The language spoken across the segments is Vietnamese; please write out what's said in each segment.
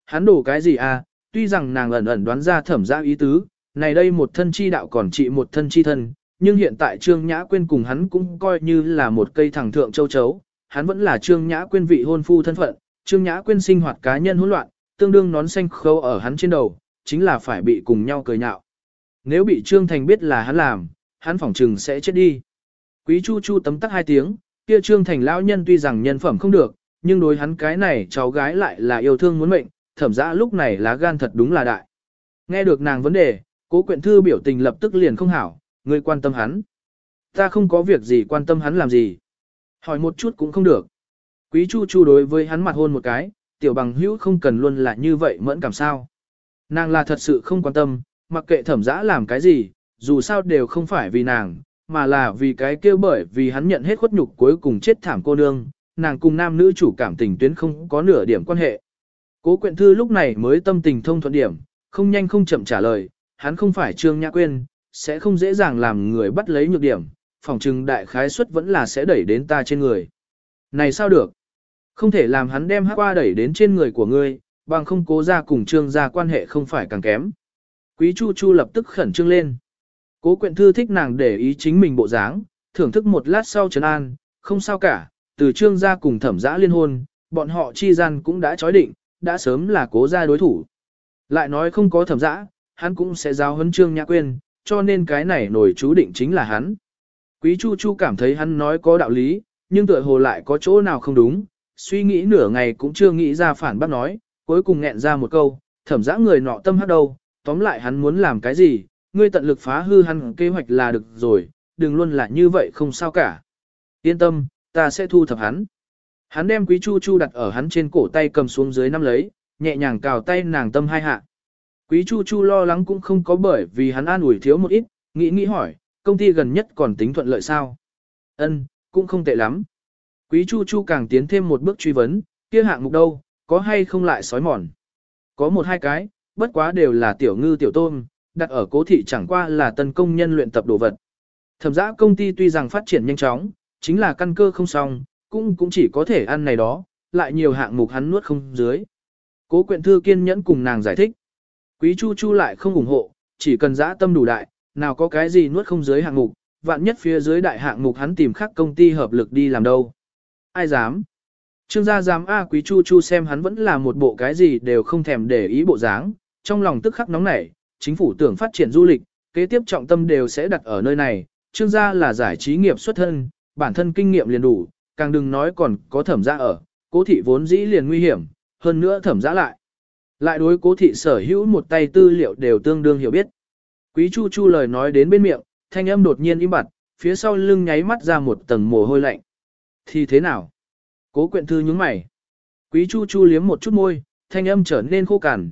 Hắn đổ cái gì à, tuy rằng nàng ẩn ẩn đoán ra thẩm dã ý tứ, này đây một thân chi đạo còn trị một thân chi thân, nhưng hiện tại Trương Nhã Quyên cùng hắn cũng coi như là một cây thẳng thượng châu chấu, hắn vẫn là Trương Nhã Quyên vị hôn phu thân phận, Trương Nhã Quyên sinh hoạt cá nhân hỗn loạn, tương đương nón xanh khâu ở hắn trên đầu, chính là phải bị cùng nhau cười nhạo. Nếu bị Trương Thành biết là hắn làm, hắn phỏng trừng sẽ chết đi. Quý Chu Chu tấm tắc 2 tiếng, kia Trương Thành lão nhân tuy rằng nhân phẩm không được, nhưng đối hắn cái này cháu gái lại là yêu thương muốn mệnh, thẩm dã lúc này lá gan thật đúng là đại. Nghe được nàng vấn đề, Cố Quyện Thư biểu tình lập tức liền không hảo, ngươi quan tâm hắn. Ta không có việc gì quan tâm hắn làm gì. Hỏi một chút cũng không được. Quý Chu Chu đối với hắn mặt hôn một cái, tiểu bằng hữu không cần luôn là như vậy mẫn cảm sao. Nàng là thật sự không quan tâm, mặc kệ thẩm dã làm cái gì, dù sao đều không phải vì nàng, mà là vì cái kêu bởi vì hắn nhận hết khuất nhục cuối cùng chết thảm cô nương, nàng cùng nam nữ chủ cảm tình tuyến không có nửa điểm quan hệ. Cố Quyện Thư lúc này mới tâm tình thông thuận điểm, không nhanh không chậm trả lời, hắn không phải Trương Nhã Quyên, sẽ không dễ dàng làm người bắt lấy nhược điểm, phòng trừng đại khái suất vẫn là sẽ đẩy đến ta trên người. Này sao được? Không thể làm hắn đem hắc qua đẩy đến trên người của ngươi, bằng không Cố gia cùng Trương gia quan hệ không phải càng kém. Quý Chu Chu lập tức khẩn trương lên. Cố Quyện Thư thích nàng để ý chính mình bộ dáng, thưởng thức một lát sau trấn an, không sao cả, từ Trương gia cùng thẩm dã liên hôn, bọn họ chi gian cũng đã chói định, đã sớm là Cố gia đối thủ. Lại nói không có thẩm dã, hắn cũng sẽ giáo huấn Trương Nhã Quyên, cho nên cái này nổi chú định chính là hắn. Quý Chu Chu cảm thấy hắn nói có đạo lý, nhưng tựa hồ lại có chỗ nào không đúng, suy nghĩ nửa ngày cũng chưa nghĩ ra phản bác nói, cuối cùng nghẹn ra một câu, thẩm dã người nọ tâm hắc đâu, tóm lại hắn muốn làm cái gì, ngươi tận lực phá hư hắn kế hoạch là được rồi, đừng luôn là như vậy không sao cả. Yên tâm, ta sẽ thu thập hắn. Hắn đem Quý Chu Chu đặt ở hắn trên cổ tay cầm xuống dưới nắm lấy, nhẹ nhàng cào tay nàng tâm 2 hạ. Quý Chu Chu lo lắng cũng không có bởi vì hắn an ủi thiếu một ít, nghĩ hỏi, công ty gần nhất còn tính thuận lợi sao? Ân, cũng không tệ lắm. Quý Chu Chu càng tiến thêm một bước truy vấn, kia hạng mục đâu, có hay không lại sói mòn? Có 1-2 cái, bất quá đều là tiểu ngư tiểu tôm, đặt ở Cố thị chẳng qua là tân công nhân luyện tập đồ vật. Thẩm dã công ty tuy rằng phát triển nhanh chóng, chính là căn cơ không xong, cũng chỉ có thể ăn này đó, lại nhiều hạng mục hắn nuốt không dưới. Cố Quyện Thư kiên nhẫn cùng nàng giải thích. Quý Chu Chu lại không ủng hộ, chỉ cần dã tâm đủ đại, nào có cái gì nuốt không dưới hạng mục, vạn nhất phía dưới đại hạng mục hắn tìm khác công ty hợp lực đi làm đâu. Ai dám? Trương gia dám a. Quý Chu Chu xem hắn vẫn là một bộ cái gì đều không thèm để ý bộ dáng, trong lòng tức khắc nóng nảy, chính phủ tưởng phát triển du lịch, kế tiếp trọng tâm đều sẽ đặt ở nơi này, Trương gia là giải trí nghiệp xuất thân, bản thân kinh nghiệm liền đủ, càng đừng nói còn có thẩm gia ở, Cố thị vốn dĩ liền nguy hiểm, hơn nữa thẩm gia lại đối Cố thị sở hữu một tay tư liệu đều tương đương hiểu biết. Quý Chu Chu lời nói đến bên miệng, thanh âm đột nhiên im bặt, phía sau lưng nháy mắt ra một tầng mồ hôi lạnh. Thì thế nào? Cố Quyện Thư nhướng mày. Quý Chu Chu liếm một chút môi, thanh âm trở nên khô cằn,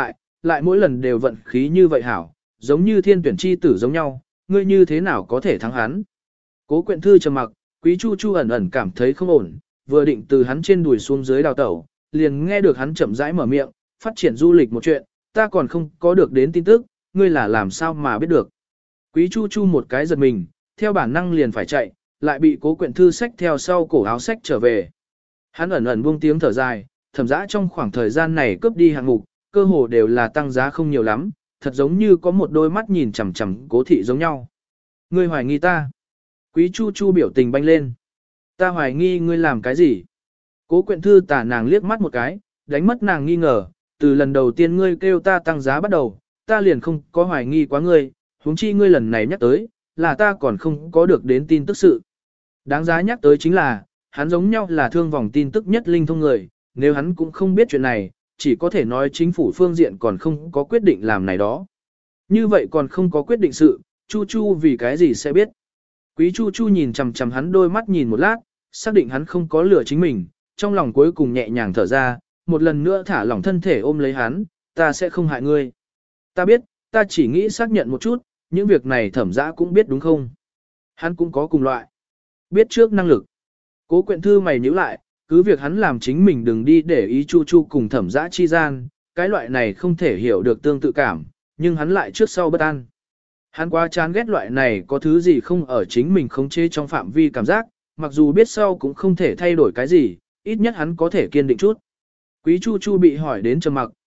lại mỗi lần đều vận khí như vậy hảo, giống như thiên tuyển chi tử giống nhau, ngươi như thế nào có thể thắng hắn? Cố Quyện Thư trầm mặc, Quý Chu Chu ẩn ẩn cảm thấy không ổn, vừa định từ hắn trên đùi xuống dưới đào tẩu, liền nghe được hắn chậm rãi mở miệng, phát triển du lịch một chuyện, ta còn không có được đến tin tức, ngươi là làm sao mà biết được. Quý Chu Chu một cái giật mình, theo bản năng liền phải chạy, lại bị Cố Quyện Thư xách theo sau cổ áo xách trở về. Hắn ẩn ẩn buông tiếng thở dài, thẩm dã trong khoảng thời gian này cướp đi hạng mục, cơ hồ đều là tăng giá không nhiều lắm, thật giống như có một đôi mắt nhìn chằm chằm Cố thị giống nhau. Ngươi hoài nghi ta? Quý Chu Chu biểu tình banh lên. Ta hoài nghi ngươi làm cái gì? Cố Quyện Thư tả nàng liếc mắt một cái, đánh mất nàng nghi ngờ, từ lần đầu tiên ngươi kêu ta tăng giá bắt đầu, ta liền không có hoài nghi quá ngươi, huống chi ngươi lần này nhắc tới, là ta còn không có được đến tin tức sự. Đáng giá nhắc tới chính là, hắn giống nhau là thương vòng tin tức nhất linh thông người, nếu hắn cũng không biết chuyện này, chỉ có thể nói chính phủ phương diện còn không có quyết định làm này đó. Như vậy còn không có quyết định sự, Chu Chu vì cái gì sẽ biết. Quý Chu Chu nhìn chằm chằm hắn đôi mắt nhìn một lát, xác định hắn không có lừa chính mình, trong lòng cuối cùng nhẹ nhàng thở ra, một lần nữa thả lỏng thân thể ôm lấy hắn, ta sẽ không hại ngươi. Ta biết, ta chỉ nghĩ xác nhận một chút, những việc này thẩm dã cũng biết đúng không? Hắn cũng có cùng loại. Biết trước năng lực. Cố Quyện Thư mày nhíu lại, cứ việc hắn làm chính mình đừng đi để ý Chu Chu cùng thẩm dã chi gian, cái loại này không thể hiểu được tương tự cảm, nhưng hắn lại trước sau bất an. Hắn quá chán ghét loại này có thứ gì không ở chính mình khống chế trong phạm vi cảm giác, mặc dù biết sau cũng không thể thay đổi cái gì, ít nhất hắn có thể kiên định chút. Quý Chu Chu bị hỏi đến trầm mặc,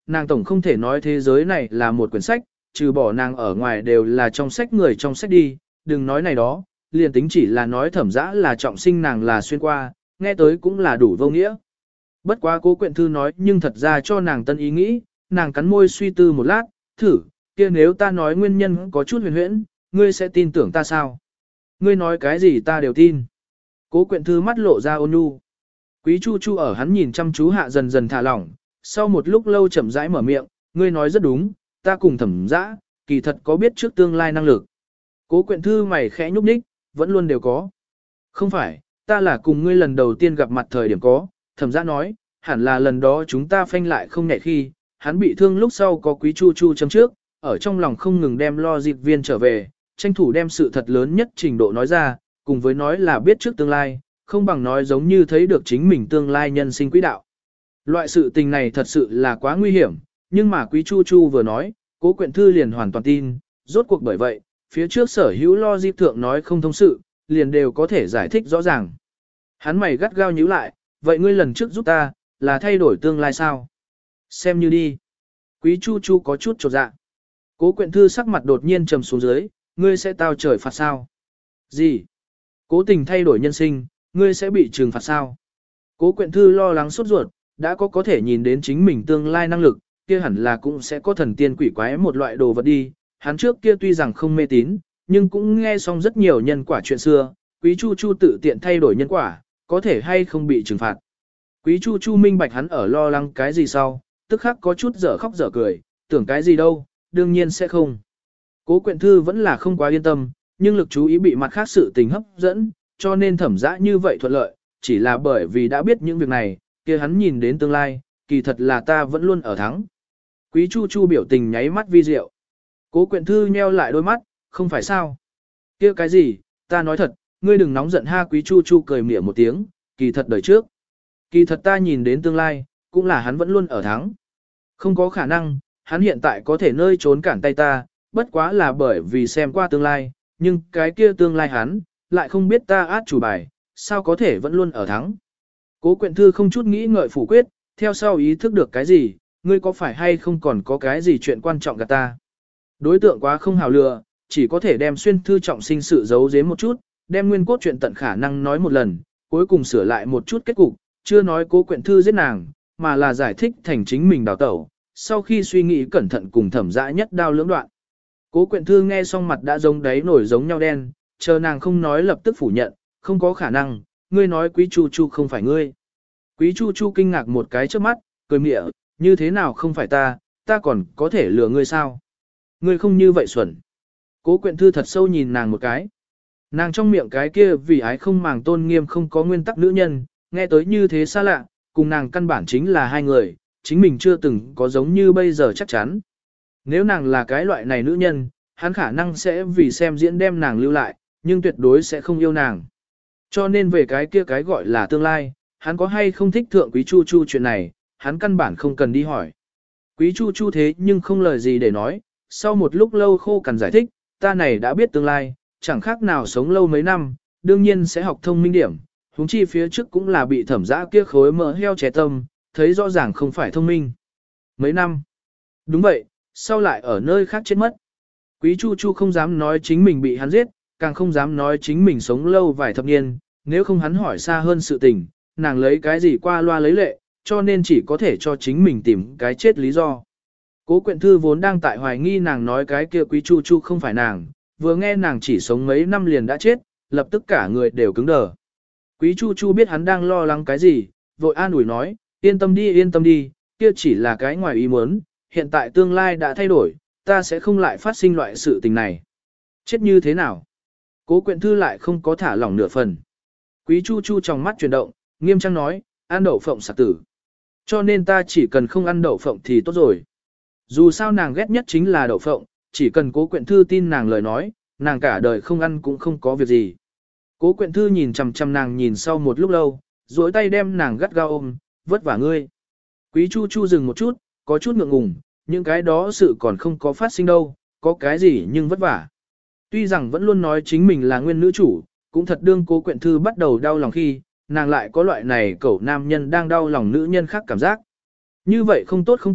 nàng tổng không thể nói thế giới này là một quyển sách, trừ bỏ nàng ở ngoài đều là trong sách người trong sách đi, đừng nói này đó, liền tính chỉ là nói Thẩm Dã là trọng sinh nàng là xuyên qua, nghe tới cũng là đủ vô nghĩa. Bất quá Cố Quyện Thư nói nhưng thật ra cho nàng tân ý nghĩ, nàng cắn môi suy tư một lát, thử, kia nếu ta nói nguyên nhân có chút huyền huyễn, ngươi sẽ tin tưởng ta sao? Ngươi nói cái gì ta đều tin. Cố Quyện Thư mắt lộ ra ôn nhu. Quý Chu Chu ở hắn nhìn chăm chú hạ dần dần thả lỏng, sau một lúc lâu chậm rãi mở miệng, ngươi nói rất đúng, ta cùng Thẩm Dã, kỳ thật có biết trước tương lai năng lực. Cố Quyện Thư mày khẽ nhúc nhích, vẫn luôn đều có. Không phải, ta là cùng ngươi lần đầu tiên gặp mặt thời điểm có, Thẩm Dã nói, hẳn là lần đó chúng ta phanh lại không nhẹ khi, hắn bị thương lúc sau có Quý Chu Chu châm trước, ở trong lòng không ngừng đem lo dịp viên trở về, tranh thủ đem sự thật lớn nhất trình độ nói ra, cùng với nói là biết trước tương lai, không bằng nói giống như thấy được chính mình tương lai nhân sinh quỹ đạo. Loại sự tình này thật sự là quá nguy hiểm, nhưng mà Quý Chu Chu vừa nói, Cố Quyện Thư liền hoàn toàn tin, rốt cuộc bởi vậy, phía trước sở hữu lo dịp thượng nói không thông sự, liền đều có thể giải thích rõ ràng. Hắn mày gắt gao nhíu lại, vậy ngươi lần trước giúp ta, là thay đổi tương lai sao? Xem như đi. Quý Chu Chu có chút chột dạ. Cố Quyện Thư sắc mặt đột nhiên trầm xuống dưới, ngươi sẽ tao trời phạt sao? Gì? Cố tình thay đổi nhân sinh, ngươi sẽ bị trừng phạt sao? Cố Quyện Thư lo lắng sốt ruột, đã có thể nhìn đến chính mình tương lai năng lực, kia hẳn là cũng sẽ có thần tiên quỷ quái một loại đồ vật đi. Hắn trước kia tuy rằng không mê tín, nhưng cũng nghe xong rất nhiều nhân quả chuyện xưa, Quý Chu Chu tự tiện thay đổi nhân quả, có thể hay không bị trừng phạt. Quý Chu Chu minh bạch hắn ở lo lắng cái gì sau, tức khắc có chút dở khóc dở cười, tưởng cái gì đâu, đương nhiên sẽ không. Cố Quyện Thư vẫn là không quá yên tâm, nhưng lực chú ý bị mặt khác sự tình hấp dẫn, cho nên Thẩm Dã như vậy thuận lợi, chỉ là bởi vì đã biết những việc này, kia hắn nhìn đến tương lai, kỳ thật là ta vẫn luôn ở thắng. Quý Chu Chu biểu tình nháy mắt vi diệu. Cố Quyện Thư nheo lại đôi mắt, không phải sao? Kia cái gì, ta nói thật, ngươi đừng nóng giận ha. Quý Chu Chu cười mỉa một tiếng, kỳ thật đời trước. Kỳ thật ta nhìn đến tương lai, cũng là hắn vẫn luôn ở thắng. Không có khả năng, hắn hiện tại có thể nơi trốn cản tay ta, bất quá là bởi vì xem qua tương lai, nhưng cái kia tương lai hắn, lại không biết ta át chủ bài, sao có thể vẫn luôn ở thắng. Cố Quyện Thư không chút nghĩ ngợi phủ quyết, theo sau ý thức được cái gì, ngươi có phải hay không còn có cái gì chuyện quan trọng gạt ta. Đối tượng quá không hào lựa, chỉ có thể đem xuyên thư trọng sinh sự giấu giếm một chút, đem nguyên cốt chuyện tận khả năng nói một lần, cuối cùng sửa lại một chút kết cục, chưa nói Cố Quyện Thư giết nàng, mà là giải thích thành chính mình đào tẩu, sau khi suy nghĩ cẩn thận cùng Thẩm Dã nhất đao lưỡng đoạn. Cố Quyện Thư nghe xong mặt đã giống đáy nổi giống nhau đen, chờ nàng không nói lập tức phủ nhận, không có khả năng, ngươi nói Quý Chu Chu không phải ngươi. Quý Chu Chu kinh ngạc một cái trước mắt, cười mỉa, như thế nào không phải ta còn có thể lừa ngươi sao? Ngươi không như vậy xuẩn. Cố Quyện Thư thật sâu nhìn nàng một cái. Nàng trong miệng cái kia vì ái không màng tôn nghiêm không có nguyên tắc nữ nhân, nghe tới như thế xa lạ, cùng nàng căn bản chính là hai người, chính mình chưa từng có giống như bây giờ chắc chắn. Nếu nàng là cái loại này nữ nhân, hắn khả năng sẽ vì xem diễn đem nàng lưu lại, nhưng tuyệt đối sẽ không yêu nàng. Cho nên về cái kia cái gọi là tương lai, hắn có hay không thích thượng Quý Chu Chu chuyện này, hắn căn bản không cần đi hỏi. Quý Chu Chu thế nhưng không lời gì để nói, sau một lúc lâu khô cằn giải thích, ta này đã biết tương lai, chẳng khác nào sống lâu mấy năm, đương nhiên sẽ học thông minh điểm, huống chi phía trước cũng là bị Thẩm Dã kia khối mỡ heo trẻ tâm, thấy rõ ràng không phải thông minh. Mấy năm? Đúng vậy, sau lại ở nơi khác chết mất. Quý Chu Chu không dám nói chính mình bị hắn giết, càng không dám nói chính mình sống lâu vài thập niên, nếu không hắn hỏi xa hơn sự tình, nàng lấy cái gì qua loa lấy lệ, cho nên chỉ có thể cho chính mình tìm cái chết lý do. Cố Quyện Thư vốn đang tại hoài nghi nàng nói cái kia Quý Chu Chu không phải nàng, vừa nghe nàng chỉ sống mấy năm liền đã chết, lập tức cả người đều cứng đờ. Quý Chu Chu biết hắn đang lo lắng cái gì, vội an ủi nói, yên tâm đi, kia chỉ là cái ngoài ý muốn, hiện tại tương lai đã thay đổi, ta sẽ không lại phát sinh loại sự tình này. Chết như thế nào? Cố Quyện Thư lại không có thả lỏng nửa phần. Quý Chu Chu trong mắt chuyển động, nghiêm trang nói, ăn đậu phộng sạc tử. Cho nên ta chỉ cần không ăn đậu phộng thì tốt rồi. Dù sao nàng ghét nhất chính là đậu phộng, chỉ cần Cố Quyện Thư tin nàng lời nói, nàng cả đời không ăn cũng không có việc gì. Cố Quyện Thư nhìn chằm chằm nàng nhìn sau một lúc lâu, duỗi tay đem nàng gắt gao ôm, vất vả ngươi. Quý Chu Chu dừng một chút, có chút ngượng ngùng, những cái đó sự còn không có phát sinh đâu, có cái gì nhưng vất vả. Tuy rằng vẫn luôn nói chính mình là nguyên nữ chủ, cũng thật đương Cố Quyện Thư bắt đầu đau lòng khi, nàng lại có loại này cẩu nam nhân đang đau lòng nữ nhân khác cảm giác. Như vậy không tốt,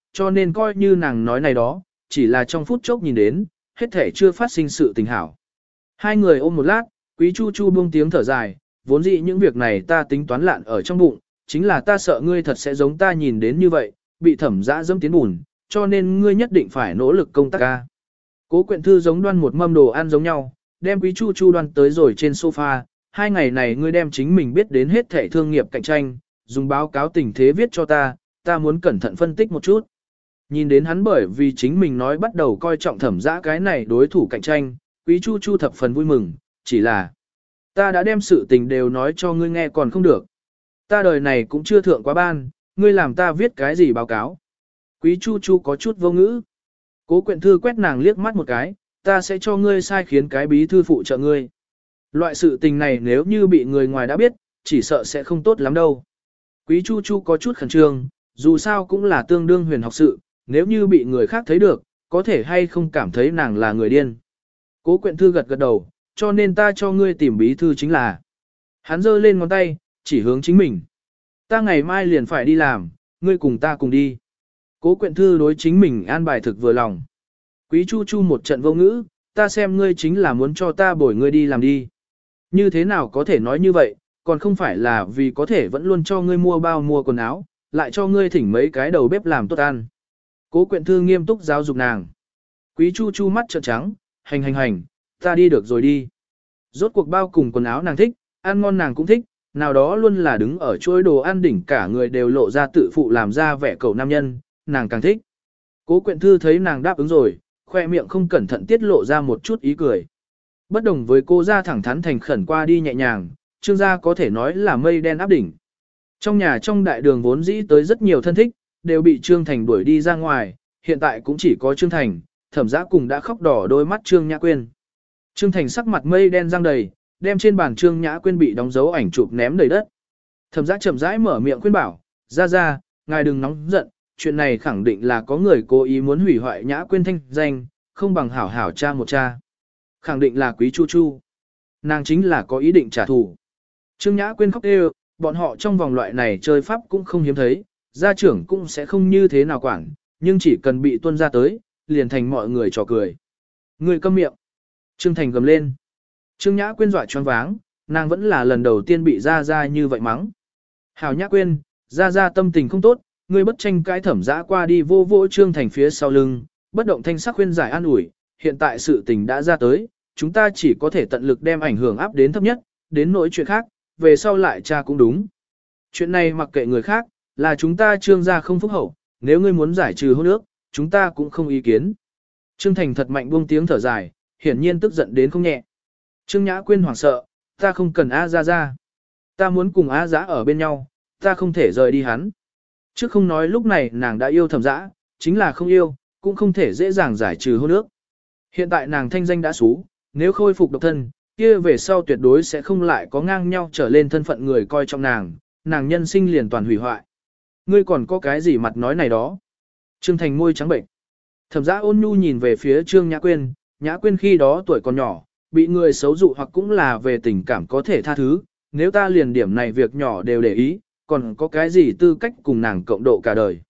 cho nên coi như nàng nói này đó, chỉ là trong phút chốc nhìn đến, hết thể chưa phát sinh sự tình hảo. Hai người ôm một lát, Quý Chu Chu buông tiếng thở dài, vốn dĩ những việc này ta tính toán lạn ở trong bụng, chính là ta sợ ngươi thật sẽ giống ta nhìn đến như vậy, bị Thẩm Dã dẫm tiến bùn, cho nên ngươi nhất định phải nỗ lực công tác ca. Cố Quyện Thư giống đoan một mâm đồ ăn giống nhau, đem Quý Chu Chu đoan tới rồi trên sofa, 2 ngày này ngươi đem chính mình biết đến hết thể thương nghiệp cạnh tranh, dùng báo cáo tình thế viết cho ta muốn cẩn thận phân tích một chút. Nhìn đến hắn bởi vì chính mình nói bắt đầu coi trọng Thẩm Dã cái này đối thủ cạnh tranh, Quý Chu Chu thập phần vui mừng, chỉ là ta đã đem sự tình đều nói cho ngươi nghe còn không được. Ta đời này cũng chưa thượng quá ban, ngươi làm ta viết cái gì báo cáo. Quý Chu Chu có chút vô ngữ. Cố Quyện Thư quét nàng liếc mắt một cái, ta sẽ cho ngươi sai khiến cái bí thư phụ trợ ngươi. Loại sự tình này nếu như bị người ngoài đã biết, chỉ sợ sẽ không tốt lắm đâu. Quý Chu Chu có chút khẩn trương, dù sao cũng là tương đương huyền học sự, nếu như bị người khác thấy được, có thể hay không cảm thấy nàng là người điên. Cố Quyện Thư gật gật đầu, cho nên ta cho ngươi tìm bí thư chính là. Hắn giơ lên ngón tay, chỉ hướng chính mình. Ta ngày mai liền phải đi làm, ngươi cùng ta cùng đi. Cố Quyện Thư đối chính mình an bài thực vừa lòng. Quý Chu Chu một trận vô ngữ, ta xem ngươi chính là muốn cho ta bồi ngươi đi làm đi. Như thế nào có thể nói như vậy, còn không phải là vì có thể vẫn luôn cho ngươi mua bao mua quần áo, lại cho ngươi thỉnh mấy cái đầu bếp làm tốt ăn. Cố Quyện Thư nghiêm túc giáo dục nàng. Quý Chu Chu mắt trợn trắng, hành, ta đi được rồi đi. Rốt cuộc bao cùng quần áo nàng thích, ăn ngon nàng cũng thích, nào đó luôn là đứng ở chuỗi đồ ăn đỉnh cả người đều lộ ra tự phụ làm ra vẻ cầu nam nhân, nàng càng thích. Cố Quyện Thư thấy nàng đáp ứng rồi, khoe miệng không cẩn thận tiết lộ ra một chút ý cười. Bất đồng với cô ra thẳng thắn thành khẩn qua đi nhẹ nhàng, Trương gia có thể nói là mây đen áp đỉnh. Trong nhà trong đại đường vốn dĩ tới rất nhiều thân thích, đều bị Trương Thành đuổi đi ra ngoài, hiện tại cũng chỉ có Trương Thành, Thẩm Dã cùng đã khóc đỏ đôi mắt Trương Nhã Quyên. Trương Thành sắc mặt mây đen răng đầy, đem trên bàn Trương Nhã Quyên bị đóng dấu ảnh chụp ném đầy đất. Thẩm Dã chậm rãi mở miệng khuyên bảo, ra, ngài đừng nóng giận, chuyện này khẳng định là có người cố ý muốn hủy hoại Nhã Quyên thanh danh, không bằng hảo hảo cha một cha. Khẳng định là Quý Chu Chu. Nàng chính là có ý định trả thù. Trương Nhã Quyên khóc kêu, bọn họ trong vòng loại này chơi pháp cũng không hiếm thấy, gia trưởng cũng sẽ không như thế nào quản, nhưng chỉ cần bị tuân ra tới, liền thành mọi người trò cười. Người câm miệng. Trương Thành gầm lên. Trương Nhã Quyên dọa choáng váng, nàng vẫn là lần đầu tiên bị Gia như vậy mắng. Hảo Nhã Quyên, Gia tâm tình không tốt, ngươi bất tranh cãi Thẩm Dã qua đi vô vỗ Trương Thành phía sau lưng, bất động thanh sắc khuyên giải an ủi, hiện tại sự tình đã ra tới, chúng ta chỉ có thể tận lực đem ảnh hưởng áp đến thấp nhất, đến nỗi chuyện khác, về sau lại cha cũng đúng. Chuyện này mặc kệ người khác, là chúng ta Trương gia không phúc hậu, nếu ngươi muốn giải trừ hôn ước, chúng ta cũng không ý kiến. Trương Thành thật mạnh buông tiếng thở dài, hiển nhiên tức giận đến không nhẹ. Trương Nhã Quyên hoảng sợ, ta không cần A Gia. Ta muốn cùng A Dã ở bên nhau, ta không thể rời đi hắn. Chứ không nói lúc này nàng đã yêu Thẩm Dã, chính là không yêu, cũng không thể dễ dàng giải trừ hôn ước. Hiện tại nàng thanh danh đã xú, nếu khôi phục độc thân, kia về sau tuyệt đối sẽ không lại có ngang nhau trở lên thân phận người coi trọng nàng, nàng nhân sinh liền toàn hủy hoại. Ngươi còn có cái gì mặt nói này đó? Trương Thành môi trắng bệnh. Thẩm Dã ôn nhu nhìn về phía Trương Nhã Quyên khi đó tuổi còn nhỏ, bị người xấu dụ hoặc cũng là về tình cảm có thể tha thứ, nếu ta liền điểm này việc nhỏ đều để ý, còn có cái gì tư cách cùng nàng cộng độ cả đời.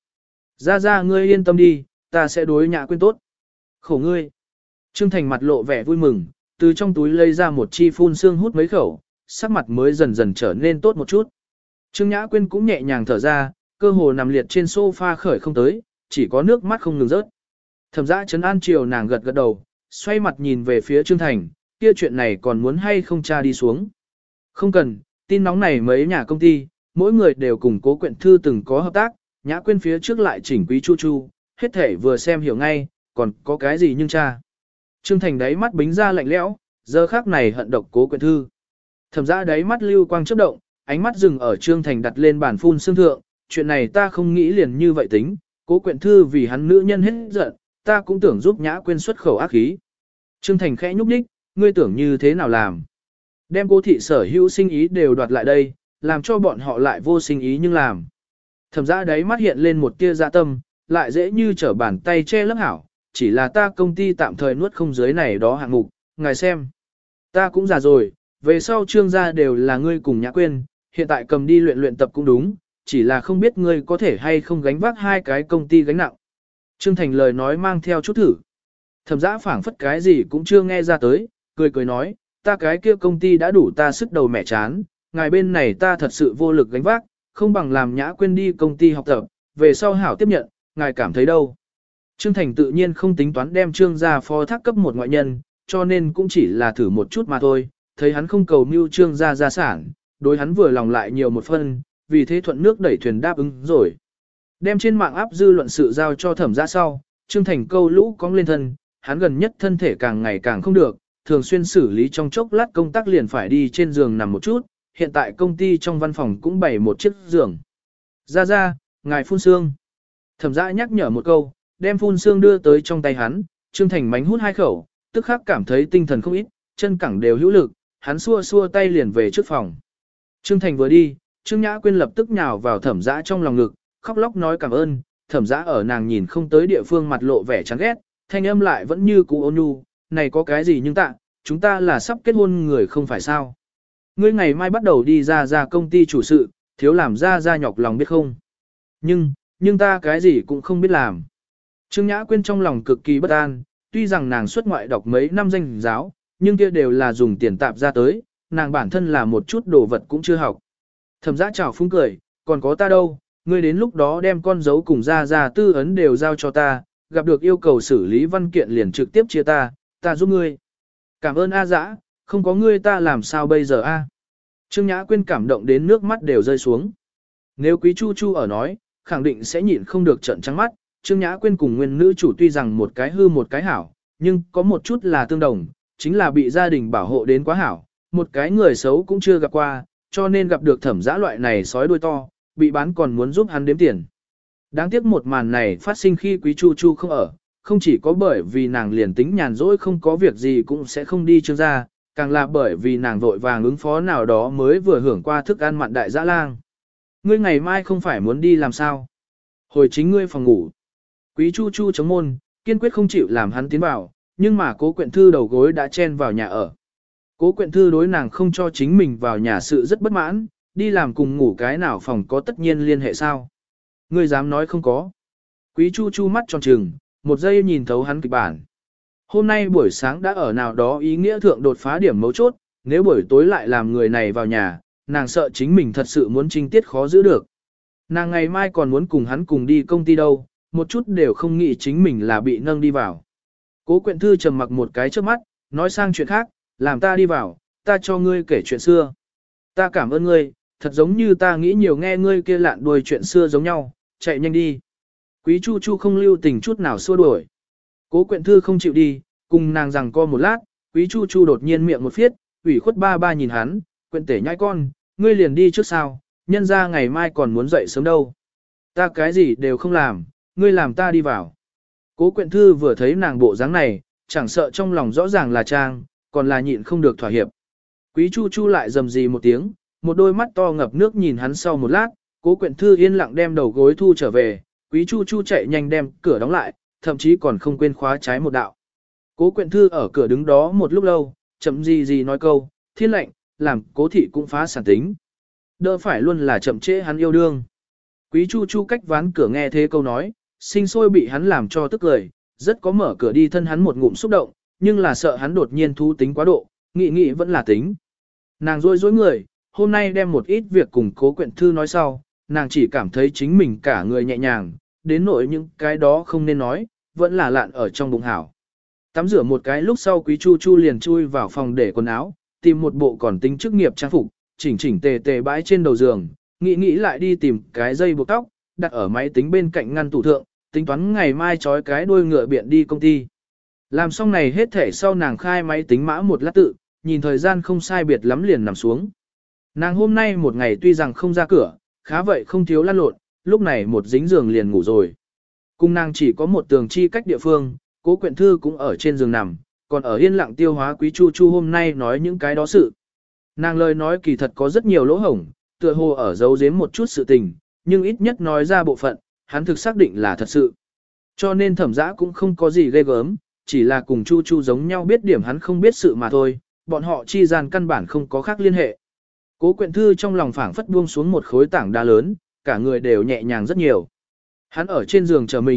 Ra ngươi yên tâm đi, ta sẽ đối Nhã Quyên tốt. Khổ ngươi. Trương Thành mặt lộ vẻ vui mừng, từ trong túi lấy ra một chi phun sương hút mấy khẩu, sắc mặt mới dần dần trở nên tốt một chút. Trương Nhã Quyên cũng nhẹ nhàng thở ra, cơ hồ nằm liệt trên sofa khởi không tới, chỉ có nước mắt không ngừng rớt. Thẩm Dã trấn an chiều nàng gật gật đầu, xoay mặt nhìn về phía Trương Thành, kia chuyện này còn muốn hay không tra đi xuống. Không cần, tin nóng này mấy nhà công ty, mỗi người đều cùng Cố Quyện Thư từng có hợp tác, Nhã Quyên phía trước lại chỉnh Quý Chu Chu, hết thể vừa xem hiểu ngay, còn có cái gì nhưng tra. Trương Thành đáy mắt bính ra lạnh lẽo, giờ khắc này hận độc Cố Quyện Thư. Thẩm Dã đáy mắt lưu quang chớp động, ánh mắt dừng ở Trương Thành đặt lên bàn phun xương thượng, chuyện này ta không nghĩ liền như vậy tính, Cố Quyện Thư vì hắn nữ nhân hết giận, ta cũng tưởng giúp Nhã Quyên xuất khẩu ác khí. Trương Thành khẽ nhúc nhích, ngươi tưởng như thế nào làm? Đem Cố thị sở hữu sinh ý đều đoạt lại đây, làm cho bọn họ lại vô sinh ý nhưng làm. Thẩm Dã đáy mắt hiện lên một tia dạ tâm, lại dễ như trở bàn tay che lấp hảo, chỉ là ta công ty tạm thời nuốt không dưới này đó hạng mục, ngài xem. Ta cũng già rồi, về sau Trương gia đều là ngươi cùng Nhã Quyên, hiện tại cầm đi luyện tập cũng đúng, chỉ là không biết ngươi có thể hay không gánh vác hai cái công ty gánh nặng. Trương Thành lời nói mang theo chút thử. Thẩm Dã phảng phất cái gì cũng chưa nghe ra tới, cười cười nói, ta cái kia công ty đã đủ ta sức đầu mẹ chán, ngài bên này ta thật sự vô lực gánh vác, không bằng làm Nhã Quyên đi công ty học tập, về sau hảo tiếp nhận, ngài cảm thấy đâu. Trương Thành tự nhiên không tính toán đem Trương gia phó thác cấp một ngoại nhân, cho nên cũng chỉ là thử một chút mà thôi, thấy hắn không cầu mưu Trương gia gia sản, đối hắn vừa lòng lại nhiều một phân, vì thế thuận nước đẩy thuyền đáp ứng rồi. Đem trên mạng áp dư luận sự giao cho Thẩm Dã sau, Trương Thành câu lũ cong lên thân, hắn gần nhất thân thể càng ngày càng không được, thường xuyên xử lý trong chốc lát công tác liền phải đi trên giường nằm một chút, hiện tại công ty trong văn phòng cũng bày một chiếc giường. Ra, ngài phun sương. Thẩm Dã nhắc nhở một câu, đem phun sương đưa tới trong tay hắn, Trương Thành mánh hút hai khẩu, tức khắc cảm thấy tinh thần không ít, chân cẳng đều hữu lực, hắn xua xua tay liền về trước phòng. Trương Thành vừa đi, Trương Nhã Quyên lập tức nhào vào Thẩm Dã trong lòng ngực, khóc lóc nói cảm ơn, Thẩm Dã ở nàng nhìn không tới địa phương mặt lộ vẻ chán ghét, thanh âm lại vẫn như cũ ôn nhu, này có cái gì nhưng tạ, chúng ta là sắp kết hôn người không phải sao. Ngươi ngày mai bắt đầu đi ra công ty chủ sự, thiếu làm ra nhọc lòng biết không. Nhưng ta cái gì cũng không biết làm. Trương Nhã Quyên trong lòng cực kỳ bất an, tuy rằng nàng xuất ngoại đọc mấy năm danh giáo, nhưng kia đều là dùng tiền tạp ra tới, nàng bản thân là một chút đồ vật cũng chưa học. Thẩm Dã chào phúng cười, còn có ta đâu, ngươi đến lúc đó đem con dấu cùng ra tư ấn đều giao cho ta, gặp được yêu cầu xử lý văn kiện liền trực tiếp chia ta giúp ngươi. Cảm ơn A Dã, không có ngươi ta làm sao bây giờ a? Trương Nhã Quyên cảm động đến nước mắt đều rơi xuống. Nếu Quý Chu Chu ở nói, khẳng định sẽ nhịn không được trợn trắng mắt, Trương Nhã Quyên cùng nguyên nữ chủ tuy rằng một cái hư một cái hảo, nhưng có một chút là tương đồng, chính là bị gia đình bảo hộ đến quá hảo, một cái người xấu cũng chưa gặp qua, cho nên gặp được Thẩm Dã loại này sói đuôi to, bị bán còn muốn giúp hắn đếm tiền. Đáng tiếc một màn này phát sinh khi Quý Chu Chu không ở, không chỉ có bởi vì nàng liền tính nhàn rỗi không có việc gì cũng sẽ không đi Trương gia, càng là bởi vì nàng vội vàng ứng phó nào đó mới vừa hưởng qua thức ăn mặn đại dã lang. Ngươi ngày mai không phải muốn đi làm sao? Hồi chính ngươi phòng ngủ. Quý Chu Chu chống môn, kiên quyết không chịu làm hắn tiến vào, nhưng mà Cố Quyện Thư đầu gối đã chen vào nhà ở. Cố Quyện Thư đối nàng không cho chính mình vào nhà sự rất bất mãn, đi làm cùng ngủ cái nào phòng có tất nhiên liên hệ sao? Ngươi dám nói không có. Quý Chu Chu mắt tròn trừng, một giây nhìn thấu hắn kịch bản. Hôm nay buổi sáng đã ở nào đó ý nghĩa thượng đột phá điểm mấu chốt, nếu buổi tối lại làm người này vào nhà, nàng sợ chính mình thật sự muốn trinh tiết khó giữ được. Nàng ngày mai còn muốn cùng hắn cùng đi công ty đâu, một chút đều không nghĩ chính mình là bị nâng đi vào. Cố Quyện Thư trầm mặc một cái trước mắt, nói sang chuyện khác, làm ta đi vào, ta cho ngươi kể chuyện xưa. Ta cảm ơn ngươi, thật giống như ta nghĩ nhiều nghe ngươi kia lạn đuôi chuyện xưa giống nhau, chạy nhanh đi. Quý Chu Chu không lưu tình chút nào xua đuổi. Cố Quyện Thư không chịu đi, cùng nàng rằng co một lát, Quý Chu Chu đột nhiên miệng một phiết, ủy khuất ba nhìn hắn, Quyện tể nhai con, ngươi liền đi trước sao, nhân ra ngày mai còn muốn dậy sớm đâu. Ta cái gì đều không làm, ngươi làm ta đi vào. Cố Quyện Thư vừa thấy nàng bộ dáng này, chẳng sợ trong lòng rõ ràng là trang, còn là nhịn không được thỏa hiệp. Quý Chu Chu lại rầm rì một tiếng, một đôi mắt to ngập nước nhìn hắn sau một lát, Cố Quyện Thư yên lặng đem đầu gối thu trở về, Quý Chu Chu chạy nhanh đem cửa đóng lại, thậm chí còn không quên khóa trái một đạo. Cố Quyện Thư ở cửa đứng đó một lúc lâu, chậm gì nói câu, thiên lệnh, làm Cố thị cũng phá sản tính. Đỡ phải luôn là chậm trễ hắn yêu đương. Quý Chu Chu cách ván cửa nghe thế câu nói, sinh sôi bị hắn làm cho tức cười, rất có mở cửa đi thân hắn một ngụm xúc động, nhưng là sợ hắn đột nhiên thú tính quá độ, nghĩ vẫn là tính. Nàng rối rối người, hôm nay đem một ít việc cùng Cố Quyện Thư nói sau, nàng chỉ cảm thấy chính mình cả người nhẹ nhàng, đến nỗi những cái đó không nên nói, vẫn là lạn ở trong bụng hảo. Tắm rửa một cái lúc sau Quý Chu Chu liền chui vào phòng để quần áo, tìm một bộ còn tính chức nghiệp trang phục, chỉnh tề bãi trên đầu giường, nghĩ lại đi tìm cái dây buộc tóc, đặt ở máy tính bên cạnh ngăn tủ thượng, tính toán ngày mai trói cái đuôi ngựa biện đi công ty. Làm xong này hết thể sau nàng khai máy tính mã một lát tự, nhìn thời gian không sai biệt lắm liền nằm xuống. Nàng hôm nay một ngày tuy rằng không ra cửa, khá vậy không thiếu lăn lộn, lúc này một dính giường liền ngủ rồi. Cùng nàng chỉ có một tường chi cách địa phương, Cố Quyện Thư cũng ở trên giường nằm, còn ở yên lặng tiêu hóa Quý Chu Chu hôm nay nói những cái đó sự. Nàng lời nói kỳ thật có rất nhiều lỗ hổng, tựa hồ ở giấu giếm một chút sự tình, nhưng ít nhất nói ra bộ phận, hắn thực xác định là thật sự. Cho nên Thẩm Dã cũng không có gì ghê gớm, chỉ là cùng Chu Chu giống nhau biết điểm hắn không biết sự mà thôi, bọn họ chi gian căn bản không có khác liên hệ. Cố Quyện Thư trong lòng phảng phất buông xuống một khối tảng đá lớn, cả người đều nhẹ nhàng rất nhiều. Hắn ở trên giường chờ mình,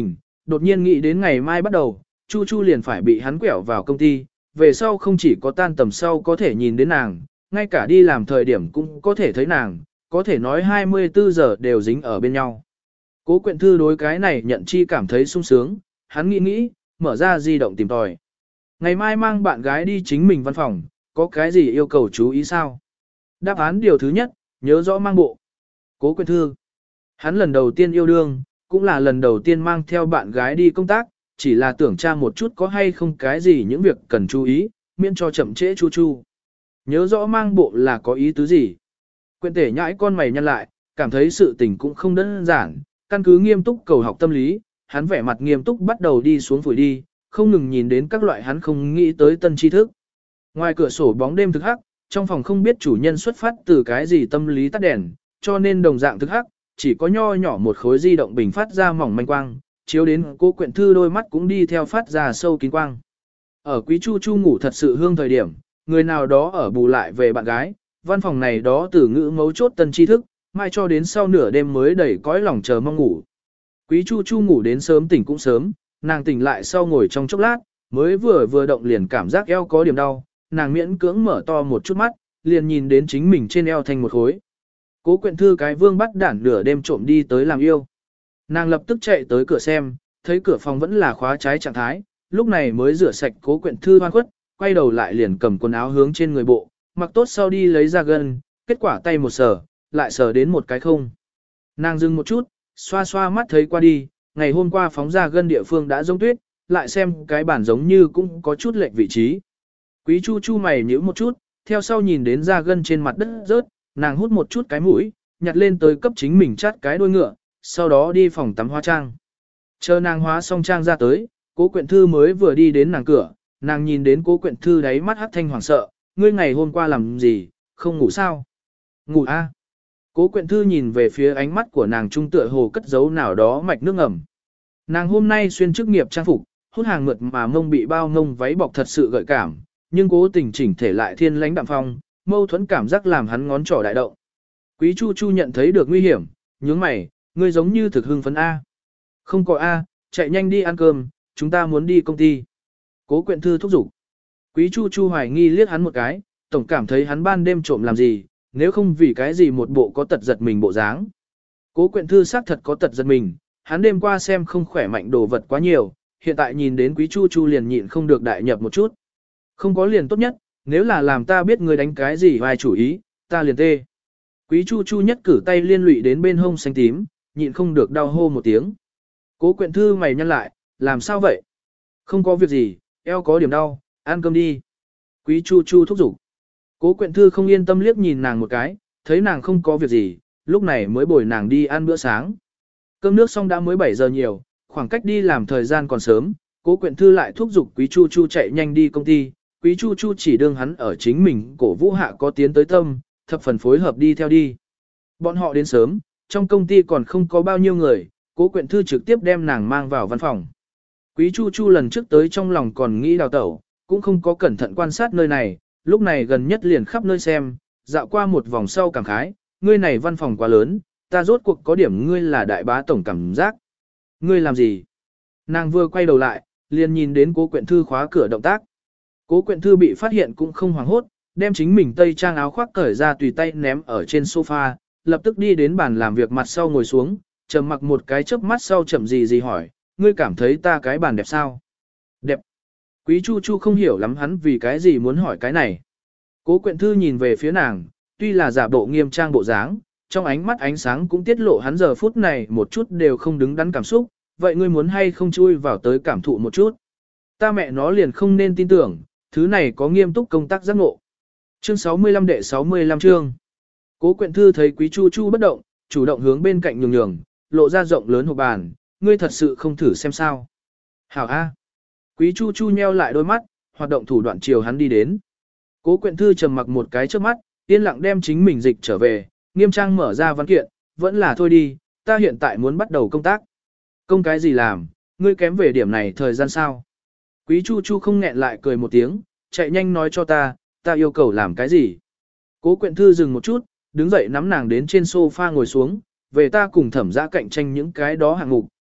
đột nhiên nghĩ đến ngày mai bắt đầu, Chu Chu liền phải bị hắn quẹo vào công ty, về sau không chỉ có tan tầm sau có thể nhìn đến nàng, ngay cả đi làm thời điểm cũng có thể thấy nàng, có thể nói 24 giờ đều dính ở bên nhau. Cố Quyện Thư đối cái này nhận chi cảm thấy sung sướng, hắn nghĩ, mở ra di động tìm tòi. Ngày mai mang bạn gái đi chính mình văn phòng, có cái gì yêu cầu chú ý sao? Đáp án điều thứ nhất, nhớ rõ mang bộ. Cố Quyện Thư. Hắn lần đầu tiên yêu đương, cũng là lần đầu tiên mang theo bạn gái đi công tác, chỉ là tưởng tra một chút có hay không cái gì những việc cần chú ý, miễn cho chậm trễ Chu Chu. Nhớ rõ mang bộ là có ý tứ gì? Quyện Tể nhãi con mày nhăn lại, cảm thấy sự tình cũng không đơn giản, căn cứ nghiêm túc cầu học tâm lý, hắn vẻ mặt nghiêm túc bắt đầu đi xuống phủi đi, không ngừng nhìn đến các loại hắn không nghĩ tới tân tri thức. Ngoài cửa sổ bóng đêm thực hắc, trong phòng không biết chủ nhân xuất phát từ cái gì tâm lý tắt đèn, cho nên đồng dạng thực hắc, chỉ có nho nhỏ một khối di động bình phát ra mỏng manh quang, chiếu đến Cố Quyện Thư đôi mắt cũng đi theo phát ra sâu kín quang. Ở Quý Chu Chu ngủ thật sự hương thời điểm, người nào đó ở bù lại về bạn gái, văn phòng này đó từ ngữ mấu chốt tân tri thức, mai cho đến sau nửa đêm mới đẩy cõi lòng chờ mong ngủ. Quý Chu Chu ngủ đến sớm tỉnh cũng sớm, nàng tỉnh lại sau ngồi trong chốc lát, mới vừa động liền cảm giác eo có điểm đau, nàng miễn cưỡng mở to một chút mắt, liền nhìn đến chính mình trên eo thành một khối. Cố Quyện Thư cái vương bắt đản nửa đêm trộm đi tới làm yêu. Nàng lập tức chạy tới cửa xem, thấy cửa phòng vẫn là khóa trái trạng thái, lúc này mới rửa sạch Cố Quyện Thư hoan khuất, quay đầu lại liền cầm quần áo hướng trên người bộ, mặc tốt sau đi lấy ra gân, kết quả tay một sờ, lại sờ đến một cái không. Nàng dừng một chút, xoa xoa mắt thấy qua đi, ngày hôm qua phóng ra gân địa phương đã giống tuyết, lại xem cái bản giống như cũng có chút lệch vị trí. Quý Chu Chu mày nhíu một chút, theo sau nhìn đến da gân trên mặt đất rớt, nàng hút một chút cái mũi, nhặt lên tới cấp chính mình chát cái đuôi ngựa, sau đó đi phòng tắm hóa trang. Chờ nàng hóa xong trang ra tới, Cố Quyện Thư mới vừa đi đến nàng cửa, nàng nhìn đến Cố Quyện Thư đáy mắt hắt thanh hoảng sợ, ngươi ngày hôm qua làm gì, không ngủ sao? Ngủ a. Cố Quyện Thư nhìn về phía ánh mắt của nàng trung tựa hồ cất giấu nào đó mạch nước ngầm. Nàng hôm nay xuyên chức nghiệp trang phục, hút hàng mượt mà mông bị bao ngông váy bọc thật sự gợi cảm, nhưng cố tình chỉnh thể lại thiên lãnh đạm phong, mâu thuẫn cảm giác làm hắn ngón trỏ đại động. Quý Chu Chu nhận thấy được nguy hiểm, nhướng mày, ngươi giống như thực hưng phấn A. Không có A, chạy nhanh đi ăn cơm, chúng ta muốn đi công ty. Cố Quyện Thư thúc giục. Quý Chu Chu hoài nghi liếc hắn một cái, tổng cảm thấy hắn ban đêm trộm làm gì, nếu không vì cái gì một bộ có tật giật mình bộ dáng. Cố Quyện Thư xác thật có tật giật mình, hắn đêm qua xem không khỏe mạnh đồ vật quá nhiều, hiện tại nhìn đến Quý Chu Chu liền nhịn không được đại nhập một chút. Không có liền tốt nhất, nếu là làm ta biết ngươi đánh cái gì vai chủ ý, ta liền tê. Quý Chu Chu nhất cử tay liên lụy đến bên hông xanh tím, nhịn không được đau hô một tiếng. Cố Quyện Thư mày nhăn lại, làm sao vậy? Không có việc gì, eo có điểm đau, ăn cơm đi. Quý Chu Chu thúc giục. Cố Quyện Thư không yên tâm liếc nhìn nàng một cái, thấy nàng không có việc gì, lúc này mới bồi nàng đi ăn bữa sáng. Cơm nước xong đã mới 7 giờ nhiều, khoảng cách đi làm thời gian còn sớm, Cố Quyện Thư lại thúc giục Quý Chu Chu chạy nhanh đi công ty, Quý Chu Chu chỉ đương hắn ở chính mình cổ vũ hạ có tiến tới tâm, thập phần phối hợp đi theo đi. Bọn họ đến sớm, trong công ty còn không có bao nhiêu người, Cố Quyện Thư trực tiếp đem nàng mang vào văn phòng. Quý Chu Chu lần trước tới trong lòng còn nghĩ đào tẩu, cũng không có cẩn thận quan sát nơi này, lúc này gần nhất liền khắp nơi xem, dạo qua một vòng sau cảm khái, ngươi này văn phòng quá lớn, ta rốt cuộc có điểm ngươi là đại bá tổng cảm giác. Ngươi làm gì? Nàng vừa quay đầu lại, liền nhìn đến Cố Quyện Thư khóa cửa động tác. Cố Quyện Thư bị phát hiện cũng không hoảng hốt, đem chính mình tây trang áo khoác cởi ra tùy tay ném ở trên sofa, lập tức đi đến bàn làm việc mặt sau ngồi xuống, trầm mặc một cái chớp mắt sau chậm gì hỏi, ngươi cảm thấy ta cái bàn đẹp sao? Đẹp. Quý Chu Chu không hiểu lắm hắn vì cái gì muốn hỏi cái này. Cố Quyện Thư nhìn về phía nàng, tuy là giả bộ nghiêm trang bộ dáng, trong ánh mắt ánh sáng cũng tiết lộ hắn giờ phút này một chút đều không đứng đắn cảm xúc, vậy ngươi muốn hay không chui vào tới cảm thụ một chút? Ta mẹ nó liền không nên tin tưởng, thứ này có nghiêm túc công tác giác ngộ. Chương 65 đệ 65 chương. Cố Quyện Thư thấy Quý Chu Chu bất động, chủ động hướng bên cạnh nhường, lộ ra rộng lớn hộp bàn, ngươi thật sự không thử xem sao. Hảo A. Quý Chu Chu nheo lại đôi mắt, hoạt động thủ đoạn chiều hắn đi đến. Cố Quyện Thư trầm mặc một cái trước mắt, yên lặng đem chính mình dịch trở về, nghiêm trang mở ra văn kiện, vẫn là thôi đi, ta hiện tại muốn bắt đầu công tác. Công cái gì làm, ngươi kém về điểm này thời gian sao? Quý Chu Chu không nghẹn lại cười một tiếng, chạy nhanh nói cho ta yêu cầu làm cái gì? Cố Quyện Thư dừng một chút, đứng dậy nắm nàng đến trên sofa ngồi xuống, về ta cùng Thẩm Dã cạnh tranh những cái đó hạng mục,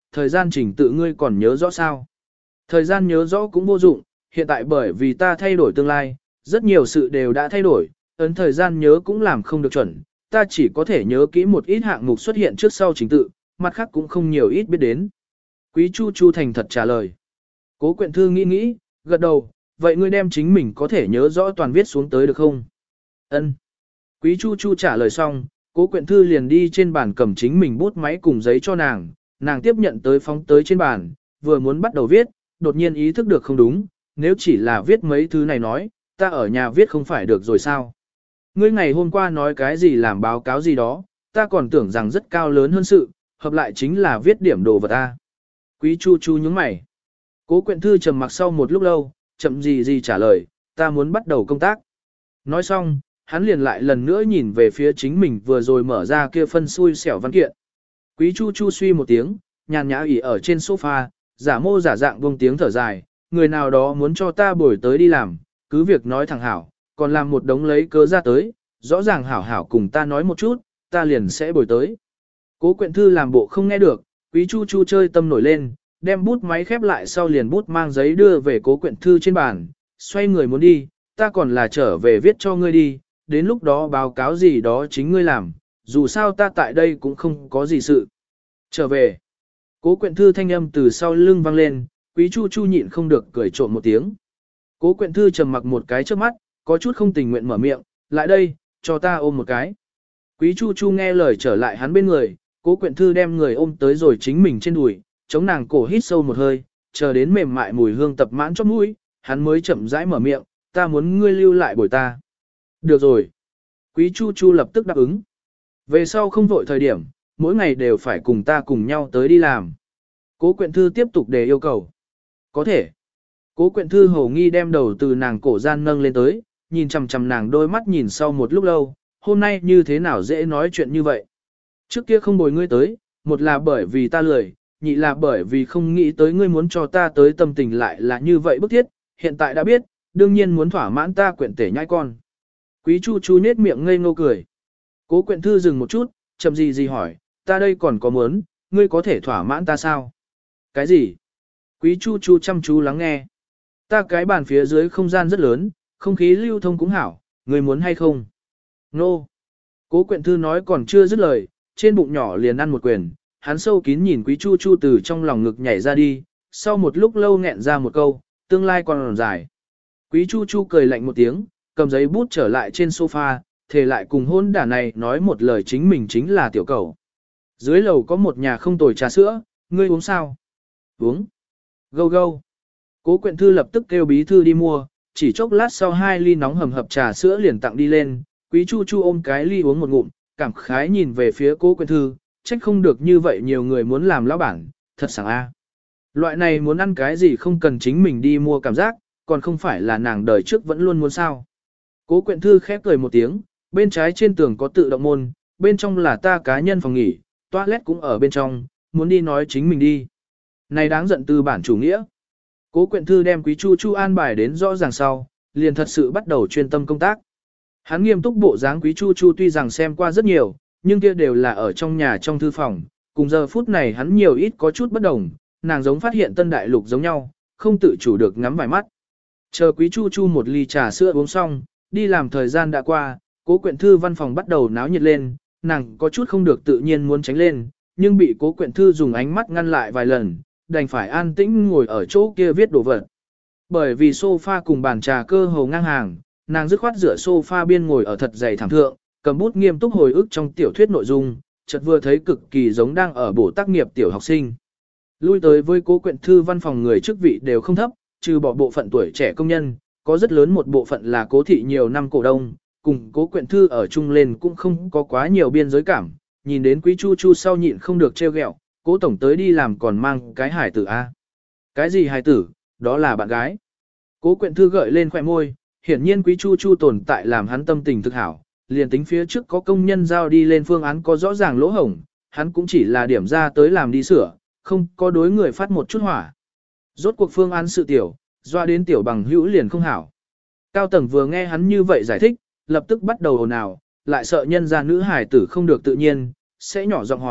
thời gian trình tự ngươi còn nhớ rõ sao? Thời gian nhớ rõ cũng vô dụng, hiện tại bởi vì ta thay đổi tương lai, rất nhiều sự đều đã thay đổi, ấn thời gian nhớ cũng làm không được chuẩn, ta chỉ có thể nhớ kỹ một ít hạng mục xuất hiện trước sau trình tự, mặt khác cũng không nhiều ít biết đến. Quý Chu Chu thành thật trả lời. Cố Quyện Thư nghĩ nghĩ, gật đầu, vậy ngươi đem chính mình có thể nhớ rõ toàn viết xuống tới được không? Ân. Quý Chu Chu trả lời xong, Cố Quyện Thư liền đi trên bàn cầm chính mình bút máy cùng giấy cho nàng, nàng tiếp nhận tới phóng tới trên bàn, vừa muốn bắt đầu viết, đột nhiên ý thức được không đúng, nếu chỉ là viết mấy thứ này nói, ta ở nhà viết không phải được rồi sao? Ngươi ngày hôm qua nói cái gì làm báo cáo gì đó, ta còn tưởng rằng rất cao lớn hơn sự, hợp lại chính là viết điểm đồ vật ta. Quý Chu Chu nhướng mày. Cố Quyện Thư trầm mặc sau một lúc lâu, chậm gì trả lời, ta muốn bắt đầu công tác. Nói xong, hắn liền lại lần nữa nhìn về phía chính mình vừa rồi mở ra kia phân xui xẻo văn kiện. Quý Chu Chu suy một tiếng, nhàn nhã ỉ ở trên sofa, giả mô giả dạng buông tiếng thở dài, người nào đó muốn cho ta bồi tới đi làm, cứ việc nói thẳng hảo, còn làm một đống lấy cớ ra tới, rõ ràng hảo hảo cùng ta nói một chút, ta liền sẽ bồi tới. Cố Quyện Thư làm bộ không nghe được, Quý Chu Chu chơi tâm nổi lên, đem bút máy khép lại sau liền bút mang giấy đưa về Cố Quyện Thư trên bàn, xoay người muốn đi, ta còn là trở về viết cho ngươi đi, đến lúc đó báo cáo gì đó chính ngươi làm, dù sao ta tại đây cũng không có gì sự. Trở về. Cố Quyện Thư thanh âm từ sau lưng vang lên, Quý Chu Chu nhịn không được cười trộm một tiếng. Cố Quyện Thư trầm mặc một cái trước mắt, có chút không tình nguyện mở miệng, lại đây, cho ta ôm một cái. Quý Chu Chu nghe lời trở lại hắn bên người, Cố Quyện Thư đem người ôm tới rồi chính mình trên đùi, chống nàng cổ hít sâu một hơi, chờ đến mềm mại mùi hương tập mãn chóp mũi, hắn mới chậm rãi mở miệng, ta muốn ngươi lưu lại bồi ta. Được rồi. Quý Chu Chu lập tức đáp ứng. Về sau không vội thời điểm, mỗi ngày đều phải cùng ta cùng nhau tới đi làm. Cố Quyện Thư tiếp tục đề yêu cầu. Có thể. Cố Quyện Thư hầu nghi đem đầu từ nàng cổ gian nâng lên tới, nhìn chằm chằm nàng đôi mắt nhìn sau một lúc lâu, hôm nay như thế nào dễ nói chuyện như vậy. Trước kia không bồi ngươi tới, một là bởi vì ta lười, nhị là bởi vì không nghĩ tới ngươi muốn cho ta tới tâm tình lại là như vậy bức thiết, hiện tại đã biết, đương nhiên muốn thỏa mãn ta Quyện tể nhai con. Quý Chu Chu nết miệng ngây ngô cười. Cố Quyện Thư dừng một chút, chậm gì hỏi, ta đây còn có muốn, ngươi có thể thỏa mãn ta sao? Cái gì? Quý Chu Chu chăm chú lắng nghe. Ta cái bàn phía dưới không gian rất lớn, không khí lưu thông cũng hảo, ngươi muốn hay không? Nô. Cố Quyện Thư nói còn chưa dứt lời, trên bụng nhỏ liền ăn một quyền, hắn sâu kín nhìn Quý Chu Chu từ trong lòng ngực nhảy ra đi, sau một lúc lâu nghẹn ra một câu, tương lai còn dài. Quý Chu Chu cười lạnh một tiếng, cầm giấy bút trở lại trên sofa, thề lại cùng hôn đả này nói một lời chính mình chính là tiểu cầu. Dưới lầu có một nhà không tồi trà sữa, ngươi uống sao? Uống. Gâu gâu. Cố Quyện Thư lập tức kêu bí thư đi mua, chỉ chốc lát sau 2 ly nóng hầm hập trà sữa liền tặng đi lên, Quý Chu Chu ôm cái ly uống một ngụm, cảm khái nhìn về phía Cố Quyện Thư, trách không được như vậy nhiều người muốn làm lão bản, thật sảng a. Loại này muốn ăn cái gì không cần chính mình đi mua cảm giác, còn không phải là nàng đời trước vẫn luôn muốn sao. Cố Quyện Thư khép cười một tiếng, bên trái trên tường có tự động môn, bên trong là ta cá nhân phòng nghỉ, toilet cũng ở bên trong, muốn đi nói chính mình đi. Này đáng giận tư bản chủ nghĩa. Cố Quyện Thư đem Quý Chu Chu an bài đến rõ ràng sau, liền thật sự bắt đầu chuyên tâm công tác. Hắn nghiêm túc bộ dáng Quý Chu Chu tuy rằng xem qua rất nhiều, nhưng kia đều là ở trong nhà trong thư phòng, cùng giờ phút này hắn nhiều ít có chút bất đồng, nàng giống phát hiện tân đại lục giống nhau, không tự chủ được ngắm vài mắt. Chờ Quý Chu Chu một ly trà sữa uống xong, đi làm thời gian đã qua, Cố Quyện Thư văn phòng bắt đầu náo nhiệt lên, nàng có chút không được tự nhiên muốn tránh lên, nhưng bị Cố Quyện Thư dùng ánh mắt ngăn lại vài lần, đành phải an tĩnh ngồi ở chỗ kia viết đồ vật. Bởi vì sofa cùng bàn trà cơ hồ ngang hàng, nàng dứt khoát rửa sofa biên ngồi ở thật dày thảm thượng, cầm bút nghiêm túc hồi ức trong tiểu thuyết nội dung, chợt vừa thấy cực kỳ giống đang ở bổ tác nghiệp tiểu học sinh. Lui tới với Cố Quyện Thư văn phòng người chức vị đều không thấp, trừ bỏ bộ phận tuổi trẻ công nhân, có rất lớn một bộ phận là Cố thị nhiều năm cổ đông, cùng Cố Quyện Thư ở chung lên cũng không có quá nhiều biên giới cảm, nhìn đến Quý Chu Chu sau nhịn không được trêu ghẹo, Cố tổng tới đi làm còn mang cái hài tử a. Cái gì hài tử, đó là bạn gái. Cố Quyện Thư gợi lên khóe môi, hiển nhiên Quý Chu Chu tồn tại làm hắn tâm tình thực hảo, liền tính phía trước có công nhân giao đi lên phương án có rõ ràng lỗ hổng, hắn cũng chỉ là điểm ra tới làm đi sửa, không có đối người phát một chút hỏa. Rốt cuộc phương án sự tiểu, doa đến tiểu bằng hữu liền không hảo. Cao tầng vừa nghe hắn như vậy giải thích, lập tức bắt đầu ồn ào, lại sợ nhân gia nữ hải tử không được tự nhiên, sẽ nhỏ giọng hỏi,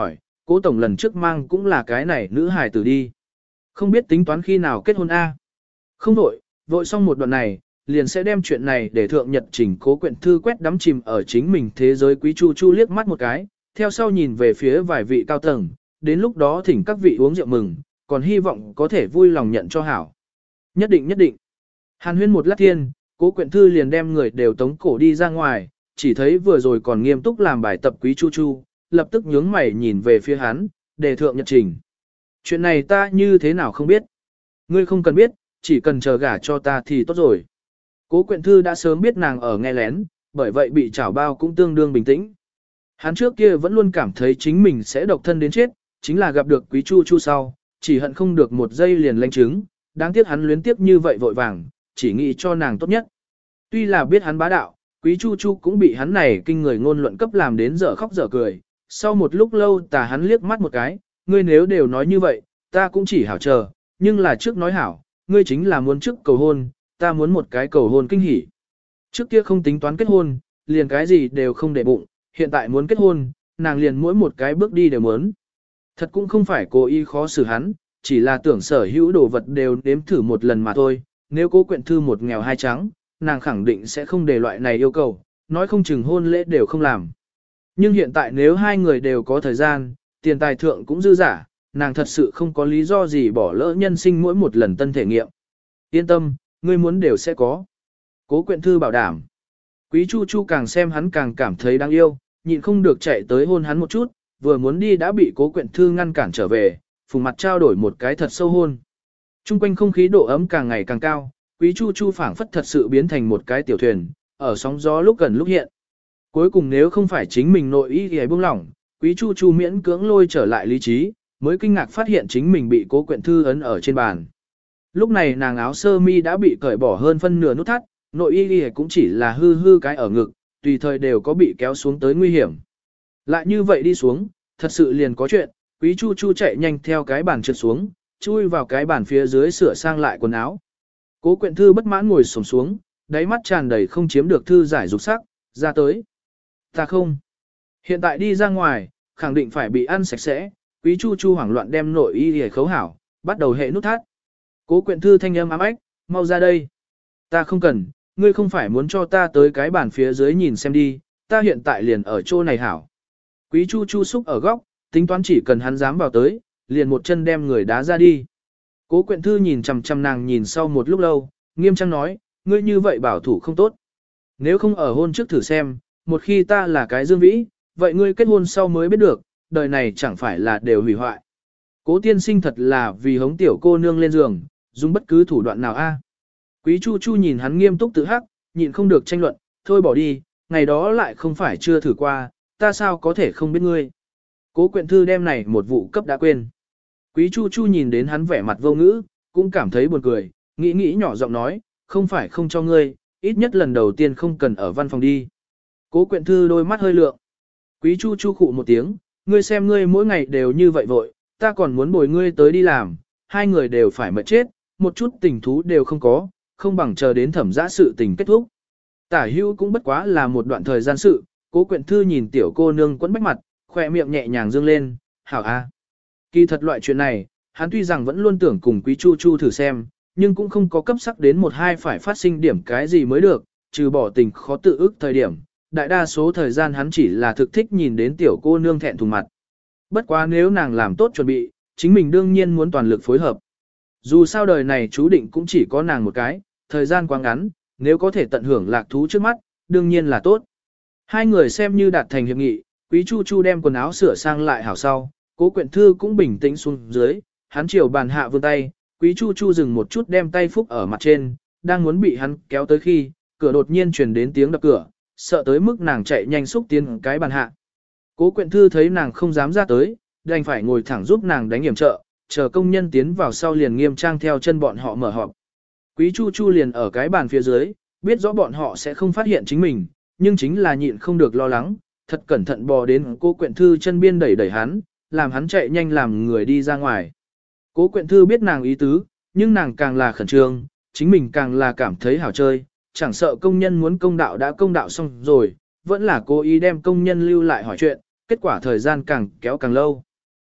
Cố tổng lần trước mang cũng là cái này nữ hài tử đi. Không biết tính toán khi nào kết hôn a? Không vội, vội xong một đoạn này, liền sẽ đem chuyện này để thượng nhật trình. Cố Quyện Thư quét đắm chìm ở chính mình thế giới Quý Chu Chu liếc mắt một cái, theo sau nhìn về phía vài vị cao tầng, đến lúc đó thỉnh các vị uống rượu mừng, còn hy vọng có thể vui lòng nhận cho hảo. Nhất định nhất định. Hàn huyên một lát thiên, Cố Quyện Thư liền đem người đều tống cổ đi ra ngoài, chỉ thấy vừa rồi còn nghiêm túc làm bài tập Quý Chu Chu, lập tức nhướng mày nhìn về phía hắn, đề thượng nhật trình. Chuyện này ta như thế nào không biết. Ngươi không cần biết, chỉ cần chờ gả cho ta thì tốt rồi. Cố Quyện Thư đã sớm biết nàng ở nghe lén, bởi vậy bị chảo bao cũng tương đương bình tĩnh. Hắn trước kia vẫn luôn cảm thấy chính mình sẽ độc thân đến chết, chính là gặp được Quý Chu Chu sau, chỉ hận không được một giây liền lanh chứng, đáng tiếc hắn luyến tiếc như vậy vội vàng, chỉ nghĩ cho nàng tốt nhất. Tuy là biết hắn bá đạo, Quý Chu Chu cũng bị hắn này kinh người ngôn luận cấp làm đến dở khóc dở cười. Sau một lúc lâu tà hắn liếc mắt một cái, ngươi nếu đều nói như vậy, ta cũng chỉ hảo chờ, nhưng là trước nói hảo, ngươi chính là muốn trước cầu hôn, ta muốn một cái cầu hôn kinh hỉ. Trước kia không tính toán kết hôn, liền cái gì đều không để bụng, hiện tại muốn kết hôn, nàng liền mỗi một cái bước đi đều muốn. Thật cũng không phải cố ý khó xử hắn, chỉ là tưởng sở hữu đồ vật đều nếm thử một lần mà thôi, nếu Cố Quyện Thư một nghèo hai trắng, nàng khẳng định sẽ không để loại này yêu cầu, nói không chừng hôn lễ đều không làm. Nhưng hiện tại nếu hai người đều có thời gian, tiền tài thượng cũng dư giả, nàng thật sự không có lý do gì bỏ lỡ nhân sinh mỗi một lần tân thể nghiệm. Yên tâm, ngươi muốn đều sẽ có. Cố Quyện Thư bảo đảm. Quý Chu Chu càng xem hắn càng cảm thấy đáng yêu, nhịn không được chạy tới hôn hắn một chút, vừa muốn đi đã bị Cố Quyện Thư ngăn cản trở về, phùng mặt trao đổi một cái thật sâu hôn. Trung quanh không khí độ ấm càng ngày càng cao, Quý Chu Chu phảng phất thật sự biến thành một cái tiểu thuyền, ở sóng gió lúc gần lúc hiện. Cuối cùng nếu không phải chính mình nội ý thì buông lỏng, Quý Chu Chu miễn cưỡng lôi trở lại lý trí, mới kinh ngạc phát hiện chính mình bị Cố Quyện Thư ấn ở trên bàn. Lúc này nàng áo sơ mi đã bị cởi bỏ hơn phân nửa nút thắt, nội y cũng chỉ là hư hư cái ở ngực, tùy thời đều có bị kéo xuống tới nguy hiểm. Lại như vậy đi xuống, thật sự liền có chuyện, Quý Chu Chu chạy nhanh theo cái bàn trượt xuống, chui vào cái bàn phía dưới sửa sang lại quần áo. Cố Quyện Thư bất mãn ngồi xổm xuống, đáy mắt tràn đầy không chiếm được thư giải dục sắc, ra tới. Ta không. Hiện tại đi ra ngoài, khẳng định phải bị ăn sạch sẽ, Quý Chu Chu hoảng loạn đem nội y để khấu hảo, bắt đầu hệ nút thắt. Cố Quyện Thư thanh âm ám ách, mau ra đây. Ta không cần, ngươi không phải muốn cho ta tới cái bàn phía dưới nhìn xem đi, ta hiện tại liền ở chỗ này hảo. Quý Chu Chu xúc ở góc, tính toán chỉ cần hắn dám vào tới, liền một chân đem người đá ra đi. Cố Quyện Thư nhìn chằm chằm nàng nhìn sau một lúc lâu, nghiêm trang nói, ngươi như vậy bảo thủ không tốt. Nếu không ở hôn trước thử xem, một khi ta là cái dương vĩ, vậy ngươi kết hôn sau mới biết được, đời này chẳng phải là đều hủy hoại. Cố tiên sinh thật là vì hống tiểu cô nương lên giường, dùng bất cứ thủ đoạn nào a. Quý Chu Chu nhìn hắn nghiêm túc tự hắc, nhịn không được tranh luận, thôi bỏ đi, ngày đó lại không phải chưa thử qua, ta sao có thể không biết ngươi. Cố Quyện Thư đem này một vụ cấp đã quên. Quý Chu Chu nhìn đến hắn vẻ mặt vô ngữ, cũng cảm thấy buồn cười, nghĩ nhỏ giọng nói, không phải không cho ngươi, ít nhất lần đầu tiên không cần ở văn phòng đi. Cố Quyện Thư đôi mắt hơi lượng. Quý Chu Chu khụ một tiếng, ngươi xem ngươi mỗi ngày đều như vậy vội, ta còn muốn bồi ngươi tới đi làm, hai người đều phải mệt chết, một chút tình thú đều không có, không bằng chờ đến thẩm giã sự tình kết thúc. Tả hưu cũng bất quá là một đoạn thời gian sự, Cố Quyện Thư nhìn tiểu cô nương quấn bách mặt, khỏe miệng nhẹ nhàng dương lên, hảo a. Kỳ thật loại chuyện này, hắn tuy rằng vẫn luôn tưởng cùng Quý Chu Chu thử xem, nhưng cũng không có cấp sắc đến một hai phải phát sinh điểm cái gì mới được, trừ bỏ tình khó tự ức thời điểm, đại đa số thời gian hắn chỉ là thực thích nhìn đến tiểu cô nương thẹn thùng mặt. Bất quá nếu nàng làm tốt chuẩn bị, chính mình đương nhiên muốn toàn lực phối hợp. Dù sao đời này chú định cũng chỉ có nàng một cái, thời gian quá ngắn, nếu có thể tận hưởng lạc thú trước mắt, đương nhiên là tốt. Hai người xem như đạt thành hiệp nghị, Quý Chu Chu đem quần áo sửa sang lại hảo sau, Cố Quyện Thư cũng bình tĩnh xuống dưới, hắn chiều bàn hạ vươn tay, Quý Chu Chu dừng một chút đem tay phúc ở mặt trên, đang muốn bị hắn kéo tới khi, cửa đột nhiên truyền đến tiếng đập cửa, sợ tới mức nàng chạy nhanh xúc tiến cái bàn hạ. Cố Quyện Thư thấy nàng không dám ra tới, đành phải ngồi thẳng giúp nàng đánh hiểm trợ, chờ công nhân tiến vào sau liền nghiêm trang theo chân bọn họ mở họp. Quý Chu Chu liền ở cái bàn phía dưới, biết rõ bọn họ sẽ không phát hiện chính mình, nhưng chính là nhịn không được lo lắng, thật cẩn thận bò đến Cố Quyện Thư chân biên đẩy hắn, làm hắn chạy nhanh làm người đi ra ngoài. Cố Quyện Thư biết nàng ý tứ, nhưng nàng càng là khẩn trương, chính mình càng là cảm thấy hảo chơi, chẳng sợ công nhân muốn công đạo đã công đạo xong rồi, vẫn là cố ý đem công nhân lưu lại hỏi chuyện, kết quả thời gian càng kéo càng lâu.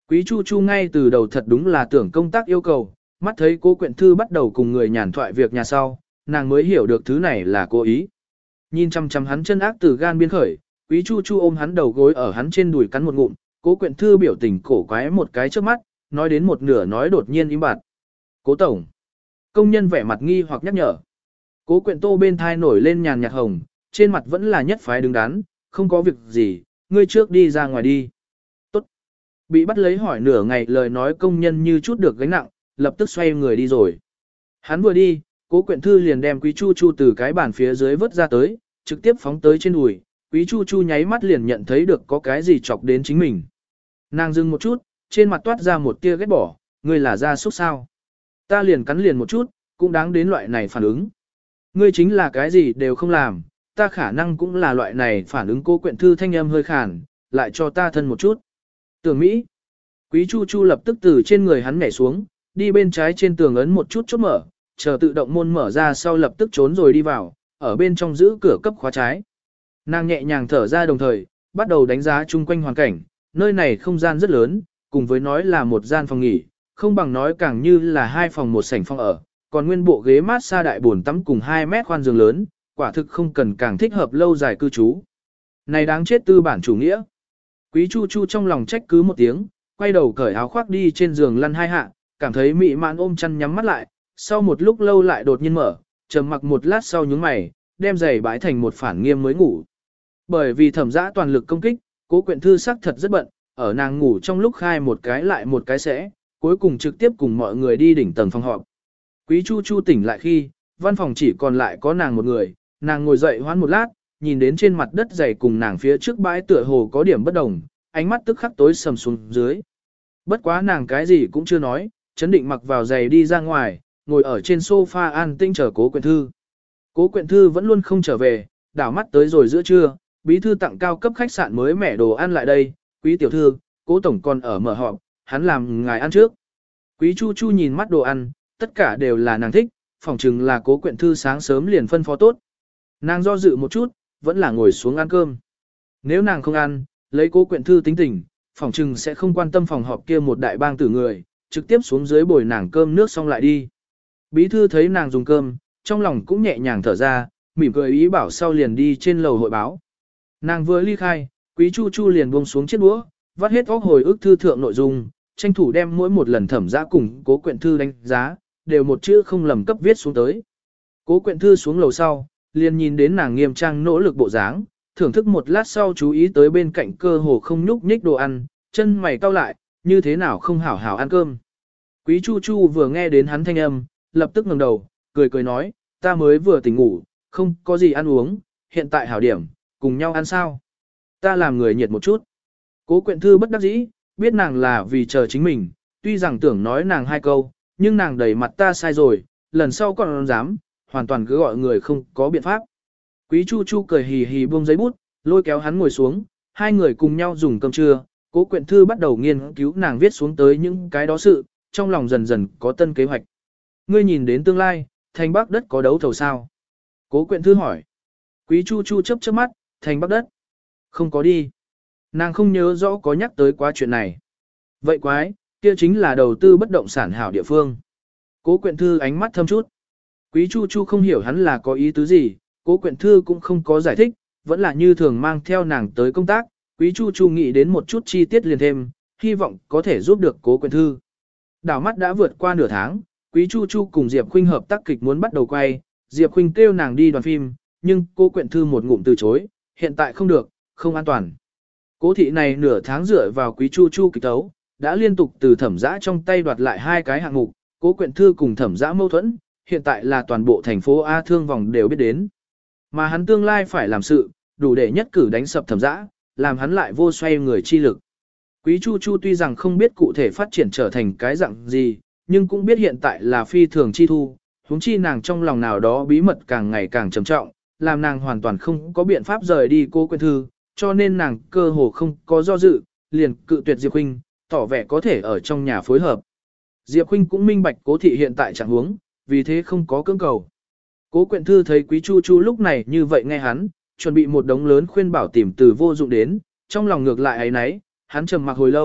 Quý Chu Chu ngay từ đầu thật đúng là tưởng công tác yêu cầu, mắt thấy Cố Quyện Thư bắt đầu cùng người nhàn thoại việc nhà sau, nàng mới hiểu được thứ này là cố ý. Nhìn chăm chăm hắn chân ác từ gan biên khởi, Quý Chu Chu ôm hắn đầu gối ở hắn trên đùi cắn một ngụm, Cố Quyện Thư biểu tình cổ quái một cái trước mắt, nói đến một nửa nói đột nhiên im bặt. Cố tổng. Công nhân vẻ mặt nghi hoặc nhắc nhở. Cố Quyện Tô bên thai nổi lên nhàn nhạt hồng, trên mặt vẫn là nhất phái đứng đắn, không có việc gì, ngươi trước đi ra ngoài đi. Tốt. Bị bắt lấy hỏi nửa ngày lời nói công nhân như chút được gánh nặng, lập tức xoay người đi rồi. Hắn vừa đi, Cố Quyện Thư liền đem Quý Chu Chu từ cái bàn phía dưới vớt ra tới, trực tiếp phóng tới trên đùi. Quý Chu Chu nháy mắt liền nhận thấy được có cái gì chọc đến chính mình. Nàng dừng một chút, trên mặt toát ra một tia ghét bỏ, ngươi là gia súc sao? Ta liền cắn liền một chút, cũng đáng đến loại này phản ứng. Ngươi chính là cái gì đều không làm, ta khả năng cũng là loại này phản ứng. Cố Quyện Thư thanh âm hơi khàn, lại cho ta thân một chút. Tưởng Mỹ. Quý Chu Chu lập tức từ trên người hắn nhảy xuống, đi bên trái trên tường ấn một chút chốt mở, chờ tự động môn mở ra sau lập tức trốn rồi đi vào, ở bên trong giữ cửa cấp khóa trái. Nàng nhẹ nhàng thở ra đồng thời, bắt đầu đánh giá chung quanh hoàn cảnh, nơi này không gian rất lớn, cùng với nói là một gian phòng nghỉ, không bằng nói càng như là hai phòng một sảnh phòng ở, còn nguyên bộ ghế mát xa đại bồn tắm cùng 2 mét khoan giường lớn, quả thực không cần càng thích hợp lâu dài cư trú. Này đáng chết tư bản chủ nghĩa. Quý Chu Chu trong lòng trách cứ một tiếng, quay đầu cởi áo khoác đi trên giường lăn hai hạ, cảm thấy mị mạn ôm chăn nhắm mắt lại, sau một lúc lâu lại đột nhiên mở, trầm mặc một lát sau nhướng mày, đem giày bãi thành một phản nghiêm mới ngủ. Bởi vì Thẩm Dã toàn lực công kích, Cố Quyện Thư sắc thật rất bận, ở nàng ngủ trong lúc khai một cái lại một cái sẽ, cuối cùng trực tiếp cùng mọi người đi đỉnh tầng phòng họp. Quý Chu Chu tỉnh lại khi, văn phòng chỉ còn lại có nàng một người, nàng ngồi dậy hoãn một lát, nhìn đến trên mặt đất giày cùng nàng phía trước bãi tựa hồ có điểm bất đồng, ánh mắt tức khắc tối sầm xuống dưới. Bất quá nàng cái gì cũng chưa nói, chấn định mặc vào giày đi ra ngoài, ngồi ở trên sofa an tinh chờ Cố Quyện Thư. Cố Quyện Thư vẫn luôn không trở về, đảo mắt tới rồi giữa trưa, bí thư tặng cao cấp khách sạn mới mẻ đồ ăn lại đây, Quý tiểu thư, Cố tổng còn ở mở họp, hắn làm ngài ăn trước. Quý Chu Chu nhìn mắt đồ ăn, tất cả đều là nàng thích, phỏng chừng là Cố Quyện Thư sáng sớm liền phân phó tốt. Nàng do dự một chút, vẫn là ngồi xuống ăn cơm. Nếu nàng không ăn, lấy Cố Quyện Thư tính tình, phỏng chừng sẽ không quan tâm phòng họp kia một đại bang tử người, trực tiếp xuống dưới bồi nàng cơm nước xong lại đi. Bí thư thấy nàng dùng cơm, trong lòng cũng nhẹ nhàng thở ra, mỉm cười ý bảo sau liền đi trên lầu hội báo. Nàng vừa ly khai, Quý Chu Chu liền buông xuống chiếc đũa, vắt hết óc hồi ức thư thượng nội dung, tranh thủ đem mỗi một lần Thẩm Dã cùng Cố Quyện Thư đánh giá, đều một chữ không lầm cấp viết xuống tới. Cố Quyện Thư xuống lầu sau, liền nhìn đến nàng nghiêm trang nỗ lực bộ dáng, thưởng thức một lát sau chú ý tới bên cạnh cơ hồ không nhúc nhích đồ ăn, chân mày cau lại, như thế nào không hảo hảo ăn cơm. Quý Chu Chu vừa nghe đến hắn thanh âm, lập tức ngẩng đầu, cười cười nói, ta mới vừa tỉnh ngủ, không có gì ăn uống, hiện tại hảo điểm, cùng nhau ăn sao. Ta làm người nhiệt một chút. Cố Quyện Thư bất đắc dĩ, biết nàng là vì chờ chính mình, tuy rằng tưởng nói nàng hai câu, nhưng nàng đầy mặt ta sai rồi, lần sau còn dám, hoàn toàn cứ gọi người không có biện pháp. Quý Chu Chu cười hì hì buông giấy bút, lôi kéo hắn ngồi xuống, hai người cùng nhau dùng cơm trưa. Cố Quyện Thư bắt đầu nghiên cứu nàng viết xuống tới những cái đó sự, trong lòng dần dần có tân kế hoạch. Ngươi nhìn đến tương lai, thành Bắc đất có đấu thầu sao? Cố Quyện Thư hỏi. Quý Chu Chu chớp chớp mắt, thành Bắc đất. Không có đi. Nàng không nhớ rõ có nhắc tới quá chuyện này. Vậy quái, kia chính là đầu tư bất động sản hảo địa phương. Cố Quyện Thư ánh mắt thâm chút. Quý Chu Chu không hiểu hắn là có ý tứ gì, Cố Quyện Thư cũng không có giải thích, vẫn là như thường mang theo nàng tới công tác. Quý Chu Chu nghĩ đến một chút chi tiết liền thêm, hy vọng có thể giúp được Cố Quyện Thư. Đảo mắt đã vượt qua nửa tháng, Quý Chu Chu cùng Diệp Khuynh hợp tác kịch muốn bắt đầu quay, Diệp Khuynh kêu nàng đi đoàn phim, nhưng Cố Quyện Thư một ngụm từ chối, hiện tại không được, không an toàn. Cố thị này nửa tháng dựa vào Quý Chu Chu kịch tấu, đã liên tục từ Thẩm Dã trong tay đoạt lại 2 cái hạng mục, Cố Quyện Thư cùng Thẩm Dã mâu thuẫn, hiện tại là toàn bộ thành phố A Thương vòng đều biết đến. Mà hắn tương lai phải làm sự, đủ để nhất cử đánh sập Thẩm Dã, làm hắn lại vô xoay người chi lực. Quý Chu Chu tuy rằng không biết cụ thể phát triển trở thành cái dạng gì, nhưng cũng biết hiện tại là phi thường chi thu, huống chi nàng trong lòng nào đó bí mật càng ngày càng trầm trọng, làm nàng hoàn toàn không có biện pháp rời đi Cố Quyện Thư, cho nên nàng cơ hồ không có do dự, liền cự tuyệt Diệp Khuynh, tỏ vẻ có thể ở trong nhà phối hợp. Diệp Khuynh cũng minh bạch Cố thị hiện tại trạng huống, vì thế không có cưỡng cầu. Cố Quyện Thư thấy Quý Chu Chu lúc này như vậy nghe hắn, chuẩn bị một đống lớn khuyên bảo tìm từ vô dụng đến, trong lòng ngược lại ấy nấy, hắn trầm mặc hồi lâu,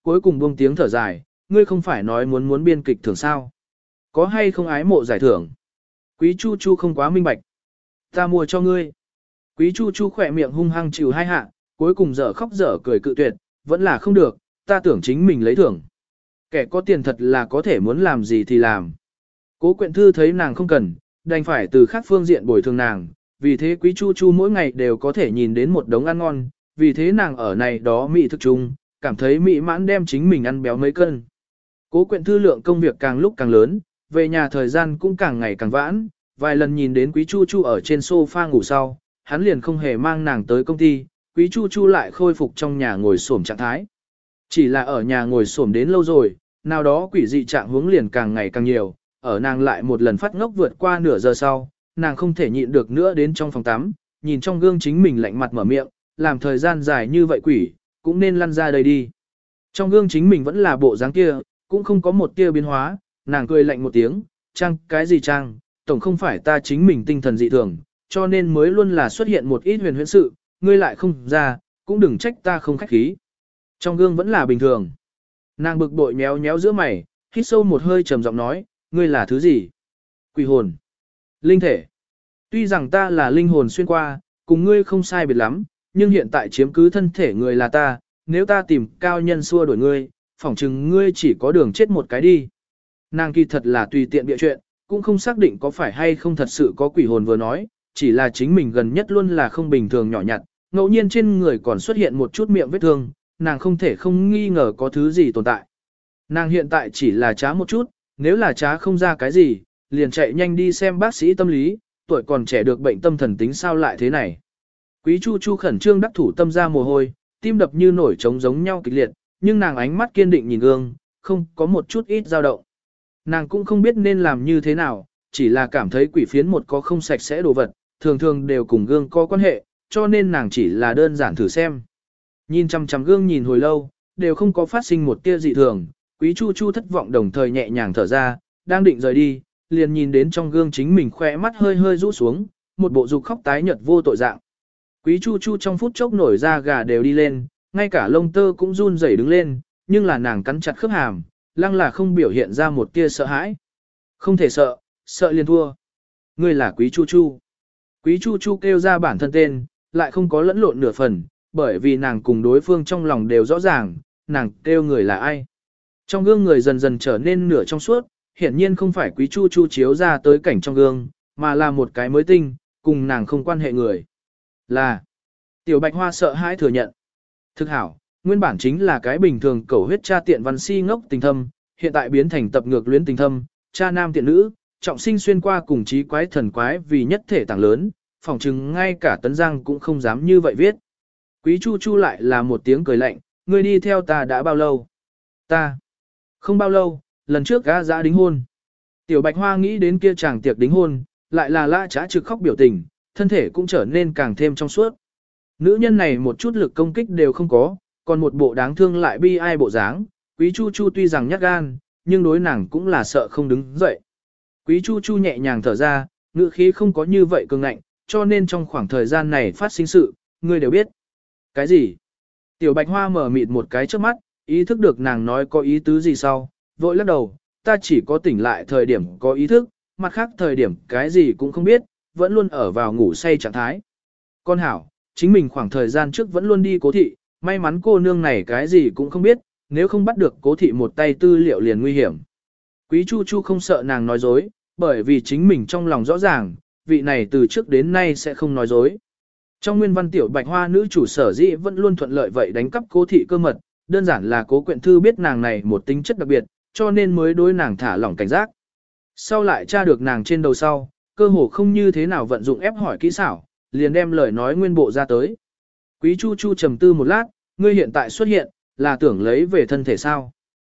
cuối cùng buông tiếng thở dài, ngươi không phải nói muốn biên kịch thưởng sao? Có hay không ái mộ giải thưởng? Quý Chu Chu không quá minh bạch. Ta mua cho ngươi. Quý Chu Chu khỏe miệng hung hăng chịu hai hạ, cuối cùng dở khóc dở cười cự tuyệt, vẫn là không được, ta tưởng chính mình lấy thưởng. Kẻ có tiền thật là có thể muốn làm gì thì làm. Cố Quyện Thư thấy nàng không cần, đành phải từ khác phương diện bồi thường nàng, vì thế Quý Chu Chu mỗi ngày đều có thể nhìn đến một đống ăn ngon, vì thế nàng ở này đó mỹ thực chung, cảm thấy mỹ mãn đem chính mình ăn béo mấy cân. Cố Quyện Thư lượng công việc càng lúc càng lớn, về nhà thời gian cũng càng ngày càng vãn, vài lần nhìn đến Quý Chu Chu ở trên sofa ngủ sau, hắn liền không hề mang nàng tới công ty, Quý Chu Chu lại khôi phục trong nhà ngồi xổm trạng thái. Chỉ là ở nhà ngồi xổm đến lâu rồi, nào đó quỷ dị trạng huống liền càng ngày càng nhiều, ở nàng lại một lần phát ngốc vượt qua nửa giờ sau, nàng không thể nhịn được nữa đến trong phòng tắm, nhìn trong gương chính mình lạnh mặt mở miệng, làm thời gian dài như vậy quỷ, cũng nên lăn ra đây đi. Trong gương chính mình vẫn là bộ dáng kia, cũng không có một tia biến hóa, nàng cười lạnh một tiếng, Trang, cái gì Trang, tổng không phải ta chính mình tinh thần dị thường, cho nên mới luôn là xuất hiện một ít huyền huyễn sự, ngươi lại không ra, cũng đừng trách ta không khách khí. Trong gương vẫn là bình thường. Nàng bực bội méo méo giữa mày, hít sâu một hơi trầm giọng nói, ngươi là thứ gì? Quỷ hồn. Linh thể. Tuy rằng ta là linh hồn xuyên qua, cùng ngươi không sai biệt lắm, nhưng hiện tại chiếm cứ thân thể người là ta, nếu ta tìm cao nhân xua đuổi ngươi, phỏng chừng ngươi chỉ có đường chết một cái đi. Nàng kỳ thật là tùy tiện bịa chuyện, cũng không xác định có phải hay không thật sự có quỷ hồn vừa nói, chỉ là chính mình gần nhất luôn là không bình thường nhỏ nhặt, ngẫu nhiên trên người còn xuất hiện một chút miệng vết thương, nàng không thể không nghi ngờ có thứ gì tồn tại. Nàng hiện tại chỉ là trá một chút, nếu là trá không ra cái gì, liền chạy nhanh đi xem bác sĩ tâm lý, tuổi còn trẻ được bệnh tâm thần tính sao lại thế này. Quý Chu Chu khẩn trương đắc thủ tâm ra mồ hôi, tim đập như nổi trống giống nhau kịch liệt, nhưng nàng ánh mắt kiên định nhìn gương, không có một chút ít dao động. Nàng cũng không biết nên làm như thế nào, chỉ là cảm thấy quỷ phiến một có không sạch sẽ đồ vật, thường thường đều cùng gương có quan hệ, cho nên nàng chỉ là đơn giản thử xem. Nhìn chằm chằm gương nhìn hồi lâu, đều không có phát sinh một tia dị thường, Quý Chu Chu thất vọng đồng thời nhẹ nhàng thở ra, đang định rời đi, liền nhìn đến trong gương chính mình khỏe mắt hơi hơi rũ xuống, một bộ dục khóc tái nhợt vô tội dạng. Quý Chu Chu trong phút chốc nổi ra gà đều đi lên, ngay cả lông tơ cũng run rẩy đứng lên, nhưng là nàng cắn chặt khớp hàm, lăng là không biểu hiện ra một tia sợ hãi. Không thể sợ, sợ liền thua. Ngươi là Quý Chu Chu. Quý Chu Chu kêu ra bản thân tên, lại không có lẫn lộn nửa phần, bởi vì nàng cùng đối phương trong lòng đều rõ ràng, nàng kêu người là ai. Trong gương người dần dần trở nên nửa trong suốt, hiển nhiên không phải Quý Chu Chu chiếu ra tới cảnh trong gương, mà là một cái mới tinh, cùng nàng không quan hệ người. Là, Tiểu Bạch Hoa sợ hãi thừa nhận. Thực hảo, nguyên bản chính là cái bình thường cầu huyết cha tiện văn si ngốc tình thâm, hiện tại biến thành tập ngược luyến tình thâm, cha nam tiện nữ, trọng sinh xuyên qua cùng trí quái thần quái vì nhất thể tàng lớn, phỏng chừng ngay cả Tấn Giang cũng không dám như vậy viết. Quý Chu Chu lại là một tiếng cười lạnh, ngươi đi theo ta đã bao lâu? Ta. Không bao lâu, lần trước gã dã đính hôn. Tiểu Bạch Hoa nghĩ đến kia chàng tiệc đính hôn, lại là la trá trực khóc biểu tình, thân thể cũng trở nên càng thêm trong suốt. Nữ nhân này một chút lực công kích đều không có, còn một bộ đáng thương lại bi ai bộ dáng. Quý Chu Chu tuy rằng nhát gan, nhưng đối nàng cũng là sợ không đứng dậy. Quý Chu Chu nhẹ nhàng thở ra, ngữ khí không có như vậy cường ngạnh, cho nên trong khoảng thời gian này phát sinh sự, ngươi đều biết. Cái gì? Tiểu Bạch Hoa mở mịt một cái trước mắt, ý thức được nàng nói có ý tứ gì sau, vội lắc đầu, ta chỉ có tỉnh lại thời điểm có ý thức, mặt khác thời điểm cái gì cũng không biết, vẫn luôn ở vào ngủ say trạng thái. Con hảo, chính mình khoảng thời gian trước vẫn luôn đi cố thị, may mắn cô nương này cái gì cũng không biết, nếu không bắt được cố thị một tay tư liệu liền nguy hiểm. Quý Chu Chu không sợ nàng nói dối, bởi vì chính mình trong lòng rõ ràng, vị này từ trước đến nay sẽ không nói dối. Trong nguyên văn Tiểu Bạch Hoa nữ chủ sở dĩ vẫn luôn thuận lợi vậy đánh cắp cố thị cơ mật, đơn giản là Cố Quyện Thư biết nàng này một tính chất đặc biệt, cho nên mới đối nàng thả lỏng cảnh giác. Sau lại tra được nàng trên đầu sau, cơ hồ không như thế nào vận dụng ép hỏi kỹ xảo, liền đem lời nói nguyên bộ ra tới. Quý Chu Chu trầm tư một lát, ngươi hiện tại xuất hiện, là tưởng lấy về thân thể sao?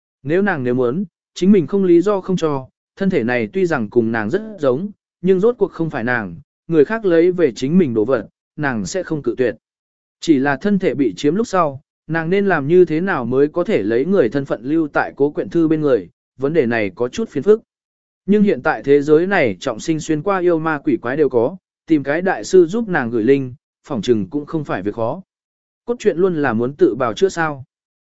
Nếu muốn, chính mình không lý do không cho, thân thể này tuy rằng cùng nàng rất giống, nhưng rốt cuộc không phải nàng, người khác lấy về chính mình đồ vật, nàng sẽ không cự tuyệt. Chỉ là thân thể bị chiếm lúc sau, nàng nên làm như thế nào mới có thể lấy người thân phận lưu tại Cố Quyện Thư bên người, vấn đề này có chút phiền phức. Nhưng hiện tại thế giới này trọng sinh xuyên qua yêu ma quỷ quái đều có, tìm cái đại sư giúp nàng gửi linh, phỏng chừng cũng không phải việc khó. Cốt truyện luôn là muốn tự bào chữa sao.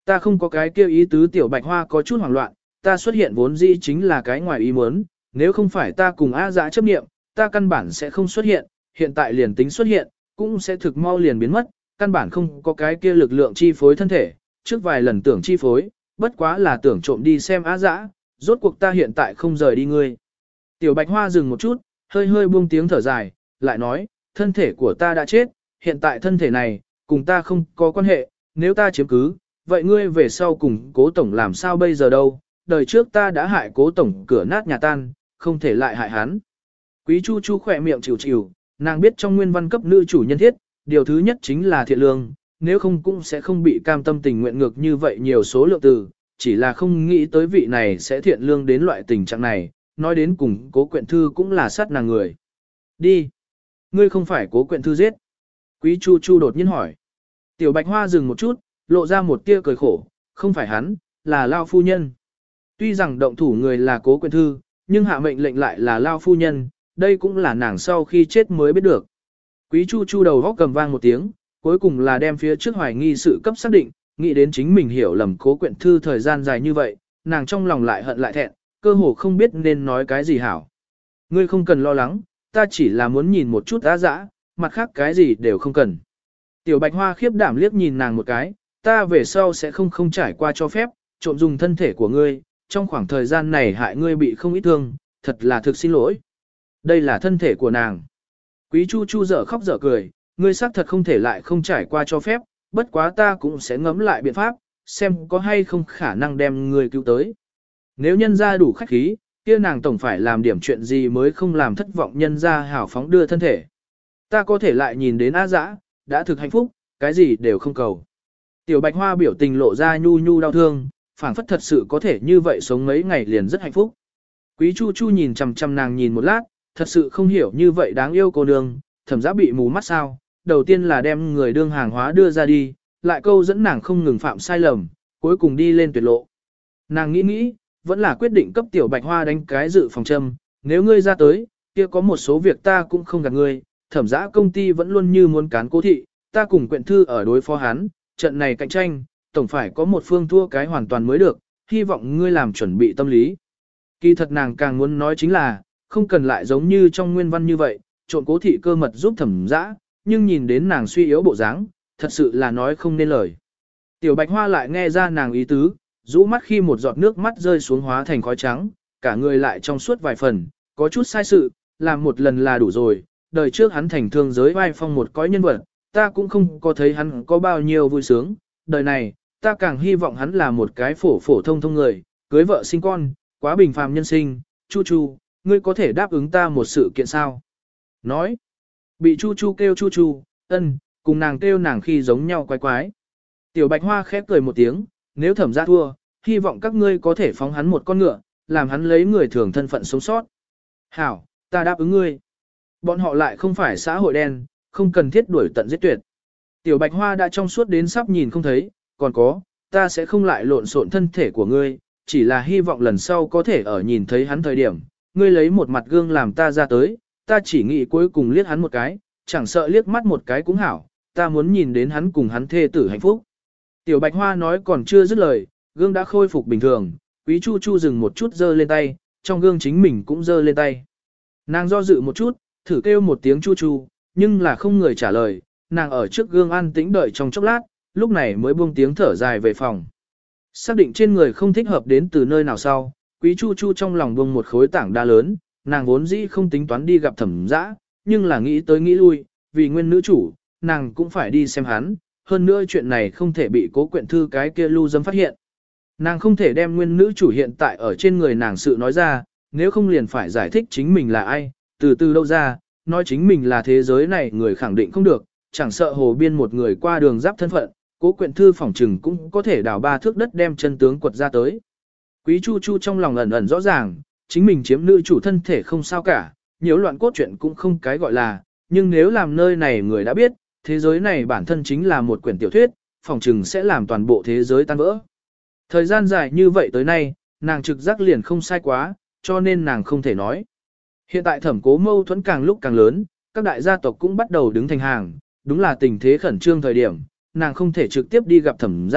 Ta không có cái kêu ý tứ. Tiểu Bạch Hoa có chút hoảng loạn, ta xuất hiện vốn dĩ chính là cái ngoài ý muốn, nếu không phải ta cùng A Dã chấp niệm, ta căn bản sẽ không xuất hiện, hiện tại liền tính xuất hiện, cũng sẽ thực mau liền biến mất, căn bản không có cái kia lực lượng chi phối thân thể, trước vài lần tưởng chi phối, bất quá là tưởng trộm đi xem A Dã, rốt cuộc ta hiện tại không rời đi ngươi. Tiểu Bạch Hoa dừng một chút, hơi hơi buông tiếng thở dài, lại nói, thân thể của ta đã chết, hiện tại thân thể này, cùng ta không có quan hệ, nếu ta chiếm cứ, vậy ngươi về sau cùng Cố tổng làm sao bây giờ đâu, đời trước ta đã hại Cố tổng cửa nát nhà tan, không thể lại hại hắn. Quý Chu Chu khỏe miệng chịu chịu, nàng biết trong nguyên văn cấp nữ chủ nhân thiết, điều thứ nhất chính là thiện lương, nếu không cũng sẽ không bị cam tâm tình nguyện ngược như vậy nhiều số lượng từ, chỉ là không nghĩ tới vị này sẽ thiện lương đến loại tình trạng này, nói đến cùng Cố Quyện Thư cũng là sát nàng người. Đi! Ngươi không phải Cố Quyện Thư giết. Quý Chu Chu đột nhiên hỏi. Tiểu Bạch Hoa dừng một chút, lộ ra một tia cười khổ, không phải hắn, là Lao phu nhân. Tuy rằng động thủ người là Cố Quyện Thư, nhưng hạ mệnh lệnh lại là Lao phu nhân, đây cũng là nàng sau khi chết mới biết được. Quý Chu Chu đầu góc cầm vang một tiếng, cuối cùng là đem phía trước hoài nghi sự cấp xác định, nghĩ đến chính mình hiểu lầm Cố Quyện Thư thời gian dài như vậy, nàng trong lòng lại hận lại thẹn, cơ hồ không biết nên nói cái gì hảo. Ngươi không cần lo lắng, ta chỉ là muốn nhìn một chút Á Dã, mặt khác cái gì đều không cần. Tiểu Bạch Hoa khiếp đảm liếc nhìn nàng một cái, ta về sau sẽ không trải qua cho phép, trộm dùng thân thể của ngươi, trong khoảng thời gian này hại ngươi bị không ít thương, thật là thực xin lỗi. Đây là thân thể của nàng. Quý Chu Chu dở khóc dở cười, ngươi xác thật không thể lại không trải qua cho phép, bất quá ta cũng sẽ ngẫm lại biện pháp, xem có hay không khả năng đem ngươi cứu tới. Nếu nhân gia đủ khách khí, kia nàng tổng phải làm điểm chuyện gì mới không làm thất vọng nhân gia hảo phóng đưa thân thể. Ta có thể lại nhìn đến Á Dã, đã thực hạnh phúc, cái gì đều không cầu. Tiểu Bạch Hoa biểu tình lộ ra nhu nhu đau thương, phảng phất thật sự có thể như vậy sống mấy ngày liền rất hạnh phúc. Quý Chu Chu nhìn chằm chằm nàng nhìn một lát, thật sự không hiểu như vậy đáng yêu cô nương, Thẩm Dã bị mù mắt sao, đầu tiên là đem người đương hàng hóa đưa ra đi, lại câu dẫn nàng không ngừng phạm sai lầm, cuối cùng đi lên tuyệt lộ. Nàng nghĩ, vẫn là quyết định cấp Tiểu Bạch Hoa đánh cái dự phòng châm, nếu ngươi ra tới, kia có một số việc ta cũng không gạt ngươi, Thẩm Dã công ty vẫn luôn như muốn cán Cố thị, ta cùng Quyện Thư ở đối phó hắn, trận này cạnh tranh, tổng phải có một phương thua cái hoàn toàn mới được, hy vọng ngươi làm chuẩn bị tâm lý. Kỳ thật nàng càng muốn nói chính là, không cần lại giống như trong nguyên văn như vậy, trộn Cố thị cơ mật giúp Thẩm Dã, nhưng nhìn đến nàng suy yếu bộ dáng, thật sự là nói không nên lời. Tiểu Bạch Hoa lại nghe ra nàng ý tứ, rũ mắt khi một giọt nước mắt rơi xuống hóa thành khói trắng, cả người lại trong suốt vài phần, có chút sai sự, làm một lần là đủ rồi, đời trước hắn thành thương giới vai phong một cõi nhân vật, ta cũng không có thấy hắn có bao nhiêu vui sướng, đời này, ta càng hy vọng hắn là một cái phổ phổ thông thông người, cưới vợ sinh con, quá bình phàm nhân sinh, Chu Chu, ngươi có thể đáp ứng ta một sự kiện sao? Nói, bị Chu Chu kêu Chu Chu, ân, cùng nàng kêu nàng khi giống nhau quái quái. Tiểu Bạch Hoa khép cười một tiếng, nếu Thẩm Dã thua, hy vọng các ngươi có thể phóng hắn một con ngựa, làm hắn lấy người thường thân phận sống sót. Hảo, ta đáp ứng ngươi. Bọn họ lại không phải xã hội đen, không cần thiết đuổi tận giết tuyệt. Tiểu Bạch Hoa đã trong suốt đến sắp nhìn không thấy, còn có, ta sẽ không lại lộn xộn thân thể của ngươi, chỉ là hy vọng lần sau có thể ở nhìn thấy hắn thời điểm, ngươi lấy một mặt gương làm ta ra tới, ta chỉ nghĩ cuối cùng liếc hắn một cái, chẳng sợ liếc mắt một cái cũng hảo, ta muốn nhìn đến hắn cùng hắn thê tử hạnh phúc. Tiểu Bạch Hoa nói còn chưa dứt lời, gương đã khôi phục bình thường, Quý Chu Chu dừng một chút giơ lên tay, trong gương chính mình cũng giơ lên tay. Nàng do dự một chút, thử kêu một tiếng Chu Chu, nhưng là không người trả lời, nàng ở trước gương an tĩnh đợi trong chốc lát, lúc này mới buông tiếng thở dài về phòng. Xác định trên người không thích hợp đến từ nơi nào sau, Quý Chu Chu trong lòng buông một khối tảng đa lớn, nàng vốn dĩ không tính toán đi gặp Thẩm Dã, nhưng là nghĩ tới nghĩ lui, vì nguyên nữ chủ, nàng cũng phải đi xem hắn, hơn nữa chuyện này không thể bị Cố Quyện Thư cái kia lưu dâm phát hiện. Nàng không thể đem nguyên nữ chủ hiện tại ở trên người nàng sự nói ra, nếu không liền phải giải thích chính mình là ai, từ từ đâu ra, nói chính mình là thế giới này người khẳng định không được, chẳng sợ hồ biên một người qua đường giáp thân phận, Cố Quyện Thư phỏng trừng cũng có thể đào 3 thước đất đem chân tướng quật ra tới. Quý Chu Chu trong lòng ẩn ẩn rõ ràng, chính mình chiếm nữ chủ thân thể không sao cả, nhiễu loạn cốt truyện cũng không cái gọi là, nhưng nếu làm nơi này người đã biết, thế giới này bản thân chính là một quyển tiểu thuyết, phỏng trừng sẽ làm toàn bộ thế giới tan vỡ. Thời gian dài như vậy tới nay, nàng trực giác liền không sai quá, cho nên nàng không thể nói. Hiện tại Thẩm Cố mâu thuẫn càng lúc càng lớn, các đại gia tộc cũng bắt đầu đứng thành hàng, đúng là tình thế khẩn trương thời điểm, nàng không thể trực tiếp đi gặp Thẩm Dã,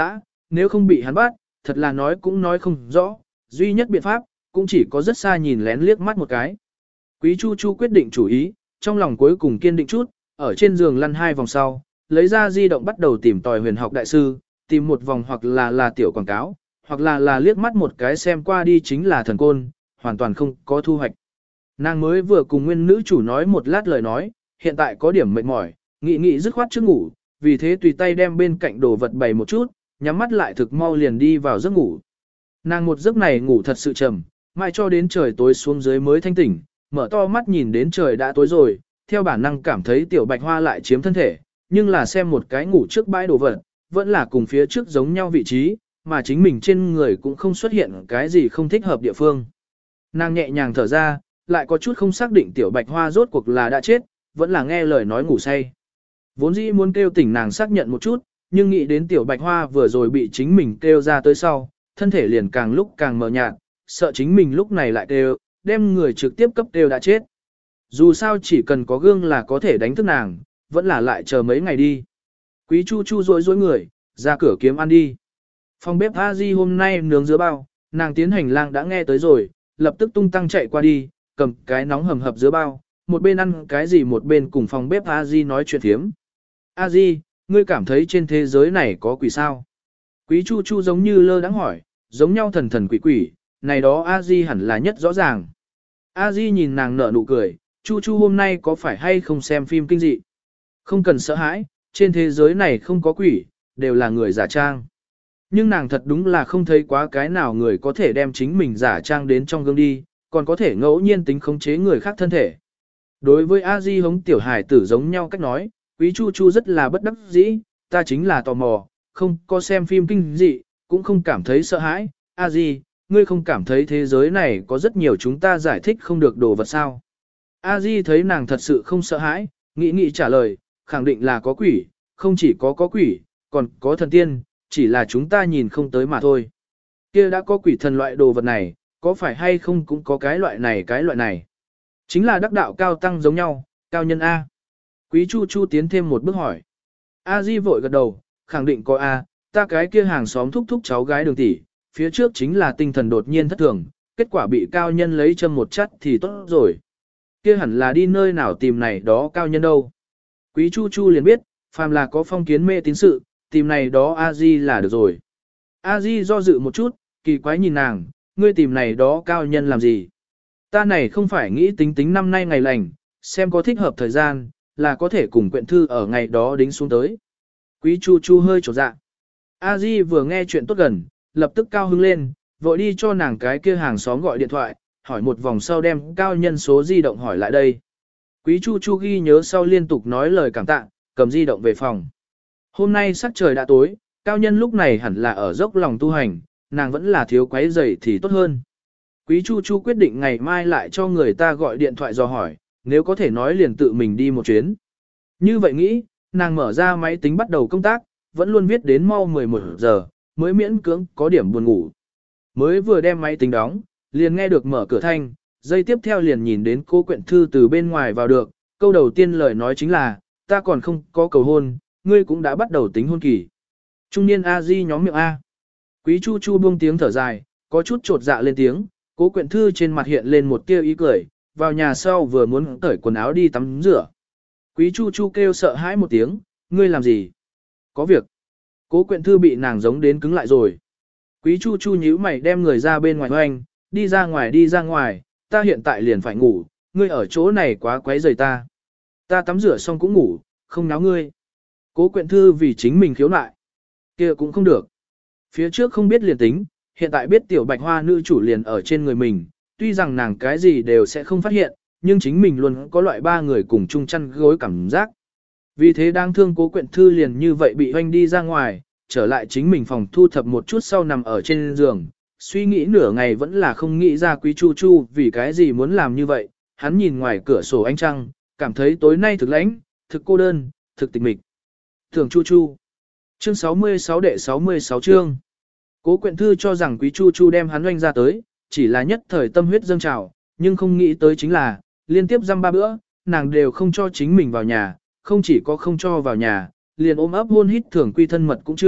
nếu không bị hắn bắt, thật là nói cũng nói không rõ, duy nhất biện pháp, cũng chỉ có rất xa nhìn lén liếc mắt một cái. Quý Chu Chu quyết định chủ ý, trong lòng cuối cùng kiên định chút, ở trên giường lăn 2 vòng sau, lấy ra di động bắt đầu tìm tòi huyền học đại sư, tìm một vòng hoặc là tiểu quảng cáo, hoặc là liếc mắt một cái xem qua đi chính là thần côn, hoàn toàn không có thu hoạch. Nàng mới vừa cùng nguyên nữ chủ nói một lát lời nói, hiện tại có điểm mệt mỏi, nghĩ dứt khoát trước ngủ, vì thế tùy tay đem bên cạnh đồ vật bày một chút, nhắm mắt lại thực mau liền đi vào giấc ngủ. Nàng một giấc này ngủ thật sự trầm, mãi cho đến trời tối xuống dưới mới thanh tỉnh, mở to mắt nhìn đến trời đã tối rồi, theo bản năng cảm thấy tiểu bạch hoa lại chiếm thân thể, nhưng là xem một cái ngủ trước bãi đồ vật, vẫn là cùng phía trước giống nhau vị trí, mà chính mình trên người cũng không xuất hiện cái gì không thích hợp địa phương. Nàng nhẹ nhàng thở ra, lại có chút không xác định tiểu bạch hoa rốt cuộc là đã chết, vẫn là nghe lời nói ngủ say. Vốn dĩ muốn kêu tỉnh nàng xác nhận một chút, nhưng nghĩ đến tiểu bạch hoa vừa rồi bị chính mình kêu ra tới sau, thân thể liền càng lúc càng mờ nhạt, sợ chính mình lúc này lại kêu, đem người trực tiếp cấp kêu đã chết. Dù sao chỉ cần có gương là có thể đánh thức nàng, vẫn là lại chờ mấy ngày đi. Quý Chu Chu rối người, ra cửa kiếm ăn đi. Phòng bếp A Di hôm nay nướng dứa bao, nàng tiến hành lang đã nghe tới rồi, lập tức tung tăng chạy qua đi, cầm cái nóng hầm hập dứa bao, một bên ăn cái gì một bên cùng phòng bếp A Di nói chuyện thiếm. A Di, ngươi cảm thấy trên thế giới này có quỷ sao? Quý Chu Chu giống như lơ đãng hỏi, giống nhau thần thần quỷ quỷ, này đó A Di hẳn là nhất rõ ràng. A Di nhìn nàng nở nụ cười, Chu Chu hôm nay có phải hay không xem phim kinh dị? Không cần sợ hãi, trên thế giới này không có quỷ, đều là người giả trang. Nhưng nàng thật đúng là không thấy quá cái nào người có thể đem chính mình giả trang đến trong gương đi, còn có thể ngẫu nhiên tính khống chế người khác thân thể. Đối với A Di hống tiểu hải tử giống nhau cách nói, Quý Chu Chu rất là bất đắc dĩ, ta chính là tò mò, không có xem phim kinh dị, cũng không cảm thấy sợ hãi. A Di, ngươi không cảm thấy thế giới này có rất nhiều chúng ta giải thích không được đồ vật sao? A Di thấy nàng thật sự không sợ hãi, nghĩ trả lời, khẳng định là có quỷ, không chỉ có quỷ, còn có thần tiên, chỉ là chúng ta nhìn không tới mà thôi. Kia đã có quỷ thần loại đồ vật này, có phải hay không cũng có cái loại này. Chính là đắc đạo cao tăng giống nhau, cao nhân A. Quý Chu Chu tiến thêm một bước hỏi. A Di vội gật đầu, khẳng định có A, ta cái kia hàng xóm thúc thúc cháu gái Đường tỷ, phía trước chính là tinh thần đột nhiên thất thường, kết quả bị cao nhân lấy châm một chắt thì tốt rồi. Kia hẳn là đi nơi nào tìm này đó cao nhân đâu. Quý Chu Chu liền biết, phàm là có phong kiến mê tín sự, tìm này đó A Di là được rồi. A Di do dự một chút, kỳ quái nhìn nàng, ngươi tìm này đó cao nhân làm gì? Ta này không phải nghĩ tính năm nay ngày lành, xem có thích hợp thời gian, là có thể cùng quyện thư ở ngày đó đính xuống tới. Quý Chu Chu hơi trột dạ. A Di vừa nghe chuyện tốt gần, lập tức cao hứng lên, vội đi cho nàng cái kia hàng xóm gọi điện thoại, hỏi một vòng sau đem cao nhân số di động hỏi lại đây. Quý Chu Chu ghi nhớ sau liên tục nói lời cảm tạ, cầm di động về phòng. Hôm nay sắc trời đã tối, cao nhân lúc này hẳn là ở dốc lòng tu hành, nàng vẫn là thiếu quấy rầy thì tốt hơn. Quý Chu Chu quyết định ngày mai lại cho người ta gọi điện thoại dò hỏi, nếu có thể nói liền tự mình đi một chuyến. Như vậy nghĩ, nàng mở ra máy tính bắt đầu công tác, vẫn luôn viết đến mau 11 giờ, mới miễn cưỡng có điểm buồn ngủ. Mới vừa đem máy tính đóng, liền nghe được mở cửa thanh, giây tiếp theo liền nhìn đến cô quyện thư từ bên ngoài vào được, câu đầu tiên lời nói chính là, ta còn không có cầu hôn, ngươi cũng đã bắt đầu tính hôn kỳ. Trung niên A Di nhóm miệng A. Quý Chu Chu buông tiếng thở dài, có chút trột dạ lên tiếng, cố quyện thư trên mặt hiện lên một tia ý cười, vào nhà sau vừa muốn cởi quần áo đi tắm rửa. Quý Chu Chu kêu sợ hãi một tiếng, ngươi làm gì? Có việc. Cố quyện thư bị nàng giống đến cứng lại rồi. Quý Chu Chu nhíu mày đem người ra bên ngoài hoành, đi ra ngoài, ta hiện tại liền phải ngủ, ngươi ở chỗ này quá quấy rầy ta. Ta tắm rửa xong cũng ngủ, không náo ngươi. Cố quyện thư vì chính mình khiếu nại. Kia cũng không được. Phía trước không biết liền tính, hiện tại biết tiểu bạch hoa nữ chủ liền ở trên người mình, tuy rằng nàng cái gì đều sẽ không phát hiện, nhưng chính mình luôn có loại ba người cùng chung chăn gối cảm giác. Vì thế đang thương cố quyện thư liền như vậy bị hoanh đi ra ngoài, trở lại chính mình phòng thu thập một chút sau nằm ở trên giường, suy nghĩ nửa ngày vẫn là không nghĩ ra Quý Chu Chu vì cái gì muốn làm như vậy, hắn nhìn ngoài cửa sổ ánh trăng, cảm thấy tối nay thực lãnh, thực cô đơn, thực tịch mịch. Thường Chu Chu. Chương 66 đệ 66 chương. Cố quyện thư cho rằng Quý Chu Chu đem hắn oanh ra tới, chỉ là nhất thời tâm huyết dâng trào, nhưng không nghĩ tới chính là, liên tiếp dăm ba bữa, nàng đều không cho chính mình vào nhà, không chỉ có không cho vào nhà, liền ôm ấp hôn hít thường quy thân mật cũng chưa,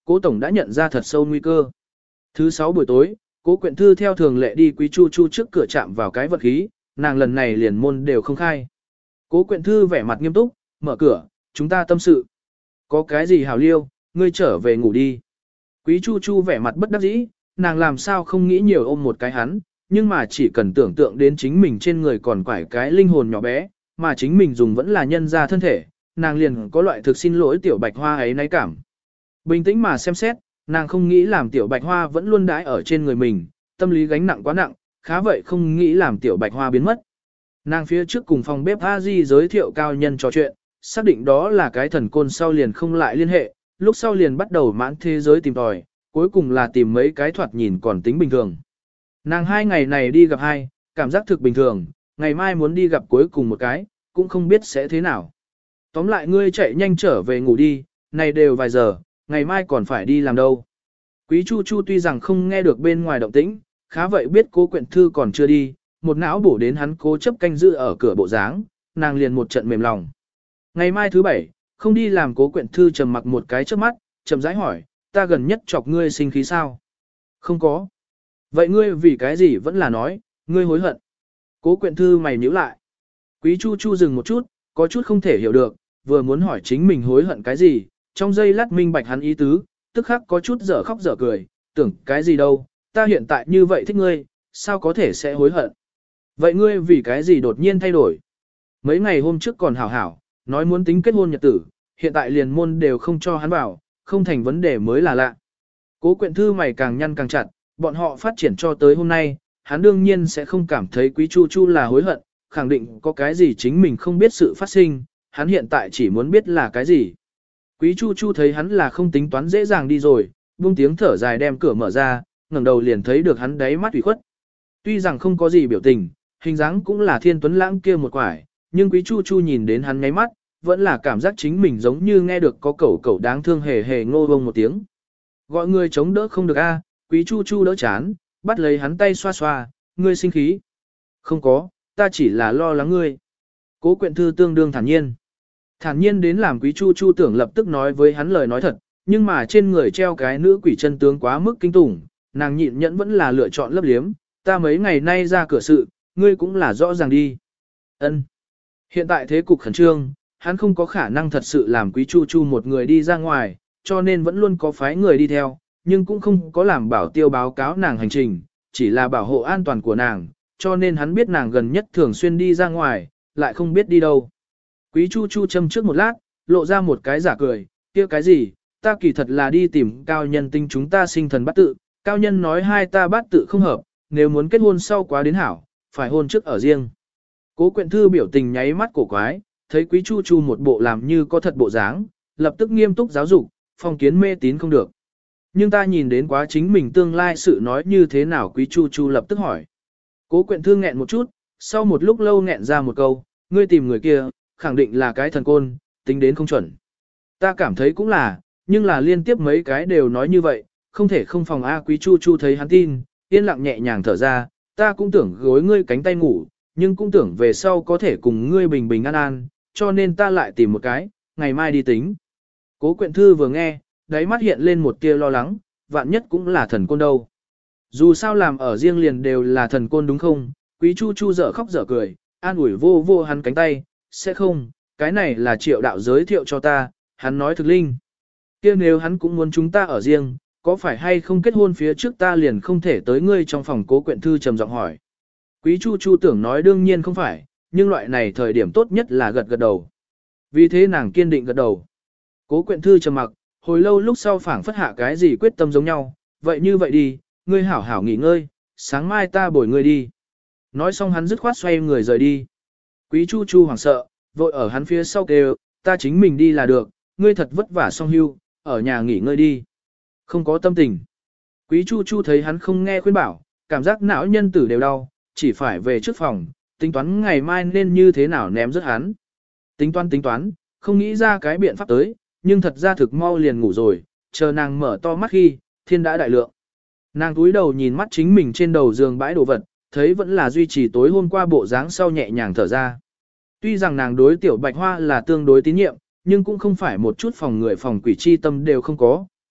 Cố tổng đã nhận ra thật sâu nguy cơ. Thứ 6 buổi tối, Cố Quyện Thư theo thường lệ đi Quý Chu Chu trước cửa chạm vào cái vật khí, nàng lần này liền môn đều không khai. Cố Quyện Thư vẻ mặt nghiêm túc, mở cửa, chúng ta tâm sự. Có cái gì hảo liêu, ngươi trở về ngủ đi. Quý Chu Chu vẻ mặt bất đắc dĩ, nàng làm sao không nghĩ nhiều ôm một cái hắn, nhưng mà chỉ cần tưởng tượng đến chính mình trên người còn quải cái linh hồn nhỏ bé, mà chính mình dùng vẫn là nhân ra thân thể, nàng liền có loại thực xin lỗi tiểu bạch hoa ấy náy cảm. Bình tĩnh mà xem xét, nàng không nghĩ làm tiểu bạch hoa vẫn luôn đãi ở trên người mình, tâm lý gánh nặng quá nặng, khá vậy không nghĩ làm tiểu bạch hoa biến mất. Nàng phía trước cùng phòng bếp A Di giới thiệu cao nhân trò chuyện, xác định đó là cái thần côn sau liền không lại liên hệ, lúc sau liền bắt đầu mãn thế giới tìm tòi, cuối cùng là tìm mấy cái thoạt nhìn còn tính bình thường. Nàng 2 ngày này đi gặp 2, cảm giác thực bình thường, ngày mai muốn đi gặp cuối cùng một cái, cũng không biết sẽ thế nào. Tóm lại ngươi chạy nhanh trở về ngủ đi, này đều vài giờ, ngày mai còn phải đi làm đâu. Quý Chu Chu tuy rằng không nghe được bên ngoài động tĩnh, khá vậy biết Cố Quyện Thư còn chưa đi, một não bổ đến hắn cố chấp canh giữ ở cửa bộ dáng, nàng liền một trận mềm lòng. Ngày mai thứ 7, không đi làm Cố Quyện Thư trầm mặc một cái trước mắt, chậm rãi hỏi, ta gần nhất chọc ngươi sinh khí sao? Không có. Vậy ngươi vì cái gì vẫn là nói, ngươi hối hận? Cố Quyện Thư mày nhíu lại. Quý Chu Chu dừng một chút, có chút không thể hiểu được, vừa muốn hỏi chính mình hối hận cái gì, trong giây lát minh bạch hắn ý tứ, tức khắc có chút dở khóc dở cười, tưởng cái gì đâu, ta hiện tại như vậy thích ngươi, sao có thể sẽ hối hận? Vậy ngươi vì cái gì đột nhiên thay đổi? Mấy ngày hôm trước còn hảo hảo, nói muốn tính kết hôn nhật tử, hiện tại liền môn đều không cho hắn vào, không thành vấn đề mới là lạ. Cố Quyện Thư mày càng nhăn càng chặt, bọn họ phát triển cho tới hôm nay, hắn đương nhiên sẽ không cảm thấy Quý Chu Chu là hối hận, khẳng định có cái gì chính mình không biết sự phát sinh, hắn hiện tại chỉ muốn biết là cái gì. Quý Chu Chu thấy hắn là không tính toán dễ dàng đi rồi, buông tiếng thở dài đem cửa mở ra, ngẩng đầu liền thấy được hắn đáy mắt ủy khuất. Tuy rằng không có gì biểu tình, hình dáng cũng là thiên tuấn lãng kia một quải, nhưng Quý Chu Chu nhìn đến hắn nháy mắt, vẫn là cảm giác chính mình giống như nghe được có cẩu cẩu đáng thương hề hề ngô bông một tiếng. Gọi người chống đỡ không được a, Quý Chu Chu đỡ chán, bắt lấy hắn tay xoa xoa, ngươi sinh khí. Không có, ta chỉ là lo lắng ngươi. Cố Quyện Thư tương đương thản nhiên. Thản nhiên đến làm Quý Chu Chu tưởng lập tức nói với hắn lời nói thật, nhưng mà trên người treo cái nữ quỷ chân tướng quá mức kinh tủng, nàng nhịn nhẫn vẫn là lựa chọn lấp liếm, ta mấy ngày nay ra cửa sự, ngươi cũng là rõ ràng đi. Ân. Hiện tại thế cục khẩn trương, hắn không có khả năng thật sự làm Quý Chu Chu một người đi ra ngoài, cho nên vẫn luôn có phái người đi theo, nhưng cũng không có làm bảo tiêu báo cáo nàng hành trình, chỉ là bảo hộ an toàn của nàng, cho nên hắn biết nàng gần nhất thường xuyên đi ra ngoài, lại không biết đi đâu. Quý Chu Chu châm trước một lát, lộ ra một cái giả cười, kia cái gì, ta kỳ thật là đi tìm cao nhân tinh chúng ta sinh thần bát tự, cao nhân nói hai ta bát tự không hợp, nếu muốn kết hôn sau quá đến hảo, phải hôn trước ở riêng. Cố Quyện Thư biểu tình nháy mắt cổ quái, thấy Quý Chu Chu một bộ làm như có thật bộ dáng, lập tức nghiêm túc giáo dục, phong kiến mê tín không được. Nhưng ta nhìn đến quá chính mình tương lai sự nói như thế nào, Quý Chu Chu lập tức hỏi. Cố Quyện Thư nghẹn một chút, sau một lúc lâu nghẹn ra một câu, ngươi tìm người kia, khẳng định là cái thần côn, tính đến không chuẩn. Ta cảm thấy cũng là, nhưng là liên tiếp mấy cái đều nói như vậy, không thể không phòng A. Quý Chu Chu thấy hắn tin, yên lặng nhẹ nhàng thở ra, ta cũng tưởng gối ngươi cánh tay ngủ, nhưng cũng tưởng về sau có thể cùng ngươi bình bình an an, cho nên ta lại tìm một cái, ngày mai đi tính. Cố Quyện Thư vừa nghe, đáy mắt hiện lên một tia lo lắng, vạn nhất cũng là thần côn đâu. Dù sao làm ở riêng liền đều là thần côn đúng không? Quý Chu Chu dở khóc dở cười, an ủi vô vô hắn cánh tay, sẽ không, cái này là Triệu đạo giới thiệu cho ta, hắn nói thực linh. Kia nếu hắn cũng muốn chúng ta ở riêng, có phải hay không kết hôn phía trước ta liền không thể tới ngươi trong phòng? Cố Quyện Thư trầm giọng hỏi. Quý Chu Chu tưởng nói đương nhiên không phải, nhưng loại này thời điểm tốt nhất là gật gật đầu. Vì thế nàng kiên định gật đầu. Cố Quyện Thư trầm mặc, hồi lâu lúc sau phảng phất hạ cái gì quyết tâm giống nhau, vậy như vậy đi, ngươi hảo hảo nghỉ ngơi, sáng mai ta bồi ngươi đi. Nói xong hắn dứt khoát xoay người rời đi. Quý Chu Chu hoảng sợ, vội ở hắn phía sau kêu, ta chính mình đi là được, ngươi thật vất vả xong hưu, ở nhà nghỉ ngơi đi. Không có tâm tình. Quý Chu Chu thấy hắn không nghe khuyên bảo, cảm giác não nhân tử đều đau, chỉ phải về trước phòng, tính toán ngày mai nên như thế nào ném rớt hắn. Tính toán, không nghĩ ra cái biện pháp tới, nhưng thật ra thực mau liền ngủ rồi, chờ nàng mở to mắt khi, thiên đã đại lượng. Nàng túi đầu nhìn mắt chính mình trên đầu giường bãi đồ vật, thấy vẫn là duy trì tối hôm qua bộ dáng sau nhẹ nhàng thở ra. Tuy rằng nàng đối tiểu bạch hoa là tương đối tín nhiệm, nhưng cũng không phải một chút phòng người phòng quỷ chi tâm đều không có,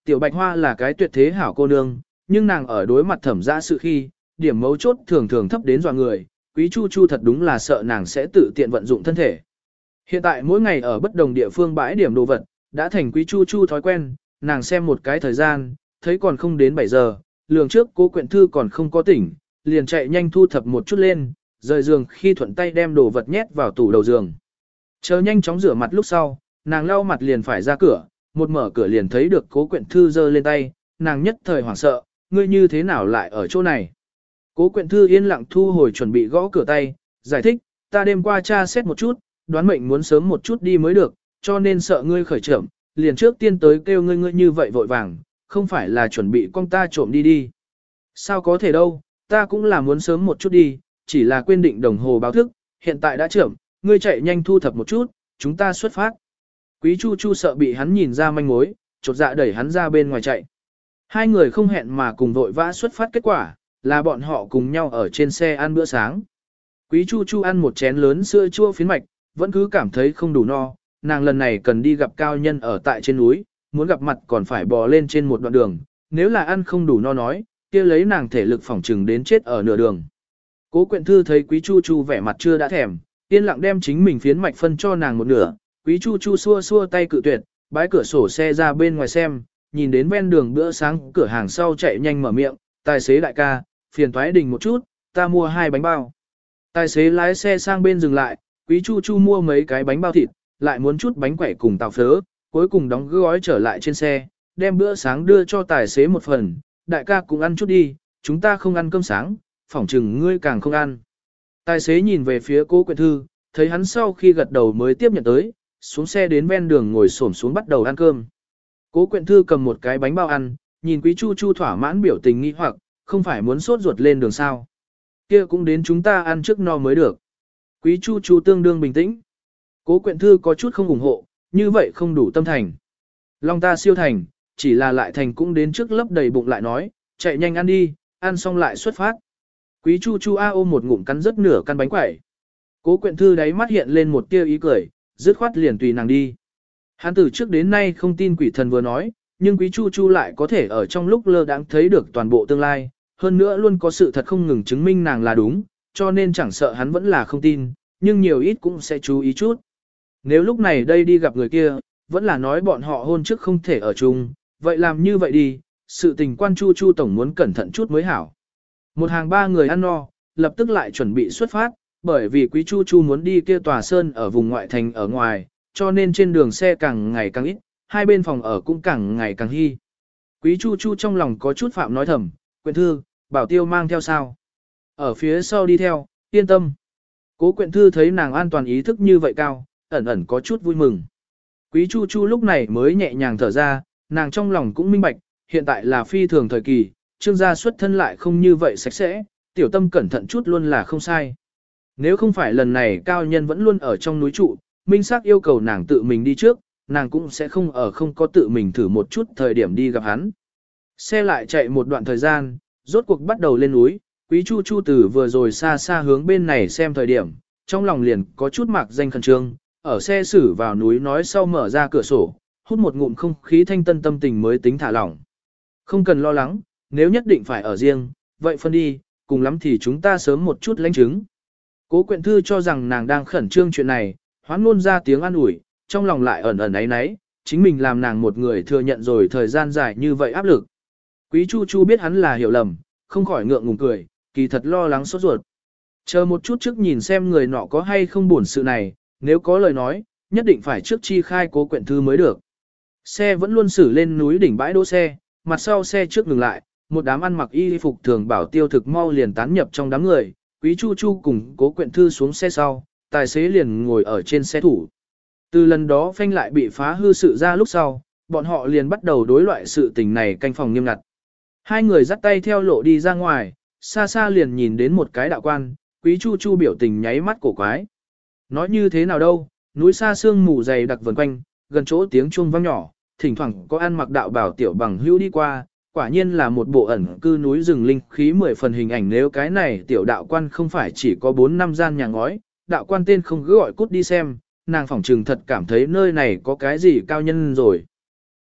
Tiểu Bạch Hoa là cái tuyệt thế hảo cô nương, nhưng nàng ở đối mặt Thẩm Dã sự khi, điểm mấu chốt thường thường thấp đến dọa người, Quý Chu Chu thật đúng là sợ nàng sẽ tự tiện vận dụng thân thể. Hiện tại mỗi ngày ở bất đồng địa phương bãi điểm đồ vật, đã thành Quý Chu Chu thói quen, nàng xem một cái thời gian, thấy còn không đến 7 giờ, lường trước Cố Quyện Thư còn không có tỉnh, liền chạy nhanh thu thập một chút lên, rời giường khi thuận tay đem đồ vật nhét vào tủ đầu giường. Chờ nhanh chóng rửa mặt lúc sau, nàng lau mặt liền phải ra cửa, một mở cửa liền thấy được Cố Quyện Thư giơ lên tay, nàng nhất thời hoảng sợ, ngươi như thế nào lại ở chỗ này? Cố Quyện Thư yên lặng thu hồi chuẩn bị gõ cửa tay, giải thích, ta đêm qua tra xét một chút, đoán mệnh muốn sớm một chút đi mới được, cho nên sợ ngươi khởi trộm, liền trước tiên tới kêu ngươi như vậy vội vàng, không phải là chuẩn bị con ta trộm đi. Sao có thể đâu, ta cũng là muốn sớm một chút đi, chỉ là quên định đồng hồ báo thức, hiện tại đã chậm, ngươi chạy nhanh thu thập một chút, chúng ta xuất phát. Quý Chu Chu sợ bị hắn nhìn ra manh mối, chột dạ đẩy hắn ra bên ngoài chạy. Hai người không hẹn mà cùng vội vã xuất phát, kết quả là bọn họ cùng nhau ở trên xe ăn bữa sáng. Quý Chu Chu ăn một chén lớn sữa chua phiến mạch, vẫn cứ cảm thấy không đủ no, nàng lần này cần đi gặp cao nhân ở tại trên núi, muốn gặp mặt còn phải bò lên trên một đoạn đường, nếu là ăn không đủ no nói, kia lấy nàng thể lực phỏng trừng đến chết ở nửa đường. Cố Quyện Thư thấy Quý Chu Chu vẻ mặt chưa đã thèm, yên lặng đem chính mình phiến mạch phân cho nàng một nửa, Quý Chu Chu xua xua tay cự tuyệt, bái cửa sổ xe ra bên ngoài xem, nhìn đến ven đường bữa sáng cửa hàng sau chạy nhanh mở miệng, tài xế đại ca, phiền thoái đình một chút, ta mua 2 bánh bao. Tài xế lái xe sang bên dừng lại, Quý Chu Chu mua mấy cái bánh bao thịt, lại muốn chút bánh quẩy cùng tàu phớ, cuối cùng đóng gói trở lại trên xe, đem bữa sáng đưa cho tài xế một phần, đại ca cũng ăn chút đi, chúng ta không ăn cơm sáng, phỏng chừng ngươi càng không ăn. Tài xế nhìn về phía Cố Quyện Thư, thấy hắn sau khi gật đầu mới tiếp nhận tới, xuống xe đến ven đường ngồi xổm xuống bắt đầu ăn cơm. Cố Quyện Thư cầm một cái bánh bao ăn, nhìn Quý Chu Chu thỏa mãn biểu tình nghi hoặc, không phải muốn sốt ruột lên đường sao. Kia cũng đến chúng ta ăn trước no mới được. Quý Chu Chu tương đương bình tĩnh. Cố Quyện Thư có chút không ủng hộ, như vậy không đủ tâm thành. Long ta siêu thành, chỉ là lại thành cũng đến trước lấp đầy bụng lại nói, chạy nhanh ăn đi, ăn xong lại xuất phát. Quý Chu Chu ôm một ngụm cắn rất nửa căn bánh quẩy. Cố Quyện Thư đáy mắt hiện lên một tia ý cười, dứt khoát liền tùy nàng đi. Hắn từ trước đến nay không tin quỷ thần vừa nói, nhưng Quý Chu Chu lại có thể ở trong lúc lơ đãng thấy được toàn bộ tương lai, hơn nữa luôn có sự thật không ngừng chứng minh nàng là đúng, cho nên chẳng sợ hắn vẫn là không tin, nhưng nhiều ít cũng sẽ chú ý chút. Nếu lúc này đây đi gặp người kia, vẫn là nói bọn họ hôn trước không thể ở chung, vậy làm như vậy đi, sự tình quan Chu Chu tổng muốn cẩn thận chút mới hảo. Một hàng 3 người ăn no, lập tức lại chuẩn bị xuất phát, bởi vì Quý Chu Chu muốn đi kia tòa sơn ở vùng ngoại thành ở ngoài, cho nên trên đường xe càng ngày càng ít, hai bên phòng ở cũng càng ngày càng hy. Quý Chu Chu trong lòng có chút phạm nói thầm, Quyện Thư, bảo tiêu mang theo sao? Ở phía sau đi theo, yên tâm. Cố Quyện Thư thấy nàng an toàn ý thức như vậy cao, ẩn ẩn có chút vui mừng. Quý Chu Chu lúc này mới nhẹ nhàng thở ra, nàng trong lòng cũng minh bạch, hiện tại là phi thường thời kỳ, Trương gia xuất thân lại không như vậy sạch sẽ, tiểu tâm cẩn thận chút luôn là không sai. Nếu không phải lần này cao nhân vẫn luôn ở trong núi trụ, minh xác yêu cầu nàng tự mình đi trước, nàng cũng sẽ không có tự mình thử một chút thời điểm đi gặp hắn. Xe lại chạy một đoạn thời gian, rốt cuộc bắt đầu lên núi, Quý Chu Chu từ vừa rồi xa xa hướng bên này xem thời điểm, trong lòng liền có chút mạc danh khẩn trương, ở xe xử vào núi nói sau mở ra cửa sổ, hút một ngụm không khí thanh tân tâm tình mới tính thả lỏng. Không cần lo lắng, nếu nhất định phải ở riêng, vậy phân đi, cùng lắm thì chúng ta sớm một chút lãnh chứng. Cố Quyện Thư cho rằng nàng đang khẩn trương chuyện này, hoán ngôn ra tiếng an ủi, trong lòng lại ẩn ẩn ấy nấy, chính mình làm nàng một người thừa nhận rồi thời gian dài như vậy áp lực. Quý Chu Chu biết hắn là hiểu lầm, không khỏi ngượng ngùng cười, kỳ thật lo lắng sốt ruột. Chờ một chút trước nhìn xem người nọ có hay không buồn sự này, nếu có lời nói, nhất định phải trước chi khai Cố Quyện Thư mới được. Xe vẫn luôn xử lên núi đỉnh bãi đỗ xe, mặt sau xe trước ngừng lại, một đám ăn mặc y phục thường bảo tiêu thực mau liền tán nhập trong đám người, Quý Chu Chu cùng Cố Quyện Thư xuống xe sau, tài xế liền ngồi ở trên xe thủ. Từ lần đó phanh lại bị phá hư sự ra lúc sau, bọn họ liền bắt đầu đối loại sự tình này canh phòng nghiêm ngặt. Hai người dắt tay theo lộ đi ra ngoài, xa xa liền nhìn đến một cái đạo quan, Quý Chu Chu biểu tình nháy mắt cổ quái. Nói như thế nào đâu, núi xa sương mù dày đặc vần quanh, gần chỗ tiếng chuông vang nhỏ, thỉnh thoảng có ăn mặc đạo bảo tiểu bằng hữu đi qua, quả nhiên là một bộ ẩn cư núi rừng linh khí 10 phần hình ảnh. Nếu cái này tiểu đạo quan không phải chỉ có 4-5 gian nhà ngói, đạo quan tên không cứ gọi cút đi xem, nàng phỏng trừng thật cảm thấy nơi này có cái gì cao nhân rồi.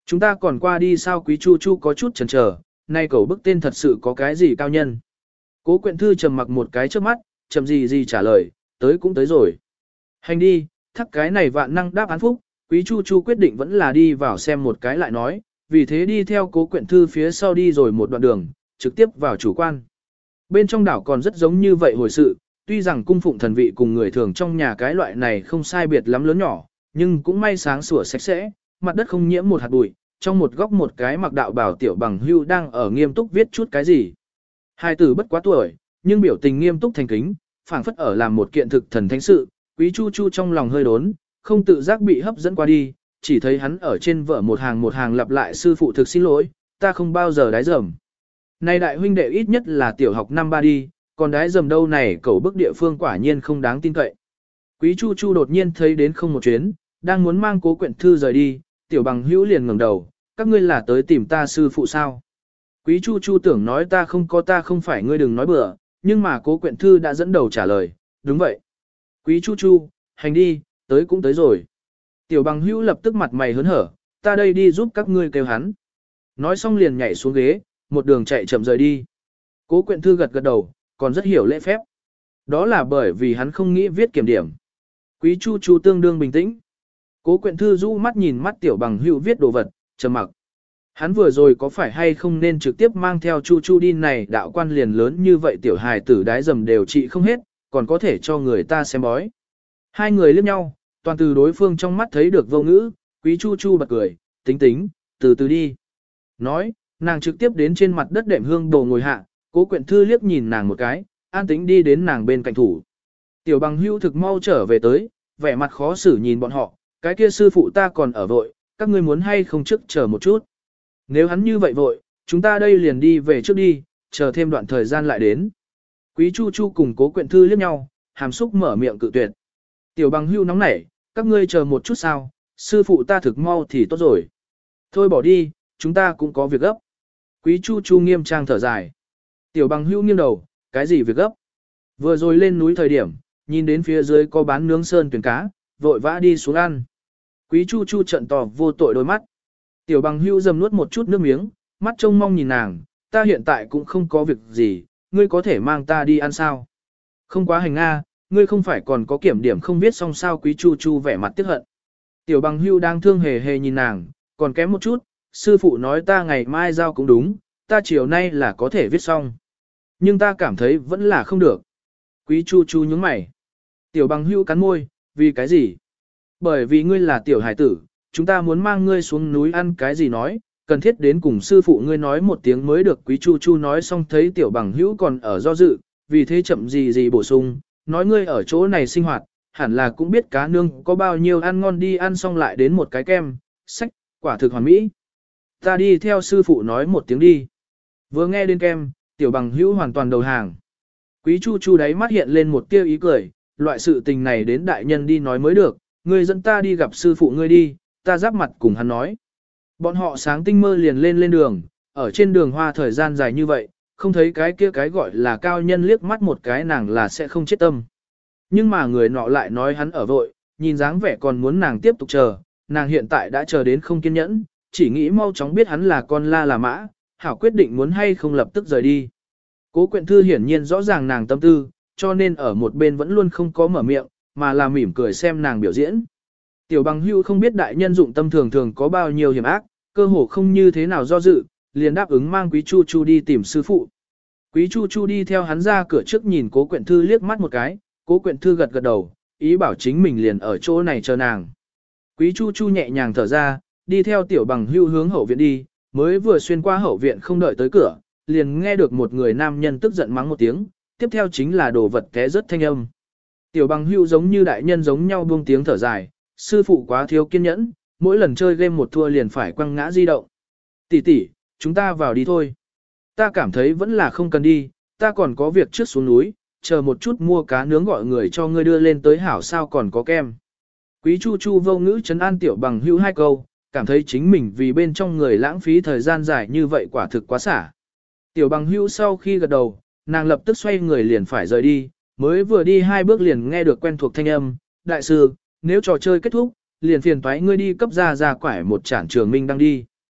Chúng ta còn qua đi sao? Quý Chu Chu có chút chần chờ, nay cậu bức tên thật sự có cái gì cao nhân. Cố Quyện Thư trầm mặc một cái trước mắt, chậm gì trả lời, tới cũng tới rồi. Hành đi, thắc cái này vạn năng đáp án phúc, Quý Chu Chu quyết định vẫn là đi vào xem một cái lại nói, vì thế đi theo Cố Quyện Thư phía sau đi rồi một đoạn đường, trực tiếp vào chủ quan. Bên trong đảo còn rất giống như vậy hồi sự, tuy rằng cung phụng thần vị cùng người thường trong nhà cái loại này không sai biệt lắm lớn nhỏ, nhưng cũng may sáng sủa sạch sẽ, mặt đất không nhiễm một hạt bụi, trong một góc một cái mặc đạo bào tiểu bằng hưu đang ở nghiêm túc viết chút cái gì. Hai tử bất quá tuổi, nhưng biểu tình nghiêm túc thành kính, phảng phất ở làm một kiện thực thần thánh sự, Quý Chu Chu trong lòng hơi đốn, không tự giác bị hấp dẫn qua đi, chỉ thấy hắn ở trên vở một hàng lặp lại sư phụ thực xin lỗi, ta không bao giờ đái dầm. Này đại huynh đệ ít nhất là tiểu học năm ba đi, còn đái dầm đâu này cẩu bức địa phương quả nhiên không đáng tin cậy. Quý Chu Chu đột nhiên thấy đến không một chuyến, đang muốn mang Cố Quyện Thư rời đi, tiểu bằng hữu liền ngẩng đầu, các ngươi là tới tìm ta sư phụ sao? Quý Chu Chu tưởng nói ta không phải ngươi đừng nói bừa, nhưng mà Cố Quyện Thư đã dẫn đầu trả lời, đúng vậy. Quý Chu Chu, hành đi, tới cũng tới rồi. Tiểu bằng hữu lập tức mặt mày hớn hở, ta đây đi giúp các ngươi kêu hắn. Nói xong liền nhảy xuống ghế, một đường chạy chậm rời đi. Cố Quyện Thư gật đầu, còn rất hiểu lễ phép. Đó là bởi vì hắn không nghĩ viết kiểm điểm. Quý Chu Chu tương đương bình tĩnh. Cố Quyện Thư rũ mắt nhìn mắt tiểu bằng hữu viết đồ vật, trầm mặc. Hắn vừa rồi có phải hay không nên trực tiếp mang theo Chu Chu đi này đạo quan liền lớn như vậy tiểu hài tử đái dầm đều trị không hết, còn có thể cho người ta xem bói. Hai người liếc nhau, toàn từ đối phương trong mắt thấy được vô ngữ, Quý Chu Chu bật cười, tính, từ từ đi. Nói, nàng trực tiếp đến trên mặt đất đệm hương đồ ngồi hạ, Cố Quyện Thư liếc nhìn nàng một cái, an tĩnh đi đến nàng bên cạnh thủ. Tiểu bằng hữu thực mau trở về tới, vẻ mặt khó xử nhìn bọn họ, cái kia sư phụ ta còn ở vội, các ngươi muốn hay không trước chờ một chút. Nếu hắn như vậy vội, chúng ta đây liền đi về trước đi, chờ thêm đoạn thời gian lại đến. Quý Chu Chu cùng Cố Quyện Thư liếc nhau, hàm xúc mở miệng cự tuyệt. Tiểu bằng hưu nóng nảy, các ngươi chờ một chút sao, sư phụ ta thực mau thì tốt rồi. Thôi bỏ đi, chúng ta cũng có việc gấp. Quý Chu Chu nghiêm trang thở dài. Tiểu bằng hưu nghiêng đầu, cái gì việc gấp? Vừa rồi lên núi thời điểm, nhìn đến phía dưới có bán nướng sơn tuyển cá, vội vã đi xuống ăn. Quý Chu Chu trận to vô tội đôi mắt. Tiểu bằng hưu dầm nuốt một chút nước miếng, mắt trông mong nhìn nàng, ta hiện tại cũng không có việc gì, ngươi có thể mang ta đi ăn sao? Không quá hành nga, ngươi không phải còn có kiểm điểm không viết xong sao? Quý Chu Chu vẻ mặt tiếc hận. Tiểu bằng hưu đang thương hề hề nhìn nàng, còn kém một chút, sư phụ nói ta ngày mai giao cũng đúng, ta chiều nay là có thể viết xong. Nhưng ta cảm thấy vẫn là không được. Quý Chu Chu nhướng mày. Tiểu bằng hưu cắn môi, vì cái gì? Bởi vì ngươi là tiểu hải tử, chúng ta muốn mang ngươi xuống núi ăn cái gì nói, cần thiết đến cùng sư phụ ngươi nói một tiếng mới được. Quý Chu Chu nói xong thấy tiểu bằng hữu còn ở do dự, vì thế chậm gì bổ sung, nói ngươi ở chỗ này sinh hoạt, hẳn là cũng biết cá nương có bao nhiêu ăn ngon, đi ăn xong lại đến một cái kem, sách, quả thực hoàn mỹ. Ta đi theo sư phụ nói một tiếng đi. Vừa nghe đến kem, tiểu bằng hữu hoàn toàn đầu hàng. Quý Chu Chu đáy mắt hiện lên một tia ý cười, loại sự tình này đến đại nhân đi nói mới được, ngươi dẫn ta đi gặp sư phụ ngươi đi, ta giáp mặt cùng hắn nói. Bọn họ sáng tinh mơ liền lên đường, ở trên đường hoa thời gian dài như vậy, không thấy cái kia cái gọi là cao nhân liếc mắt một cái nàng là sẽ không chết tâm. Nhưng mà người nọ lại nói hắn ở vội, nhìn dáng vẻ còn muốn nàng tiếp tục chờ, nàng hiện tại đã chờ đến không kiên nhẫn, chỉ nghĩ mau chóng biết hắn là con la là mã, hảo quyết định muốn hay không lập tức rời đi. Cố Quyện Thư hiển nhiên rõ ràng nàng tâm tư, cho nên ở một bên vẫn luôn không có mở miệng, mà là mỉm cười xem nàng biểu diễn. Tiểu bằng hưu không biết đại nhân dụng tâm thường có bao nhiêu hiểm ác, cơ hồ không như thế nào do dự, liền đáp ứng mang Quý Chu Chu đi tìm sư phụ. Quý Chu Chu đi theo hắn ra cửa trước nhìn Cố Quyện Thư liếc mắt một cái, Cố Quyện Thư gật đầu, ý bảo chính mình liền ở chỗ này chờ nàng. Quý Chu Chu nhẹ nhàng thở ra, đi theo tiểu bằng hưu hướng hậu viện đi, mới vừa xuyên qua hậu viện không đợi tới cửa, liền nghe được một người nam nhân tức giận mắng một tiếng, tiếp theo chính là đồ vật té rớt thanh âm. Tiểu bằng hưu giống như đại nhân giống nhau buông tiếng thở dài, sư phụ quá thiếu kiên nhẫn, mỗi lần chơi game một thua liền phải quăng ngã di động. Tỷ, chúng ta vào đi thôi. Ta cảm thấy vẫn là không cần đi, ta còn có việc trước xuống núi, chờ một chút mua cá nướng gọi người cho ngươi đưa lên tới hảo sao còn có kem. Quý Chu Chu vô ngữ trấn an tiểu bằng hưu hai câu, cảm thấy chính mình vì bên trong người lãng phí thời gian dài như vậy quả thực quá xả. Tiểu bằng hưu sau khi gật đầu, nàng lập tức xoay người liền phải rời đi, mới vừa đi hai bước liền nghe được quen thuộc thanh âm, đại sư, nếu trò chơi kết thúc, liền phiền toái ngươi đi cấp ra quải một trản trường minh đang đi.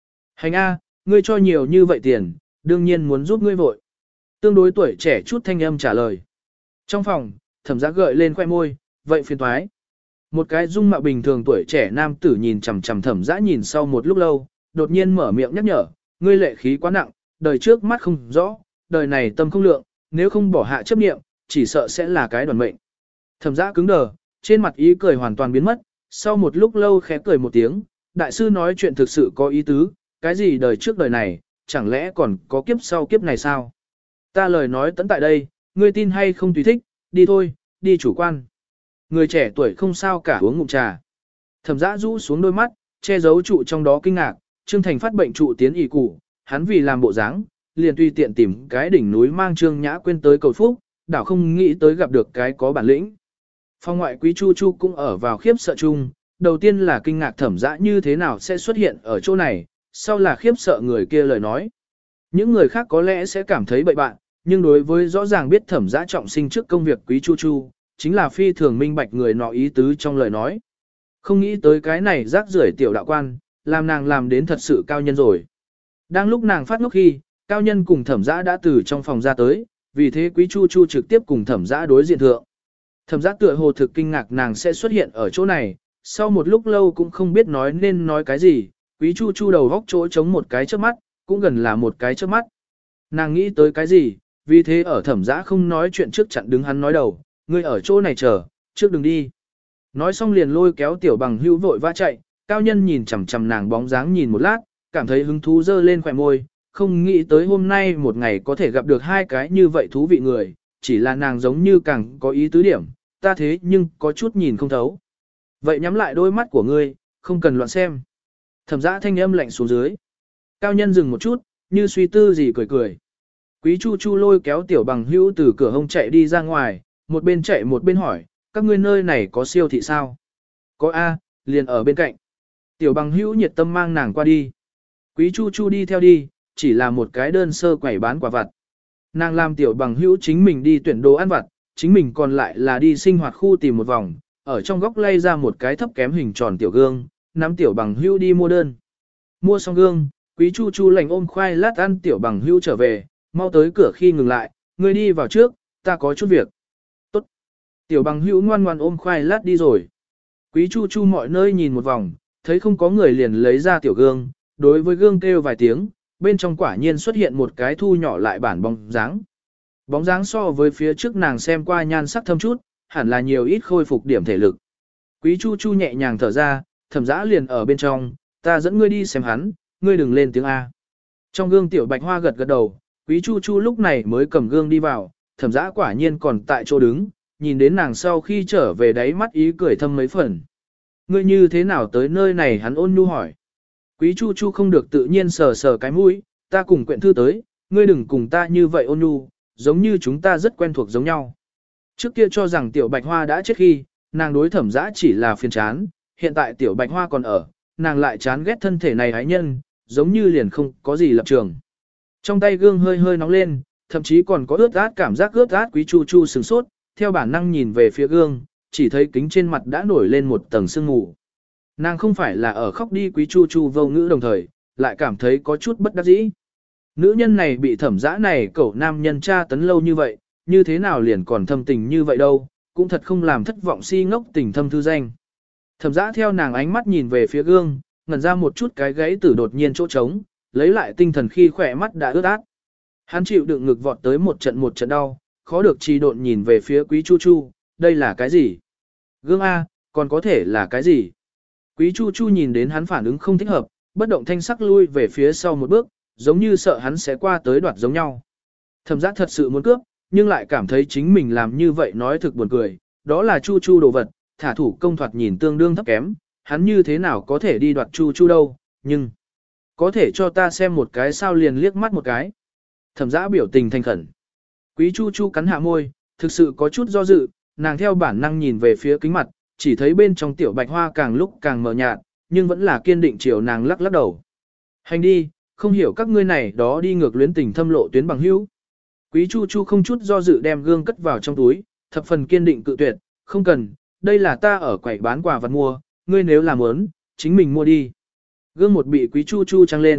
Hành A, ngươi cho nhiều như vậy tiền, đương nhiên muốn giúp ngươi vội. Tương đối tuổi trẻ chút thanh âm trả lời. Trong phòng, thẩm giá gợi lên khoe môi, vậy phiền thoái. Một cái dung mạo bình thường tuổi trẻ nam tử nhìn chằm chằm thẩm giá nhìn sau một lúc lâu, đột nhiên mở miệng nhắc nhở, ngươi lệ khí quá nặng, đời trước mắt không rõ, đời này tâm không lượng, nếu không bỏ hạ chấp niệm, chỉ sợ sẽ là cái đoàn mệnh. Thẩm giá cứng đờ, trên mặt ý cười hoàn toàn biến mất, sau một lúc lâu khẽ cười một tiếng, đại sư nói chuyện thực sự có ý tứ, cái gì đời trước đời này, chẳng lẽ còn có kiếp sau kiếp này sao? Ta lời nói tận tại đây, ngươi tin hay không tùy thích, đi thôi, đi chủ quan. Người trẻ tuổi không sao cả uống ngụm trà. Thẩm Dã rũ xuống đôi mắt, che giấu trụ trong đó kinh ngạc, Trương Thành phát bệnh trụ tiến ỉ cụ, hắn vì làm bộ dáng, liền tùy tiện tìm cái đỉnh núi mang Trương Nhã Quyên tới cầu phúc, đảo không nghĩ tới gặp được cái có bản lĩnh. Phong ngoại quý Chu Chu cũng ở vào khiếp sợ chung, đầu tiên là kinh ngạc Thẩm Dã như thế nào sẽ xuất hiện ở chỗ này, sau là khiếp sợ người kia lời nói. Những người khác có lẽ sẽ cảm thấy bậy bạn, nhưng đối với rõ ràng biết Thẩm Dã trọng sinh trước công việc quý Chu Chu, chính là phi thường minh bạch người nọ ý tứ trong lời nói. Không nghĩ tới cái này rác rưởi tiểu đạo quan, làm nàng làm đến thật sự cao nhân rồi. Đang lúc nàng phát ngốc khi, cao nhân cùng Thẩm Dã đã từ trong phòng ra tới, vì thế quý Chu Chu trực tiếp cùng Thẩm Dã đối diện thượng. Thẩm Dã tựa hồ thực kinh ngạc nàng sẽ xuất hiện ở chỗ này, sau một lúc lâu cũng không biết nói nên nói cái gì, quý Chu Chu đầu góc chỗ chống một cái trước mắt, cũng gần là một cái trước mắt. Nàng nghĩ tới cái gì, vì thế ở Thẩm Dã không nói chuyện trước chặn đứng hắn nói đầu, ngươi ở chỗ này chờ, trước đừng đi. Nói xong liền lôi kéo tiểu bằng hữu vội vã chạy, cao nhân nhìn chằm chằm nàng bóng dáng nhìn một lát, cảm thấy hứng thú dơ lên khỏe môi, không nghĩ tới hôm nay một ngày có thể gặp được hai cái như vậy thú vị người, chỉ là nàng giống như càng có ý tứ điểm, ta thế nhưng có chút nhìn không thấu. Vậy nhắm lại đôi mắt của ngươi, không cần loạn xem. Thẩm Dã thanh âm lạnh xuống dưới. Cao nhân dừng một chút, như suy tư gì cười cười. Quý Chu Chu lôi kéo tiểu bằng hữu từ cửa hông chạy đi ra ngoài, một bên chạy một bên hỏi, các ngươi nơi này có siêu thị sao? Có A, liền ở bên cạnh. Tiểu bằng hữu nhiệt tâm mang nàng qua đi. Quý Chu Chu đi theo đi, chỉ là một cái đơn sơ quẩy bán quả vặt. Nàng làm tiểu bằng hữu chính mình đi tuyển đồ ăn vặt, chính mình còn lại là đi sinh hoạt khu tìm một vòng, ở trong góc lay ra một cái thấp kém hình tròn tiểu gương, nắm tiểu bằng hữu đi mua đơn. Mua xong gương, Quý Chu Chu lành ôm khoai lát ăn tiểu bằng hữu trở về, mau tới cửa khi ngừng lại, ngươi đi vào trước, ta có chút việc. Tốt. Tiểu bằng hữu ngoan ngoan ôm khoai lát đi rồi. Quý Chu Chu mọi nơi nhìn một vòng, thấy không có người liền lấy ra tiểu gương, đối với gương kêu vài tiếng, bên trong quả nhiên xuất hiện một cái thu nhỏ lại bản bóng dáng. Bóng dáng so với phía trước nàng xem qua nhan sắc thâm chút, hẳn là nhiều ít khôi phục điểm thể lực. Quý Chu Chu nhẹ nhàng thở ra, Thẩm Dã liền ở bên trong, ta dẫn ngươi đi xem hắn, ngươi đừng lên tiếng A. Trong gương tiểu bạch hoa gật gật đầu, Quý Chu Chu lúc này mới cầm gương đi vào, Thẩm Dã quả nhiên còn tại chỗ đứng, nhìn đến nàng sau khi trở về đáy mắt ý cười thâm mấy phần. Ngươi như thế nào tới nơi này hắn ôn nhu hỏi. Quý Chu Chu không được tự nhiên sờ sờ cái mũi, ta cùng quyện thư tới, ngươi đừng cùng ta như vậy ôn nhu, giống như chúng ta rất quen thuộc giống nhau. Trước kia cho rằng tiểu bạch hoa đã chết khi, nàng đối Thẩm Dã chỉ là phiền chán, hiện tại tiểu bạch hoa còn ở, nàng lại chán ghét thân thể này hái nhân, giống như liền không có gì lập trường. Trong tay gương hơi hơi nóng lên, thậm chí còn có ướt át cảm giác ướt át. Quý Chu Chu sửng sốt, theo bản năng nhìn về phía gương, chỉ thấy kính trên mặt đã nổi lên một tầng sương mù. Nàng không phải là ở khóc đi. Quý Chu Chu vô ngữ đồng thời, lại cảm thấy có chút bất đắc dĩ. Nữ nhân này bị Thẩm Dã này cẩu nam nhân tra tấn lâu như vậy, như thế nào liền còn thâm tình như vậy đâu, cũng thật không làm thất vọng si ngốc tình thâm thư danh. Thẩm Dã theo nàng ánh mắt nhìn về phía gương, ngẩn ra một chút cái gáy tử đột nhiên chỗ trống, lấy lại tinh thần khi khỏe mắt đã ướt át. Hắn chịu đựng ngực vọt tới một trận đau, khó được trì độn nhìn về phía Quý Chu Chu, đây là cái gì? Gương A, còn có thể là cái gì? Quý Chu Chu nhìn đến hắn phản ứng không thích hợp, bất động thanh sắc lui về phía sau một bước, giống như sợ hắn sẽ qua tới đoạt giống nhau. Thẩm Dã thật sự muốn cướp, nhưng lại cảm thấy chính mình làm như vậy nói thực buồn cười, đó là Chu Chu đồ vật, thả thủ công thoạt nhìn tương đương thấp kém, hắn như thế nào có thể đi đoạt Chu Chu đâu, nhưng có thể cho ta xem một cái sao liền liếc mắt một cái. Thẩm Dã biểu tình thành khẩn. Quý Chu Chu cắn hạ môi, thực sự có chút do dự, nàng theo bản năng nhìn về phía kính mặt, chỉ thấy bên trong tiểu bạch hoa càng lúc càng mờ nhạt, nhưng vẫn là kiên định chiều nàng lắc lắc đầu. Hành đi, không hiểu các ngươi này đó đi ngược luyến tình thâm lộ tuyến bằng hữu. Quý Chu Chu không chút do dự đem gương cất vào trong túi, thập phần kiên định cự tuyệt, không cần, đây là ta ở quầy bán quà vật mua, ngươi nếu làm muốn, chính mình mua đi. Gương một bị Quý Chu Chu trăng lên,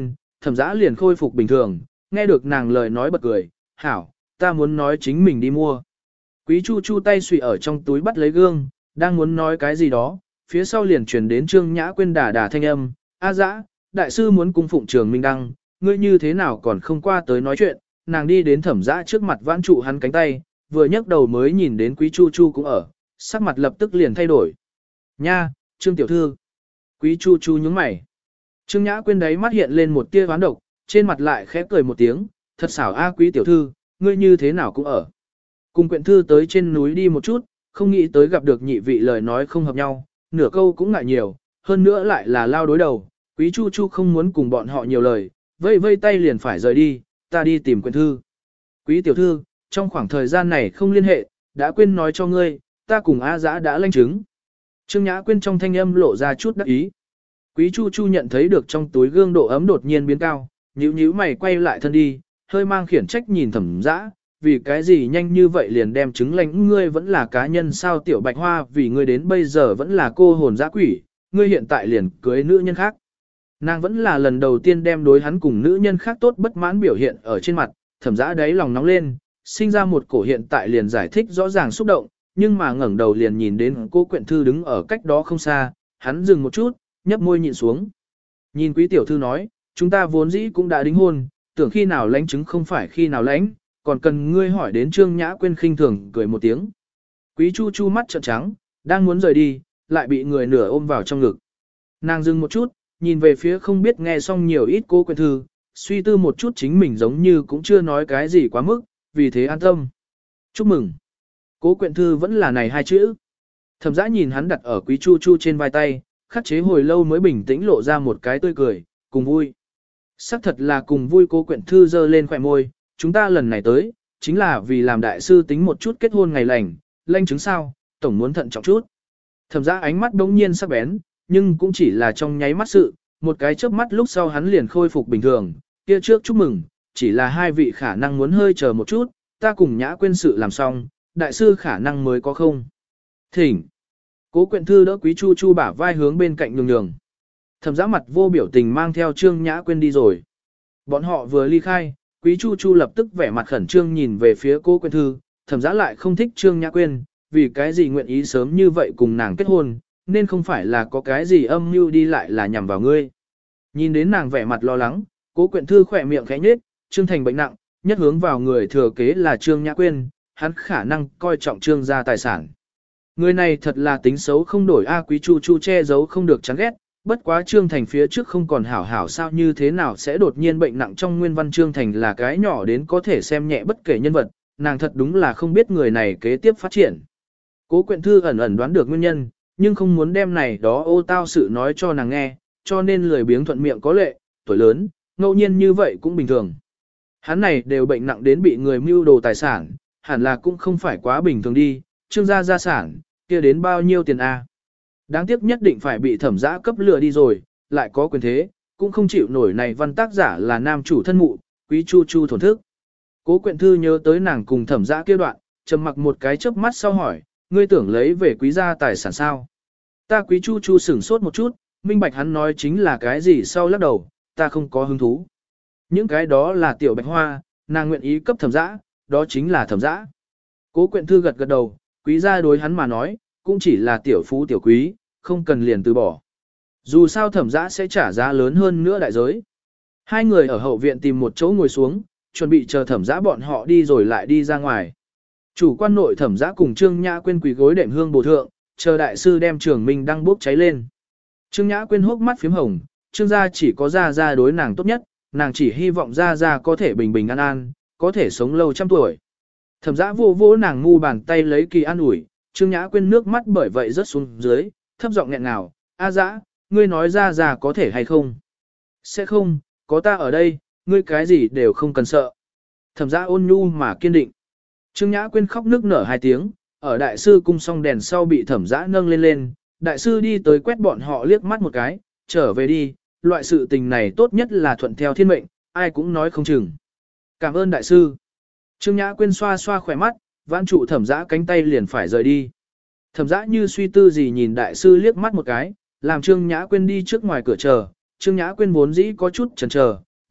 thẩm giã liền khôi phục bình thường, nghe được nàng lời nói bật cười, hảo, ta muốn nói chính mình đi mua. Quý Chu Chu tay xùy ở trong túi bắt lấy gương, đang muốn nói cái gì đó, phía sau liền truyền đến Trương Nhã Quyên đà đà thanh âm, A dã, đại sư muốn cung phụng Trường Minh Đăng, ngươi như thế nào còn không qua tới nói chuyện, nàng đi đến thẩm giã trước mặt vãn trụ hắn cánh tay, vừa nhấc đầu mới nhìn đến Quý Chu Chu cũng ở, sắc mặt lập tức liền thay đổi. Nha, Trương tiểu thư. Quý Chu Chu nhướng mày. Trương Nhã Quyên đấy mắt hiện lên một tia oán độc, trên mặt lại khẽ cười một tiếng, thật xảo a Quý tiểu thư, ngươi như thế nào cũng ở. Cùng quyện thư tới trên núi đi một chút, không nghĩ tới gặp được nhị vị lời nói không hợp nhau, nửa câu cũng ngại nhiều, hơn nữa lại là lao đối đầu. Quý Chu Chu không muốn cùng bọn họ nhiều lời, vây vây tay liền phải rời đi, ta đi tìm quyện thư. Quý tiểu thư, trong khoảng thời gian này không liên hệ, đã quên nói cho ngươi, ta cùng A Dã đã lãnh chứng. Trương Nhã Quyên trong thanh âm lộ ra chút đắc ý. Quý Chu Chu nhận thấy được trong túi gương độ ấm đột nhiên biến cao, nhíu nhíu mày quay lại thân đi, hơi mang khiển trách nhìn thẩm dã, vì cái gì nhanh như vậy liền đem chứng lãnh ngươi vẫn là cá nhân sao tiểu bạch hoa vì ngươi đến bây giờ vẫn là cô hồn dã quỷ, ngươi hiện tại liền cưới nữ nhân khác. Nàng vẫn là lần đầu tiên đem đối hắn cùng nữ nhân khác tốt bất mãn biểu hiện ở trên mặt, thẩm dã đáy lòng nóng lên, sinh ra một cổ hiện tại liền giải thích rõ ràng xúc động, nhưng mà ngẩng đầu liền nhìn đến cô quyện thư đứng ở cách đó không xa, hắn dừng một chút, nhấp môi nhịn xuống. Nhìn quý tiểu thư nói, chúng ta vốn dĩ cũng đã đính hôn, tưởng khi nào lãnh chứng không phải khi nào lãnh, còn cần ngươi hỏi đến Trương Nhã Quyên khinh thường cười một tiếng. Quý Chu Chu mắt trợn trắng, đang muốn rời đi, lại bị người nửa ôm vào trong ngực. Nàng dừng một chút, nhìn về phía không biết nghe xong nhiều ít cô quyện thư, suy tư một chút chính mình giống như cũng chưa nói cái gì quá mức, vì thế an tâm. Chúc mừng. Cố quyện thư vẫn là này hai chữ. Thẩm dã nhìn hắn đặt ở Quý Chu Chu trên vai tay, khắc chế hồi lâu mới bình tĩnh lộ ra một cái tươi cười, cùng vui. Sắc thật là cùng vui. Cố quyện thư giơ lên khỏe môi, chúng ta lần này tới, chính là vì làm đại sư tính một chút kết hôn ngày lành, lanh chứng sao, tổng muốn thận trọng chút. Thẩm dã ánh mắt đống nhiên sắc bén, nhưng cũng chỉ là trong nháy mắt sự, một cái chớp mắt lúc sau hắn liền khôi phục bình thường, kia trước chúc mừng, chỉ là hai vị khả năng muốn hơi chờ một chút, ta cùng Nhã Quyên sự làm xong, đại sư khả năng mới có không. Thỉnh. Cố quyện thư đỡ Quý Chu Chu bả vai hướng bên cạnh nhường nhường. Thẩm dã mặt vô biểu tình mang theo Trương Nhã Quyên đi rồi. Bọn họ vừa ly khai, Quý Chu Chu lập tức vẻ mặt khẩn trương nhìn về phía cố quyện thư, thẩm dã lại không thích Trương Nhã Quyên, vì cái gì nguyện ý sớm như vậy cùng nàng kết hôn, nên không phải là có cái gì âm mưu đi lại là nhằm vào ngươi. Nhìn đến nàng vẻ mặt lo lắng, cố quyện thư khỏe miệng khẽ nhếch, Trương thành bệnh nặng, nhất hướng vào người thừa kế là Trương Nhã Quyên, hắn khả năng coi trọng Trương gia tài sản. Người này thật là tính xấu không đổi a. Quý Chu Chu che giấu không được chán ghét, bất quá Trương Thành phía trước không còn hảo hảo sao như thế nào sẽ đột nhiên bệnh nặng trong nguyên văn. Trương Thành là cái nhỏ đến có thể xem nhẹ bất kể nhân vật, nàng thật đúng là không biết người này kế tiếp phát triển. Cố quyện thư ẩn ẩn đoán được nguyên nhân, nhưng không muốn đem này đó ô tao sự nói cho nàng nghe, cho nên lười biếng thuận miệng có lệ, tuổi lớn, ngẫu nhiên như vậy cũng bình thường. Hắn này đều bệnh nặng đến bị người mưu đồ tài sản, hẳn là cũng không phải quá bình thường đi, Trương gia gia sản, kia đến bao nhiêu tiền a? Đáng tiếc nhất định phải bị thẩm dã cấp lừa đi rồi, lại có quyền thế, cũng không chịu nổi này văn tác giả là nam chủ thân mụ, Quý Chu Chu thổn thức. Cố quyện thư nhớ tới nàng cùng thẩm dã kia đoạn, trầm mặc một cái chớp mắt sau hỏi, ngươi tưởng lấy về quý gia tài sản sao? Ta Quý Chu Chu sửng sốt một chút, minh bạch hắn nói chính là cái gì sau lắc đầu, ta không có hứng thú. Những cái đó là tiểu bạch hoa, nàng nguyện ý cấp thẩm dã, đó chính là thẩm dã. Cố quyện thư gật gật đầu, quý gia đối hắn mà nói, cũng chỉ là tiểu phú tiểu quý, không cần liền từ bỏ. Dù sao thẩm dã sẽ trả giá lớn hơn nữa đại giới. Hai người ở hậu viện tìm một chỗ ngồi xuống, chuẩn bị chờ thẩm dã bọn họ đi rồi lại đi ra ngoài. Chủ quan nội thẩm dã cùng Trương Nhã Quyên quỳ gối đệm hương bổ thượng, chờ đại sư đem Trường Minh Đăng bốc cháy lên. Trương Nhã Quyên hốc mắt phím hồng, Trương gia chỉ có gia đối nàng tốt nhất, nàng chỉ hy vọng gia có thể bình bình an an, có thể sống lâu trăm tuổi. Thẩm dã vô vô nàng ngu bàn tay lấy kỳ an ủi, Trương Nhã Quyên nước mắt bởi vậy rớt xuống dưới, thấp giọng nghẹn ngào, A dã, ngươi nói gia có thể hay không? Sẽ không, có ta ở đây, ngươi cái gì đều không cần sợ. Thẩm dã ôn nhu mà kiên định. Trương Nhã Quyên khóc nức nở hai tiếng, ở đại sư cung song đèn sau bị thẩm dã nâng lên, đại sư đi tới quét bọn họ liếc mắt một cái, trở về đi, loại sự tình này tốt nhất là thuận theo thiên mệnh, ai cũng nói không chừng. Cảm ơn đại sư. Trương Nhã Quyên xoa xoa khỏe mắt, vãn trụ thẩm dã cánh tay liền phải rời đi. Thẩm dã như suy tư gì nhìn đại sư liếc mắt một cái, làm Trương Nhã Quyên đi trước ngoài cửa chờ. Trương Nhã Quyên vốn dĩ có chút chần chờ,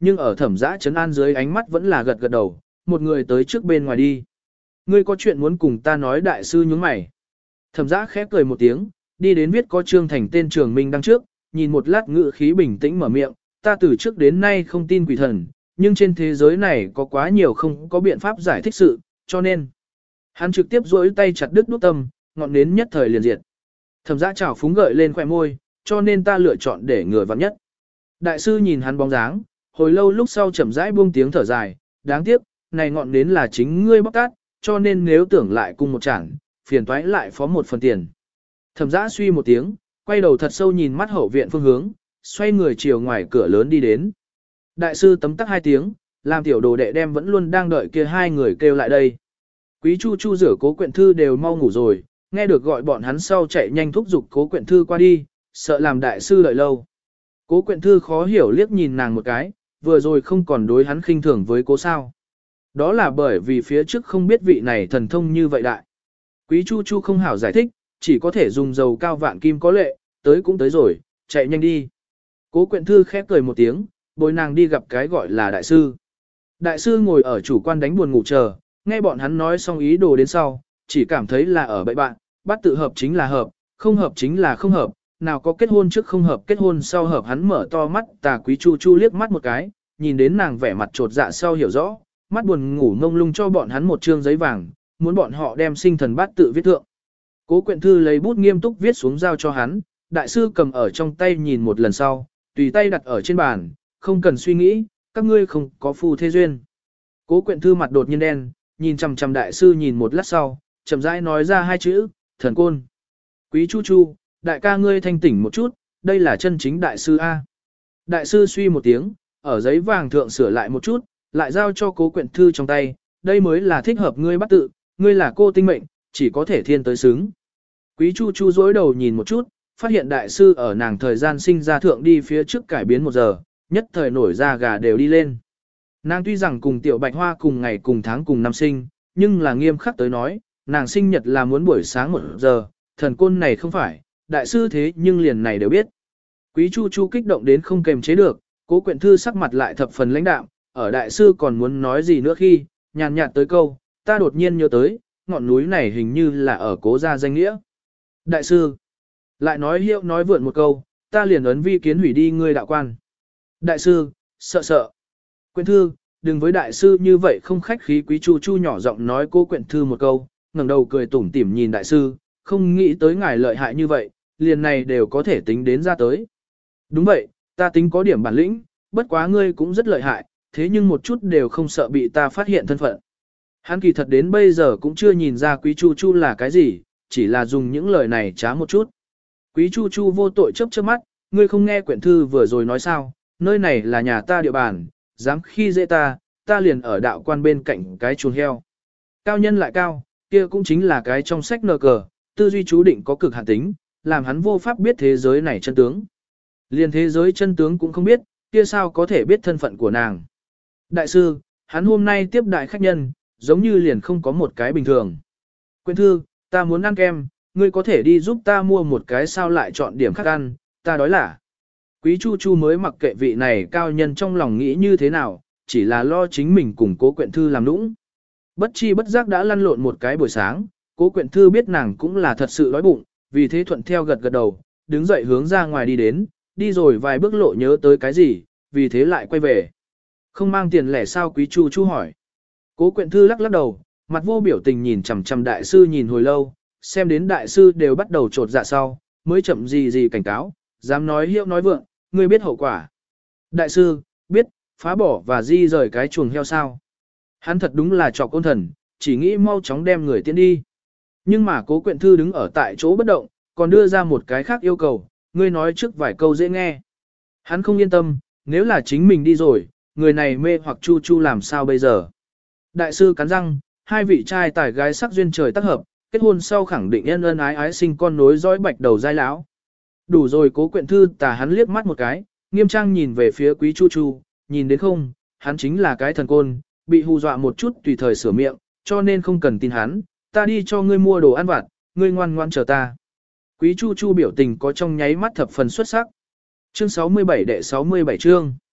nhưng ở thẩm dã trấn an dưới ánh mắt vẫn là gật gật đầu, một người tới trước bên ngoài đi. Ngươi có chuyện muốn cùng ta nói, đại sư nhướng mày. Thẩm dã khép cười một tiếng, đi đến viết có Trương Thành tên Trường Minh đăng trước, nhìn một lát ngữ khí bình tĩnh mở miệng, ta từ trước đến nay không tin quỷ thần, nhưng trên thế giới này có quá nhiều không có biện pháp giải thích sự, cho nên. Hắn trực tiếp duỗi tay chặt đứt đuốc tâm, ngọn nến nhất thời liền diệt. Thẩm dã chảo phúng gợi lên khóe môi, cho nên ta lựa chọn để người vắng nhất. Đại sư nhìn hắn bóng dáng, hồi lâu lúc sau chậm rãi buông tiếng thở dài, đáng tiếc, này ngọn nến là chính ngươi bóc tát, cho nên nếu tưởng lại cùng một chản, phiền toái lại phó một phần tiền. Thẩm dã suy một tiếng, quay đầu thật sâu nhìn mắt hậu viện phương hướng, xoay người chiều ngoài cửa lớn đi đến. Đại sư tấm tắc 2 tiếng, làm tiểu đồ đệ đem vẫn luôn đang đợi kia 2 người kêu lại đây. Quý Chu Chu rửa Cố Quyện Thư đều mau ngủ rồi, nghe được gọi bọn hắn sau chạy nhanh thúc giục Cố Quyện Thư qua đi, sợ làm đại sư đợi lâu. Cố Quyện Thư khó hiểu liếc nhìn nàng một cái, vừa rồi không còn đối hắn khinh thường với cố sao. Đó là bởi vì phía trước không biết vị này thần thông như vậy đại. Quý Chu Chu không hảo giải thích, chỉ có thể dùng dầu cao vạn kim có lệ, tới cũng tới rồi, chạy nhanh đi. Cố Quyện Thư khép cười một tiếng, bồi nàng đi gặp cái gọi là đại sư. Đại sư ngồi ở chủ quan đánh buồn ngủ chờ, nghe bọn hắn nói xong ý đồ đến sau, chỉ cảm thấy là ở bậy bạn, bắt tự hợp chính là hợp, không hợp chính là không hợp, nào có kết hôn trước không hợp kết hôn sau hợp. Hắn mở to mắt tà Quý Chu Chu liếc mắt một cái, nhìn đến nàng vẻ mặt trột dạ sau hiểu rõ, mắt buồn ngủ ngông lung cho bọn hắn một trương giấy vàng, muốn bọn họ đem sinh thần bát tự viết thượng. Cố Quyện Thư lấy bút nghiêm túc viết xuống giao cho hắn, đại sư cầm ở trong tay nhìn một lần sau, tùy tay đặt ở trên bàn, không cần suy nghĩ, các ngươi không có phu thế duyên. Cố Quyện Thư mặt đột nhiên đen, nhìn chằm chằm đại sư nhìn một lát sau, chậm rãi nói ra 2 chữ, thần côn. Quý Chu Chu, đại ca ngươi thanh tỉnh một chút, đây là chân chính đại sư A. Đại sư suy một tiếng, ở giấy vàng thượng sửa lại một chút, lại giao cho Cố Quyện Thư trong tay, đây mới là thích hợp ngươi bắt tự, ngươi là cô tinh mệnh, chỉ có thể thiên tới xứng. Quý Chu Chu dối đầu nhìn một chút, phát hiện đại sư ở nàng thời gian sinh ra thượng đi phía trước cải biến 1 giờ, nhất thời nổi ra gà đều đi lên. Nàng tuy rằng cùng Tiểu Bạch Hoa cùng ngày cùng tháng cùng năm sinh, nhưng là nghiêm khắc tới nói, nàng sinh nhật là muốn buổi sáng 1 giờ, thần côn này không phải, đại sư thế nhưng liền này đều biết. Quý Chu Chu kích động đến không kềm chế được, Cố Quyện Thư sắc mặt lại thập phần lãnh đạm, ở đại sư còn muốn nói gì nữa khi, nhàn nhạt tới câu, ta đột nhiên nhớ tới, ngọn núi này hình như là ở Cố gia danh nghĩa. Đại sư, lại nói hiệu nói vượn một câu, ta liền ấn vi kiến hủy đi ngươi đạo quan. Đại sư, sợ. Quyện Thư, đừng với đại sư như vậy không khách khí. Quý Chu Chu nhỏ giọng nói cô Quyện Thư một câu, ngẩng đầu cười tủm tỉm nhìn đại sư, không nghĩ tới ngài lợi hại như vậy, liền này đều có thể tính đến ra tới. Đúng vậy, ta tính có điểm bản lĩnh, bất quá ngươi cũng rất lợi hại, thế nhưng một chút đều không sợ bị ta phát hiện thân phận. Hắn kỳ thật đến bây giờ cũng chưa nhìn ra Quý Chu Chu là cái gì, chỉ là dùng những lời này trá một chút. Quý Chu Chu vô tội chớp mắt, ngươi không nghe Quyện Thư vừa rồi nói sao, nơi này là nhà ta địa bàn, dám khi dễ ta, ta liền ở đạo quan bên cạnh cái chuồng heo. Cao nhân lại cao, kia cũng chính là cái trong sách nờ cờ, tư duy chú định có cực hạn tính, làm hắn vô pháp biết thế giới này chân tướng. Liền thế giới chân tướng cũng không biết, kia sao có thể biết thân phận của nàng. Đại sư, hắn hôm nay tiếp đại khách nhân, giống như liền không có một cái bình thường. Quyện Thư, ta muốn ăn kem, ngươi có thể đi giúp ta mua một cái sao lại chọn điểm khác ăn, ta đói lả. Quý Chu Chu mới mặc kệ vị này cao nhân trong lòng nghĩ như thế nào, chỉ là lo chính mình cùng Cố Quyện Thư làm nũng. Bất chi bất giác đã lăn lộn một cái buổi sáng, Cố Quyện Thư biết nàng cũng là thật sự đói bụng, vì thế thuận theo gật gật đầu, đứng dậy hướng ra ngoài đi đến, đi rồi vài bước lộ nhớ tới cái gì, vì thế lại quay về. Không mang tiền lẻ sao? Quý Chu Chu hỏi. Cố Quyện Thư lắc lắc đầu, mặt vô biểu tình nhìn chằm chằm đại sư nhìn hồi lâu, xem đến đại sư đều bắt đầu trột dạ sau, mới chậm gì cảnh cáo, dám nói hiệu nói vượng, ngươi biết hậu quả. Đại sư, biết, phá bỏ và di rời cái chuồng heo sao. Hắn thật đúng là trọc ôn thần, chỉ nghĩ mau chóng đem người tiến đi. Nhưng mà Cố Quyện Thư đứng ở tại chỗ bất động, còn đưa ra một cái khác yêu cầu, ngươi nói trước vài câu dễ nghe. Hắn không yên tâm, nếu là chính mình đi rồi, người này mê hoặc Chu Chu làm sao bây giờ. Đại sư cắn răng, 2 vị trai tài gái sắc duyên trời tác hợp, kết hôn sau khẳng định ân ân ái ái sinh con nối dõi bạch đầu giai lão. Đủ rồi. Cố Quyện Thư tà hắn liếc mắt một cái, nghiêm trang nhìn về phía Quý Chu Chu, nhìn đến không, hắn chính là cái thần côn, bị hù dọa một chút tùy thời sửa miệng, cho nên không cần tin hắn, ta đi cho ngươi mua đồ ăn vặt, ngươi ngoan ngoan chờ ta. Quý Chu Chu biểu tình có trong nháy mắt thập phần xuất sắc. Chương 67 đệ 67 chương.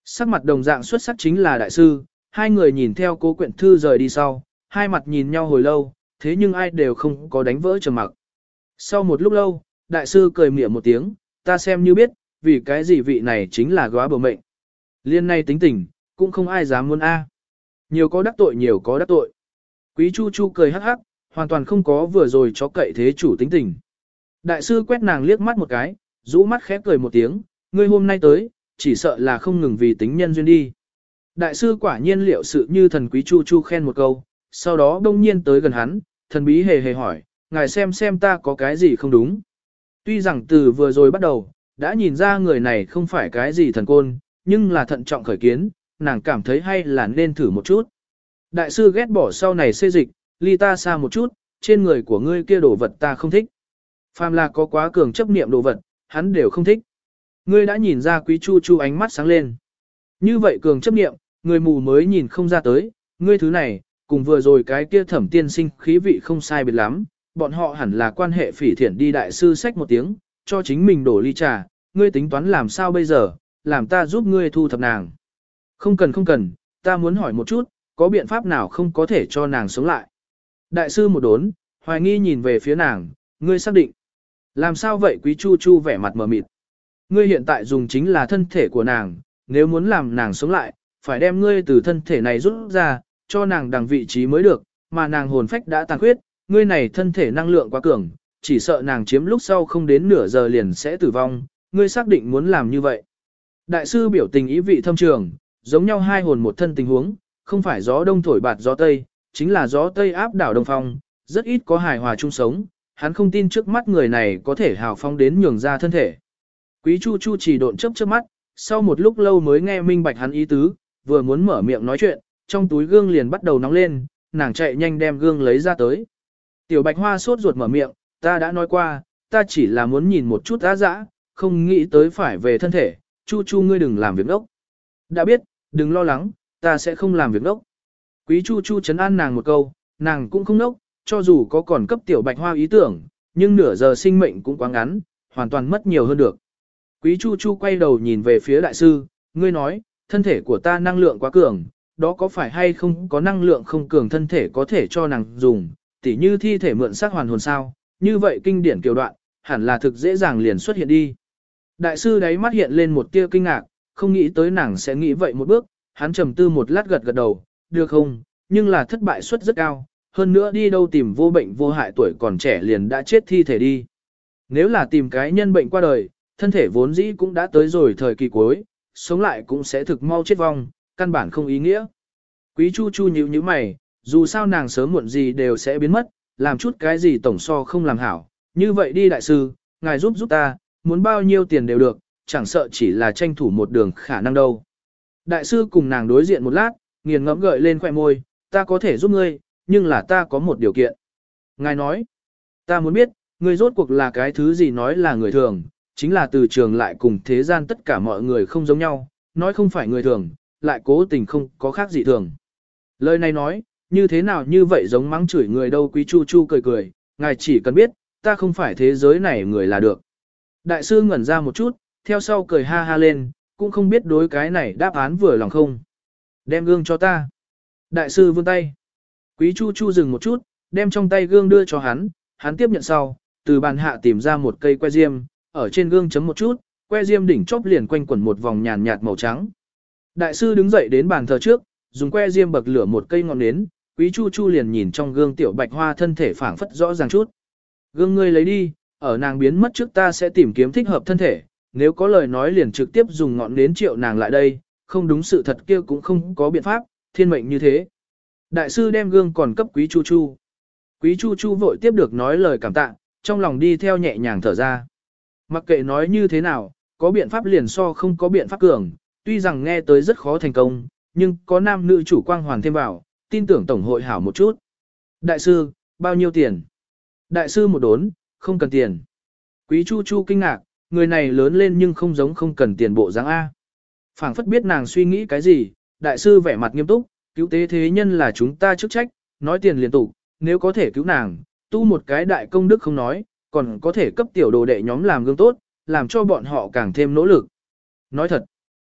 Sắc mặt đồng dạng xuất sắc chính là đại sư, hai người nhìn theo Cố Quyện Thư rời đi sau, hai mặt nhìn nhau hồi lâu, thế nhưng ai đều không có đánh vỡ trầm mặc. Sau một lúc lâu, đại sư cười mỉa một tiếng, ta xem như biết, vì cái gì vị này chính là góa bầu mệnh. Liên này tính tình, cũng không ai dám muốn a. Nhiều có đắc tội nhiều có đắc tội. Quý Chu Chu cười hắc hắc, hoàn toàn không có vừa rồi chó cậy thế chủ tính tình. Đại sư quét nàng liếc mắt một cái, rũ mắt khẽ cười một tiếng, ngươi hôm nay tới, chỉ sợ là không ngừng vì tính nhân duyên đi. Đại sư quả nhiên liệu sự như thần. Quý Chu Chu khen một câu, sau đó đông nhiên tới gần hắn, thần bí hề hề hỏi, ngài xem ta có cái gì không đúng. Tuy rằng từ vừa rồi bắt đầu, đã nhìn ra người này không phải cái gì thần côn, nhưng là thận trọng khởi kiến, nàng cảm thấy hay là nên thử một chút. Đại sư ghét bỏ sau này xê dịch, ly ta xa một chút, trên người của ngươi kia đồ vật ta không thích. Phàm là có quá cường chấp niệm đồ vật, hắn đều không thích. Ngươi đã nhìn ra. Quý Chu Chu ánh mắt sáng lên. Như vậy cường chấp niệm, người mù mới nhìn không ra tới, ngươi thứ này, cùng vừa rồi cái kia Thẩm tiên sinh khí vị không sai biệt lắm, bọn họ hẳn là quan hệ phỉ thiện đi. Đại sư xách một tiếng, cho chính mình đổ ly trà, ngươi tính toán làm sao bây giờ, làm ta giúp ngươi thu thập nàng. Không cần, ta muốn hỏi một chút, có biện pháp nào không có thể cho nàng sống lại. Đại sư một đốn, hoài nghi nhìn về phía nàng, ngươi xác định. Làm sao vậy? Quý Chu Chu vẻ mặt mờ mịt. Ngươi hiện tại dùng chính là thân thể của nàng, nếu muốn làm nàng sống lại, phải đem ngươi từ thân thể này rút ra, cho nàng đằng vị trí mới được, mà nàng hồn phách đã tàn khuyết, ngươi này thân thể năng lượng quá cường, chỉ sợ nàng chiếm lúc sau không đến nửa giờ liền sẽ tử vong, ngươi xác định muốn làm như vậy. Đại sư biểu tình ý vị thâm trường, giống nhau hai hồn một thân tình huống, không phải gió đông thổi bạt gió tây, chính là gió tây áp đảo đông phong, rất ít có hài hòa chung sống, hắn không tin trước mắt người này có thể hào phong đến nhường ra thân thể. Quý Chu Chu chỉ độn chớp chớp mắt, sau một lúc lâu mới nghe minh bạch hắn ý tứ, vừa muốn mở miệng nói chuyện, trong túi gương liền bắt đầu nóng lên, nàng chạy nhanh đem gương lấy ra tới. Tiểu Bạch Hoa sốt ruột mở miệng, ta đã nói qua, ta chỉ là muốn nhìn một chút dã, không nghĩ tới phải về thân thể, Chu Chu ngươi đừng làm việc đốc. Đã biết, đừng lo lắng, ta sẽ không làm việc đốc. Quý Chu Chu trấn an nàng một câu, nàng cũng không đốc, cho dù có còn cấp Tiểu Bạch Hoa ý tưởng, nhưng nửa giờ sinh mệnh cũng quá ngắn, hoàn toàn mất nhiều hơn được. Quý Chu Chu quay đầu nhìn về phía đại sư, ngươi nói, thân thể của ta năng lượng quá cường, đó có phải hay không có năng lượng không cường thân thể có thể cho nàng dùng, tỉ như thi thể mượn xác hoàn hồn sao, như vậy kinh điển kiều đoạn, hẳn là thực dễ dàng liền xuất hiện đi. Đại sư đáy mắt hiện lên một tia kinh ngạc, không nghĩ tới nàng sẽ nghĩ vậy một bước, hắn trầm tư một lát gật đầu, được không, nhưng là thất bại suất rất cao, hơn nữa đi đâu tìm vô bệnh vô hại tuổi còn trẻ liền đã chết thi thể đi. Nếu là tìm cái nhân bệnh qua đời, thân thể vốn dĩ cũng đã tới rồi thời kỳ cuối, sống lại cũng sẽ thực mau chết vong, căn bản không ý nghĩa. Quý Chu Chu nhíu nhíu mày, dù sao nàng sớm muộn gì đều sẽ biến mất, làm chút cái gì tổng so không làm hảo. Như vậy đi đại sư, ngài giúp ta, muốn bao nhiêu tiền đều được, chẳng sợ chỉ là tranh thủ một đường khả năng đâu. Đại sư cùng nàng đối diện một lát, nghiền ngẫm gợi lên khóe môi, ta có thể giúp ngươi, nhưng là ta có một điều kiện. Ngài nói, ta muốn biết, ngươi rốt cuộc là cái thứ gì nói là người thường, chính là từ trường lại cùng thế gian tất cả mọi người không giống nhau, nói không phải người thường, lại cố tình không có khác gì thường. Lời này nói, như thế nào như vậy giống mắng chửi người đâu. Quý Chu Chu cười cười, ngài chỉ cần biết, ta không phải thế giới này người là được. Đại sư ngẩn ra một chút, theo sau cười ha ha lên, cũng không biết đối cái này đáp án vừa lòng không. Đem gương cho ta. Đại sư vươn tay. Quý Chu Chu dừng một chút, đem trong tay gương đưa cho hắn, hắn tiếp nhận sau, từ bàn hạ tìm ra một cây que diêm, ở trên gương chấm một chút, que diêm đỉnh chóp liền quanh quẩn một vòng nhàn nhạt màu trắng. Đại sư đứng dậy đến bàn thờ trước, dùng que diêm bậc lửa một cây ngọn nến, Quý Chu Chu liền nhìn trong gương Tiểu Bạch Hoa thân thể phảng phất rõ ràng chút. Gương ngươi lấy đi, ở nàng biến mất trước ta sẽ tìm kiếm thích hợp thân thể, nếu có lời nói liền trực tiếp dùng ngọn nến triệu nàng lại đây, không đúng sự thật kia cũng không có biện pháp, thiên mệnh như thế. Đại sư đem gương còn cấp Quý Chu Chu. Quý Chu Chu vội tiếp được nói lời cảm tạ, trong lòng đi theo nhẹ nhàng thở ra. Mặc kệ nói như thế nào, có biện pháp liền so không có biện pháp cường, tuy rằng nghe tới rất khó thành công, nhưng có nam nữ chủ quang hoàn thêm vào, tin tưởng tổng hội hảo một chút. Đại sư, bao nhiêu tiền? Đại sư một đốn, không cần tiền. Quý Chu Chu kinh ngạc, người này lớn lên nhưng không giống không cần tiền bộ dáng A. Phảng phất biết nàng suy nghĩ cái gì, đại sư vẻ mặt nghiêm túc, cứu tế thế nhân là chúng ta chức trách, nói tiền liên tục, nếu có thể cứu nàng, tu một cái đại công đức không nói, còn có thể cấp tiểu đồ đệ nhóm làm gương tốt, làm cho bọn họ càng thêm nỗ lực. Nói thật,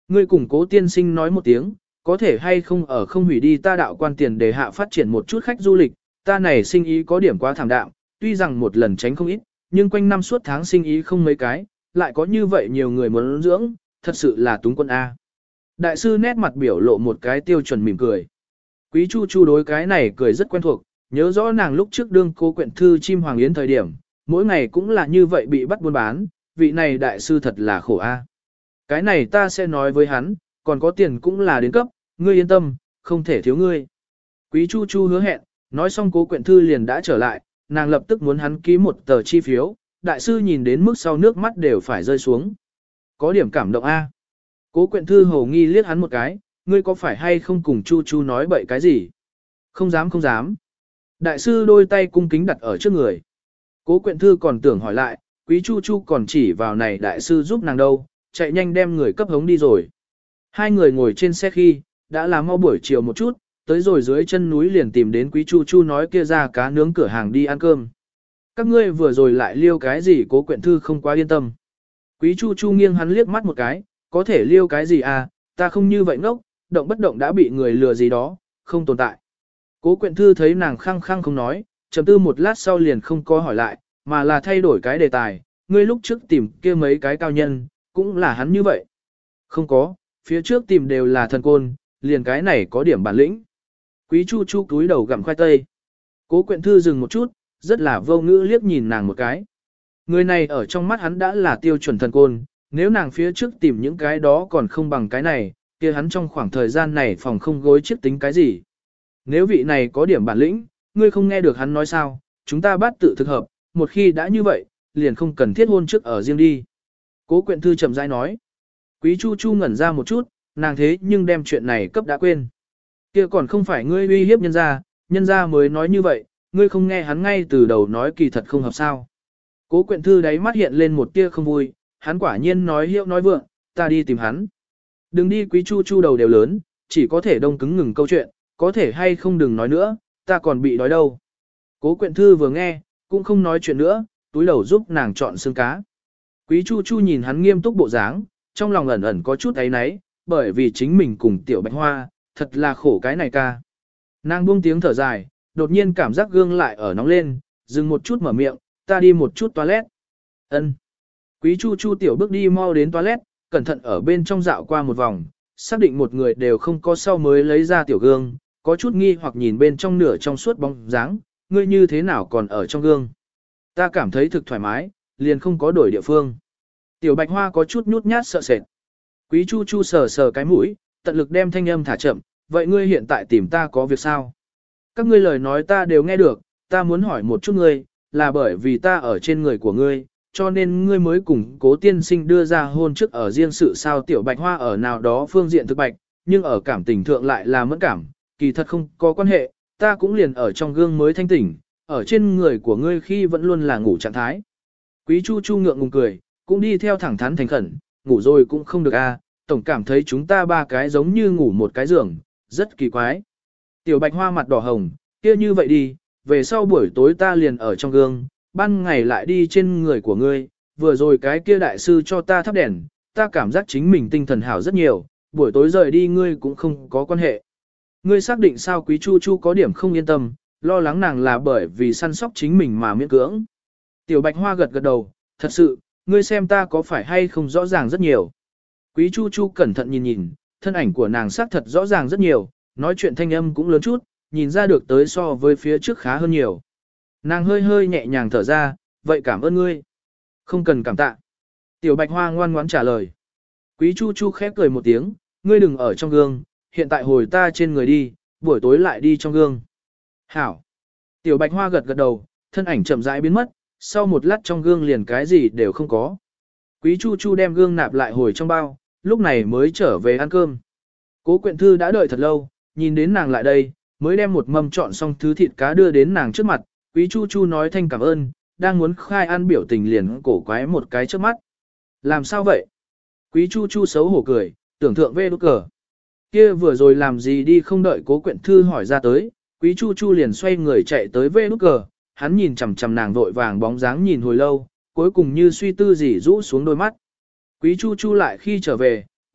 Ngươi cùng Cố tiên sinh nói một tiếng, có thể hay không ở không hủy đi ta đạo quan tiền để hạ phát triển một chút khách du lịch, ta này sinh ý có điểm quá thảm đạm, tuy rằng một lần tránh không ít, nhưng quanh năm suốt tháng sinh ý không mấy cái, lại có như vậy nhiều người muốn dưỡng, thật sự là túng quân A. Đại sư nét mặt biểu lộ một cái tiêu chuẩn mỉm cười. Quý Chu Chu đối cái này cười rất quen thuộc, nhớ rõ nàng lúc trước đương Cố Quyện Thư chim hoàng yến thời điểm, mỗi ngày cũng là như vậy bị bắt buôn bán, vị này đại sư thật là khổ A. Cái này ta sẽ nói với hắn, còn có tiền cũng là đến cấp, ngươi yên tâm, không thể thiếu ngươi. Quý Chu Chu hứa hẹn, nói xong Cố Quyện Thư liền đã trở lại, nàng lập tức muốn hắn ký một tờ chi phiếu, đại sư nhìn đến mức sau nước mắt đều phải rơi xuống. Có điểm cảm động A. Cố Quyện Thư hầu nghi liếc hắn một cái, ngươi có phải hay không cùng Chu Chu nói bậy cái gì? Không dám không dám. Đại sư đôi tay cung kính đặt ở trước người. Cố Quyện Thư còn tưởng hỏi lại, Quý Chu Chu còn chỉ vào này đại sư giúp nàng đâu, chạy nhanh đem người cấp hống đi rồi. Hai người ngồi trên xe khi, đã là mau buổi chiều một chút, tới rồi dưới chân núi liền tìm đến Quý Chu Chu nói kia ra cá nướng cửa hàng đi ăn cơm. Các ngươi vừa rồi lại liêu cái gì? Cố Quyện Thư không quá yên tâm. Quý Chu Chu nghiêng hắn liếc mắt một cái, có thể liêu cái gì à, ta không như vậy ngốc, động bất động đã bị người lừa gì đó, không tồn tại. Cố Quyện Thư thấy nàng khăng khăng không nói, trầm tư một lát sau liền không có hỏi lại, mà là thay đổi cái đề tài, ngươi lúc trước tìm kia mấy cái cao nhân, cũng là hắn như vậy. Không có, phía trước tìm đều là thần côn, liền cái này có điểm bản lĩnh. Quý Chu Chu cúi đầu gặm khoai tây. Cố Quyện Thư dừng một chút, rất là vô ngữ liếc nhìn nàng một cái. Người này ở trong mắt hắn đã là tiêu chuẩn thần côn, nếu nàng phía trước tìm những cái đó còn không bằng cái này, kia hắn trong khoảng thời gian này phòng không gối chiếc tính cái gì. Nếu vị này có điểm bản lĩnh, ngươi không nghe được hắn nói sao, chúng ta bắt tự thực hợp, một khi đã như vậy, liền không cần thiết hôn trước ở riêng đi. Cố Quyện Thư chậm rãi nói. Quý Chu Chu ngẩn ra một chút, nàng thế nhưng đem chuyện này cấp đã quên. Kia còn không phải ngươi uy hiếp nhân gia mới nói như vậy, ngươi không nghe hắn ngay từ đầu nói kỳ thật không hợp sao. Cố Quyện Thư đáy mắt hiện lên một tia không vui, hắn quả nhiên nói hiệu nói vượng, ta đi tìm hắn. Đừng đi. Quý Chu Chu đầu đều lớn, chỉ có thể đông cứng ngừng câu chuyện, có thể hay không đừng nói nữa, ta còn bị đói đâu. Cố Quyện Thư vừa nghe, cũng không nói chuyện nữa, túi đầu giúp nàng chọn xương cá. Quý Chu Chu nhìn hắn nghiêm túc bộ dáng, trong lòng ẩn ẩn có chút áy náy, bởi vì chính mình cùng Tiểu Bạch Hoa, thật là khổ cái này ca. Nàng buông tiếng thở dài, đột nhiên cảm giác gương lại ở nóng lên, dừng một chút mở miệng, ta đi một chút toilet. Ân. Quý Chu Chu tiểu bước đi mau đến toilet, cẩn thận ở bên trong dạo qua một vòng, xác định một người đều không có sau mới lấy ra tiểu gương, có chút nghi hoặc nhìn bên trong nửa trong suốt bóng dáng, ngươi như thế nào còn ở trong gương. Ta cảm thấy thực thoải mái, liền không có đổi địa phương. Tiểu Bạch Hoa có chút nhút nhát sợ sệt. Quý Chu Chu sờ sờ cái mũi, tận lực đem thanh âm thả chậm, vậy ngươi hiện tại tìm ta có việc sao? Các ngươi lời nói ta đều nghe được, ta muốn hỏi một chút ngươi, là bởi vì ta ở trên người của ngươi, cho nên ngươi mới cùng Cố tiên sinh đưa ra hôn trước ở riêng sự sao. Tiểu Bạch Hoa ở nào đó phương diện thực bạch, nhưng ở cảm tình thượng lại là mẫn cảm, kỳ thật không có quan hệ, ta cũng liền ở trong gương mới thanh tỉnh, ở trên người của ngươi khi vẫn luôn là ngủ trạng thái. Quý Chu Chu ngượng ngùng cười, cũng đi theo thẳng thắn thành khẩn, ngủ rồi cũng không được a, tổng cảm thấy chúng ta ba cái giống như ngủ một cái giường, rất kỳ quái. Tiểu Bạch Hoa mặt đỏ hồng, kia như vậy đi, về sau buổi tối ta liền ở trong gương, ban ngày lại đi trên người của ngươi, vừa rồi cái kia đại sư cho ta thắp đèn, ta cảm giác chính mình tinh thần hảo rất nhiều, buổi tối rời đi ngươi cũng không có quan hệ. Ngươi xác định sao? Quý Chu Chu có điểm không yên tâm, lo lắng nàng là bởi vì săn sóc chính mình mà miễn cưỡng. Tiểu Bạch Hoa gật gật đầu, thật sự, ngươi xem ta có phải hay không rõ ràng rất nhiều. Quý Chu Chu cẩn thận nhìn nhìn, thân ảnh của nàng xác thật rõ ràng rất nhiều, nói chuyện thanh âm cũng lớn chút, nhìn ra được tới so với phía trước khá hơn nhiều. Nàng hơi hơi nhẹ nhàng thở ra, vậy cảm ơn ngươi. Không cần cảm tạ. Tiểu Bạch Hoa ngoan ngoãn trả lời. Quý Chu Chu khép cười một tiếng, ngươi đừng ở trong gương, hiện tại hồi ta trên người đi, buổi tối lại đi trong gương. Hảo. Tiểu Bạch Hoa gật gật đầu, thân ảnh chậm rãi biến mất, sau một lát trong gương liền cái gì đều không có. Quý Chu Chu đem gương nạp lại hồi trong bao, lúc này mới trở về ăn cơm. Cố Quyện Thư đã đợi thật lâu, nhìn đến nàng lại đây, mới đem một mâm chọn xong thứ thịt cá đưa đến nàng trước mặt. Quý Chu Chu nói thanh cảm ơn, đang muốn khai ăn biểu tình liền cổ quái một cái trước mắt. Làm sao vậy? Quý Chu Chu xấu hổ cười, tưởng thượng về đốt cờ. Kia vừa rồi làm gì đi? Không đợi Cố Quyện Thư hỏi ra tới, Quý Chu Chu liền xoay người chạy tới về đốt cờ. Hắn nhìn chằm chằm nàng vội vàng bóng dáng nhìn hồi lâu, cuối cùng như suy tư gì rũ xuống đôi mắt. Quý Chu Chu lại khi trở về,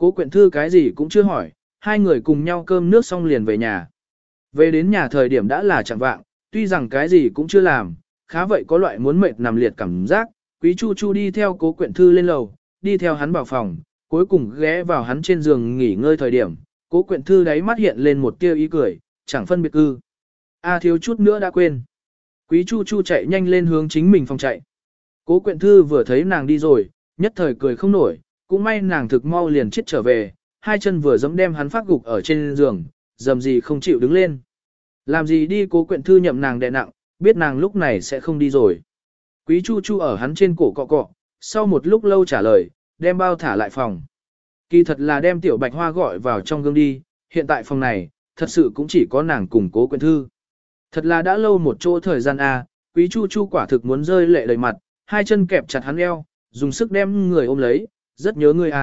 Cố Quyện Thư cái gì cũng chưa hỏi, hai người cùng nhau cơm nước xong liền về nhà. Về đến nhà thời điểm đã là chẳng vạng, tuy rằng cái gì cũng chưa làm, khá vậy có loại muốn mệt nằm liệt cảm giác, Quý Chu Chu đi theo Cố Quyện Thư lên lầu, đi theo hắn vào phòng, cuối cùng ghé vào hắn trên giường nghỉ ngơi thời điểm, Cố Quyện Thư đáy mắt hiện lên một tia ý cười, chẳng phân biệt cư. Thiếu chút nữa đã quên. Quý Chu Chu chạy nhanh lên hướng chính mình phòng chạy. Cố Quyện Thư vừa thấy nàng đi rồi, nhất thời cười không nổi, cũng may nàng thực mau liền chết trở về, hai chân vừa giẫm đem hắn phát gục ở trên giường, dầm gì không chịu đứng lên. Làm gì đi. Cố Quyện Thư nhậm nàng đè nặng, biết nàng lúc này sẽ không đi rồi. Quý Chu Chu ở hắn trên cổ cọ cọ, sau một lúc lâu trả lời, đem bao thả lại phòng. Kỳ thật là đem Tiểu Bạch Hoa gọi vào trong gương đi, hiện tại phòng này, thật sự cũng chỉ có nàng cùng Cố Quyện Thư. Thật là đã lâu một chỗ thời gian Quý Chu Chu quả thực muốn rơi lệ đầy mặt, hai chân kẹp chặt hắn eo, dùng sức đem người ôm lấy, rất nhớ ngươi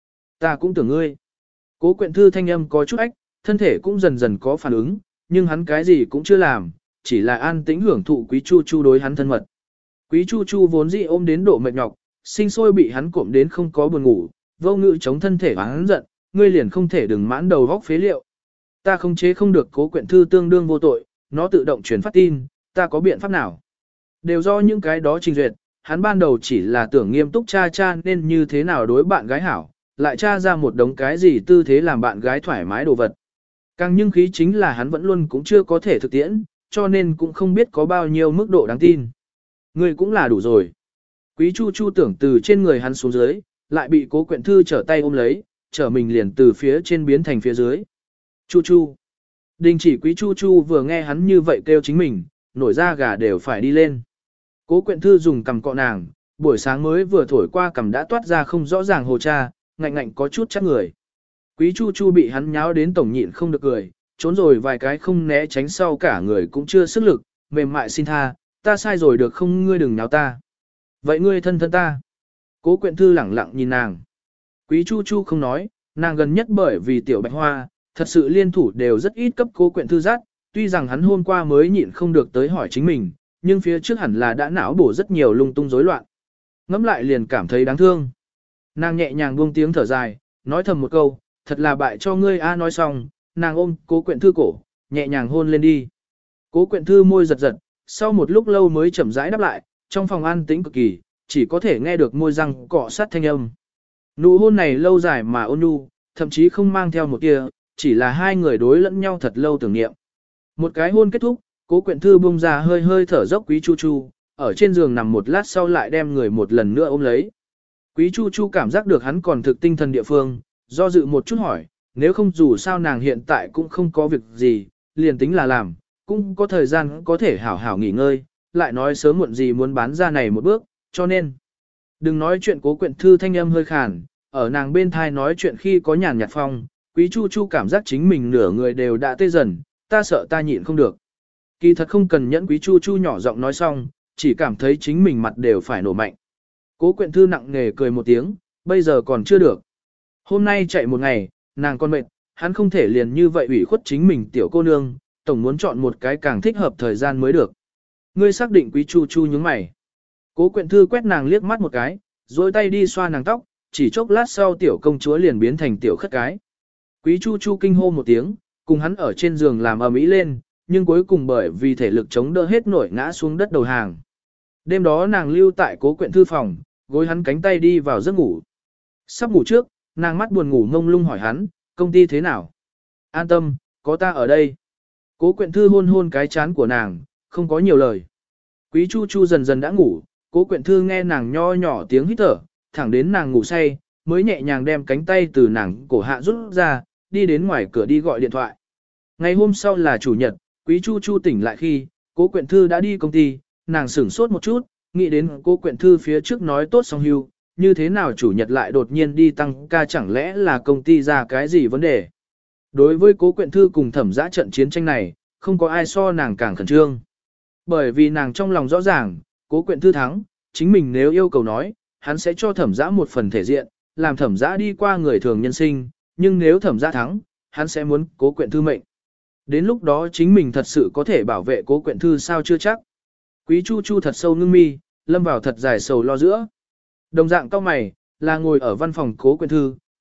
Ta cũng tưởng ngươi. Cố Quyện Thư thanh âm có chút ách, thân thể cũng dần dần có phản ứng, nhưng hắn cái gì cũng chưa làm, chỉ là an tĩnh hưởng thụ Quý Chu Chu đối hắn thân mật. Quý Chu Chu vốn dĩ ôm đến độ mệt nhọc, sinh sôi bị hắn cộm đến không có buồn ngủ, vô ngữ chống thân thể và hắn giận, ngươi liền không thể đừng mãn đầu vóc phế liệu. Ta không chế không được. Cố Quyện Thư tương đương vô tội, nó tự động truyền phát tin, ta có biện pháp nào? Đều do những cái đó trình duyệt, hắn ban đầu chỉ là tưởng nghiêm túc cha nên như thế nào đối bạn gái hảo, lại tra ra một đống cái gì tư thế làm bạn gái thoải mái đồ vật. Càng nhưng khí chính là hắn vẫn luôn cũng chưa có thể thực tiễn, cho nên cũng không biết có bao nhiêu mức độ đáng tin. Ngươi cũng là đủ rồi. Quý Chu Chu tưởng từ trên người hắn xuống dưới, lại bị Cố Quyện Thư trở tay ôm lấy, trở mình liền từ phía trên biến thành phía dưới. Chu Chu. Đình chỉ. Quý Chu Chu vừa nghe hắn như vậy kêu chính mình, nổi da gà đều phải đi lên. Cố Quyện Thư dùng cằm cọ nàng, buổi sáng mới vừa thổi qua cằm đã toát ra không rõ ràng hồ cha, ngạnh ngạnh có chút chắc người. Quý Chu Chu bị hắn nháo đến tổng nhịn không được cười, trốn rồi vài cái không né tránh sau cả người cũng chưa sức lực, mềm mại xin tha, ta sai rồi được không, ngươi đừng nháo ta. Vậy ngươi thân thân ta. Cố Quyện Thư lẳng lặng nhìn nàng. Quý Chu Chu không nói, nàng gần nhất bởi vì Tiểu Bạch Hoa, thật sự liên thủ đều rất ít cấp Cố Quyện Thư dắt, tuy rằng hắn hôm qua mới nhịn không được tới hỏi chính mình, nhưng phía trước hẳn là đã não bổ rất nhiều lung tung rối loạn. Ngẫm lại liền cảm thấy đáng thương. Nàng nhẹ nhàng buông tiếng thở dài, nói thầm một câu, thật là bại cho ngươi nói xong, nàng ôm Cố Quyện Thư cổ, nhẹ nhàng hôn lên đi. Cố Quyện Thư môi giật giật, sau một lúc lâu mới chậm rãi đáp lại, trong phòng an tĩnh cực kỳ, chỉ có thể nghe được môi răng cọ sát thanh âm. Nụ hôn này lâu dài mà ôn nhu, thậm chí không mang theo một tia, chỉ là hai người đối lẫn nhau thật lâu tưởng niệm. Một cái hôn kết thúc, Cố Quyện Thư buông ra hơi hơi thở dốc Quý Chu Chu, ở trên giường nằm một lát sau lại đem người một lần nữa ôm lấy. Quý Chu Chu cảm giác được hắn còn thực tinh thần địa phương, do dự một chút hỏi, nếu không dù sao nàng hiện tại cũng không có việc gì, liền tính là làm, cũng có thời gian có thể hảo hảo nghỉ ngơi, lại nói sớm muộn gì muốn bán ra này một bước, cho nên. Đừng nói chuyện. Cố Quyện Thư thanh âm hơi khàn, ở nàng bên thai nói chuyện khi có nhàn nhạt phong, Quý Chu Chu cảm giác chính mình nửa người đều đã tê dần, ta sợ ta nhịn không được. Kỳ thật không cần nhẫn. Quý Chu Chu nhỏ giọng nói xong, chỉ cảm thấy chính mình mặt đều phải nổ mạnh. Cố Quyện Thư nặng nề cười một tiếng, bây giờ còn chưa được. Hôm nay chạy một ngày, nàng còn mệt, hắn không thể liền như vậy ủy khuất chính mình tiểu cô nương, tổng muốn chọn một cái càng thích hợp thời gian mới được. Ngươi xác định. Quý Chu Chu nhướng mày. Cố Quyện Thư quét nàng liếc mắt một cái, rồi tay đi xoa nàng tóc, chỉ chốc lát sau tiểu công chúa liền biến thành tiểu khất cái. Quý Chu Chu kinh hô một tiếng, cùng hắn ở trên giường làm ầm ĩ lên, nhưng cuối cùng bởi vì thể lực chống đỡ hết nổi ngã xuống đất đầu hàng. Đêm đó nàng lưu tại Cố Quyện Thư phòng, gối hắn cánh tay đi vào giấc ngủ. Sắp ngủ trước, nàng mắt buồn ngủ mông lung hỏi hắn, công ty thế nào? An tâm, có ta ở đây. Cố Quyện Thư hôn hôn cái chán của nàng, không có nhiều lời. Quý Chu Chu dần dần đã ngủ, Cố Quyện Thư nghe nàng nho nhỏ tiếng hít thở, thẳng đến nàng ngủ say, mới nhẹ nhàng đem cánh tay từ nàng cổ hạ rút ra, đi đến ngoài cửa đi gọi điện thoại. Ngày hôm sau là chủ nhật, Quý Chu Chu tỉnh lại khi, Cố Quyện Thư đã đi công ty, nàng sửng sốt một chút, nghĩ đến Cố Quyện Thư phía trước nói tốt xong hưu, như thế nào chủ nhật lại đột nhiên đi tăng ca, chẳng lẽ là công ty ra cái gì vấn đề. Đối với Cố Quyện Thư cùng Thẩm Dã trận chiến tranh này, không có ai so nàng càng khẩn trương. Bởi vì nàng trong lòng rõ ràng, Cố Quyện Thư thắng, chính mình nếu yêu cầu nói, hắn sẽ cho Thẩm Dã một phần thể diện, làm Thẩm Dã đi qua người thường nhân sinh, nhưng nếu Thẩm Dã thắng, hắn sẽ muốn Cố Quyện Thư mệnh. Đến lúc đó chính mình thật sự có thể bảo vệ Cố Quyện Thư sao chưa chắc. Quý Chu Chu thật sâu ngưng mi, lâm vào thật dài sầu lo giữa. Đồng dạng cao mày, là ngồi ở văn phòng Cố Quyện Thư,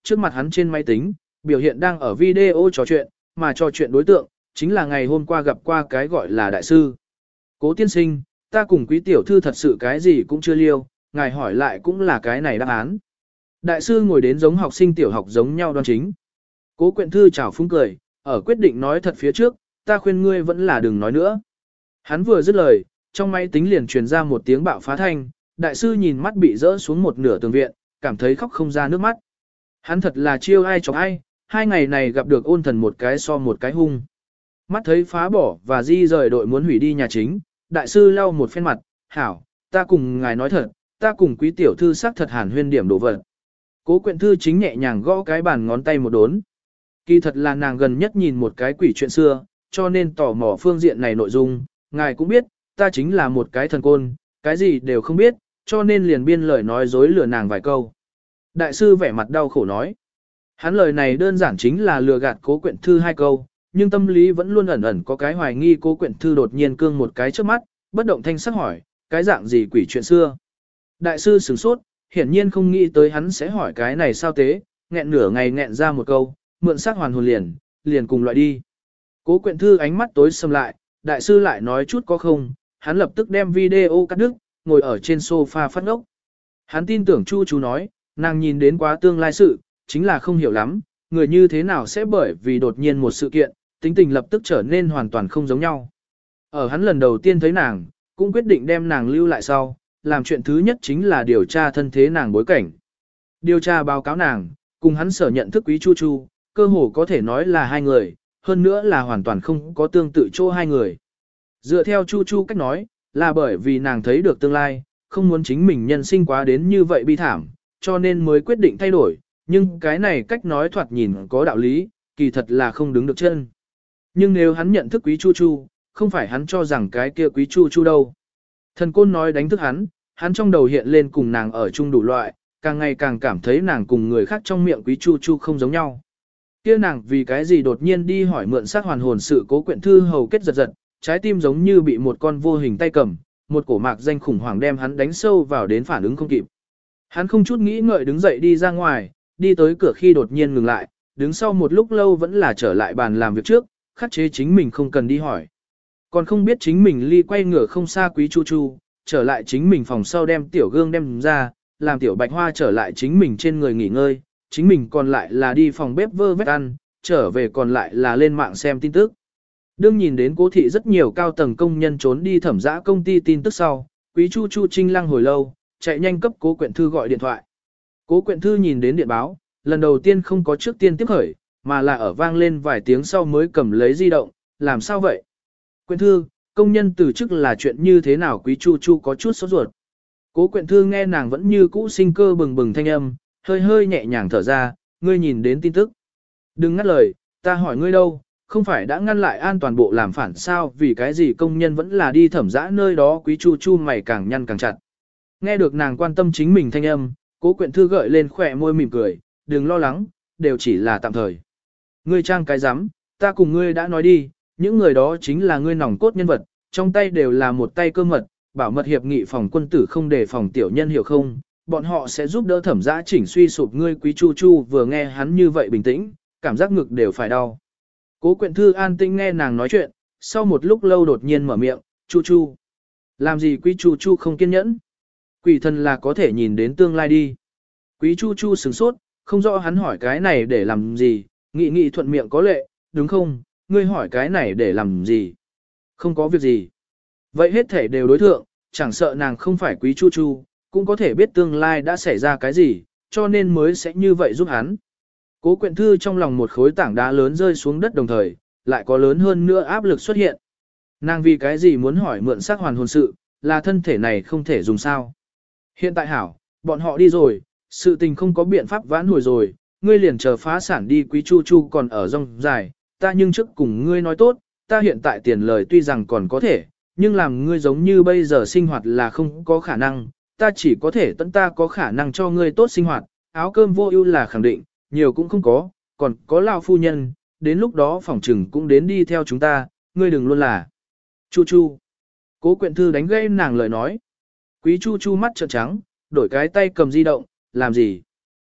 trước mặt hắn trên máy tính, biểu hiện đang ở video trò chuyện, mà trò chuyện đối tượng, chính là ngày hôm qua gặp qua cái gọi là đại sư. Cố tiên sinh, ta cùng quý tiểu thư thật sự cái gì cũng chưa liêu, ngài hỏi lại cũng là cái này đáp án. Đại sư ngồi đến giống học sinh tiểu học giống nhau đoan chính. Cố Quyện Thư chào phúng cười, ở quyết định nói thật phía trước, ta khuyên ngươi vẫn là đừng nói nữa. Hắn vừa dứt lời, trong máy tính liền truyền ra một tiếng bạo phá thanh, đại sư nhìn mắt bị rỡ xuống một nửa tường viện, cảm thấy khóc không ra nước mắt. Hắn thật là chiêu ai chọc ai, 2 ngày này gặp được ôn thần một cái so một cái hung. Mắt thấy phá bỏ và di rời đội muốn hủy đi nhà chính, đại sư lau một phen mặt, hảo, ta cùng ngài nói thật, ta cùng quý tiểu thư xác thật hàn huyên điểm đồ vật. Cố Quyện Thư chính nhẹ nhàng gõ cái bàn ngón tay một đốn. Kỳ thật là nàng gần nhất nhìn một cái quỷ chuyện xưa, cho nên tò mò phương diện này nội dung, ngài cũng biết, ta chính là một cái thần côn, cái gì đều không biết, cho nên liền biên lời nói dối lừa nàng vài câu. Đại sư vẻ mặt đau khổ nói. Hắn lời này đơn giản chính là lừa gạt Cố Quyện Thư 2 câu, nhưng tâm lý vẫn luôn ẩn ẩn có cái hoài nghi Cố Quyện Thư đột nhiên cương một cái trước mắt, bất động thanh sắc hỏi, cái dạng gì quỷ chuyện xưa. Đại sư sửng sốt, hiển nhiên không nghĩ tới hắn sẽ hỏi cái này sao tế, nghẹn nửa ngày nghẹn ra một câu, mượn xác hoàn hồn liền cùng loại đi. Cố Quyện Thư ánh mắt tối sầm lại, đại sư lại nói chút có không, hắn lập tức đem video cắt đứt, ngồi ở trên sofa phát ngốc. Hắn tin tưởng Chu chú nói, nàng nhìn đến quá tương lai sự, chính là không hiểu lắm, người như thế nào sẽ bởi vì đột nhiên một sự kiện, tính tình lập tức trở nên hoàn toàn không giống nhau. Ở hắn lần đầu tiên thấy nàng, cũng quyết định đem nàng lưu lại sau, làm chuyện thứ nhất chính là điều tra thân thế nàng bối cảnh. Điều tra báo cáo nàng, cùng hắn sở nhận thức quý Chu Chu, cơ hồ có thể nói là 2 người, hơn nữa là hoàn toàn không có tương tự chỗ 2 người. Dựa theo Chu Chu cách nói, là bởi vì nàng thấy được tương lai, không muốn chính mình nhân sinh quá đến như vậy bi thảm, cho nên mới quyết định thay đổi, nhưng cái này cách nói thoạt nhìn có đạo lý, kỳ thật là không đứng được chân. Nhưng nếu hắn nhận thức quý Chu Chu, không phải hắn cho rằng cái kia quý Chu Chu đâu. Thần côn nói đánh thức hắn trong đầu hiện lên cùng nàng ở chung đủ loại, càng ngày càng cảm thấy nàng cùng người khác trong miệng quý Chu Chu không giống nhau. Kia nàng vì cái gì đột nhiên đi hỏi mượn xác hoàn hồn sự Cố Quyện Thư hầu kết giật giật, trái tim giống như bị một con vô hình tay cầm, một cổ mạc danh khủng hoảng đem hắn đánh sâu vào đến phản ứng không kịp. Hắn không chút nghĩ ngợi đứng dậy đi ra ngoài, đi tới cửa khi đột nhiên ngừng lại, đứng sau một lúc lâu vẫn là trở lại bàn làm việc trước, khắc chế chính mình không cần đi hỏi. Còn không biết chính mình ly quay ngửa không xa quý Chu Chu, trở lại chính mình phòng sau đem tiểu gương đem ra, làm tiểu bạch hoa trở lại chính mình trên người nghỉ ngơi, chính mình còn lại là đi phòng bếp vơ vét ăn, trở về còn lại là lên mạng xem tin tức. Đương nhìn đến Cố thị rất nhiều cao tầng công nhân trốn đi thẩm dã công ty tin tức sau, quý Chu Chu trinh lăng hồi lâu, chạy nhanh cấp Cố Quyện Thư gọi điện thoại. Cố Quyện Thư nhìn đến điện báo, lần đầu tiên không có trước tiên tiếp khởi, mà là ở vang lên vài tiếng sau mới cầm lấy di động, làm sao vậy? Quyện Thư, công nhân từ chức là chuyện như thế nào? Quý Chu Chu có chút sốt ruột. Cố Quyện Thư nghe nàng vẫn như cũ sinh cơ bừng bừng thanh âm, hơi hơi nhẹ nhàng thở ra, ngươi nhìn đến tin tức. Đừng ngắt lời, ta hỏi ngươi đâu, không phải đã ngăn lại an toàn bộ làm phản sao, vì cái gì công nhân vẫn là đi thẩm dã nơi đó. Quý Chu Chu mày càng nhăn càng chặt. Nghe được nàng quan tâm chính mình thanh âm, Cố Quyện Thư gợi lên khỏe môi mỉm cười, đừng lo lắng, đều chỉ là tạm thời. Ngươi trang cái rắm, ta cùng ngươi đã nói đi, những người đó chính là ngươi nòng cốt nhân vật, trong tay đều là một tay cơ mật, bảo mật hiệp nghị phòng quân tử không để phòng tiểu nhân hiểu không, bọn họ sẽ giúp đỡ thẩm dã chỉnh suy sụp ngươi. Quý Chu Chu vừa nghe hắn như vậy bình tĩnh, cảm giác ngực đều phải đau. Cố Quyện Thư an tĩnh nghe nàng nói chuyện, sau một lúc lâu đột nhiên mở miệng, Chu Chu. Làm gì? Quý Chu Chu không kiên nhẫn. Quỷ thần là có thể nhìn đến tương lai đi. Quý Chu Chu sửng sốt, không rõ hắn hỏi cái này để làm gì, nghị thuận miệng có lệ, đúng không, ngươi hỏi cái này để làm gì? Không có việc gì. Vậy hết thể đều đối thượng, chẳng sợ nàng không phải Quý Chu Chu, cũng có thể biết tương lai đã xảy ra cái gì, cho nên mới sẽ như vậy giúp hắn. Cố Quyện Thư trong lòng một khối tảng đá lớn rơi xuống đất đồng thời, lại có lớn hơn nữa áp lực xuất hiện. Nàng vì cái gì muốn hỏi mượn xác hoàn hồn sự, là thân thể này không thể dùng sao? Hiện tại hảo, bọn họ đi rồi, sự tình không có biện pháp vãn hồi rồi, ngươi liền chờ phá sản đi. Quý Chu Chu còn ở rong dài, ta nhưng trước cùng ngươi nói tốt, ta hiện tại tiền lời tuy rằng còn có thể, nhưng làm ngươi giống như bây giờ sinh hoạt là không có khả năng, ta chỉ có thể tận ta có khả năng cho ngươi tốt sinh hoạt, áo cơm vô ưu là khẳng định, nhiều cũng không có, còn có lão phu nhân, đến lúc đó phỏng trừng cũng đến đi theo chúng ta, ngươi đừng luôn là. Chu Chu. Cố Quyện Thư đánh gây nàng lời nói. Quý Chu Chu mắt trợn trắng, đổi cái tay cầm di động, làm gì?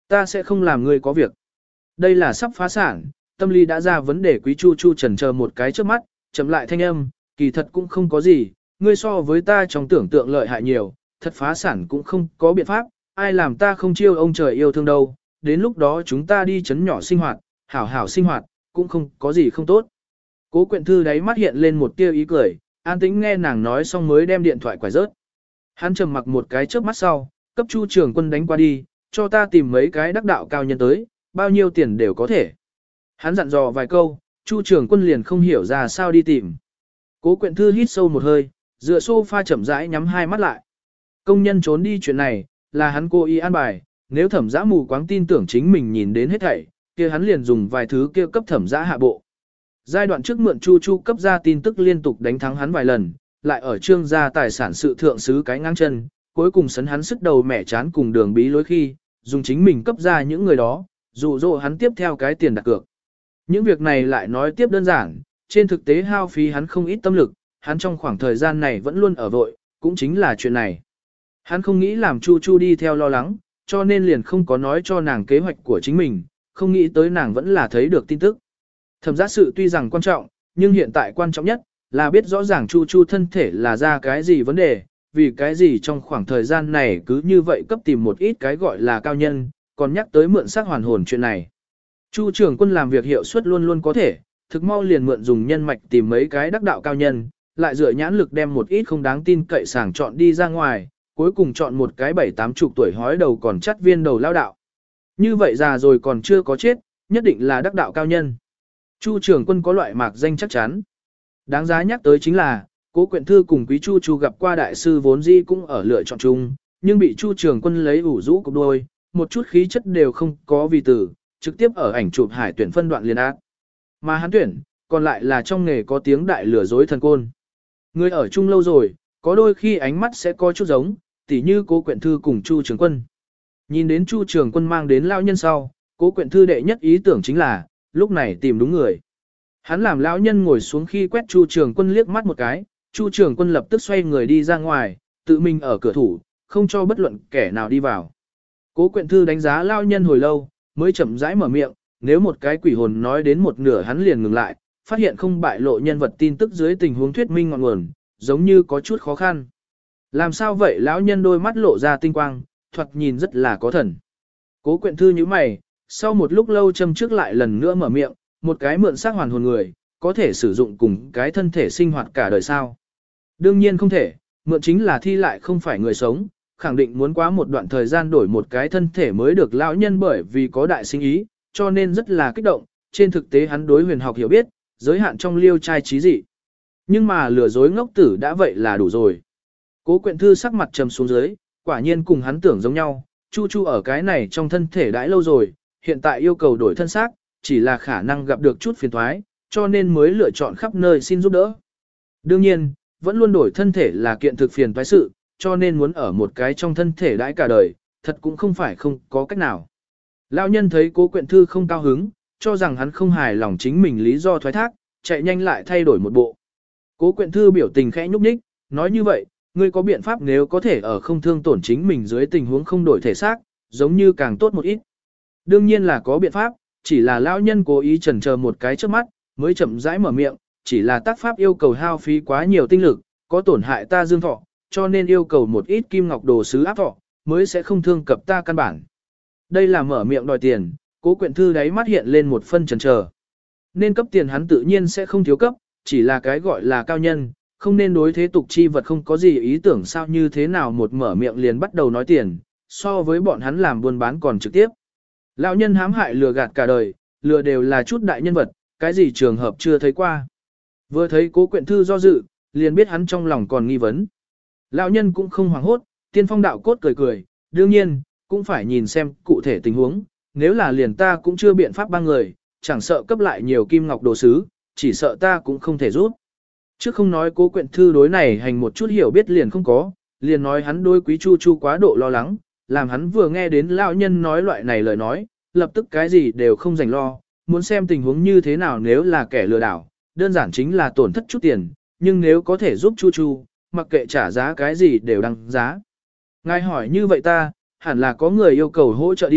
Ta sẽ không làm ngươi có việc. Đây là sắp phá sản, tâm lý đã ra vấn đề Quý Chu Chu chần chờ một cái trước mắt, chậm lại thanh âm, kỳ thật cũng không có gì, ngươi so với ta trong tưởng tượng lợi hại nhiều, thật phá sản cũng không có biện pháp, ai làm ta không chiêu ông trời yêu thương đâu, đến lúc đó chúng ta đi chấn nhỏ sinh hoạt, hảo hảo sinh hoạt, cũng không có gì không tốt. Cố Quyện Thư đáy mắt hiện lên một tia ý cười, an tĩnh nghe nàng nói xong mới đem điện thoại quải rớt. Hắn trầm mặc một cái trước mắt sau, cấp Chu Trường Quân đánh qua đi, cho ta tìm mấy cái đắc đạo cao nhân tới, bao nhiêu tiền đều có thể. Hắn dặn dò vài câu, Chu Trường Quân liền không hiểu ra sao đi tìm. Cố Quyện Thư hít sâu một hơi, dựa sofa chậm rãi nhắm hai mắt lại. Công nhân trốn đi chuyện này, là hắn cố ý an bài, nếu Thẩm Dã mù quáng tin tưởng chính mình nhìn đến hết thảy, kia hắn liền dùng vài thứ kia cấp Thẩm Dã hạ bộ. Giai đoạn trước mượn Chu Chu cấp ra tin tức liên tục đánh thắng hắn vài lần, lại ở trương gia tài sản sự thượng sứ cái ngang chân, cuối cùng sấn hắn sức đầu mẻ chán cùng đường bí lối khi, dùng chính mình cấp ra những người đó, dụ dỗ hắn tiếp theo cái tiền đặt cược. Những việc này lại nói tiếp đơn giản, trên thực tế hao phí hắn không ít tâm lực, hắn trong khoảng thời gian này vẫn luôn ở vội, cũng chính là chuyện này. Hắn không nghĩ làm Chu Chu đi theo lo lắng, cho nên liền không có nói cho nàng kế hoạch của chính mình, không nghĩ tới nàng vẫn là thấy được tin tức. Thẩm Dã sự tuy rằng quan trọng, nhưng hiện tại quan trọng nhất là biết rõ ràng Chu Chu thân thể là ra cái gì vấn đề, vì cái gì trong khoảng thời gian này cứ như vậy cấp tìm một ít cái gọi là cao nhân, còn nhắc tới mượn xác hoàn hồn chuyện này. Chu Trường Quân làm việc hiệu suất luôn luôn có thể, thực mau liền mượn dùng nhân mạch tìm mấy cái đắc đạo cao nhân, lại dựa nhãn lực đem một ít không đáng tin cậy sàng chọn đi ra ngoài, cuối cùng chọn một cái 7-80 tuổi hói đầu còn chắt viên đầu lao đạo. Như vậy già rồi còn chưa có chết, nhất định là đắc đạo cao nhân. Chu Trường Quân có loại mạc danh chắc chắn. Đáng giá nhắc tới chính là, Cố Quyện Thư cùng Quý Chu Chu gặp qua đại sư vốn dĩ cũng ở lựa chọn chung, nhưng bị Chu Trường Quân lấy ủ rũ cục đôi, một chút khí chất đều không có vì tử, trực tiếp ở ảnh chụp hải tuyển phân đoạn liên ác. Mà hắn tuyển, còn lại là trong nghề có tiếng đại lừa dối thần côn. Người ở chung lâu rồi, có đôi khi ánh mắt sẽ có chút giống, tỉ như Cố Quyện Thư cùng Chu Trường Quân. Nhìn đến Chu Trường Quân mang đến lão nhân sau, Cố Quyện Thư đệ nhất ý tưởng chính là, lúc này tìm đúng người. Hắn làm lão nhân ngồi xuống khi quét Chu Trường Quân liếc mắt một cái, Chu Trường Quân lập tức xoay người đi ra ngoài, tự mình ở cửa thủ, không cho bất luận kẻ nào đi vào. Cố Quyện Thư đánh giá lão nhân hồi lâu, mới chậm rãi mở miệng, nếu một cái quỷ hồn nói đến một nửa hắn liền ngừng lại, phát hiện không bại lộ nhân vật tin tức dưới tình huống thuyết minh ngọn nguồn, giống như có chút khó khăn. Làm sao vậy? Lão nhân đôi mắt lộ ra tinh quang, thoạt nhìn rất là có thần. Cố Quyện Thư nhíu mày, sau một lúc lâu châm trước lại lần nữa mở miệng, một cái mượn xác hoàn hồn người, có thể sử dụng cùng cái thân thể sinh hoạt cả đời sao? Đương nhiên không thể, mượn chính là thi lại không phải người sống, khẳng định muốn quá một đoạn thời gian đổi một cái thân thể mới được. Lão nhân bởi vì có đại sinh ý, cho nên rất là kích động, trên thực tế hắn đối huyền học hiểu biết, giới hạn trong liêu trai trí dị. Nhưng mà lừa dối ngốc tử đã vậy là đủ rồi. Cố Quyện Thư sắc mặt trầm xuống dưới, quả nhiên cùng hắn tưởng giống nhau, Chu Chu ở cái này trong thân thể đãi lâu rồi, hiện tại yêu cầu đổi thân xác, chỉ là khả năng gặp được chút phiền toái, cho nên mới lựa chọn khắp nơi xin giúp đỡ. Đương nhiên, vẫn luôn đổi thân thể là kiện thực phiền toái sự, cho nên muốn ở một cái trong thân thể đãi cả đời, thật cũng không phải không có cách nào. Lão nhân thấy Cố Quyện Thư không cao hứng, cho rằng hắn không hài lòng chính mình lý do thoái thác, chạy nhanh lại thay đổi một bộ. Cố Quyện Thư biểu tình khẽ nhúc nhích, nói như vậy, ngươi có biện pháp nếu có thể ở không thương tổn chính mình dưới tình huống không đổi thể xác, giống như càng tốt một ít. Đương nhiên là có biện pháp, chỉ là lão nhân cố ý chần chờ một cái trước mắt, mới chậm rãi mở miệng, chỉ là tác pháp yêu cầu hao phí quá nhiều tinh lực, có tổn hại ta dương thọ, cho nên yêu cầu một ít kim ngọc đồ sứ áp thọ, mới sẽ không thương cập ta căn bản. Đây là mở miệng đòi tiền, Cố Quyện Thư đáy mắt hiện lên một phân chần chờ. Nên cấp tiền hắn tự nhiên sẽ không thiếu cấp, chỉ là cái gọi là cao nhân, không nên đối thế tục chi vật không có gì ý tưởng sao như thế nào một mở miệng liền bắt đầu nói tiền, so với bọn hắn làm buôn bán còn trực tiếp. Lão nhân hãm hại lừa gạt cả đời, lừa đều là chút đại nhân vật, cái gì trường hợp chưa thấy qua. Vừa thấy Cố Quyện Thư do dự, liền biết hắn trong lòng còn nghi vấn. Lão nhân cũng không hoảng hốt, Tiên Phong đạo cốt cười cười, đương nhiên, cũng phải nhìn xem cụ thể tình huống, nếu là liền ta cũng chưa biện pháp ba người, chẳng sợ cấp lại nhiều kim ngọc đồ sứ, chỉ sợ ta cũng không thể giúp. Chứ không nói Cố Quyện Thư đối này hành một chút hiểu biết liền không có, liền nói hắn đối Quý Chu Chu quá độ lo lắng, làm hắn vừa nghe đến lão nhân nói loại này lời nói, lập tức cái gì đều không dành lo, muốn xem tình huống như thế nào. Nếu là kẻ lừa đảo, đơn giản chính là tổn thất chút tiền, nhưng nếu có thể giúp Chu Chu, mặc kệ trả giá cái gì đều đăng giá. Ngài hỏi như vậy ta, hẳn là có người yêu cầu hỗ trợ đi,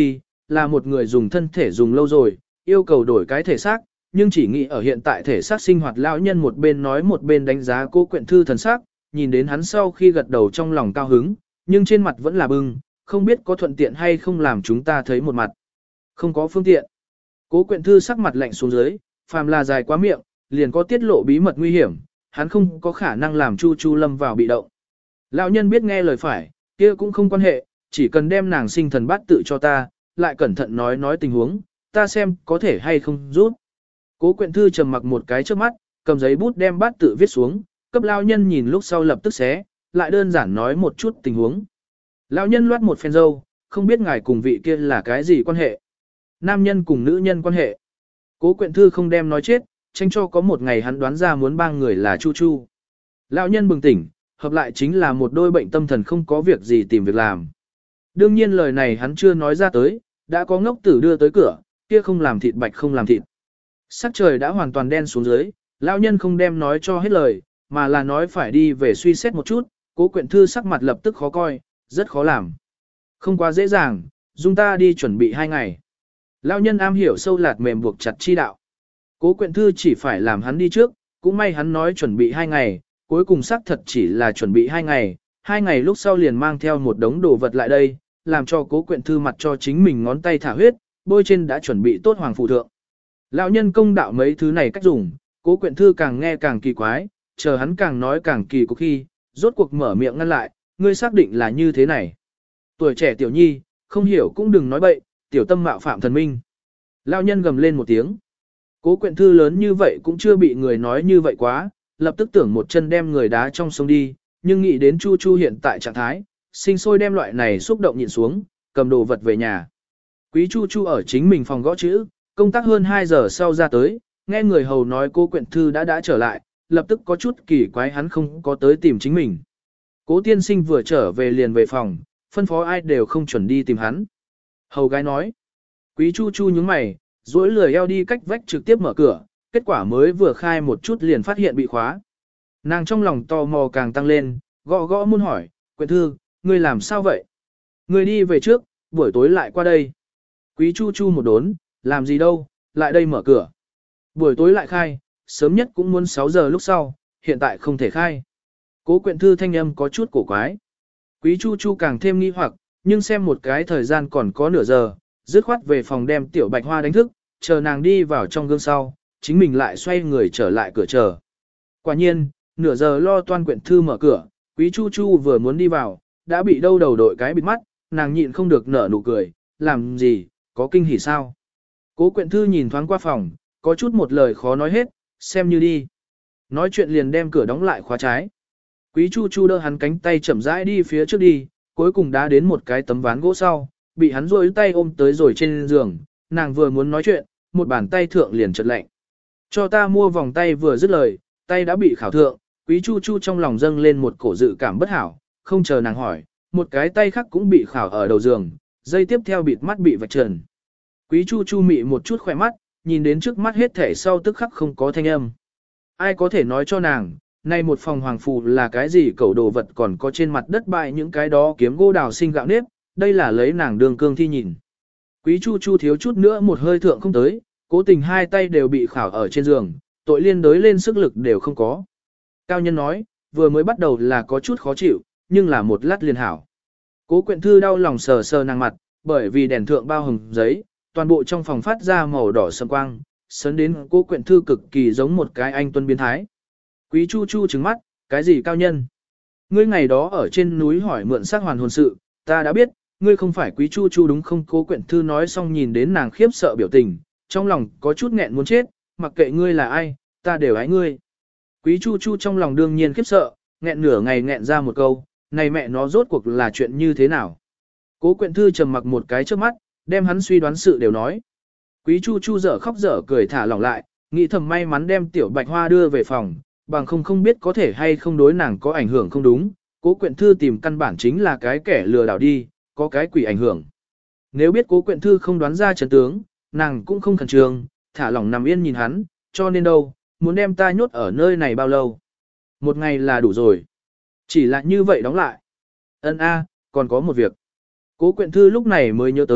là một người dùng thân thể dùng lâu rồi, yêu cầu đổi cái thể xác, nhưng chỉ nghĩ ở hiện tại thể xác sinh hoạt lão nhân một bên nói một bên đánh giá Cố Quyện Thư thần sắc, nhìn đến hắn sau khi gật đầu trong lòng cao hứng, nhưng trên mặt vẫn là bưng, không biết có thuận tiện hay không làm chúng ta thấy một mặt. Không có phương tiện. Cố Quyện Thư sắc mặt lạnh xuống dưới, phàm là dài quá miệng, liền có tiết lộ bí mật nguy hiểm, hắn không có khả năng làm Chu Chu lâm vào bị động. Lão nhân biết nghe lời phải, kia cũng không quan hệ, chỉ cần đem nàng sinh thần bát tự cho ta, lại cẩn thận nói tình huống, ta xem có thể hay không giúp. Cố Quyện Thư trầm mặc một cái trước mắt, cầm giấy bút đem bát tự viết xuống, cấp lão nhân nhìn lúc sau lập tức xé, lại đơn giản nói một chút tình huống. Lão nhân loát một phen râu, không biết ngài cùng vị kia là cái gì quan hệ. Nam nhân cùng nữ nhân quan hệ. Cố Quyện Thư không đem nói chết, tránh cho có một ngày hắn đoán ra muốn ba người là Chu Chu. Lão nhân bừng tỉnh, hợp lại chính là một đôi bệnh tâm thần không có việc gì tìm việc làm. Đương nhiên lời này hắn chưa nói ra tới, đã có ngốc tử đưa tới cửa, kia không làm thịt bạch không làm thịt. Sắc trời đã hoàn toàn đen xuống dưới, lão nhân không đem nói cho hết lời, mà là nói phải đi về suy xét một chút, Cố Quyện Thư sắc mặt lập tức khó coi, rất khó làm. Không quá dễ dàng, dung ta đi chuẩn bị 2 ngày. Lão nhân am hiểu sâu lạt mềm buộc chặt chi đạo. Cố Quyện Thư chỉ phải làm hắn đi trước, cũng may hắn nói chuẩn bị 2 ngày, cuối cùng xác thật chỉ là chuẩn bị 2 ngày, 2 ngày lúc sau liền mang theo một đống đồ vật lại đây, làm cho Cố Quyện Thư mặt cho chính mình ngón tay thả huyết, bôi trên đã chuẩn bị tốt hoàng phù thượng. Lão nhân công đạo mấy thứ này cách dùng, Cố Quyện Thư càng nghe càng kỳ quái, chờ hắn càng nói càng kỳ cục khi, rốt cuộc mở miệng ngăn lại, ngươi xác định là như thế này. Tuổi trẻ tiểu nhi, không hiểu cũng đừng nói bậy, tiểu tâm mạo phạm thần minh. Lão nhân gầm lên một tiếng. Cố Quyện Thư lớn như vậy cũng chưa bị người nói như vậy quá, lập tức tưởng một chân đem người đá trong sông đi, nhưng nghĩ đến Chu Chu hiện tại trạng thái, sinh sôi đem loại này xúc động nhịn xuống, cầm đồ vật về nhà. Quý Chu Chu ở chính mình phòng gõ chữ, công tác hơn 2 giờ sau ra tới, nghe người hầu nói Cố Quyện Thư đã trở lại, lập tức có chút kỳ quái hắn không có tới tìm chính mình. Cố tiên sinh vừa trở về liền về phòng, phân phó ai đều không chuẩn đi tìm hắn. Hầu gái nói, Quý Chu Chu nhướng mày, duỗi lười eo đi cách vách trực tiếp mở cửa, kết quả mới vừa khai một chút liền phát hiện bị khóa. Nàng trong lòng tò mò càng tăng lên, gõ gõ muốn hỏi, Quyện Thư, ngươi làm sao vậy? Ngươi đi về trước, buổi tối lại qua đây. Quý Chu Chu một đốn, làm gì đâu, lại đây mở cửa. Buổi tối lại khai, sớm nhất cũng muốn 6 giờ lúc sau, hiện tại không thể khai. Cố Quyện Thư thanh âm có chút cổ quái. Quý Chu Chu càng thêm nghi hoặc, nhưng xem một cái thời gian còn có nửa giờ, dứt khoát về phòng đem Tiểu Bạch Hoa đánh thức, chờ nàng đi vào trong gương sau, chính mình lại xoay người trở lại cửa chờ. Quả nhiên, nửa giờ lo toan Quyện Thư mở cửa, Quý Chu Chu vừa muốn đi vào, đã bị đâu đầu đội cái bịt mắt, nàng nhịn không được nở nụ cười, làm gì, có kinh hỉ sao? Cố Quyện Thư nhìn thoáng qua phòng, có chút một lời khó nói hết, xem như đi. Nói chuyện liền đem cửa đóng lại khóa trái. Quý Chu Chu đỡ hắn cánh tay chậm rãi đi phía trước đi, cuối cùng đã đến một cái tấm ván gỗ sau, bị hắn rôi tay ôm tới rồi trên giường, nàng vừa muốn nói chuyện, một bàn tay thượng liền chợt lạnh. Cho ta mua vòng tay vừa dứt lời, tay đã bị khảo thượng, Quý Chu Chu trong lòng dâng lên một cổ dự cảm bất hảo, không chờ nàng hỏi, một cái tay khác cũng bị khảo ở đầu giường, dây tiếp theo bịt mắt bị vạch trần. Quý Chu Chu mị một chút khỏe mắt, nhìn đến trước mắt hết thể sau tức khắc không có thanh âm. Ai có thể nói cho nàng, nay một phòng hoàng phù là cái gì cẩu đồ vật còn có trên mặt đất bại những cái đó kiếm gỗ đào sinh gạo nếp, đây là lấy nàng đường cương thi nhìn. Quý Chu Chu thiếu chút nữa một hơi thượng không tới, cố tình hai tay đều bị khảo ở trên giường, tội liên đới lên sức lực đều không có. Cao nhân nói, vừa mới bắt đầu là có chút khó chịu, nhưng là một lát liền hảo. Cố Quyện Thư đau lòng sờ sờ nàng mặt, bởi vì đèn thượng bao hồng giấy, toàn bộ trong phòng phát ra màu đỏ sẫm quang, sấn đến Cố Quyện Thư cực kỳ giống một cái anh tuấn biến thái. Quý Chu Chu trừng mắt, cái gì cao nhân? Ngươi ngày đó ở trên núi hỏi mượn xác hoàn hồn sự, ta đã biết, ngươi không phải Quý Chu Chu đúng không? Cố Quyện Thư nói xong nhìn đến nàng khiếp sợ biểu tình, trong lòng có chút nghẹn muốn chết, mặc kệ ngươi là ai, ta đều ái ngươi. Quý Chu Chu trong lòng đương nhiên khiếp sợ, nghẹn nửa ngày nghẹn ra một câu, này mẹ nó rốt cuộc là chuyện như thế nào? Cố Quyện Thư trầm mặc một cái trước mắt, đem hắn suy đoán sự đều nói. Quý Chu Chu dở khóc dở cười thả lỏng lại, nghĩ thầm may mắn đem Tiểu Bạch Hoa đưa về phòng, bằng không biết có thể hay không đối nàng có ảnh hưởng không đúng. Cố Quyện Thư tìm căn bản chính là cái kẻ lừa đảo đi, có cái quỷ ảnh hưởng. Nếu biết Cố Quyện Thư không đoán ra trận tướng, nàng cũng không khẩn trương, thả lỏng nằm yên nhìn hắn, cho nên đâu, muốn đem ta nhốt ở nơi này bao lâu? Một ngày là đủ rồi. Chỉ là như vậy đóng lại. Ân a, còn có một việc. Cố Quyện Thư lúc này mới nhớ tới,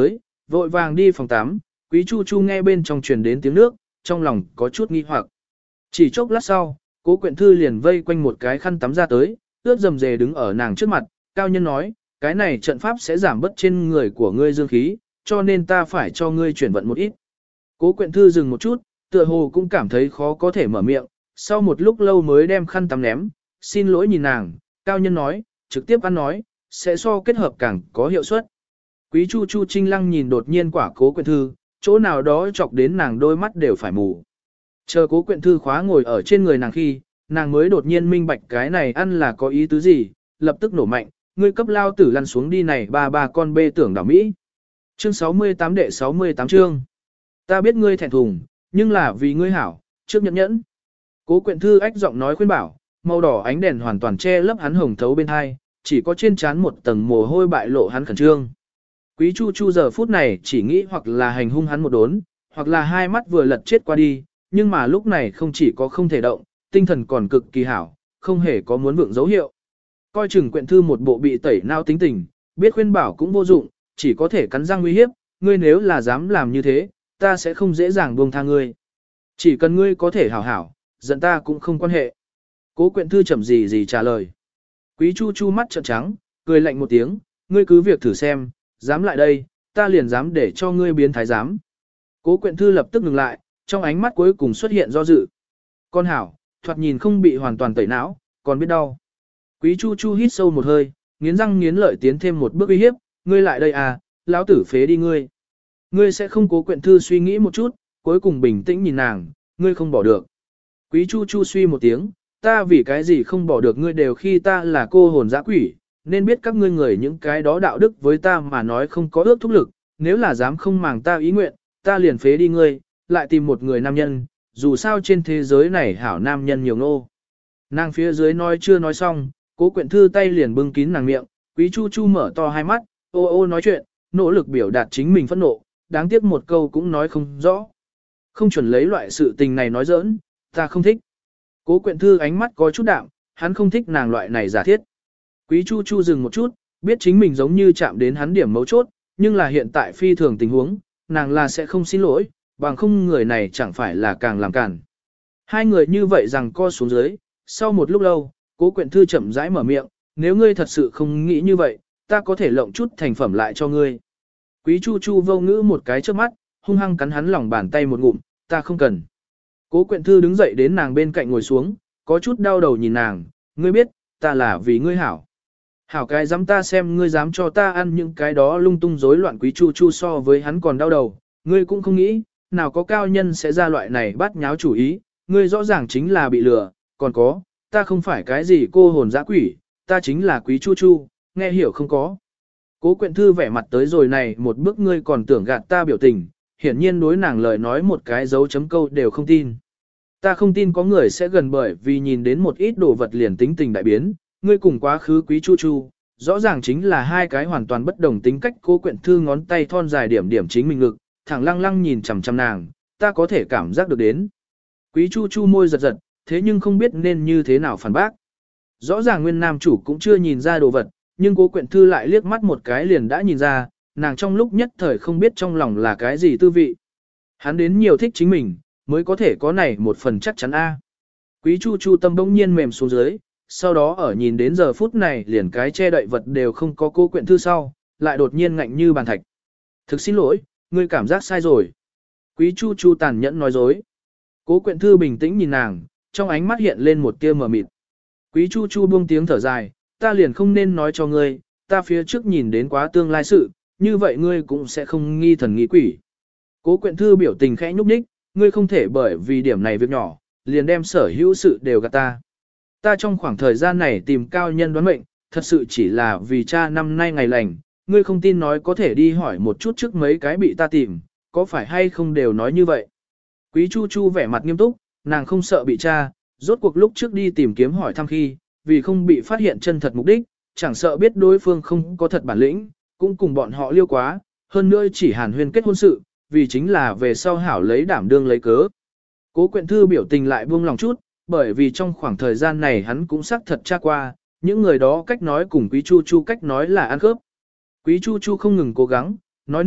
vội vàng đi phòng tắm, Quý Chu Chu nghe bên trong truyền đến tiếng nước, trong lòng có chút nghi hoặc. Chỉ chốc lát sau, Cố Quyện Thư liền vây quanh một cái khăn tắm ra tới, ướt rầm rề đứng ở nàng trước mặt, cao nhân nói, cái này trận pháp sẽ giảm bớt trên người của ngươi dương khí, cho nên ta phải cho ngươi chuyển vận một ít. Cố Quyện Thư dừng một chút, tựa hồ cũng cảm thấy khó có thể mở miệng, sau một lúc lâu mới đem khăn tắm ném, xin lỗi nhìn nàng, cao nhân nói, trực tiếp ăn nói, sẽ so kết hợp càng có hiệu suất. Quý Chu Chu Trinh Lăng nhìn đột nhiên quả Cố Quyện Thư, chỗ nào đó chọc đến nàng đôi mắt đều phải mù. Chờ Cố Quyện Thư khóa ngồi ở trên người nàng khi, nàng mới đột nhiên minh bạch cái này ăn là có ý tứ gì, lập tức nổ mạnh, ngươi cấp lao tử lăn xuống đi này ba con bê tưởng đảo Mỹ. Chương 68 đệ 68 chương. Ta biết ngươi thẹn thùng, nhưng là vì ngươi hảo, trước nhẫn nhẫn. Cố Quyện Thư ách giọng nói khuyên bảo, màu đỏ ánh đèn hoàn toàn che lấp hắn hồng thấu bên hai, chỉ có trên trán một tầng mồ hôi bại lộ hắn khẩn trương. Quý Chu Chu giờ phút này chỉ nghĩ hoặc là hành hung hắn một đốn, hoặc là hai mắt vừa lật chết qua đi, nhưng mà lúc này không chỉ có không thể động, tinh thần còn cực kỳ hảo, không hề có muốn vượng dấu hiệu. Coi chừng Quyện Thư một bộ bị tẩy não tính tình, biết khuyên bảo cũng vô dụng, chỉ có thể cắn răng uy hiếp, ngươi nếu là dám làm như thế, ta sẽ không dễ dàng buông tha ngươi. Chỉ cần ngươi có thể hảo hảo, giận ta cũng không quan hệ. Cố Quyện Thư chậm gì trả lời. Quý Chu Chu mắt trợn trắng, cười lạnh một tiếng, ngươi cứ việc thử xem, dám lại đây, ta liền dám để cho ngươi biến thái giám. Cố Quyện Thư lập tức ngừng lại, trong ánh mắt cuối cùng xuất hiện do dự. Con hảo, thoạt nhìn không bị hoàn toàn tẩy não, còn biết đau. Quý Chu Chu hít sâu một hơi, nghiến răng nghiến lợi tiến thêm một bước uy hiếp, ngươi lại đây à, lão tử phế đi ngươi. Ngươi sẽ không. Cố Quyện Thư suy nghĩ một chút, cuối cùng bình tĩnh nhìn nàng, ngươi không bỏ được. Quý Chu Chu suy một tiếng, ta vì cái gì không bỏ được ngươi đều khi ta là cô hồn dã quỷ, nên biết các ngươi người những cái đó đạo đức với ta mà nói không có ước thúc lực, nếu là dám không màng ta ý nguyện, ta liền phế đi ngươi, lại tìm một người nam nhân, dù sao trên thế giới này hảo nam nhân nhiều ngô. Nàng phía dưới nói chưa nói xong, Cố Quyện Thư tay liền bưng kín nàng miệng, Quý Chu Chu mở to hai mắt, ô ô nói chuyện, nỗ lực biểu đạt chính mình phẫn nộ, đáng tiếc một câu cũng nói không rõ. Không chuẩn lấy loại sự tình này nói giỡn, ta không thích. Cố Quyện Thư ánh mắt có chút đạm, hắn không thích nàng loại này giả thiết. Quý Chu Chu dừng một chút, biết chính mình giống như chạm đến hắn điểm mấu chốt, nhưng là hiện tại phi thường tình huống, nàng là sẽ không xin lỗi, bằng không người này chẳng phải là càng làm cản. Hai người như vậy rằng co xuống dưới, sau một lúc lâu, Cố Quyện Thư chậm rãi mở miệng, nếu ngươi thật sự không nghĩ như vậy, ta có thể lộng chút thành phẩm lại cho ngươi. Quý Chu Chu vô ngữ một cái trước mắt, hung hăng cắn hắn lòng bàn tay một ngụm, ta không cần. Cố Quyện Thư đứng dậy đến nàng bên cạnh ngồi xuống, có chút đau đầu nhìn nàng, ngươi biết, ta là vì ngươi hảo. Hảo cái dám ta xem ngươi dám cho ta ăn những cái đó lung tung rối loạn. Quý Chu Chu so với hắn còn đau đầu, ngươi cũng không nghĩ, nào có cao nhân sẽ ra loại này bắt nháo chủ ý, ngươi rõ ràng chính là bị lừa, còn có, ta không phải cái gì cô hồn dã quỷ, ta chính là Quý Chu Chu, nghe hiểu không có. Cố Quyện Thư vẻ mặt tới rồi này một bước ngươi còn tưởng gạt ta biểu tình, hiển nhiên đối nàng lời nói một cái dấu chấm câu đều không tin. Ta không tin có người sẽ gần bởi vì nhìn đến một ít đồ vật liền tính tình đại biến, ngươi cùng quá khứ Quý Chu Chu, rõ ràng chính là hai cái hoàn toàn bất đồng tính cách. Cố Quyện Thư ngón tay thon dài điểm điểm chính mình ngực, thẳng lăng lăng nhìn chằm chằm nàng, ta có thể cảm giác được đến. Quý Chu Chu môi giật giật, thế nhưng không biết nên như thế nào phản bác. Rõ ràng nguyên nam chủ cũng chưa nhìn ra đồ vật, nhưng Cố Quyện Thư lại liếc mắt một cái liền đã nhìn ra, nàng trong lúc nhất thời không biết trong lòng là cái gì tư vị. Hắn đến nhiều thích chính mình, mới có thể có này một phần chắc chắn a. Quý Chu Chu tâm bỗng nhiên mềm xuống dưới, sau đó ở nhìn đến giờ phút này liền cái che đậy vật đều không có Cố Quyện Thư sau, lại đột nhiên ngạnh như bàn thạch. Thực xin lỗi, ngươi cảm giác sai rồi. Quý Chu Chu tàn nhẫn nói dối. Cố Quyện Thư bình tĩnh nhìn nàng, trong ánh mắt hiện lên một tia mờ mịt. Quý Chu Chu buông tiếng thở dài, ta liền không nên nói cho ngươi, ta phía trước nhìn đến quá tương lai sự, như vậy ngươi cũng sẽ không nghi thần nghi quỷ. Cố Quyện Thư biểu tình khẽ nhúc nhích, ngươi không thể bởi vì điểm này việc nhỏ, liền đem sở hữu sự đều gạt ta. Ta trong khoảng thời gian này tìm cao nhân đoán mệnh, thật sự chỉ là vì cha năm nay ngày lành, ngươi không tin nói có thể đi hỏi một chút trước mấy cái bị ta tìm, có phải hay không đều nói như vậy. Quý Chu Chu vẻ mặt nghiêm túc, nàng không sợ bị tra, rốt cuộc lúc trước đi tìm kiếm hỏi thăm khi, vì không bị phát hiện chân thật mục đích, chẳng sợ biết đối phương không có thật bản lĩnh, cũng cùng bọn họ liêu quá, hơn nữa chỉ hàn huyên kết hôn sự, vì chính là về sau hảo lấy đảm đương lấy cớ. Cố Quyện Thư biểu tình lại buông lòng chút, bởi vì trong khoảng thời gian này hắn cũng xác thật tra qua, những người đó cách nói cùng Quý Chu Chu cách nói là ăn khớp. Quý Chu Chu không ngừng cố gắng, nói nữa,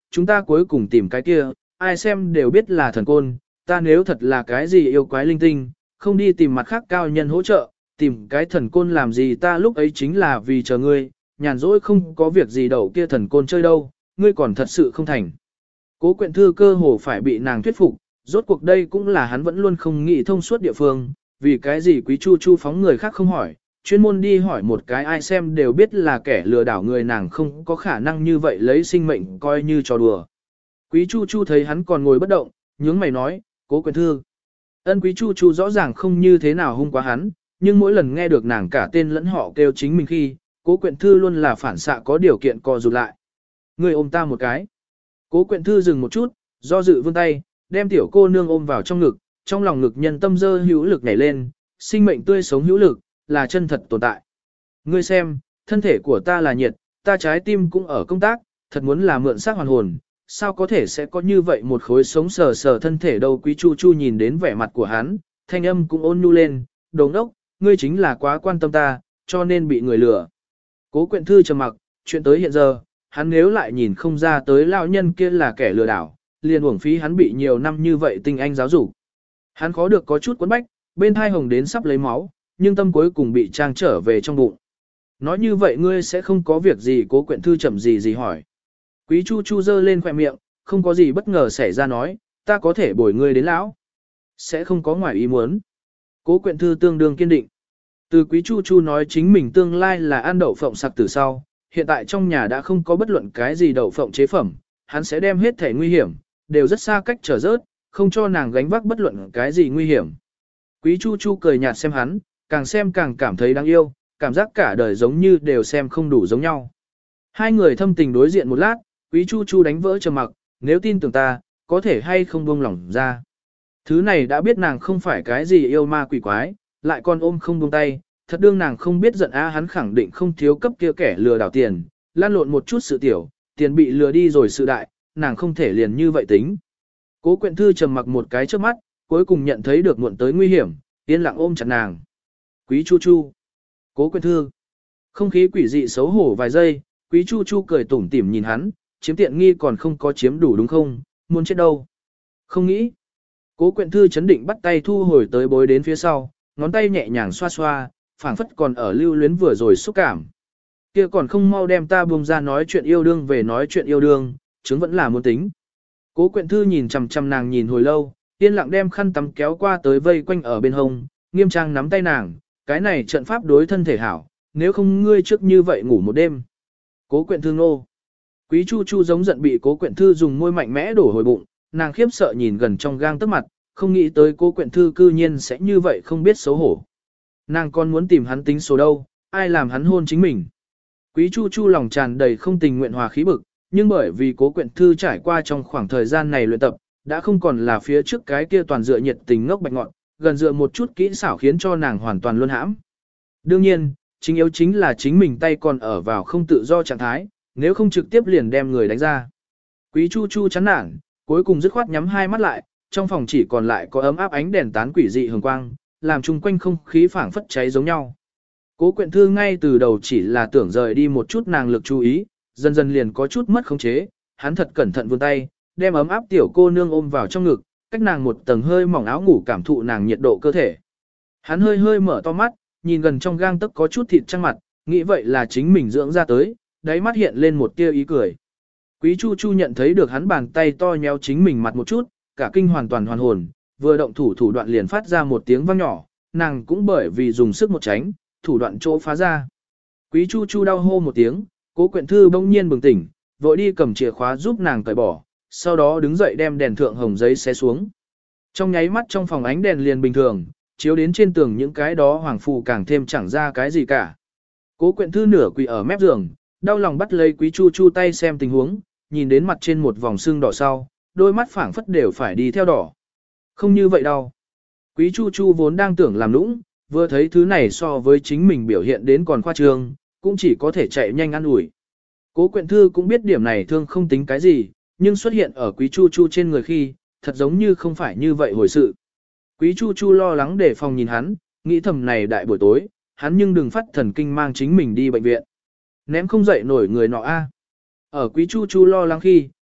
chúng ta cuối cùng tìm cái kia, ai xem đều biết là thần côn, ta nếu thật là cái gì yêu quái linh tinh, không đi tìm mặt khác cao nhân hỗ trợ, tìm cái thần côn làm gì, ta lúc ấy chính là vì chờ ngươi, nhàn rỗi không có việc gì đậu kia thần côn chơi đâu, ngươi còn thật sự không thành. Cố Quyện Thư cơ hồ phải bị nàng thuyết phục, rốt cuộc đây cũng là hắn vẫn luôn không nghĩ thông suốt địa phương, vì cái gì Quý Chu Chu phóng người khác không hỏi, chuyên môn đi hỏi một cái ai xem đều biết là kẻ lừa đảo người, nàng không có khả năng như vậy lấy sinh mệnh coi như trò đùa. Quý Chu Chu thấy hắn còn ngồi bất động, nhướng mày nói, Cố Quyện Thư. Ân Quý Chu Chu rõ ràng không như thế nào hung quá hắn, nhưng mỗi lần nghe được nàng cả tên lẫn họ kêu chính mình khi, Cố Quyện Thư luôn là phản xạ có điều kiện co rụt lại. Người ôm ta một cái. Cố Quyện Thư dừng một chút, do dự vươn tay, đem tiểu cô nương ôm vào trong ngực, trong lòng ngực nhân tâm dơ hữu lực nhảy lên, sinh mệnh tươi sống hữu lực, là chân thật tồn tại. Ngươi xem, thân thể của ta là nhiệt, ta trái tim cũng ở công tác, thật muốn là mượn xác hoàn hồn, sao có thể sẽ có như vậy một khối sống sờ sờ thân thể đâu. Quý Chu Chu nhìn đến vẻ mặt của hắn, thanh âm cũng ôn nhu lên, đồ ngốc, ngươi chính là quá quan tâm ta, cho nên bị người lừa. Cố Quyện Thư trầm mặc, chuyện tới hiện giờ, hắn nếu lại nhìn không ra tới lão nhân kia là kẻ lừa đảo, liền uổng phí hắn bị nhiều năm như vậy tinh anh giáo dục. Hắn khó được có chút quấn bách, bên thai hồng đến sắp lấy máu, nhưng tâm cuối cùng bị trang trở về trong bụng. Nói như vậy ngươi sẽ không có việc gì. Cố Quyện Thư chậm gì hỏi. Quý Chu Chu giơ lên khóe miệng, không có gì bất ngờ xảy ra nói, ta có thể bồi ngươi đến lão. Sẽ không có ngoài ý muốn. Cố Quyện Thư tương đương kiên định. Từ Quý Chu Chu nói chính mình tương lai là ăn đậu phộng sặc từ sau, hiện tại trong nhà đã không có bất luận cái gì đậu phộng chế phẩm, hắn sẽ đem hết thể nguy hiểm, đều rất xa cách trở rớt, không cho nàng gánh vác bất luận cái gì nguy hiểm. Quý Chu Chu cười nhạt xem hắn, càng xem càng cảm thấy đáng yêu, cảm giác cả đời giống như đều xem không đủ giống nhau. Hai người thâm tình đối diện một lát, Quý Chu Chu đánh vỡ trầm mặc, nếu tin tưởng ta, có thể hay không buông lỏng ra. Thứ này đã biết nàng không phải cái gì yêu ma quỷ quái, lại còn ôm không buông tay, thật đương nàng không biết giận hắn khẳng định không thiếu cấp kia kẻ lừa đảo tiền, lan lộn một chút sự tiểu, tiền bị lừa đi rồi sự đại, nàng không thể liền như vậy tính. Cố Quyện Thư trầm mặc một cái trước mắt, cuối cùng nhận thấy được muộn tới nguy hiểm, yên lặng ôm chặt nàng. Quý Chu Chu. Cố Quyện Thư. Không khí quỷ dị xấu hổ vài giây, Quý Chu Chu cười tủm tỉm nhìn hắn, chiếm tiện nghi còn không có chiếm đủ đúng không, muốn chết đâu. Không nghĩ. Cố Quyện Thư chấn định bắt tay thu hồi tới bối đến phía sau, ngón tay nhẹ nhàng xoa xoa, phảng phất còn ở lưu luyến vừa rồi xúc cảm. Kia còn không mau đem ta buông ra nói chuyện yêu đương về nói chuyện yêu đương, chứng vẫn là muốn tính. Cố Quyện Thư nhìn chằm chằm nàng nhìn hồi lâu, yên lặng đem khăn tắm kéo qua tới vây quanh ở bên hông, nghiêm trang nắm tay nàng, cái này trận pháp đối thân thể hảo, nếu không ngươi trước như vậy ngủ một đêm. Cố Quyện Thư nô. Quý Chu Chu giống giận bị Cố Quyện Thư dùng môi mạnh mẽ đổ hồi bụng, nàng khiếp sợ nhìn gần trong gang tấc mặt, không nghĩ tới Cố Quyện Thư cư nhiên sẽ như vậy không biết xấu hổ. Nàng còn muốn tìm hắn tính số đâu, ai làm hắn hôn chính mình. Quý Chu Chu lòng tràn đầy không tình nguyện hòa khí bực, nhưng bởi vì Cố Quyện Thư trải qua trong khoảng thời gian này luyện tập, đã không còn là phía trước cái kia toàn dựa nhiệt tình ngốc bạch ngọn, gần dựa một chút kỹ xảo khiến cho nàng hoàn toàn luân hãm. Đương nhiên, chính yếu chính là chính mình tay còn ở vào không tự do trạng thái, nếu không trực tiếp liền đem người đánh ra. Quý Chu Chu chán nản, cuối cùng dứt khoát nhắm hai mắt lại, trong phòng chỉ còn lại có ấm áp ánh đèn tán quỷ dị hường quang, làm chung quanh không khí phảng phất cháy giống nhau. Cố Quyện Thư ngay từ đầu chỉ là tưởng rời đi một chút nàng lực chú ý, dần dần liền có chút mất khống chế, hắn thật cẩn thận vươn tay, đem ấm áp tiểu cô nương ôm vào trong ngực, cách nàng một tầng hơi mỏng áo ngủ cảm thụ nàng nhiệt độ cơ thể. Hắn hơi hơi mở to mắt, nhìn gần trong gang tấc có chút thịt trăng mặt, nghĩ vậy là chính mình dưỡng ra tới, đáy mắt hiện lên một tia ý cười. Quý Chu Chu nhận thấy được hắn bàn tay to nhéo chính mình mặt một chút, cả kinh hoàn toàn hoàn hồn, vừa động thủ đoạn liền phát ra một tiếng vang nhỏ, nàng cũng bởi vì dùng sức một tránh, thủ đoạn chỗ phá ra. Quý Chu Chu đau hô một tiếng, Cố Quyện Thư bỗng nhiên bừng tỉnh, vội đi cầm chìa khóa giúp nàng cởi bỏ, sau đó đứng dậy đem đèn thượng hồng giấy xé xuống. Trong nháy mắt trong phòng ánh đèn liền bình thường, chiếu đến trên tường những cái đó hoàng phù càng thêm chẳng ra cái gì cả. Cố Quyện Thư nửa quỳ ở mép giường, đau lòng bắt lấy Quý Chu Chu tay xem tình huống, nhìn đến mặt trên một vòng sưng đỏ sau, đôi mắt phảng phất đều phải đi theo đỏ. Không như vậy đâu. Quý Chu Chu vốn đang tưởng làm nũng, vừa thấy thứ này so với chính mình biểu hiện đến còn khoa trương, cũng chỉ có thể chạy nhanh ăn ủi. Cố Quyện Thư cũng biết điểm này thương không tính cái gì, nhưng xuất hiện ở Quý Chu Chu trên người khi, thật giống như không phải như vậy hồi sự. Quý Chu Chu lo lắng để phòng nhìn hắn, nghĩ thầm này đại buổi tối, hắn nhưng đừng phát thần kinh mang chính mình đi bệnh viện. Ném không dậy nổi người nọ a. Ở Quý Chu Chu lo lắng khi,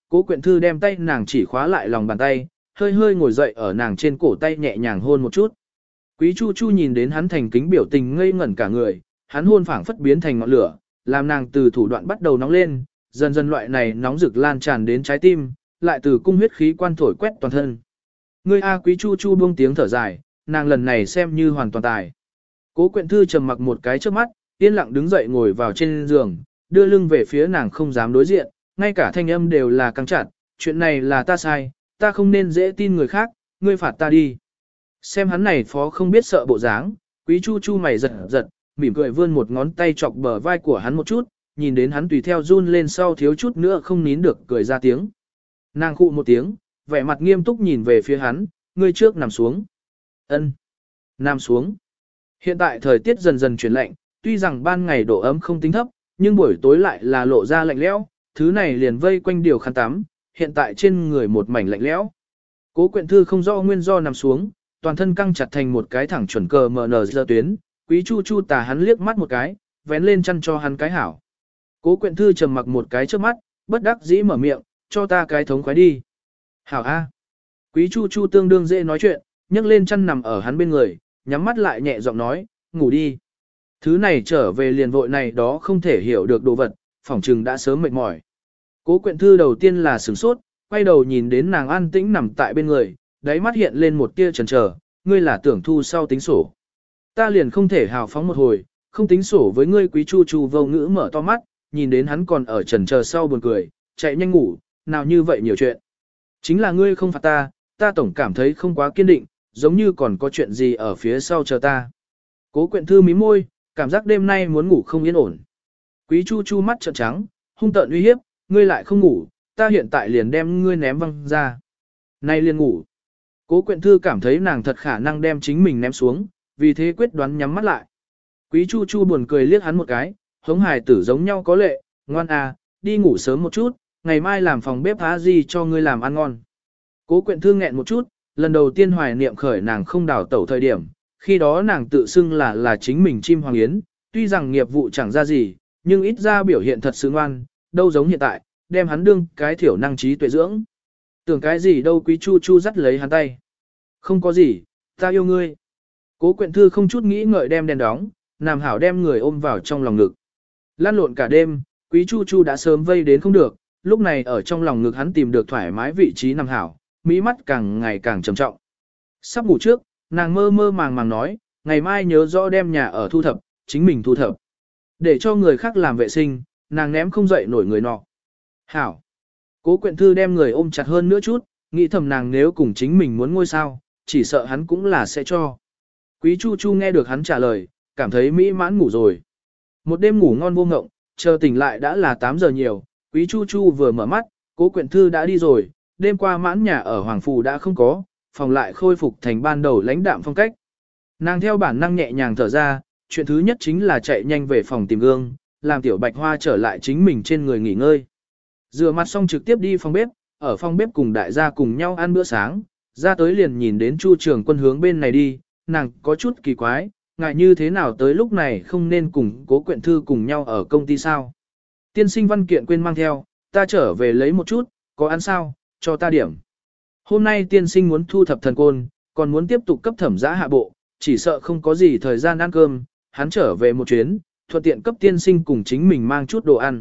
Cố Quyện Thư đem tay nàng chỉ khóa lại lòng bàn tay, hơi hơi ngồi dậy ở nàng trên cổ tay nhẹ nhàng hôn một chút. Quý Chu Chu nhìn đến hắn thành kính biểu tình ngây ngẩn cả người, hắn hôn phảng phất biến thành ngọn lửa, làm nàng từ thủ đoạn bắt đầu nóng lên, dần dần loại này nóng rực lan tràn đến trái tim, lại từ cung huyết khí quan thổi quét toàn thân. Ngươi a, Quý Chu Chu buông tiếng thở dài, nàng lần này xem như hoàn toàn tài. Cố Quyện Thư trầm mặc một cái trước mắt, yên lặng đứng dậy ngồi vào trên giường, đưa lưng về phía nàng không dám đối diện, ngay cả thanh âm đều là căng chặt, chuyện này là ta sai, ta không nên dễ tin người khác, ngươi phạt ta đi. Xem hắn này phó không biết sợ bộ dáng, Quý Chu Chu mày giật giật, mỉm cười vươn một ngón tay chọc bờ vai của hắn một chút, nhìn đến hắn tùy theo run lên sau thiếu chút nữa không nín được cười ra tiếng. Nàng khụ một tiếng, vẻ mặt nghiêm túc nhìn về phía hắn, ngươi trước nằm xuống. Ân, nằm xuống. Hiện tại thời tiết dần dần chuyển lạnh, tuy rằng ban ngày độ ấm không tính thấp, nhưng buổi tối lại là lộ ra lạnh lẽo, thứ này liền vây quanh điều khăn tắm, hiện tại trên người một mảnh lạnh lẽo. Cố Quyện Thư không rõ nguyên do nằm xuống, toàn thân căng chặt thành một cái thẳng chuẩn cờ MN giờ tuyến, Quý Chu Chu tà hắn liếc mắt một cái, vén lên chăn cho hắn cái hảo. Cố Quyện Thư trầm mặc một cái trước mắt, bất đắc dĩ mở miệng, cho ta cái thống khoái đi. Hảo A. Quý Chu Chu tương đương dễ nói chuyện, nhấc lên chăn nằm ở hắn bên người, nhắm mắt lại nhẹ giọng nói, ngủ đi. Thứ này trở về liền vội này đó không thể hiểu được đồ vật, phỏng trừng đã sớm mệt mỏi. Cố Quyện Thư đầu tiên là sửng sốt, quay đầu nhìn đến nàng an tĩnh nằm tại bên người, đáy mắt hiện lên một tia chần chờ, ngươi là tưởng thu sau tính sổ. Ta liền không thể hào phóng một hồi, không tính sổ với ngươi. Quý Chu Chu vô ngữ mở to mắt, nhìn đến hắn còn ở chần chờ sau buồn cười, chạy nhanh ngủ, nào như vậy nhiều chuyện. Chính là ngươi không phạt ta, ta tổng cảm thấy không quá kiên định, giống như còn có chuyện gì ở phía sau chờ ta. Cố Quyện Thư mím môi, cảm giác đêm nay muốn ngủ không yên ổn. Quý Chu Chu mắt trợn trắng, hung tợn uy hiếp, ngươi lại không ngủ, ta hiện tại liền đem ngươi ném văng ra. Nay liền ngủ. Cố Quyện Thư cảm thấy nàng thật khả năng đem chính mình ném xuống, vì thế quyết đoán nhắm mắt lại. Quý Chu Chu buồn cười liếc hắn một cái, hống hài tử giống nhau có lệ, ngoan à, đi ngủ sớm một chút, ngày mai làm phòng bếp há gì cho ngươi làm ăn ngon. Cố Quyện Thư nghẹn một chút, lần đầu tiên hoài niệm khởi nàng không đào tẩu thời điểm, khi đó nàng tự xưng là chính mình chim hoàng yến, tuy rằng nghiệp vụ chẳng ra gì, nhưng ít ra biểu hiện thật sự ngoan, đâu giống hiện tại, đem hắn đương cái thiểu năng trí tuệ dưỡng. Tưởng cái gì đâu. Quý Chu Chu dắt lấy hắn tay. Không có gì, ta yêu ngươi. Cố Quyện Thư không chút nghĩ ngợi đem đèn đóng, làm hảo đem người ôm vào trong lòng ngực. Lăn lộn cả đêm, Quý Chu Chu đã sớm vây đến không được, lúc này ở trong lòng ngực hắn tìm được thoải mái vị trí nằm hảo, mỹ mắt càng ngày càng trầm trọng. Sắp ngủ trước, nàng mơ mơ màng màng nói, ngày mai nhớ rõ đem nhà ở thu thập, chính mình thu thập. Để cho người khác làm vệ sinh, nàng ném không dậy nổi người nọ. Hảo. Cố Quyện Thư đem người ôm chặt hơn nữa chút, nghĩ thầm nàng nếu cùng chính mình muốn ngôi sao, chỉ sợ hắn cũng là sẽ cho. Quý Chu Chu nghe được hắn trả lời, cảm thấy mỹ mãn ngủ rồi. Một đêm ngủ ngon vô ngộng, chờ tỉnh lại đã là 8 giờ nhiều, Quý Chu Chu vừa mở mắt, Cố Quyện Thư đã đi rồi, đêm qua mãn nhà ở Hoàng Phủ đã không có, phòng lại khôi phục thành ban đầu lãnh đạm phong cách. Nàng theo bản năng nhẹ nhàng thở ra, chuyện thứ nhất chính là chạy nhanh về phòng tìm gương, làm Tiểu Bạch Hoa trở lại chính mình trên người nghỉ ngơi. Rửa mặt xong trực tiếp đi phòng bếp, ở phòng bếp cùng đại gia cùng nhau ăn bữa sáng, ra tới liền nhìn đến Chu Trường Quân hướng bên này đi, nàng có chút kỳ quái, ngại như thế nào tới lúc này không nên cùng Cố Quyện Thư cùng nhau ở công ty sao. Tiên sinh văn kiện quên mang theo, ta trở về lấy một chút, có ăn sao, cho ta điểm. Hôm nay tiên sinh muốn thu thập thần côn, còn muốn tiếp tục cấp thẩm giã hạ bộ, chỉ sợ không có gì thời gian ăn cơm, hắn trở về một chuyến, thuận tiện cấp tiên sinh cùng chính mình mang chút đồ ăn.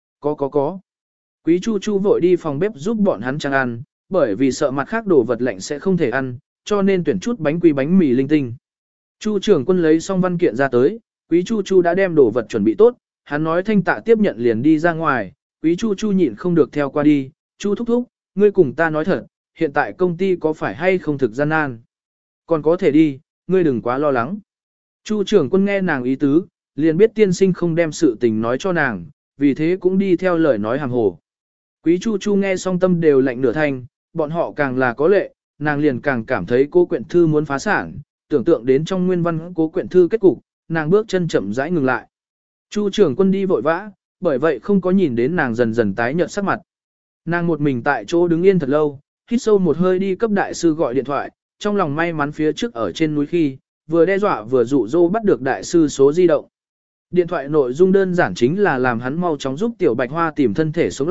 Có. Quý Chu Chu vội đi phòng bếp giúp bọn hắn trang ăn, bởi vì sợ mặt khác đồ vật lạnh sẽ không thể ăn, cho nên tuyển chút bánh quy bánh mì linh tinh. Chu Trường Quân lấy xong văn kiện ra tới, Quý Chu Chu đã đem đồ vật chuẩn bị tốt, hắn nói thanh tạ tiếp nhận liền đi ra ngoài, Quý Chu Chu nhịn không được theo qua đi, Chu thúc thúc, ngươi cùng ta nói thật, hiện tại công ty có phải hay không thực gian nan? Còn có thể đi, ngươi đừng quá lo lắng. Chu Trường Quân nghe nàng ý tứ, liền biết tiên sinh không đem sự tình nói cho nàng, vì thế cũng đi theo lời nói hàm hồ. Quý Chu Chu nghe xong tâm đều lạnh nửa thanh, bọn họ càng là có lệ, nàng liền càng cảm thấy Cố Quyện Thư muốn phá sản, tưởng tượng đến trong nguyên văn Cố Quyện Thư kết cục, nàng bước chân chậm rãi ngừng lại. Chu Trường Quân đi vội vã, bởi vậy không có nhìn đến nàng dần dần tái nhợt sắc mặt. Nàng một mình tại chỗ đứng yên thật lâu, hít sâu một hơi đi cấp đại sư gọi điện thoại, trong lòng may mắn phía trước ở trên núi khi, vừa đe dọa vừa dụ dỗ bắt được đại sư số di động. Điện thoại nội dung đơn giản chính là làm hắn mau chóng giúp Tiểu Bạch Hoa tìm thân thể sống lại,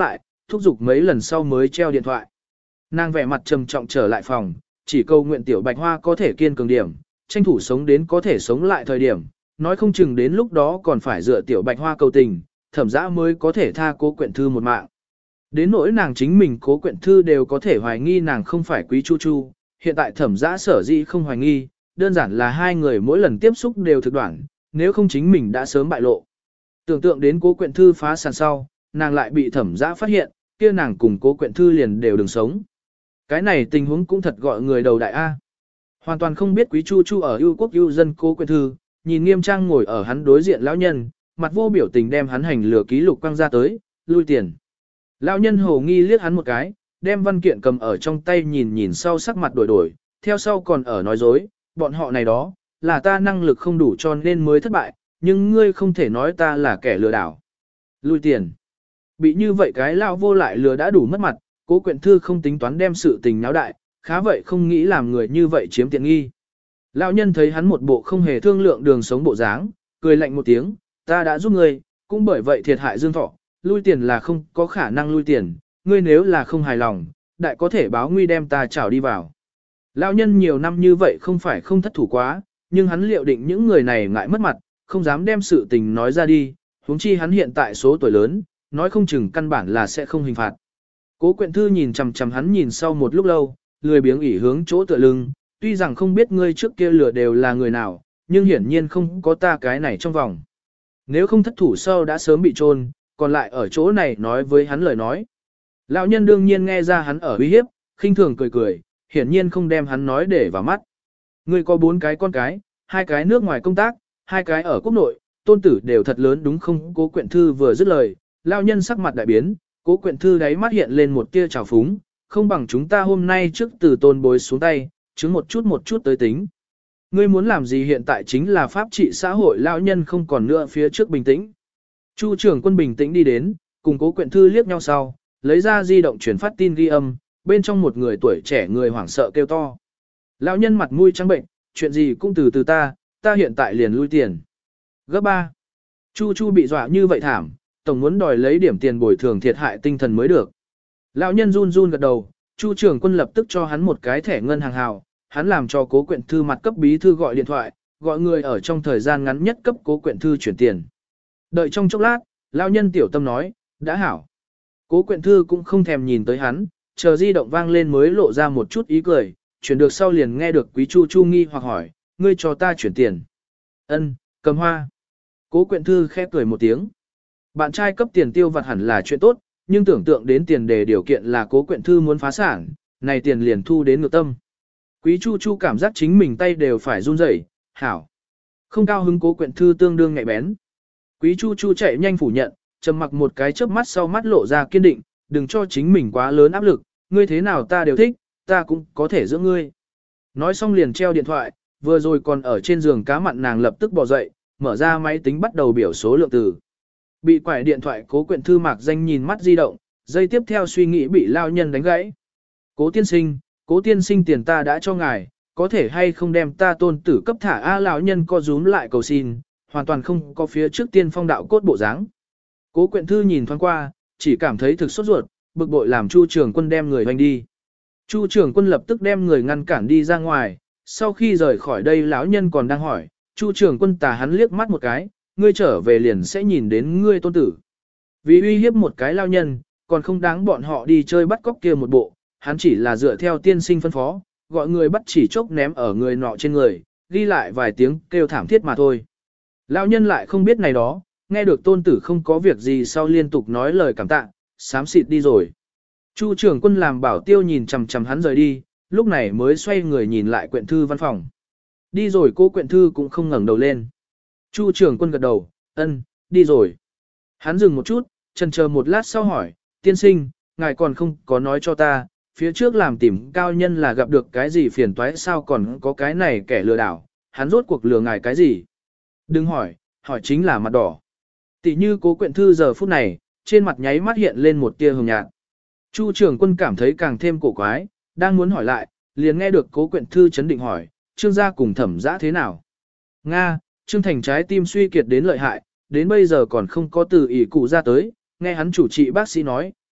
thúc giục mấy lần sau mới treo điện thoại. Nàng vẻ mặt trầm trọng trở lại phòng, chỉ cầu nguyện tiểu bạch hoa có thể kiên cường điểm, tranh thủ sống đến có thể sống lại thời điểm, nói không chừng đến lúc đó còn phải dựa tiểu bạch hoa cầu tình, thẩm dã mới có thể tha Cố Quyện Thư một mạng. Đến nỗi nàng chính mình Cố Quyện Thư đều có thể hoài nghi nàng không phải Quý Chu Chu, hiện tại thẩm dã sở dĩ không hoài nghi, đơn giản là hai người mỗi lần tiếp xúc đều thực đoạn, nếu không chính mình đã sớm bại lộ. Tưởng tượng đến Cố Quyện Thư phá sản sau, nàng lại bị thẩm dã phát hiện, kia nàng cùng Cố Quyện Thư liền đều đừng sống. Cái này tình huống cũng thật gọi người đầu đại A. Hoàn toàn không biết Quý Chu Chu ở ưu quốc ưu dân Cố Quyện Thư, nhìn nghiêm trang ngồi ở hắn đối diện lão nhân, mặt vô biểu tình đem hắn hành lừa ký lục quăng ra tới, lui tiền. Lão nhân hồ nghi liếc hắn một cái, đem văn kiện cầm ở trong tay nhìn nhìn sau sắc mặt đổi đổi, theo sau còn ở nói dối, bọn họ này đó, là ta năng lực không đủ cho nên mới thất bại, nhưng ngươi không thể nói ta là kẻ lừa đảo. Lui tiền. Bị như vậy cái lão vô lại lừa đã đủ mất mặt, Cố Quyện Thư không tính toán đem sự tình náo đại, khá vậy không nghĩ làm người như vậy chiếm tiện nghi. Lão nhân thấy hắn một bộ không hề thương lượng đường sống bộ dáng, cười lạnh một tiếng, ta đã giúp ngươi, cũng bởi vậy thiệt hại Dương Thọ, lui tiền là không có khả năng lui tiền, ngươi nếu là không hài lòng, đại có thể báo nguy đem ta trảo đi vào. Lão nhân nhiều năm như vậy không phải không thất thủ quá, nhưng hắn liệu định những người này ngại mất mặt, không dám đem sự tình nói ra đi, huống chi hắn hiện tại số tuổi lớn, nói không chừng căn bản là sẽ không hình phạt. Cố Quyện Thư nhìn chằm chằm hắn nhìn sau một lúc lâu, lười biếng ỉ hướng chỗ tựa lưng, tuy rằng không biết ngươi trước kia lừa đều là người nào, nhưng hiển nhiên không có ta cái này trong vòng. Nếu không thất thủ sau đã sớm bị trôn, còn lại ở chỗ này nói với hắn lời nói. Lão nhân đương nhiên nghe ra hắn ở uy hiếp, khinh thường cười cười, hiển nhiên không đem hắn nói để vào mắt. Ngươi có 4 cái con cái, 2 cái nước ngoài công tác, 2 cái ở quốc nội, tôn tử đều thật lớn đúng không? Cố Quyện Thư vừa dứt lời, lão nhân sắc mặt đại biến, Cố Quyện Thư đáy mắt hiện lên một tia trào phúng, không bằng chúng ta hôm nay trước từ tôn bối xuống tay, chứng một chút tới tính. Ngươi muốn làm gì hiện tại chính là pháp trị xã hội, lão nhân không còn nữa phía trước bình tĩnh. Chu trưởng quân bình tĩnh đi đến, cùng Cố Quyện Thư liếc nhau sau, lấy ra di động truyền phát tin ghi âm, bên trong một người tuổi trẻ người hoảng sợ kêu to. Lão nhân mặt mũi trắng bệnh, chuyện gì cũng từ từ ta hiện tại liền lui tiền. Gấp 3. Chu bị dọa như vậy thảm, tổng muốn đòi lấy điểm tiền bồi thường thiệt hại tinh thần mới được. Lão nhân run run gật đầu, Chu trưởng quân lập tức cho hắn một cái thẻ ngân hàng hào, hắn làm cho Cố Quyện Thư mặt cấp bí thư gọi điện thoại, gọi người ở trong thời gian ngắn nhất cấp Cố Quyện Thư chuyển tiền. Đợi trong chốc lát, lão nhân tiểu tâm nói, đã hảo. Cố Quyện Thư cũng không thèm nhìn tới hắn, chờ di động vang lên mới lộ ra một chút ý cười, chuyển được sau liền nghe được Quý Chu Chu nghi hoặc hỏi, ngươi cho ta chuyển tiền. Ân, cầm hoa. Cố Quyện Thư khẽ cười một tiếng. Bạn trai cấp tiền tiêu vặt hẳn là chuyện tốt, nhưng tưởng tượng đến tiền đề điều kiện là Cố Quyện Thư muốn phá sản, này tiền liền thu đến ngược tâm. Quý Chu Chu cảm giác chính mình tay đều phải run rẩy, hảo. Không cao hứng Cố Quyện Thư tương đương nhạy bén. Quý Chu Chu chạy nhanh phủ nhận, trầm mặc một cái chớp mắt sau mắt lộ ra kiên định, đừng cho chính mình quá lớn áp lực, ngươi thế nào ta đều thích, ta cũng có thể giữ ngươi. Nói xong liền treo điện thoại, vừa rồi còn ở trên giường cá mặn nàng lập tức bò dậy, mở ra máy tính bắt đầu biểu số lượng từ. Bị quải điện thoại Cố Quyện Thư mạc danh nhìn mắt di động, giây tiếp theo suy nghĩ bị lao nhân đánh gãy. Cố tiên sinh tiền ta đã cho ngài, có thể hay không đem ta tôn tử cấp thả a lão nhân co rúm lại cầu xin, hoàn toàn không có phía trước tiên phong đạo cốt bộ dáng. Cố Quyện Thư nhìn thoáng qua, chỉ cảm thấy thực sốt ruột, bực bội làm Chu trưởng quân đem người hoành đi. Chu trưởng quân lập tức đem người ngăn cản đi ra ngoài, sau khi rời khỏi đây lão nhân còn đang hỏi, Chu trưởng quân tà hắn liếc mắt một cái, ngươi trở về liền sẽ nhìn đến ngươi tôn tử. Vì uy hiếp một cái lao nhân, còn không đáng bọn họ đi chơi bắt cóc kia một bộ, hắn chỉ là dựa theo tiên sinh phân phó, gọi người bắt chỉ chốc ném ở người nọ trên người, ghi lại vài tiếng kêu thảm thiết mà thôi. Lão nhân lại không biết này đó, nghe được tôn tử không có việc gì sau liên tục nói lời cảm tạ, xám xịt đi rồi. Chu trưởng quân làm bảo tiêu nhìn chằm chằm hắn rời đi, lúc này mới xoay người nhìn lại Quyện Thư văn phòng. Đi rồi cô Quyện Thư cũng không ngẩng đầu lên. Chu trưởng quân gật đầu, ân, đi rồi. Hắn dừng một chút, chần chờ một lát sau hỏi, tiên sinh, ngài còn không có nói cho ta, phía trước làm tìm cao nhân là gặp được cái gì phiền toái sao còn có cái này kẻ lừa đảo, hắn rốt cuộc lừa ngài cái gì? Đừng hỏi, hỏi chính là mặt đỏ. Tỷ như Cố Quyện Thư giờ phút này, trên mặt nháy mắt hiện lên một tia hồng nhạt. Chu trưởng quân cảm thấy càng thêm cổ quái, đang muốn hỏi lại, liền nghe được Cố Quyện Thư chấn định hỏi, Trương gia cùng Thẩm Dã thế nào? Nga, Trương Thành trái tim suy kiệt đến lợi hại, đến bây giờ còn không có từ ỷ cụ ra tới, nghe hắn chủ trị bác sĩ nói,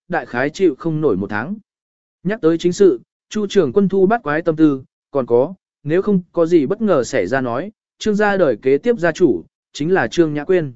đại khái chịu không nổi một tháng. Nhắc tới chính sự, Chu trưởng quân thu bắt quái tâm tư, còn có, nếu không có gì bất ngờ xảy ra nói, Trương gia đời kế tiếp gia chủ, chính là Trương Nhã Quyên.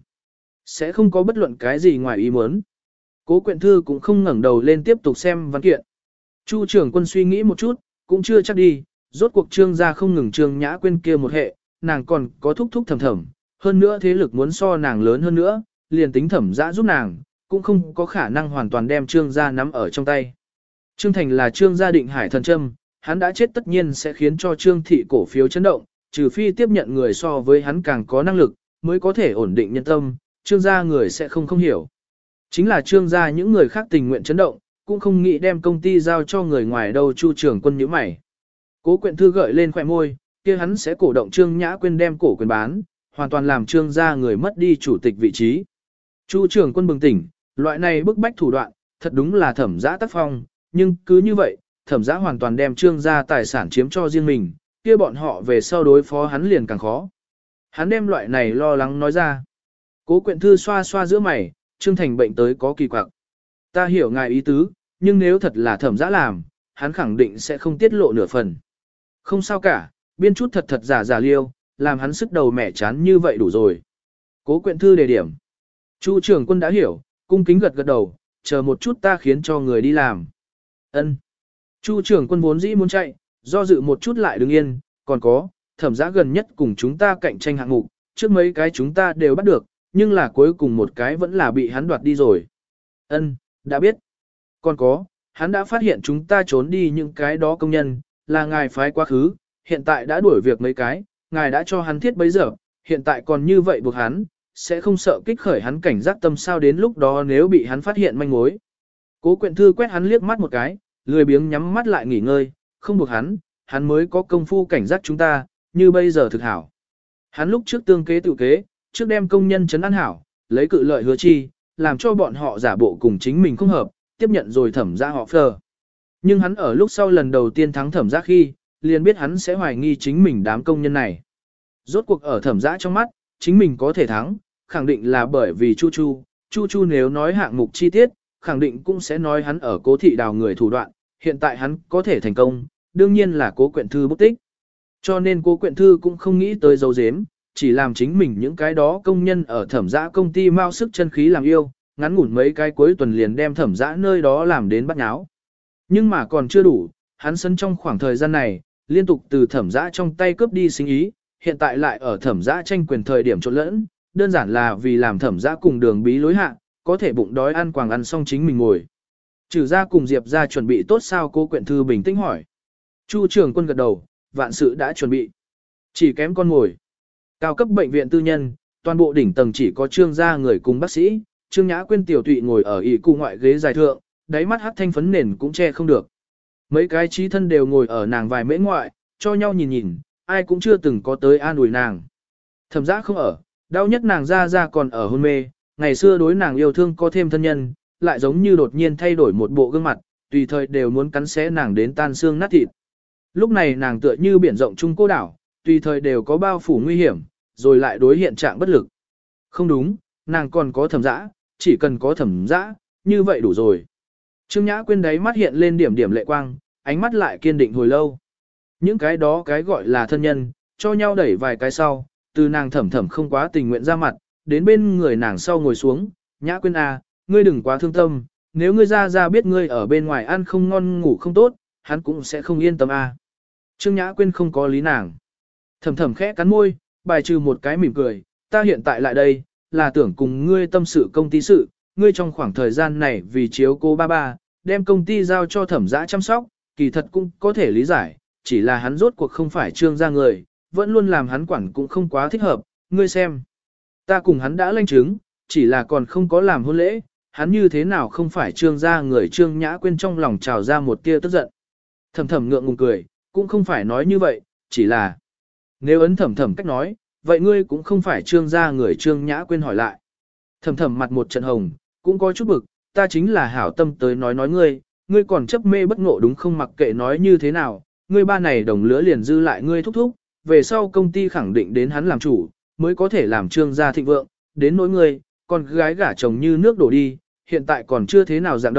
Sẽ không có bất luận cái gì ngoài ý muốn. Cố Quyện Thư cũng không ngẩng đầu lên tiếp tục xem văn kiện. Chu trưởng quân suy nghĩ một chút, cũng chưa chắc đi, rốt cuộc Trương gia không ngừng Trương Nhã Quyên kia một hệ, nàng còn có thúc thúc thầm thầm, hơn nữa thế lực muốn so nàng lớn hơn nữa, liền tính Thẩm Dã giúp nàng, cũng không có khả năng hoàn toàn đem Trương gia nắm ở trong tay. Trương Thành là Trương gia định hải thần châm, hắn đã chết tất nhiên sẽ khiến cho Trương thị cổ phiếu chấn động, trừ phi tiếp nhận người so với hắn càng có năng lực, mới có thể ổn định nhân tâm, Trương gia người sẽ không hiểu. Chính là Trương gia những người khác tình nguyện chấn động, cũng không nghĩ đem công ty giao cho người ngoài đâu. Chu trưởng quân nhíu mày. Cố Quyện Thư gợi lên khóe môi, kia hắn sẽ cổ động Trương Nhã Quyên đem cổ quyền bán, hoàn toàn làm Trương gia người mất đi chủ tịch vị trí. Chu trưởng quân bừng tỉnh, loại này bức bách thủ đoạn, thật đúng là Thẩm Dã tác phong, nhưng cứ như vậy, Thẩm Dã hoàn toàn đem Trương gia tài sản chiếm cho riêng mình, kia bọn họ về sau đối phó hắn liền càng khó. Hắn đem loại này lo lắng nói ra. Cố Quyện Thư xoa xoa giữa mày, Trương Thành bệnh tới có kỳ quặc. Ta hiểu ngài ý tứ, nhưng nếu thật là Thẩm Dã làm, hắn khẳng định sẽ không tiết lộ nửa phần. Không sao cả, biên chút thật thật giả giả liêu, làm hắn sức đầu mẻ chán như vậy đủ rồi. Cố Quyện Thư đề điểm. Chu trưởng quân đã hiểu, cung kính gật gật đầu, chờ một chút ta khiến cho người đi làm. Ân. Chu trưởng quân vốn dĩ muốn chạy, do dự một chút lại đứng yên, còn có, Thẩm Dã gần nhất cùng chúng ta cạnh tranh hạng mục, trước mấy cái chúng ta đều bắt được, nhưng là cuối cùng một cái vẫn là bị hắn đoạt đi rồi. Ân, đã biết. Còn có, hắn đã phát hiện chúng ta trốn đi những cái đó công nhân, là ngài phái quá khứ, hiện tại đã đuổi việc mấy cái, ngài đã cho hắn thiết bấy giờ, hiện tại còn như vậy buộc hắn, sẽ không sợ kích khởi hắn cảnh giác tâm sao đến lúc đó nếu bị hắn phát hiện manh mối. Cố Quyện Thư quét hắn liếc mắt một cái, lười biếng nhắm mắt lại nghỉ ngơi, không buộc hắn mới có công phu cảnh giác chúng ta, như bây giờ thực hảo. Hắn lúc trước tương kế tự kế, trước đem công nhân trấn an hảo, lấy cự lợi hứa chi, làm cho bọn họ giả bộ cùng chính mình không hợp, tiếp nhận rồi Thẩm Dã họ phờ. Nhưng hắn ở lúc sau lần đầu tiên thắng Thẩm Dã khi, liền biết hắn sẽ hoài nghi chính mình đám công nhân này. Rốt cuộc ở Thẩm Dã trong mắt, chính mình có thể thắng, khẳng định là bởi vì Chu Chu nếu nói hạng mục chi tiết, khẳng định cũng sẽ nói hắn ở Cố thị đào người thủ đoạn, hiện tại hắn có thể thành công, đương nhiên là Cố Quyện Thư bút tích. Cho nên Cố Quyện Thư cũng không nghĩ tới dấu dếm, chỉ làm chính mình những cái đó công nhân ở Thẩm Dã công ty mau sức chân khí làm yêu, ngắn ngủn mấy cái cuối tuần liền đem Thẩm Dã nơi đó làm đến bắt nháo. Nhưng mà còn chưa đủ, hắn sân trong khoảng thời gian này, liên tục từ Thẩm Dã trong tay cướp đi sinh ý, hiện tại lại ở Thẩm Dã tranh quyền thời điểm trộn lẫn, đơn giản là vì làm Thẩm Dã cùng Đường Bí lối hạ, có thể bụng đói ăn quàng ăn xong chính mình ngồi. Trừ ra cùng Diệp ra chuẩn bị tốt sao? Cố Quyện Thư bình tĩnh hỏi. Chu trưởng quân gật đầu, vạn sự đã chuẩn bị. Chỉ kém con ngồi. Cao cấp bệnh viện tư nhân, toàn bộ đỉnh tầng chỉ có Trương gia người cùng bác sĩ, Trương Nhã Quyên tiểu tụy ngồi ở ỷ cụ ngoại ghế dài thượng, đáy mắt hắt thanh phấn nền cũng che không được. Mấy cái trí thân đều ngồi ở nàng vài mễ ngoại, cho nhau nhìn nhìn, ai cũng chưa từng có tới an ủi nàng. Thẩm Dã không ở, đau nhất nàng ra còn ở hôn mê, ngày xưa đối nàng yêu thương có thêm thân nhân, lại giống như đột nhiên thay đổi một bộ gương mặt, tùy thời đều muốn cắn xé nàng đến tan xương nát thịt. Lúc này nàng tựa như biển rộng trung cô đảo, tùy thời đều có bao phủ nguy hiểm, rồi lại đối hiện trạng bất lực. Không đúng, nàng còn có Thẩm Dã, chỉ cần có Thẩm Dã, như vậy đủ rồi. Trương Nhã Quyên đáy mắt hiện lên điểm điểm lệ quang, ánh mắt lại kiên định hồi lâu. Những cái đó cái gọi là thân nhân, cho nhau đẩy vài cái sau, từ nàng thẩm thẩm không quá tình nguyện ra mặt, đến bên người nàng sau ngồi xuống, Nhã Quyên à, ngươi đừng quá thương tâm, nếu ngươi ra biết ngươi ở bên ngoài ăn không ngon ngủ không tốt, hắn cũng sẽ không yên tâm à. Trương Nhã Quyên không có lý nàng. Thẩm thẩm khẽ cắn môi, bài trừ một cái mỉm cười, ta hiện tại lại đây, là tưởng cùng ngươi tâm sự công ty sự, ngươi trong khoảng thời gian này vì chiếu cô ba, đem công ty giao cho Thẩm Dã chăm sóc, kỳ thật cũng có thể lý giải, chỉ là hắn rốt cuộc không phải Trương gia người, vẫn luôn làm hắn quản cũng không quá thích hợp, ngươi xem. Ta cùng hắn đã lanh chứng, chỉ là còn không có làm hôn lễ, hắn như thế nào không phải Trương gia người. Trương Nhã Quyên trong lòng trào ra một tia tức giận. Thẩm thẩm ngượng ngùng cười, cũng không phải nói như vậy, chỉ là nếu ấn thẩm thẩm cách nói, vậy ngươi cũng không phải Trương gia người. Trương Nhã Quyên hỏi lại. Thẩm thẩm mặt một trận hồng, cũng có chút bực, ta chính là hảo tâm tới nói ngươi còn chấp mê bất ngộ đúng không? Mặc kệ nói như thế nào, ngươi ba này đồng lứa liền dư lại ngươi thúc thúc, về sau công ty khẳng định đến hắn làm chủ, mới có thể làm Trương gia thịnh vượng, đến nỗi ngươi, con gái gả chồng như nước đổ đi, hiện tại còn chưa thế nào dạng đâu,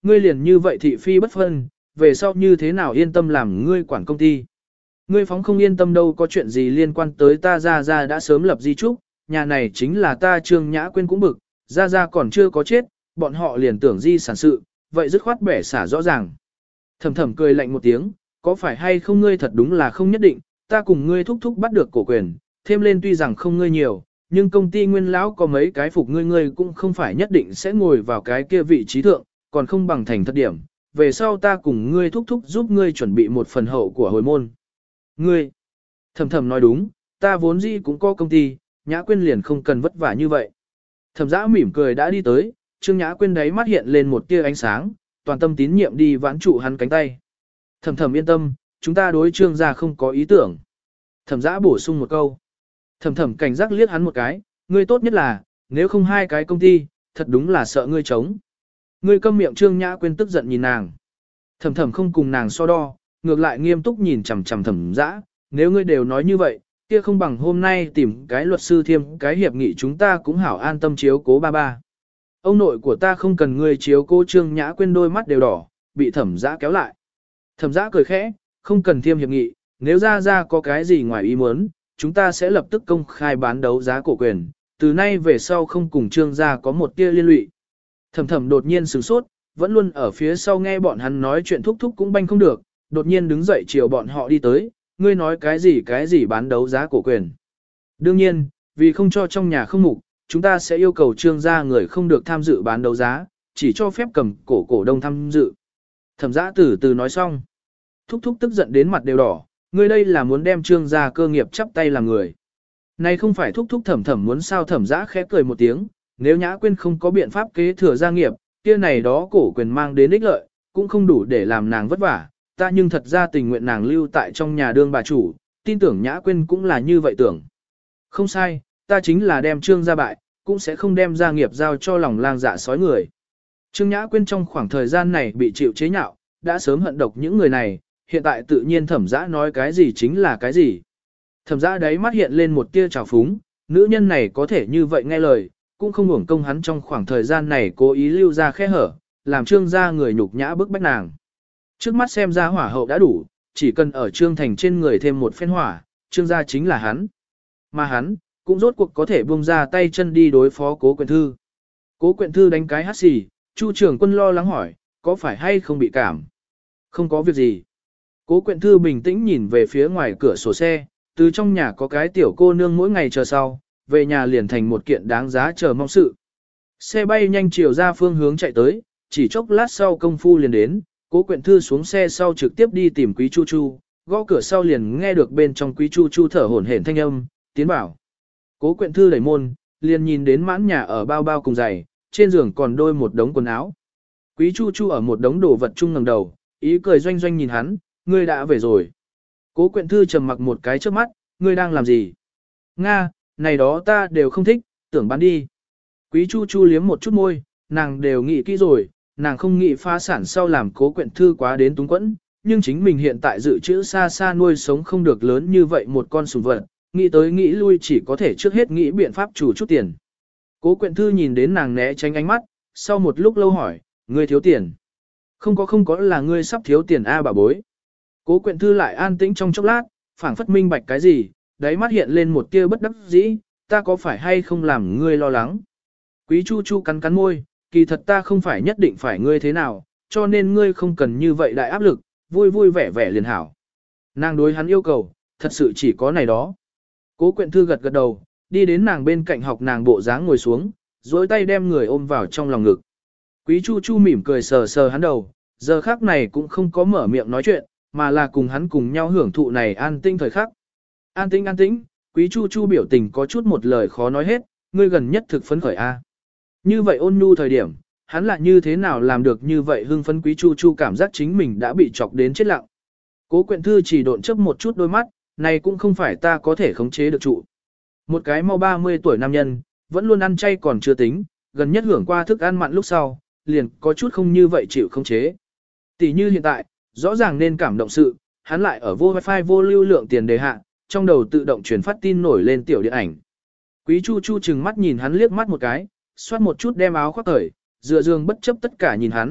ngươi liền như vậy thị phi bất phân, về sau như thế nào yên tâm làm ngươi quản công ty. Ngươi phóng không yên tâm đâu, có chuyện gì liên quan tới ta ra đã sớm lập di trúc, nhà này chính là ta Trương Nhã Quyên cũng bực, ra còn chưa có chết, bọn họ liền tưởng di sản sự, vậy dứt khoát bẻ xả rõ ràng. Thầm thầm cười lạnh một tiếng, có phải hay không ngươi thật đúng là không nhất định, ta cùng ngươi thúc thúc bắt được cổ quyền, thêm lên tuy rằng không ngươi nhiều, nhưng công ty nguyên lão có mấy cái phục ngươi cũng không phải nhất định sẽ ngồi vào cái kia vị trí thượng, còn không bằng thành thất điểm, về sau ta cùng ngươi thúc thúc giúp ngươi chuẩn bị một phần hậu của hồi môn. Ngươi, thầm thầm nói đúng, ta vốn dĩ cũng có công ty, Nhã Quyên liền không cần vất vả như vậy. Thẩm Dã mỉm cười đã đi tới, Trương Nhã Quyên đấy mắt hiện lên một tia ánh sáng, toàn tâm tín nhiệm đi vãn trụ hắn cánh tay. Thẩm thẩm yên tâm, chúng ta đối Trương gia không có ý tưởng. Thẩm Dã bổ sung một câu. Thẩm thẩm cảnh giác liếc hắn một cái, ngươi tốt nhất là, nếu không hai cái công ty, thật đúng là sợ ngươi chống. Ngươi câm miệng. Trương Nhã Quyên tức giận nhìn nàng. Thẩm thẩm không cùng nàng so đo, ngược lại nghiêm túc nhìn chằm chằm Thẩm Dã, nếu ngươi đều nói như vậy, kia không bằng hôm nay tìm cái luật sư thiêm cái hiệp nghị, chúng ta cũng hảo an tâm chiếu cố ba ba. Ông nội của ta không cần ngươi chiếu cố. Trương Nhã Quyên đôi mắt đều đỏ, bị Thẩm Dã kéo lại. Thẩm Dã cười khẽ, không cần thiêm hiệp nghị, nếu ra có cái gì ngoài ý muốn, chúng ta sẽ lập tức công khai bán đấu giá cổ quyền, từ nay về sau không cùng Trương gia có một tia liên lụy. Thẩm thẩm đột nhiên sửng sốt, vẫn luôn ở phía sau nghe bọn hắn nói chuyện thúc thúc cũng banh không được, đột nhiên đứng dậy chiều bọn họ đi tới, ngươi nói cái gì bán đấu giá cổ quyền. Đương nhiên, vì không cho trong nhà không mục, chúng ta sẽ yêu cầu Trương gia người không được tham dự bán đấu giá, chỉ cho phép cầm cổ đông tham dự. Thẩm Dã từ từ nói xong. Thúc thúc tức giận đến mặt đều đỏ, ngươi đây là muốn đem Trương gia cơ nghiệp chắp tay làm người. Này không phải thúc thúc thẩm thẩm muốn sao. Thẩm Dã khẽ cười một tiếng, nếu Nhã Quyên không có biện pháp kế thừa gia nghiệp, kia này đó cổ quyền mang đến ích lợi, cũng không đủ để làm nàng vất vả, ta nhưng thật ra tình nguyện nàng lưu tại trong nhà đương bà chủ, tin tưởng Nhã Quyên cũng là như vậy tưởng. Không sai, ta chính là đem Trương gia bại, cũng sẽ không đem gia nghiệp giao cho lòng lang dạ sói người. Trương Nhã Quyên trong khoảng thời gian này bị chịu chế nhạo, đã sớm hận độc những người này, hiện tại tự nhiên Thẩm Dã nói cái gì chính là cái gì. Thẩm Dã đáy mắt hiện lên một tia trào phúng, nữ nhân này có thể như vậy nghe lời, cũng không uổng công hắn trong khoảng thời gian này cố ý lưu ra khe hở, làm Trương gia người nhục nhã bức bách nàng. Trước mắt xem ra hỏa hậu đã đủ, chỉ cần ở Trương Thành trên người thêm một phen hỏa, Trương gia chính là hắn. Mà hắn, cũng rốt cuộc có thể buông ra tay chân đi đối phó Cố Quyện Thư. Cố Quyện Thư đánh cái hắt xì, Chu trưởng quân lo lắng hỏi, có phải hay không bị cảm? Không có việc gì. Cố Quyện Thư bình tĩnh nhìn về phía ngoài cửa sổ xe, từ trong nhà có cái tiểu cô nương mỗi ngày chờ sau, về nhà liền thành một kiện đáng giá chờ mong sự. Xe bay nhanh chiều ra phương hướng chạy tới, chỉ chốc lát sau công phu liền đến, Cố Quyện Thư xuống xe sau trực tiếp đi tìm Quý Chu Chu, gõ cửa sau liền nghe được bên trong Quý Chu Chu thở hổn hển thanh âm, tiến bảo. Cố Quyện Thư đẩy môn, liền nhìn đến mãn nhà ở bao bao cùng giày, trên giường còn đôi một đống quần áo. Quý Chu Chu ở một đống đồ vật chung ngẩng đầu, ý cười doanh doanh nhìn hắn, ngươi đã về rồi. Cố Quyện Thư trầm mặc một cái trước mắt, ngươi đang làm gì? Nga, này đó ta đều không thích, tưởng bán đi. Quý Chu Chu liếm một chút môi, nàng đều nghĩ kỹ rồi, nàng không nghĩ phá sản sau làm Cố Quyện Thư quá đến túng quẫn, nhưng chính mình hiện tại dự trữ xa xa nuôi sống không được lớn như vậy một con sủng vật, nghĩ tới nghĩ lui chỉ có thể trước hết nghĩ biện pháp chủ chút tiền. Cố Quyện Thư nhìn đến nàng né tránh ánh mắt, sau một lúc lâu hỏi, ngươi thiếu tiền. Không có là ngươi sắp thiếu tiền a bà bối. Cố Quyện Thư lại an tĩnh trong chốc lát, phảng phất minh bạch cái gì, đáy mắt hiện lên một tia bất đắc dĩ, ta có phải hay không làm ngươi lo lắng. Quý Chu Chu cắn cắn môi, kỳ thật ta không phải nhất định phải ngươi thế nào, cho nên ngươi không cần như vậy đại áp lực, vui vui vẻ vẻ liền hảo. Nàng đối hắn yêu cầu, thật sự chỉ có này đó. Cố Quyện Thư gật gật đầu, đi đến nàng bên cạnh học nàng bộ dáng ngồi xuống, duỗi tay đem người ôm vào trong lòng ngực. Quý Chu Chu mỉm cười sờ sờ hắn đầu, giờ khắc này cũng không có mở miệng nói chuyện, mà là cùng hắn cùng nhau hưởng thụ này an tinh thời khắc. An tĩnh, Quý Chu Chu biểu tình có chút một lời khó nói hết, ngươi gần nhất thực phấn khởi a. Như vậy ôn nhu thời điểm, hắn lại như thế nào làm được như vậy hưng phấn. Quý Chu Chu cảm giác chính mình đã bị chọc đến chết lặng. Cố Quyện Thư chỉ độn chớp một chút đôi mắt, này cũng không phải ta có thể khống chế được trụ. Một cái mau 30 tuổi nam nhân, vẫn luôn ăn chay còn chưa tính, gần nhất hưởng qua thức ăn mặn lúc sau, liền có chút không như vậy chịu khống chế. Tỷ như hiện tại, rõ ràng nên cảm động sự, hắn lại ở vô wifi vô lưu lượng tiền đề hạ, trong đầu tự động truyền phát tin nổi lên tiểu điện ảnh. Quý Chu Chu chừng mắt nhìn hắn liếc mắt một cái, xoát một chút đem áo khoác cởi, dựa giường bất chấp tất cả nhìn hắn,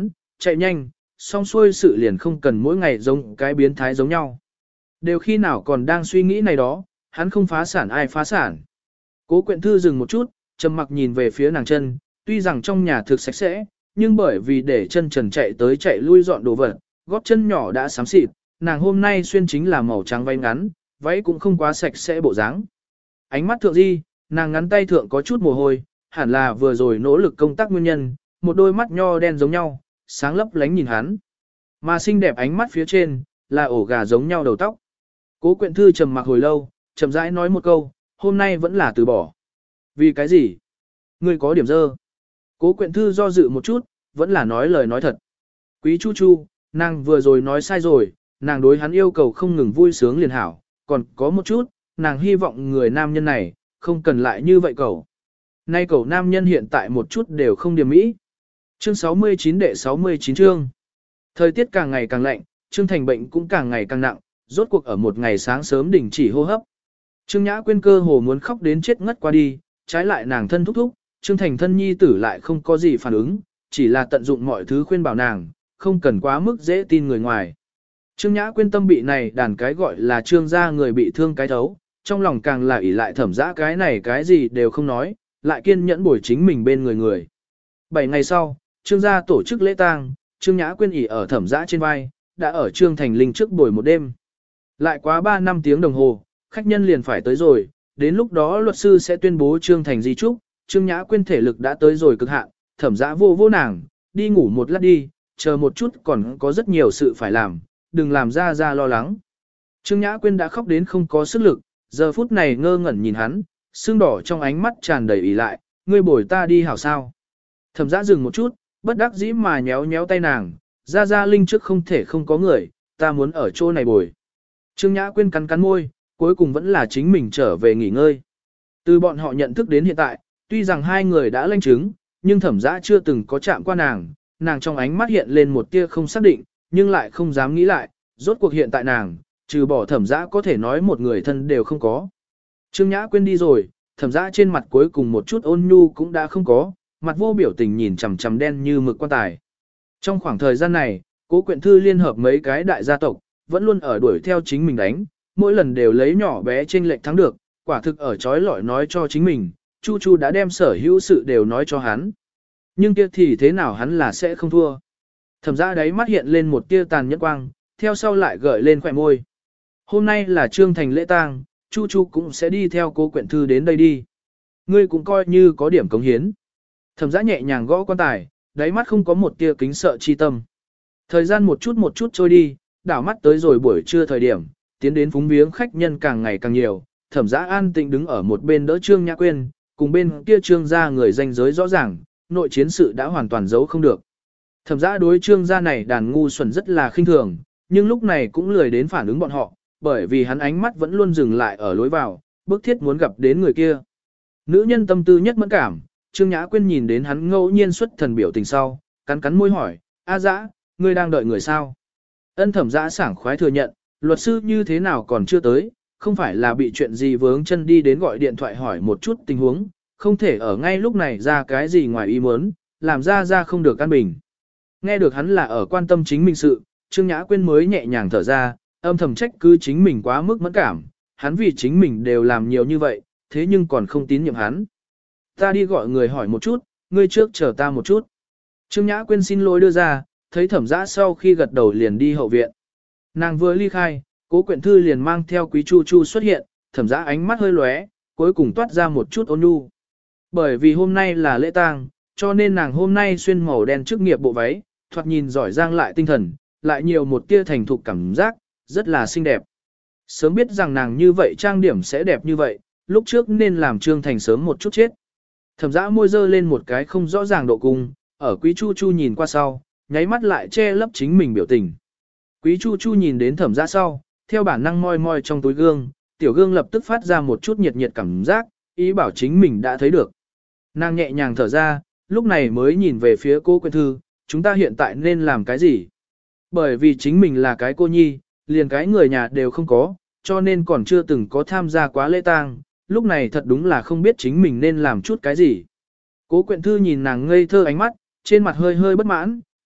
chạy nhanh, xong xuôi sự liền không cần mỗi ngày giống cái biến thái giống nhau. Đều khi nào còn đang suy nghĩ này đó, hắn không phá sản ai phá sản. Cố Quyện Thư dừng một chút, trầm mặc nhìn về phía nàng chân, tuy rằng trong nhà thực sạch sẽ, nhưng bởi vì để chân trần chạy tới chạy lui dọn đồ vật, gót chân nhỏ đã xám xịt, nàng hôm nay xuyên chính là màu trắng váy ngắn, váy cũng không quá sạch sẽ bộ dáng. Ánh mắt thượng di, nàng ngắn tay thượng có chút mồ hôi, hẳn là vừa rồi nỗ lực công tác nguyên nhân, một đôi mắt nho đen giống nhau, sáng lấp lánh nhìn hắn. Mà xinh đẹp ánh mắt phía trên, là ổ gà giống nhau đầu tóc. Cố Quyện Thư trầm mặc hồi lâu, chậm rãi nói một câu, hôm nay vẫn là từ bỏ. Vì cái gì? Ngươi có điểm dơ. Cố Quyện Thư do dự một chút, vẫn là nói lời nói thật. Quý Chu Chu, nàng vừa rồi nói sai rồi, nàng đối hắn yêu cầu không ngừng vui sướng liền hảo, còn có một chút, nàng hy vọng người nam nhân này, không cần lại như vậy cầu. Nay cầu nam nhân hiện tại một chút đều không điểm mỹ. Chương 69 đệ 69 chương. Thời tiết càng ngày càng lạnh, Trương Thành bệnh cũng càng ngày càng nặng, rốt cuộc ở một ngày sáng sớm đình chỉ hô hấp. Trương Nhã Quyên cơ hồ muốn khóc đến chết ngất qua đi, trái lại nàng thân thúc thúc, Trương Thành thân nhi tử lại không có gì phản ứng, chỉ là tận dụng mọi thứ khuyên bảo nàng, không cần quá mức dễ tin người ngoài. Trương Nhã Quyên tâm bị này đàn cái gọi là Trương gia người bị thương cái thấu, trong lòng càng là ỷ lại Thẩm Dã cái này cái gì đều không nói, lại kiên nhẫn bồi chính mình bên người. 7 ngày sau, Trương gia tổ chức lễ tang, Trương Nhã Quyên ỷ ở Thẩm Dã trên vai, đã ở Trương Thành Linh trước bồi một đêm. Lại quá 3 năm tiếng đồng hồ, khách nhân liền phải tới rồi, đến lúc đó luật sư sẽ tuyên bố Trương Thành di trúc, Trương Nhã Quyên thể lực đã tới rồi cực hạn, Thẩm Dã vô nàng, đi ngủ một lát đi, chờ một chút còn có rất nhiều sự phải làm, đừng làm ra lo lắng. Trương Nhã Quyên đã khóc đến không có sức lực, giờ phút này ngơ ngẩn nhìn hắn, sưng đỏ trong ánh mắt tràn đầy ỷ lại, ngươi bồi ta đi hảo sao. Thẩm Dã dừng một chút, bất đắc dĩ mà nhéo nhéo tay nàng, ra linh trước không thể không có người, ta muốn ở chỗ này bồi. Trương Nhã Quyên cắn môi, cuối cùng vẫn là chính mình trở về nghỉ ngơi. Từ bọn họ nhận thức đến hiện tại, tuy rằng hai người đã lanh chứng, nhưng Thẩm Dã chưa từng có chạm qua nàng trong ánh mắt hiện lên một tia không xác định, nhưng lại không dám nghĩ lại, rốt cuộc hiện tại nàng, trừ bỏ Thẩm Dã có thể nói một người thân đều không có. Trương Nhã Quyên đi rồi, Thẩm Dã trên mặt cuối cùng một chút ôn nhu cũng đã không có, mặt vô biểu tình nhìn chằm chằm đen như mực quan tài. Trong khoảng thời gian này, Cố Quyện Thư liên hợp mấy cái đại gia tộc, vẫn luôn ở đuổi theo chính mình đánh, mỗi lần đều lấy nhỏ bé chênh lệch thắng được, quả thực ở trói lọi nói cho chính mình, Chu Chu đã đem sở hữu sự đều nói cho hắn. Nhưng kia thì thế nào hắn là sẽ không thua. Thẩm Dã đáy mắt hiện lên một tia tàn nhẫn quang, theo sau lại gợi lên khỏe môi. Hôm nay là Trương Thành lễ tang, Chu Chu cũng sẽ đi theo Cố Quyện Thư đến đây đi. Ngươi cũng coi như có điểm cống hiến. Thẩm Dã nhẹ nhàng gõ quan tài, đáy mắt không có một tia kính sợ chi tâm. Thời gian một chút trôi đi, đảo mắt tới rồi buổi trưa thời điểm, tiến đến phúng viếng khách nhân càng ngày càng nhiều. Thẩm Dã an tĩnh đứng ở một bên đỡ Trương Nhã Quyên, cùng bên kia Trương gia người danh giới rõ ràng, nội chiến sự đã hoàn toàn giấu không được. Thẩm Dã đối Trương gia này đàn ngu xuẩn rất là khinh thường, nhưng lúc này cũng lười đến phản ứng bọn họ, bởi vì hắn ánh mắt vẫn luôn dừng lại ở lối vào, bức thiết muốn gặp đến người kia. Nữ nhân tâm tư nhất mẫn cảm, Trương Nhã Quyên nhìn đến hắn ngẫu nhiên xuất thần biểu tình sau, cắn môi hỏi, A Dã, ngươi đang đợi người sao? Ân. Thẩm Dã sảng khoái thừa nhận, luật sư như thế nào còn chưa tới, không phải là bị chuyện gì vướng chân đi đến gọi điện thoại hỏi một chút tình huống, không thể ở ngay lúc này ra cái gì ngoài ý muốn, làm ra không được an bình. Nghe được hắn là ở quan tâm chính mình sự, Trương Nhã Quyên mới nhẹ nhàng thở ra, âm thầm trách cứ chính mình quá mức mẫn cảm, hắn vì chính mình đều làm nhiều như vậy, thế nhưng còn không tín nhiệm hắn. Ta đi gọi người hỏi một chút, ngươi trước chờ ta một chút. Trương Nhã Quyên xin lỗi đưa ra, thấy Thẩm Dã sau khi gật đầu liền đi hậu viện. Nàng vừa ly khai, Cố Quyện Thư liền mang theo Quý Chu Chu xuất hiện, Thẩm Dã ánh mắt hơi lóe, cuối cùng toát ra một chút ôn nhu. Bởi vì hôm nay là lễ tang, cho nên nàng hôm nay xuyên màu đen chức nghiệp bộ váy, thoạt nhìn giỏi giang lại tinh thần, lại nhiều một tia thành thục cảm giác, rất là xinh đẹp. Sớm biết rằng nàng như vậy trang điểm sẽ đẹp như vậy, lúc trước nên làm Trương Thành sớm một chút chết. Thẩm Dã môi dơ lên một cái không rõ ràng độ cung, ở Quý Chu Chu nhìn qua sau, nháy mắt lại che lấp chính mình biểu tình. Quý Chu Chu nhìn đến Thẩm Dã sau, theo bản năng moi moi trong túi gương, tiểu gương lập tức phát ra một chút nhiệt cảm giác, ý bảo chính mình đã thấy được. Nàng nhẹ nhàng thở ra, lúc này mới nhìn về phía Cố Quyện Thư, chúng ta hiện tại nên làm cái gì? Bởi vì chính mình là cái cô nhi, liền cái người nhà đều không có, cho nên còn chưa từng có tham gia quá lễ tang, lúc này thật đúng là không biết chính mình nên làm chút cái gì. Cố Quyện Thư nhìn nàng ngây thơ ánh mắt, trên mặt hơi bất mãn,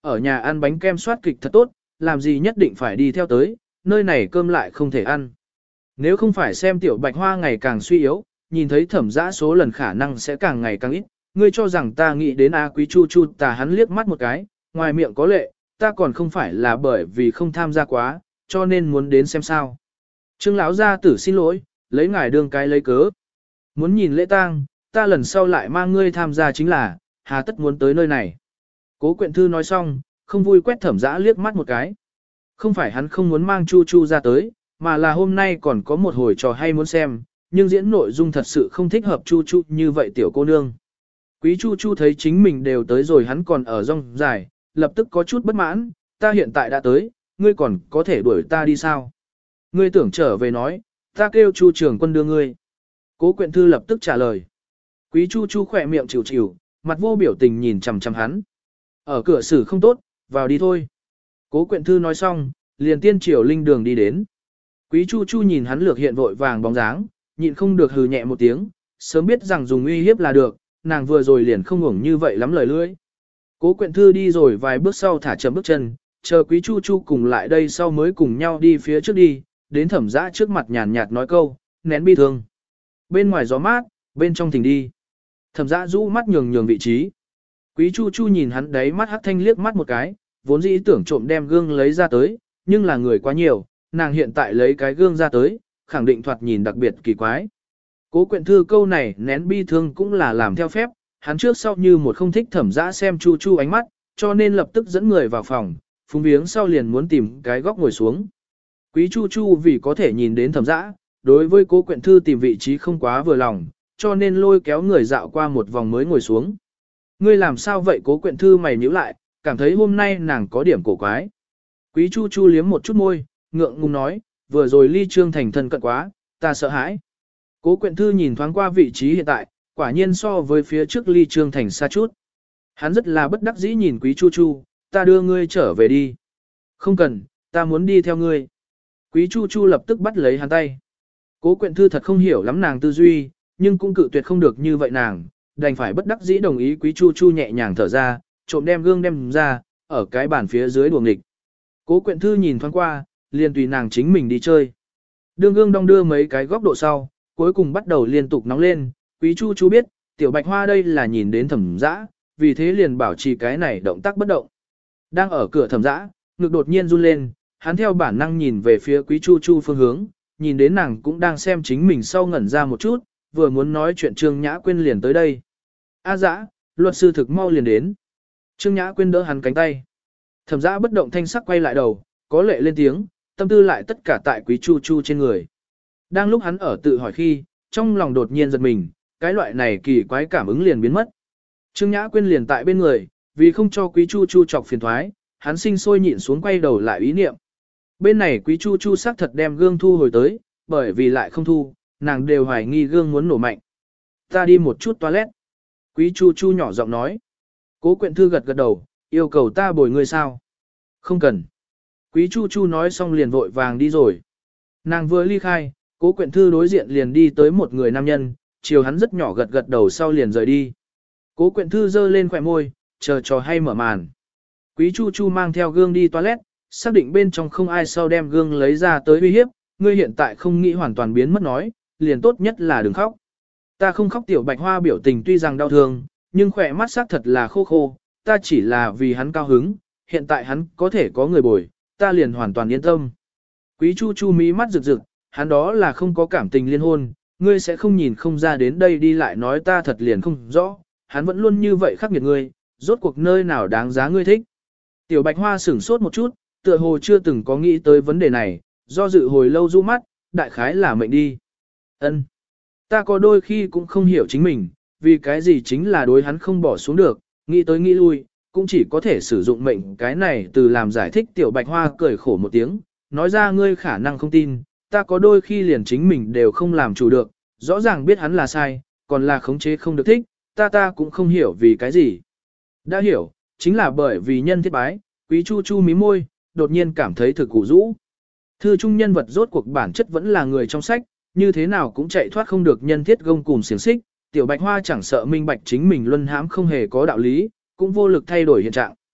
ở nhà ăn bánh kem soát kịch thật tốt, làm gì nhất định phải đi theo tới, nơi này cơm lại không thể ăn. Nếu không phải xem tiểu bạch hoa ngày càng suy yếu, nhìn thấy thẩm dã số lần khả năng sẽ càng ngày càng ít, ngươi cho rằng ta nghĩ đến A Quý Chu Chu tà hắn liếc mắt một cái, ngoài miệng có lệ, ta còn không phải là bởi vì không tham gia quá, cho nên muốn đến xem sao. Trương lão gia tử xin lỗi, lấy ngài đương cái lấy cớ. Muốn nhìn lễ tang, ta lần sau lại mang ngươi tham gia chính là, hà tất muốn tới nơi này. Cố Quyện Thư nói xong, không vui quét thẩm dã liếc mắt một cái. Không phải hắn không muốn mang Chu Chu ra tới, mà là hôm nay còn có một hồi trò hay muốn xem, nhưng diễn nội dung thật sự không thích hợp Chu Chu như vậy tiểu cô nương. Quý Chu Chu thấy chính mình đều tới rồi hắn còn ở rong dài, lập tức có chút bất mãn, ta hiện tại đã tới, ngươi còn có thể đuổi ta đi sao? Ngươi tưởng trở về nói, ta kêu Chu trưởng quân đưa ngươi. Cố Quyện Thư lập tức trả lời. Quý Chu Chu khỏe miệng chịu chịu, mặt vô biểu tình nhìn chằm chằm hắn. Ở cửa xử không tốt, vào đi thôi. Cố Quyện Thư nói xong, liền tiên triều linh đường đi đến. Quý Chu Chu nhìn hắn lược hiện vội vàng bóng dáng, nhịn không được hừ nhẹ một tiếng, sớm biết rằng dùng uy hiếp là được, nàng vừa rồi liền không ngủng như vậy lắm lời lưỡi. Cố Quyện Thư đi rồi vài bước sau thả chậm bước chân, chờ Quý Chu Chu cùng lại đây sau mới cùng nhau đi phía trước đi, đến thẩm dã trước mặt nhàn nhạt nói câu, nén bi thương. Bên ngoài gió mát, bên trong thỉnh đi. Thẩm dã rũ mắt nhường vị trí. Quý Chu Chu nhìn hắn đấy mắt hắc thanh liếc mắt một cái, vốn dĩ tưởng trộm đem gương lấy ra tới, nhưng là người quá nhiều, nàng hiện tại lấy cái gương ra tới, khẳng định thoạt nhìn đặc biệt kỳ quái. Cố Quyện Thư câu này nén bi thương cũng là làm theo phép, hắn trước sau như một không thích thẩm dã xem Chu Chu ánh mắt, cho nên lập tức dẫn người vào phòng, phúng viếng sau liền muốn tìm cái góc ngồi xuống. Quý Chu Chu vì có thể nhìn đến thẩm dã, đối với Cố Quyện Thư tìm vị trí không quá vừa lòng, cho nên lôi kéo người dạo qua một vòng mới ngồi xuống. Ngươi làm sao vậy? Cố Quyện Thư mày nhíu lại, cảm thấy hôm nay nàng có điểm cổ quái. Quý Chu Chu liếm một chút môi, ngượng ngùng nói, vừa rồi ly Trương Thành thân cận quá, ta sợ hãi. Cố Quyện Thư nhìn thoáng qua vị trí hiện tại, quả nhiên so với phía trước ly Trương Thành xa chút. Hắn rất là bất đắc dĩ nhìn Quý Chu Chu, ta đưa ngươi trở về đi. Không cần, ta muốn đi theo ngươi. Quý Chu Chu lập tức bắt lấy hắn tay. Cố Quyện Thư thật không hiểu lắm nàng tư duy, nhưng cũng cự tuyệt không được như vậy nàng, đành phải bất đắc dĩ đồng ý. Quý Chu Chu nhẹ nhàng thở ra, trộm đem gương đem ra, ở cái bàn phía dưới đuồng nghịch. Cố Quyện Thư nhìn thoáng qua, liền tùy nàng chính mình đi chơi. Đương gương đong đưa mấy cái góc độ sau, cuối cùng bắt đầu liên tục nóng lên. Quý Chu Chu biết, tiểu bạch hoa đây là nhìn đến thẩm dã, vì thế liền bảo trì cái này động tác bất động. Đang ở cửa thẩm dã, ngực đột nhiên run lên, hắn theo bản năng nhìn về phía Quý Chu Chu phương hướng, nhìn đến nàng cũng đang xem chính mình sau ngẩn ra một chút, vừa muốn nói chuyện Trương Nhã Quyên liền tới đây. A dã, luật sư thực mau liền đến. Trương Nhã Quyên đỡ hắn cánh tay. Thẩm dã bất động thanh sắc quay lại đầu, có lệ lên tiếng, tâm tư lại tất cả tại Quý Chu Chu trên người. Đang lúc hắn ở tự hỏi khi, trong lòng đột nhiên giật mình, cái loại này kỳ quái cảm ứng liền biến mất. Trương Nhã Quyên liền tại bên người, vì không cho Quý Chu Chu chọc phiền thoái, hắn sinh sôi nhịn xuống quay đầu lại ý niệm. Bên này Quý Chu Chu xác thật đem gương thu hồi tới, bởi vì lại không thu, nàng đều hoài nghi gương muốn nổ mạnh. Ta đi một chút toilet. Quý Chu Chu nhỏ giọng nói. Cố Quyện Thư gật gật đầu, yêu cầu ta bồi ngươi sao? Không cần. Quý Chu Chu nói xong liền vội vàng đi rồi. Nàng vừa ly khai, Cố Quyện Thư đối diện liền đi tới một người nam nhân, chiều hắn rất nhỏ gật gật đầu sau liền rời đi. Cố Quyện Thư giơ lên khỏe môi, chờ trò hay mở màn. Quý Chu Chu mang theo gương đi toilet, xác định bên trong không ai sau đem gương lấy ra tới uy hiếp, ngươi hiện tại không nghĩ hoàn toàn biến mất nói, liền tốt nhất là đừng khóc. Ta không khóc. Tiểu bạch hoa biểu tình tuy rằng đau thương, nhưng khỏe mắt xác thật là khô khô, ta chỉ là vì hắn cao hứng, hiện tại hắn có thể có người bồi, ta liền hoàn toàn yên tâm. Quý Chu Chu mí mắt rực rực, hắn đó là không có cảm tình liên hôn, ngươi sẽ không nhìn không ra đến đây đi lại nói ta thật liền không rõ, hắn vẫn luôn như vậy khắc nghiệt ngươi, rốt cuộc nơi nào đáng giá ngươi thích. Tiểu bạch hoa sửng sốt một chút, tựa hồ chưa từng có nghĩ tới vấn đề này, do dự hồi lâu du mắt, đại khái là mệnh đi. Ân, ta có đôi khi cũng không hiểu chính mình, vì cái gì chính là đối hắn không bỏ xuống được, nghĩ tới nghĩ lui, cũng chỉ có thể sử dụng mệnh cái này từ làm giải thích. Tiểu bạch hoa cười khổ một tiếng, nói ra ngươi khả năng không tin, ta có đôi khi liền chính mình đều không làm chủ được, rõ ràng biết hắn là sai, còn là khống chế không được thích, ta cũng không hiểu vì cái gì. Đã hiểu, chính là bởi vì nhân thiết bái. Quý Chu Chu mí môi, đột nhiên cảm thấy thực củ rũ. Thư trung nhân vật rốt cuộc bản chất vẫn là người trong sách, như thế nào cũng chạy thoát không được nhân thiết gông cùm xiềng xích. Tiểu bạch hoa chẳng sợ minh bạch chính mình luân hãm không hề có đạo lý, cũng vô lực thay đổi hiện trạng.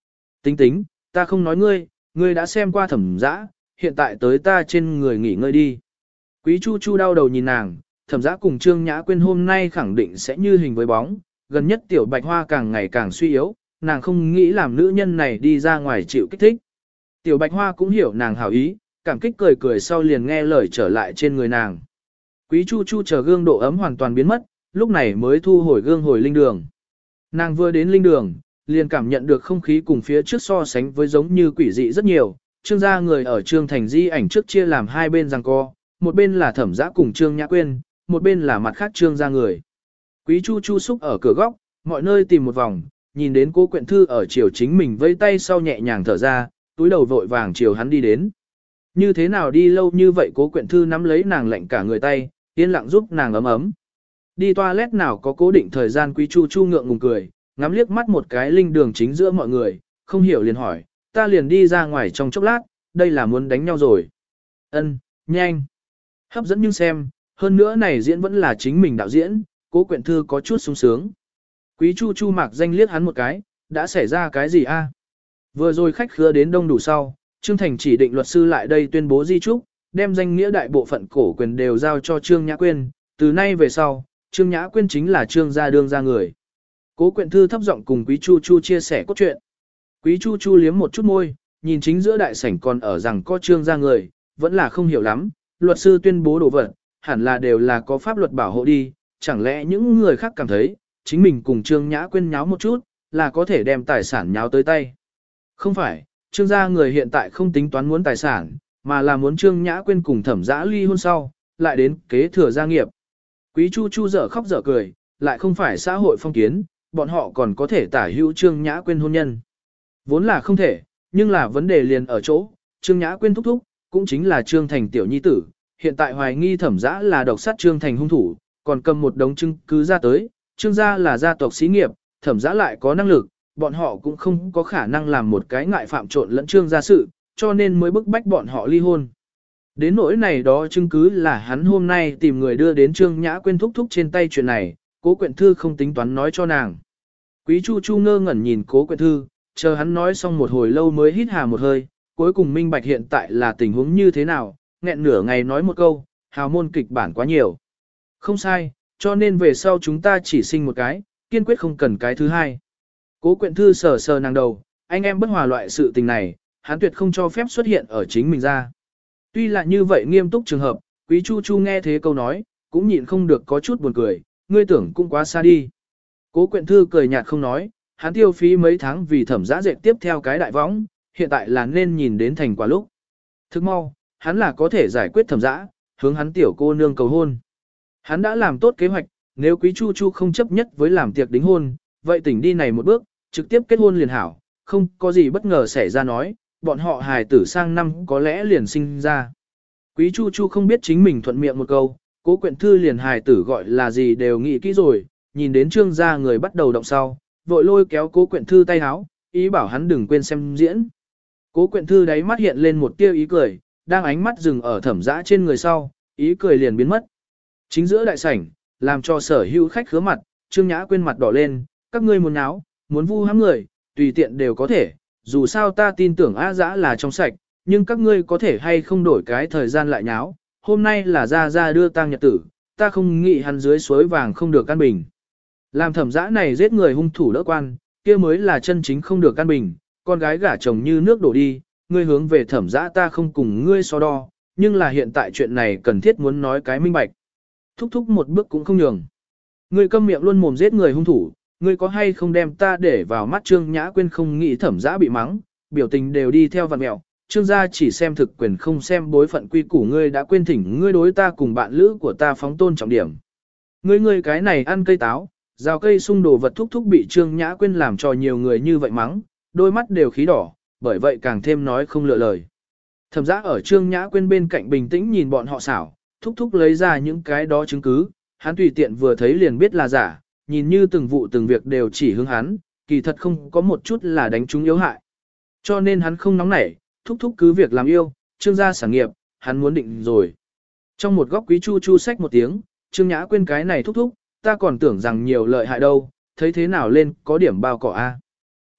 Tính tính, ta không nói ngươi, ngươi đã xem qua thẩm dã, hiện tại tới ta trên người nghỉ ngơi đi. Quý Chu Chu đau đầu nhìn nàng, thẩm dã cùng Trương Nhã Quyên hôm nay khẳng định sẽ như hình với bóng, gần nhất tiểu bạch hoa càng ngày càng suy yếu, nàng không nghĩ làm nữ nhân này đi ra ngoài chịu kích thích. Tiểu bạch hoa cũng hiểu nàng hảo ý, cảm kích cười cười sau liền nghe lời trở lại trên người nàng. Quý Chu Chu chờ gương độ ấm hoàn toàn biến mất, lúc này mới thu hồi gương hồi linh đường. Nàng vừa đến linh đường, liền cảm nhận được không khí cùng phía trước so sánh với giống như quỷ dị rất nhiều. Trương gia người ở Trương Thành di ảnh trước chia làm hai bên giằng co, một bên là thẩm dã cùng Trương Nhã Quyên, một bên là mặt khác Trương gia người. Quý Chu Chu xúc ở cửa góc, mọi nơi tìm một vòng, nhìn đến Cố Quyện Thư ở chiều chính mình vây tay sau nhẹ nhàng thở ra, túi đầu vội vàng chiều hắn đi đến. Như thế nào đi lâu như vậy Cố Quyện Thư nắm lấy nàng lạnh cả người tay, yên lặng giúp nàng ấm ấm. Đi toilet nào có cố định thời gian, Quý Chu Chu ngượng ngùng cười, ngắm liếc mắt một cái linh đường chính giữa mọi người, không hiểu liền hỏi, ta liền đi ra ngoài trong chốc lát, đây là muốn đánh nhau rồi. Ân, nhanh. Hấp dẫn nhưng xem, hơn nữa này diễn vẫn là chính mình đạo diễn, Cố Quyện Thư có chút sung sướng. Quý Chu Chu mạc danh liếc hắn một cái, đã xảy ra cái gì a? Vừa rồi khách khứa đến đông đủ sau, Trương Thành chỉ định luật sư lại đây tuyên bố di trúc, đem danh nghĩa đại bộ phận cổ quyền đều giao cho Trương Nhã Quyên, từ nay về sau, Trương Nhã Quyên chính là Trương gia đương gia người. Cố Quyện Thư thấp giọng cùng Quý Chu Chu chia sẻ cốt truyện. Quý Chu Chu liếm một chút môi, nhìn chính giữa đại sảnh còn ở rằng có Trương gia người, vẫn là không hiểu lắm, luật sư tuyên bố đồ vật, hẳn là đều là có pháp luật bảo hộ đi, chẳng lẽ những người khác cảm thấy, chính mình cùng Trương Nhã Quyên nháo một chút, là có thể đem tài sản nháo tới tay. Không phải, Trương gia người hiện tại không tính toán muốn tài sản, mà là muốn Trương Nhã Quyên cùng thẩm dã ly hôn sau, lại đến kế thừa gia nghiệp. Quý Chu Chu dở khóc dở cười, lại không phải xã hội phong kiến, bọn họ còn có thể tả hữu Trương Nhã Quyên hôn nhân. Vốn là không thể, nhưng là vấn đề liền ở chỗ, Trương Nhã Quyên thúc thúc, cũng chính là Trương Thành tiểu nhi tử, hiện tại hoài nghi thẩm dã là độc sát Trương Thành hung thủ, còn cầm một đống chứng cứ ra tới, Trương gia là gia tộc xí nghiệp, thẩm dã lại có năng lực, bọn họ cũng không có khả năng làm một cái ngại phạm trộn lẫn Trương gia sự, cho nên mới bức bách bọn họ ly hôn. Đến nỗi này đó chứng cứ là hắn hôm nay tìm người đưa đến Trương Nhã Quyên thúc thúc trên tay chuyện này, Cố Quyện Thư không tính toán nói cho nàng. Quý Chu Chu ngơ ngẩn nhìn Cố Quyện Thư, chờ hắn nói xong một hồi lâu mới hít hà một hơi, cuối cùng minh bạch hiện tại là tình huống như thế nào, nghẹn nửa ngày nói một câu, hào môn kịch bản quá nhiều. Không sai, cho nên về sau chúng ta chỉ sinh một cái, kiên quyết không cần cái thứ hai. Cố Quyện Thư sờ sờ nàng đầu, anh em bất hòa loại sự tình này, hắn tuyệt không cho phép xuất hiện ở chính mình ra. Tuy là như vậy nghiêm túc trường hợp, Quý Chu Chu nghe thế câu nói, cũng nhịn không được có chút buồn cười, ngươi tưởng cũng quá xa đi. Cố Quyện Thư cười nhạt không nói, hắn tiêu phí mấy tháng vì thẩm dã dệt tiếp theo cái đại võng, hiện tại là nên nhìn đến thành quả lúc. Thức mau, hắn là có thể giải quyết thẩm dã, hướng hắn tiểu cô nương cầu hôn. Hắn đã làm tốt kế hoạch, nếu Quý Chu Chu không chấp nhất với làm tiệc đính hôn, vậy tỉnh đi này một bước, trực tiếp kết hôn liền hảo, không có gì bất ngờ xảy ra nói, bọn họ hài tử sang năm có lẽ liền sinh ra. Quý Chu Chu không biết chính mình thuận miệng một câu, Cố Quyện Thư liền hài tử gọi là gì đều nghĩ kỹ rồi, nhìn đến Trương gia người bắt đầu động sau, vội lôi kéo Cố Quyện Thư tay háo, ý bảo hắn đừng quên xem diễn. Cố Quyện Thư đáy mắt hiện lên một tia ý cười, đang ánh mắt dừng ở thẩm dã trên người sau, ý cười liền biến mất. Chính giữa đại sảnh, làm cho sở hữu khách khứa mặt, Trương Nhã Quyên mặt đỏ lên, các ngươi muốn náo, muốn vu hãm người, tùy tiện đều có thể, dù sao ta tin tưởng A Dã là trong sạch, nhưng các ngươi có thể hay không đổi cái thời gian lại nháo, hôm nay là ra đưa tang nhật tử, ta không nghĩ hắn dưới suối vàng không được căn bình. Làm thẩm dã này giết người hung thủ đỡ quan, kia mới là chân chính không được căn bình, con gái gả chồng như nước đổ đi, ngươi hướng về thẩm dã ta không cùng ngươi so đo, nhưng là hiện tại chuyện này cần thiết muốn nói cái minh bạch. Thúc thúc một bước cũng không nhường. Ngươi câm miệng luôn mồm giết người hung thủ, ngươi có hay không đem ta để vào mắt Trương Nhã Quyên không nghĩ thẩm dã bị mắng, biểu tình đều đi theo vặn mẹo. Trương gia chỉ xem thực quyền không xem bối phận quy củ, ngươi đã quên thỉnh ngươi đối ta cùng bạn lữ của ta phóng tôn trọng điểm. Ngươi cái này ăn cây táo, rào cây sung đồ vật thúc thúc bị Trương Nhã Quyên làm cho nhiều người như vậy mắng, đôi mắt đều khí đỏ, bởi vậy càng thêm nói không lựa lời. Thẩm dã ở Trương Nhã Quyên bên cạnh bình tĩnh nhìn bọn họ xảo, thúc thúc lấy ra những cái đó chứng cứ, hắn tùy tiện vừa thấy liền biết là giả, nhìn như từng vụ từng việc đều chỉ hướng hắn, kỳ thật không có một chút là đánh trúng yếu hại. Cho nên hắn không nóng nảy, thúc thúc cứ việc làm yêu, Trương gia sản nghiệp, hắn muốn định rồi. Trong một góc Quý Chu Chu xách một tiếng, Trương Nhã Quyên cái này thúc thúc, ta còn tưởng rằng nhiều lợi hại đâu, thấy thế nào lên có điểm bao cỏ a.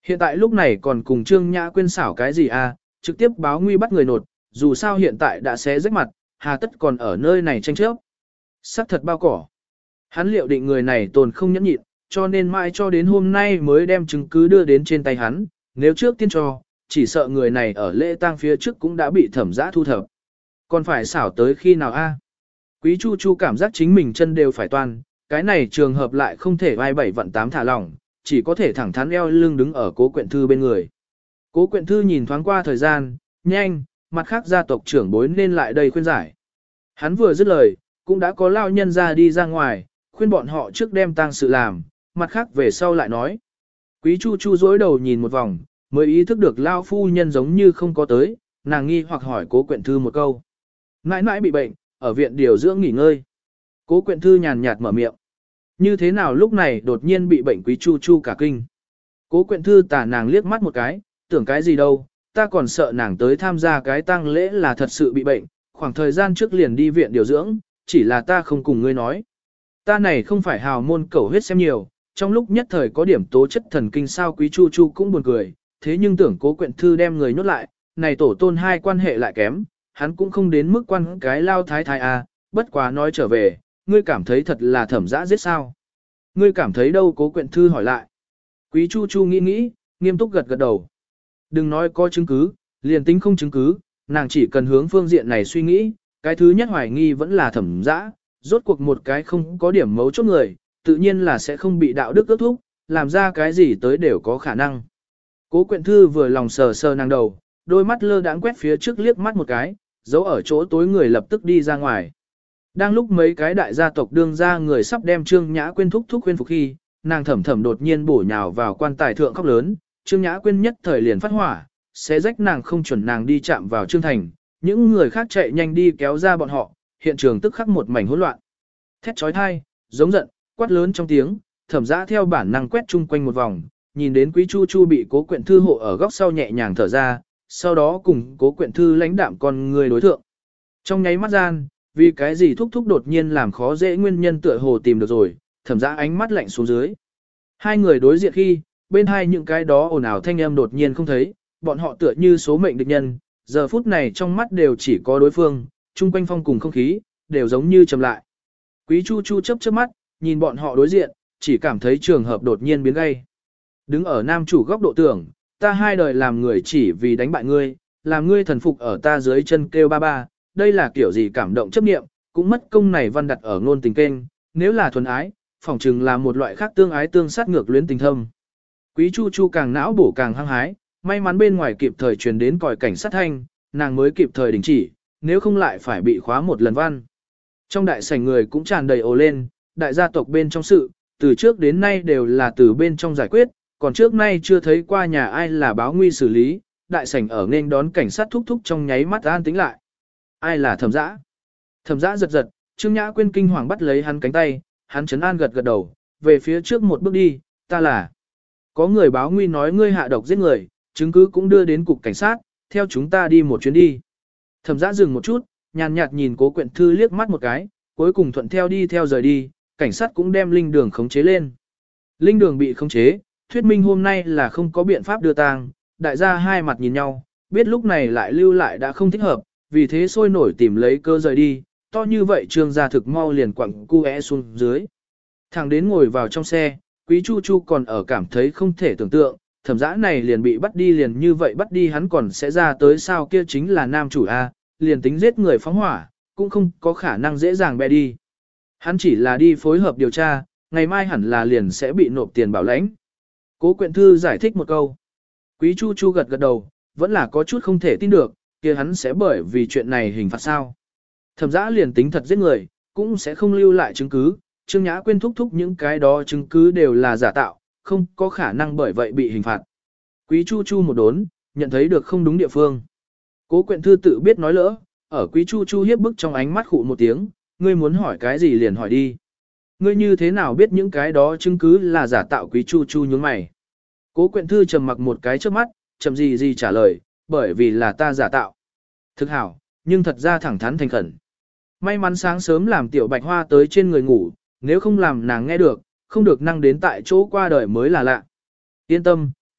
Hiện tại lúc này còn cùng Trương Nhã Quyên xảo cái gì à, trực tiếp báo nguy bắt người nột, dù sao hiện tại đã xé rách mặt, hà tất còn ở nơi này tranh chấp. Sắc thật bao cỏ. Hắn liệu định người này tồn không nhẫn nhịn, cho nên mãi cho đến hôm nay mới đem chứng cứ đưa đến trên tay hắn, nếu trước tiên cho, chỉ sợ người này ở lễ tang phía trước cũng đã bị thẩm giã thu thập. Còn phải xảo tới khi nào a? Quý Chu Chu cảm giác chính mình chân đều phải toan, cái này trường hợp lại không thể vai bảy vận tám thả lỏng, chỉ có thể thẳng thắn eo lưng đứng ở Cố Quyện Thư bên người. Cố Quyện Thư nhìn thoáng qua thời gian, nhanh, mặt khác gia tộc trưởng bối nên lại đây khuyên giải. Hắn vừa dứt lời, cũng đã có lao nhân ra đi ra ngoài, khuyên bọn họ trước đem tang sự làm, mặt khác về sau lại nói. Quý Chu Chu dối đầu nhìn một vòng, mới ý thức được lao phu nhân giống như không có tới, nàng nghi hoặc hỏi Cố Quyện Thư một câu. Mãi mãi bị bệnh, ở viện điều dưỡng nghỉ ngơi. Cố Quyện Thư nhàn nhạt mở miệng. Như thế nào lúc này đột nhiên bị bệnh Quý Chu Chu cả kinh. Cố Quyện Thư tả nàng liếc mắt một cái, tưởng cái gì đâu, ta còn sợ nàng tới tham gia cái tang lễ là thật sự bị bệnh, khoảng thời gian trước liền đi viện điều dưỡng, chỉ là ta không cùng ngươi nói. Ta này không phải hào môn cẩu huyết xem nhiều, trong lúc nhất thời có điểm tố chất thần kinh sao. Quý Chu Chu cũng buồn cười, thế nhưng tưởng Cố Quyện Thư đem người nhốt lại, này tổ tôn hai quan hệ lại kém, hắn cũng không đến mức quan cái lao thái thái à, bất quá nói trở về, ngươi cảm thấy thật là thẩm dã giết sao? Ngươi cảm thấy đâu? Cố Quyện Thư hỏi lại. Quý Chu Chu nghĩ nghĩ, nghiêm túc gật gật đầu. Đừng nói có chứng cứ, liền tính không chứng cứ, nàng chỉ cần hướng phương diện này suy nghĩ, cái thứ nhất hoài nghi vẫn là thẩm dã, rốt cuộc một cái không có điểm mấu chốt người, tự nhiên là sẽ không bị đạo đức ước thúc, làm ra cái gì tới đều có khả năng. Cố Quyện Thư vừa lòng sờ sờ nàng đầu, đôi mắt lơ đãng quét phía trước liếc mắt một cái, giấu ở chỗ tối người lập tức đi ra ngoài. Đang lúc mấy cái đại gia tộc đương ra người sắp đem Trương Nhã Quyên thúc khuyên phục khi, nàng thẩm thẩm đột nhiên bổ nhào vào quan tài thượng khóc lớn, Trương Nhã Quyên nhất thời liền phát hỏa, xé rách nàng không chuẩn nàng đi chạm vào Trương Thành, những người khác chạy nhanh đi kéo ra bọn họ, hiện trường tức khắc một mảnh hỗn loạn. Thét chói tai, giống giận, quát lớn trong tiếng, thẩm dã theo bản năng quét chung quanh một vòng, nhìn đến Quý Chu Chu bị Cố Quyện Thư hộ ở góc sau nhẹ nhàng thở ra, sau đó cùng Cố Quyện Thư lãnh đạm con người đối thượng. Trong nháy mắt gian, vì cái gì thúc thúc đột nhiên làm khó dễ nguyên nhân tựa hồ tìm được rồi, thẩm dã ánh mắt lạnh xuống dưới. Hai người đối diện khi, bên hai những cái đó ồn ào thanh âm đột nhiên không thấy, bọn họ tựa như số mệnh địch nhân, giờ phút này trong mắt đều chỉ có đối phương, chung quanh phong cùng không khí, đều giống như trầm lại. Quý Chu Chu chớp chớp mắt, nhìn bọn họ đối diện, chỉ cảm thấy trường hợp đột nhiên biến gay. Đứng ở nam chủ góc độ tưởng, ta hai đời làm người chỉ vì đánh bại ngươi, làm ngươi thần phục ở ta dưới chân kêu ba ba, đây là kiểu gì cảm động chấp niệm, cũng mất công này văn đặt ở ngôn tình kênh, nếu là thuần ái, phỏng chừng là một loại khác tương ái tương sát ngược luyến tình thâm. Quý Chu Chu càng não bổ càng hăng hái, may mắn bên ngoài kịp thời truyền đến còi cảnh sát thanh, nàng mới kịp thời đình chỉ, nếu không lại phải bị khóa một lần văn. Trong đại sảnh người cũng tràn đầy ồ lên, đại gia tộc bên trong sự, từ trước đến nay đều là từ bên trong giải quyết, còn trước nay chưa thấy qua nhà ai là báo nguy xử lý, đại sảnh ở nên đón cảnh sát thúc thúc trong nháy mắt an tĩnh lại. Ai là thẩm dã? Thẩm dã giật giật, Trương Nhã Quyên kinh hoàng bắt lấy hắn cánh tay, hắn trấn an gật gật đầu, về phía trước một bước đi, ta là. Có người báo nguy nói ngươi hạ độc giết người, chứng cứ cũng đưa đến cục cảnh sát, theo chúng ta đi một chuyến đi. Thẩm dã dừng một chút, nhàn nhạt nhìn Cố Quyện Thư liếc mắt một cái, cuối cùng thuận theo đi theo rời đi, cảnh sát cũng đem linh đường khống chế lên. Linh đường bị khống chế, thuyết minh hôm nay là không có biện pháp đưa tang, đại gia hai mặt nhìn nhau, biết lúc này lại lưu lại đã không thích hợp, vì thế sôi nổi tìm lấy cơ rời đi, to như vậy Trương gia thực mau liền quặng cu é xuống dưới. Thằng đến ngồi vào trong xe, Quý Chu Chu còn ở cảm thấy không thể tưởng tượng, thẩm dã này liền bị bắt đi liền như vậy bắt đi hắn còn sẽ ra tới sao, kia chính là nam chủ A, liền tính giết người phóng hỏa, cũng không có khả năng dễ dàng bè đi. Hắn chỉ là đi phối hợp điều tra, ngày mai hẳn là liền sẽ bị nộp tiền bảo lãnh. Cố Quyện Thư giải thích một câu. Quý Chu Chu gật gật đầu, vẫn là có chút không thể tin được, kia hắn sẽ bởi vì chuyện này hình phạt sao. Thẩm dã liền tính thật giết người, cũng sẽ không lưu lại chứng cứ, Trương Nhã Quyên thúc thúc những cái đó chứng cứ đều là giả tạo, không có khả năng bởi vậy bị hình phạt. Quý Chu Chu một đốn, nhận thấy được không đúng địa phương. Cố Quyện Thư tự biết nói lỡ, ở Quý Chu Chu hiếp bức trong ánh mắt khụ một tiếng, ngươi muốn hỏi cái gì liền hỏi đi. Ngươi như thế nào biết những cái đó chứng cứ là giả tạo? Quý Chu Chu nhướng mày. Cố Quyện Thư trầm mặc một cái trước mắt, chậm gì trả lời, bởi vì là ta giả tạo. Thực hảo, nhưng thật ra thẳng thắn thành khẩn. May mắn sáng sớm làm tiểu bạch hoa tới trên người ngủ, nếu không làm nàng nghe được, không được năng đến tại chỗ qua đời mới là lạ. Yên tâm,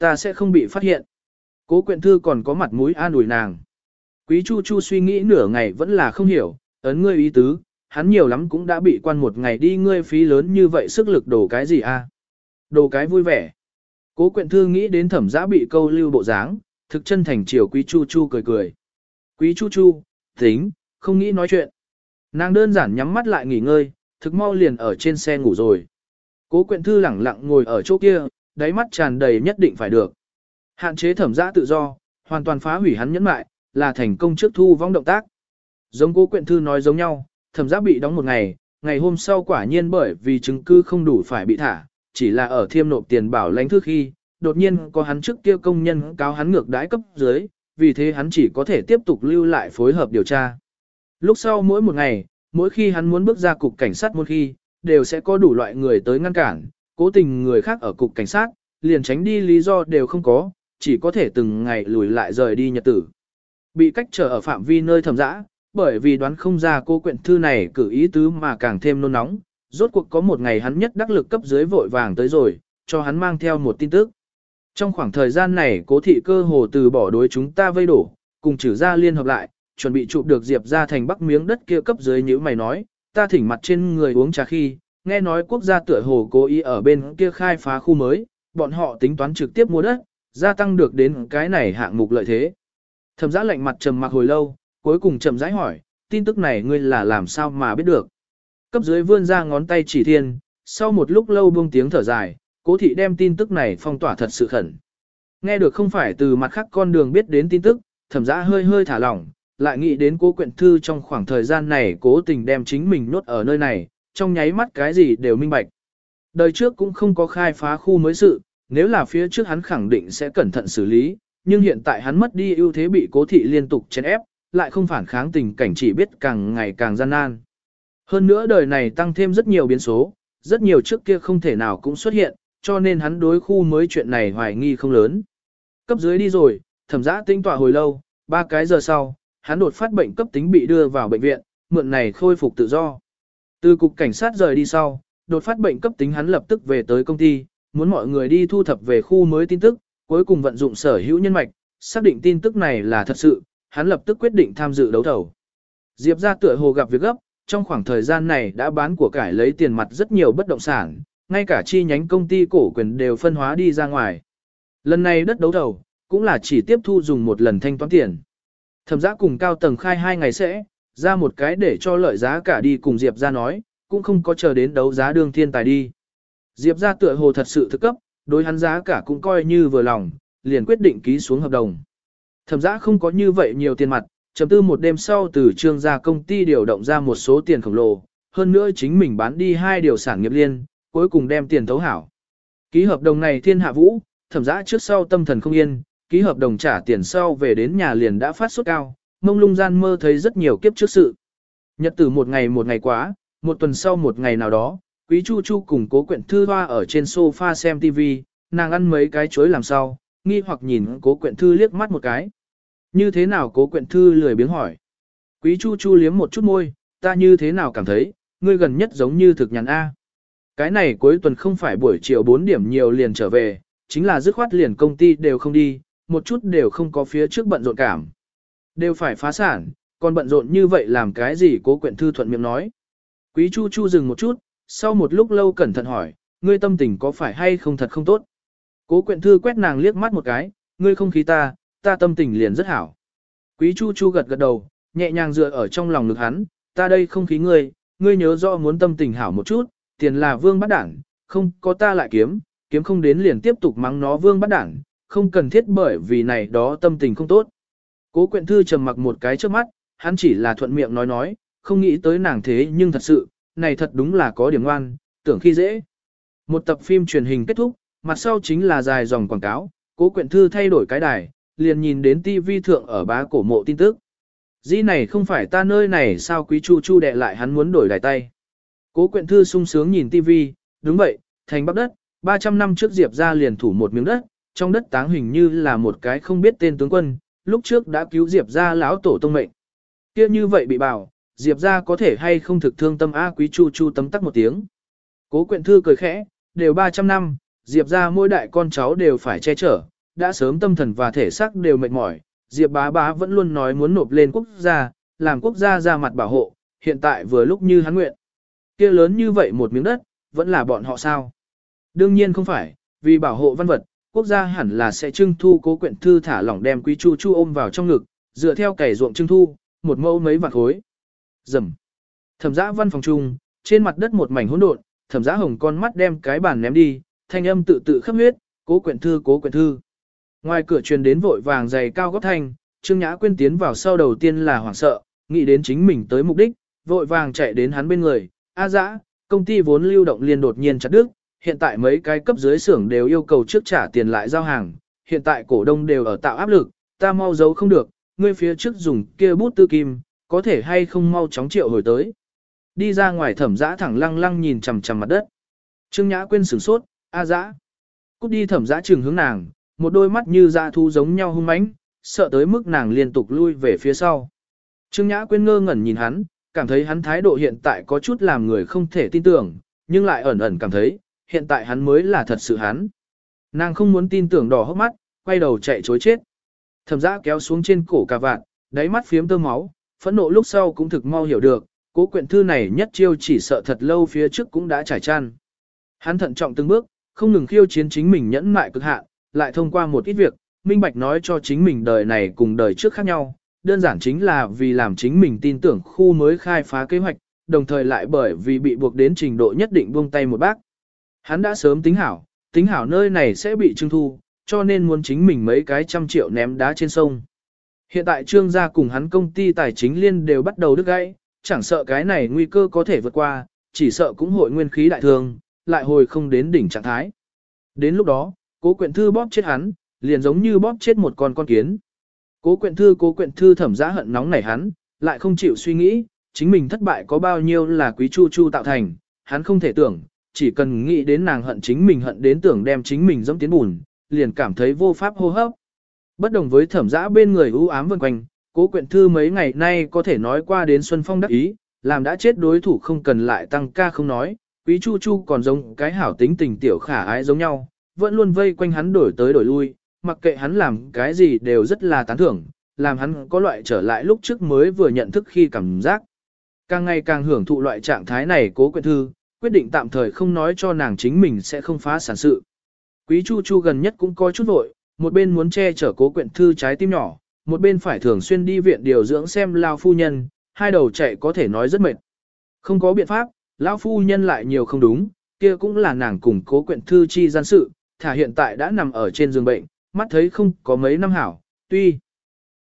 ta sẽ không bị phát hiện. Cố Quyện Thư còn có mặt mũi an ủi nàng. Quý Chu Chu suy nghĩ nửa ngày vẫn là không hiểu, ấn ngươi ý tứ, hắn nhiều lắm cũng đã bị quan một ngày đi, ngươi phí lớn như vậy sức lực đổ cái gì a? Đồ cái vui vẻ. Cố Quyện Thư nghĩ đến Thẩm Dã bị câu lưu bộ dáng, thực chân thành chiều Quý Chu Chu cười cười. Quý Chu Chu, tính, không nghĩ nói chuyện. Nàng đơn giản nhắm mắt lại nghỉ ngơi, thực mau liền ở trên xe ngủ rồi. Cố Quyện Thư lẳng lặng ngồi ở chỗ kia, đáy mắt tràn đầy nhất định phải được. Hạn chế Thẩm Dã tự do, hoàn toàn phá hủy hắn nhẫn mại, là thành công trước thu vong động tác. Giống Cố Quyện Thư nói giống nhau, Thẩm Dã bị đóng một ngày, ngày hôm sau quả nhiên bởi vì chứng cứ không đủ phải bị thả, chỉ là ở thiêm nộp tiền bảo lãnh thư khi, đột nhiên có hắn trước kia công nhân cáo hắn ngược đãi cấp dưới, vì thế hắn chỉ có thể tiếp tục lưu lại phối hợp điều tra. Lúc sau mỗi một ngày, mỗi khi hắn muốn bước ra cục cảnh sát một khi, đều sẽ có đủ loại người tới ngăn cản, cố tình người khác ở cục cảnh sát, liền tránh đi lý do đều không có, chỉ có thể từng ngày lùi lại rời đi nhật tử. Bị cách trở ở phạm vi nơi Thẩm Dã, bởi vì đoán không ra Cố Quyện Thư này cử ý tứ mà càng thêm nôn nóng, rốt cuộc có một ngày hắn nhất đắc lực cấp dưới vội vàng tới rồi, cho hắn mang theo một tin tức. Trong khoảng thời gian này Cố thị cơ hồ từ bỏ đối chúng ta vây đổ, cùng Trử gia liên hợp lại, chuẩn bị chụp được Diệp ra thành bắc miếng đất kia cấp dưới như mày nói, ta thỉnh mặt trên người uống trà khi, nghe nói quốc gia tựa hồ cố ý ở bên kia khai phá khu mới, bọn họ tính toán trực tiếp mua đất, gia tăng được đến cái này hạng mục lợi thế. Thẩm Dã lạnh mặt trầm mặc hồi lâu, cuối cùng chậm rãi hỏi, tin tức này ngươi là làm sao mà biết được? Cấp dưới vươn ra ngón tay chỉ thiên, sau một lúc lâu buông tiếng thở dài, Cố thị đem tin tức này phong tỏa thật sự khẩn. Nghe được không phải từ mặt khác con đường biết đến tin tức, Thẩm Dã hơi hơi thả lỏng, lại nghĩ đến Cố Quyện Thư trong khoảng thời gian này cố tình đem chính mình nhốt ở nơi này, trong nháy mắt cái gì đều minh bạch. Đời trước cũng không có khai phá khu mới sự, nếu là phía trước hắn khẳng định sẽ cẩn thận xử lý, nhưng hiện tại hắn mất đi ưu thế bị Cố thị liên tục chèn ép, lại không phản kháng tình cảnh chỉ biết càng ngày càng gian nan. Hơn nữa đời này tăng thêm rất nhiều biến số, rất nhiều trước kia không thể nào cũng xuất hiện, cho nên hắn đối khu mới chuyện này hoài nghi không lớn. Cấp dưới đi rồi, Thẩm Dã tinh tọa hồi lâu, 3 cái giờ sau, hắn đột phát bệnh cấp tính bị đưa vào bệnh viện, mượn này khôi phục tự do. Từ cục cảnh sát rời đi sau, đột phát bệnh cấp tính hắn lập tức về tới công ty, muốn mọi người đi thu thập về khu mới tin tức, cuối cùng vận dụng sở hữu nhân mạch, xác định tin tức này là thật sự, hắn lập tức quyết định tham dự đấu thầu. Diệp ra tựa hồ gặp việc gấp, trong khoảng thời gian này đã bán của cải lấy tiền mặt rất nhiều bất động sản, ngay cả chi nhánh công ty cổ quyền đều phân hóa đi ra ngoài. Lần này đất đấu thầu, cũng là chỉ tiếp thu dùng một lần thanh toán tiền. Thẩm Dã cùng cao tầng khai 2 ngày sẽ, ra một cái để cho lợi giá cả đi cùng Diệp ra nói, cũng không có chờ đến đấu giá đương thiên tài đi. Diệp ra tựa hồ thật sự thực cấp, đối hắn giá cả cũng coi như vừa lòng, liền quyết định ký xuống hợp đồng. Thẩm Dã không có như vậy nhiều tiền mặt, chấm tư một đêm sau từ Trương gia công ty điều động ra một số tiền khổng lồ, hơn nữa chính mình bán đi 2 điều sản nghiệp liên, cuối cùng đem tiền thấu hảo. Ký hợp đồng này thiên hạ vũ, Thẩm Dã trước sau tâm thần không yên, ký hợp đồng trả tiền sau về đến nhà liền đã phát sốt cao, mông lung gian mơ thấy rất nhiều kiếp trước sự. Nhật tử một ngày quá, một tuần sau một ngày nào đó, Quý Chu Chu cùng Cố Quyện Thư hoa ở trên sofa xem TV, nàng ăn mấy cái chuối làm sao, nghi hoặc nhìn Cố Quyện Thư liếc mắt một cái. Như thế nào? Cố Quyện Thư lười biếng hỏi. Quý Chu Chu liếm một chút môi, ta như thế nào cảm thấy, ngươi gần nhất giống như thực nhàn A. Cái này cuối tuần không phải buổi chiều 4 điểm nhiều liền trở về, chính là dứt khoát liền công ty đều không đi, một chút đều không có phía trước bận rộn cảm. Đều phải phá sản, còn bận rộn như vậy làm cái gì? Cố Quyện Thư thuận miệng nói. Quý Chu Chu dừng một chút, sau một lúc lâu cẩn thận hỏi, ngươi tâm tình có phải hay không thật không tốt? Cố Quyện Thư quét nàng liếc mắt một cái, ngươi không khí ta tâm tình liền rất hảo. Quý Chu Chu gật gật đầu, nhẹ nhàng dựa ở trong lòng ngực hắn, ta đây không khí ngươi nhớ rõ muốn tâm tình hảo một chút, tiền là vương bắt đảng, không có ta lại kiếm không đến liền tiếp tục mắng nó vương bắt đảng, không cần thiết bởi vì này đó tâm tình không tốt. Cố Quyện Thư trầm mặc một cái trước mắt, hắn chỉ là thuận miệng nói, không nghĩ tới nàng thế nhưng thật sự, này thật đúng là có điểm ngoan, tưởng khi dễ. Một tập phim truyền hình kết thúc, mặt sau chính là dài dòng quảng cáo, Cố Quyện Thư thay đổi cái đài, liền nhìn đến TV thượng ở bá cổ mộ tin tức. Dĩ này không phải ta nơi này sao? Quý Chu Chu đè lại hắn muốn đổi đài tay. Cố Quyện Thư sung sướng nhìn TV, đúng vậy, thành Bắc đất, 300 năm trước Diệp ra liền thủ một miếng đất, trong đất táng hình như là một cái không biết tên tướng quân, lúc trước đã cứu Diệp ra lão tổ tông mệnh. Kia như vậy bị bảo, Diệp ra có thể hay không thực thương tâm a? Quý Chu Chu tấm tắc một tiếng. Cố Quyện Thư cười khẽ, đều 300 năm, Diệp ra mỗi đại con cháu đều phải che chở, đã sớm tâm thần và thể xác đều mệt mỏi, Diệp bá bá vẫn luôn nói muốn nộp lên quốc gia, làm quốc gia ra mặt bảo hộ, hiện tại vừa lúc như hắn nguyện. Kia lớn như vậy một miếng đất, vẫn là bọn họ sao? Đương nhiên không phải, vì bảo hộ văn vật, quốc gia hẳn là sẽ trưng thu Cố Quyện Thư thả lỏng đem Quý Chu Chu ôm vào trong ngực, dựa theo cày ruộng trưng thu, một mẫu mấy vạn khối. Rầm. Thẩm Dã văn phòng chung, trên mặt đất một mảnh hỗn độn, Thẩm Dã Hồng con mắt đem cái bàn ném đi, thanh âm tự tự khắp huyết, Cố Quyện Thư, Cố Quyện Thư. Ngoài cửa truyền đến vội vàng giày cao gót thanh, Trương Nhã Quyên tiến vào sau đầu tiên là hoảng sợ, nghĩ đến chính mình tới mục đích, vội vàng chạy đến hắn bên người, "A Dã, công ty vốn lưu động liền đột nhiên chặt đứt, hiện tại mấy cái cấp dưới xưởng đều yêu cầu trước trả tiền lại giao hàng, hiện tại cổ đông đều ở tạo áp lực, ta mau giấu không được, ngươi phía trước dùng kia bút tư kim, có thể hay không mau chóng triệu hồi tới." Đi ra ngoài Thẩm Dã thẳng lăng lăng nhìn chằm chằm mặt đất. Trương Nhã Quyên sửng sốt, "A Dã." Cút đi. Thẩm Dã trừng hướng nàng, một đôi mắt như dã thú giống nhau hung mãnh, sợ tới mức nàng liên tục lui về phía sau. Trương Nhã Quyên ngơ ngẩn nhìn hắn, cảm thấy hắn thái độ hiện tại có chút làm người không thể tin tưởng, nhưng lại ẩn ẩn cảm thấy, hiện tại hắn mới là thật sự hắn. Nàng không muốn tin tưởng, đỏ hốc mắt, quay đầu chạy trối chết. Thẩm Dã kéo xuống trên cổ cà vạt, đáy mắt phiếm tơ máu, phẫn nộ lúc sau cũng thực mau hiểu được, Cố Quyện Thư này nhất chiêu chỉ sợ thật lâu phía trước cũng đã trải chăn. Hắn thận trọng từng bước, không ngừng khiêu chiến chính mình nhẫn mại cực hạn, lại thông qua một ít việc, minh bạch nói cho chính mình đời này cùng đời trước khác nhau, đơn giản chính là vì làm chính mình tin tưởng khu mới khai phá kế hoạch, đồng thời lại bởi vì bị buộc đến trình độ nhất định buông tay một bác. Hắn đã sớm tính hảo nơi này sẽ bị trưng thu, cho nên muốn chính mình mấy cái trăm triệu ném đá trên sông. Hiện tại Trương gia cùng hắn công ty tài chính liên đều bắt đầu đứt gãy, chẳng sợ cái này nguy cơ có thể vượt qua, chỉ sợ cũng hội nguyên khí đại thương, lại hồi không đến đỉnh trạng thái. Đến lúc đó, Cố Quyện Thư bóp chết hắn, liền giống như bóp chết một con kiến. Cố Quyện Thư Thẩm Dã hận nóng nảy hắn, lại không chịu suy nghĩ, chính mình thất bại có bao nhiêu là Quý Chu Chu tạo thành, hắn không thể tưởng, chỉ cần nghĩ đến nàng hận chính mình hận đến tưởng đem chính mình dẫm tiến bùn, liền cảm thấy vô pháp hô hấp. Bất đồng với Thẩm Dã bên người u ám vần quanh, Cố Quyện Thư mấy ngày nay có thể nói qua đến xuân phong đắc ý, làm đã chết đối thủ không cần lại tăng ca không nói, Quý Chu Chu còn giống cái hảo tính tình tiểu khả ái giống nhau, vẫn luôn vây quanh hắn đổi tới đổi lui, mặc kệ hắn làm cái gì đều rất là tán thưởng, làm hắn có loại trở lại lúc trước mới vừa nhận thức khi cảm giác. Càng ngày càng hưởng thụ loại trạng thái này, Cố Quyện Thư quyết định tạm thời không nói cho nàng chính mình sẽ không phá sản sự. Quý Chu Chu gần nhất cũng có chút vội, một bên muốn che chở Cố Quyện Thư trái tim nhỏ, một bên phải thường xuyên đi viện điều dưỡng xem lao phu nhân, hai đầu chạy có thể nói rất mệt. Không có biện pháp, lão phu nhân lại nhiều không đúng, kia cũng là nàng cùng Cố Quyện Thư chi gian sự, thả hiện tại đã nằm ở trên giường bệnh, mắt thấy không có mấy năm hảo, tuy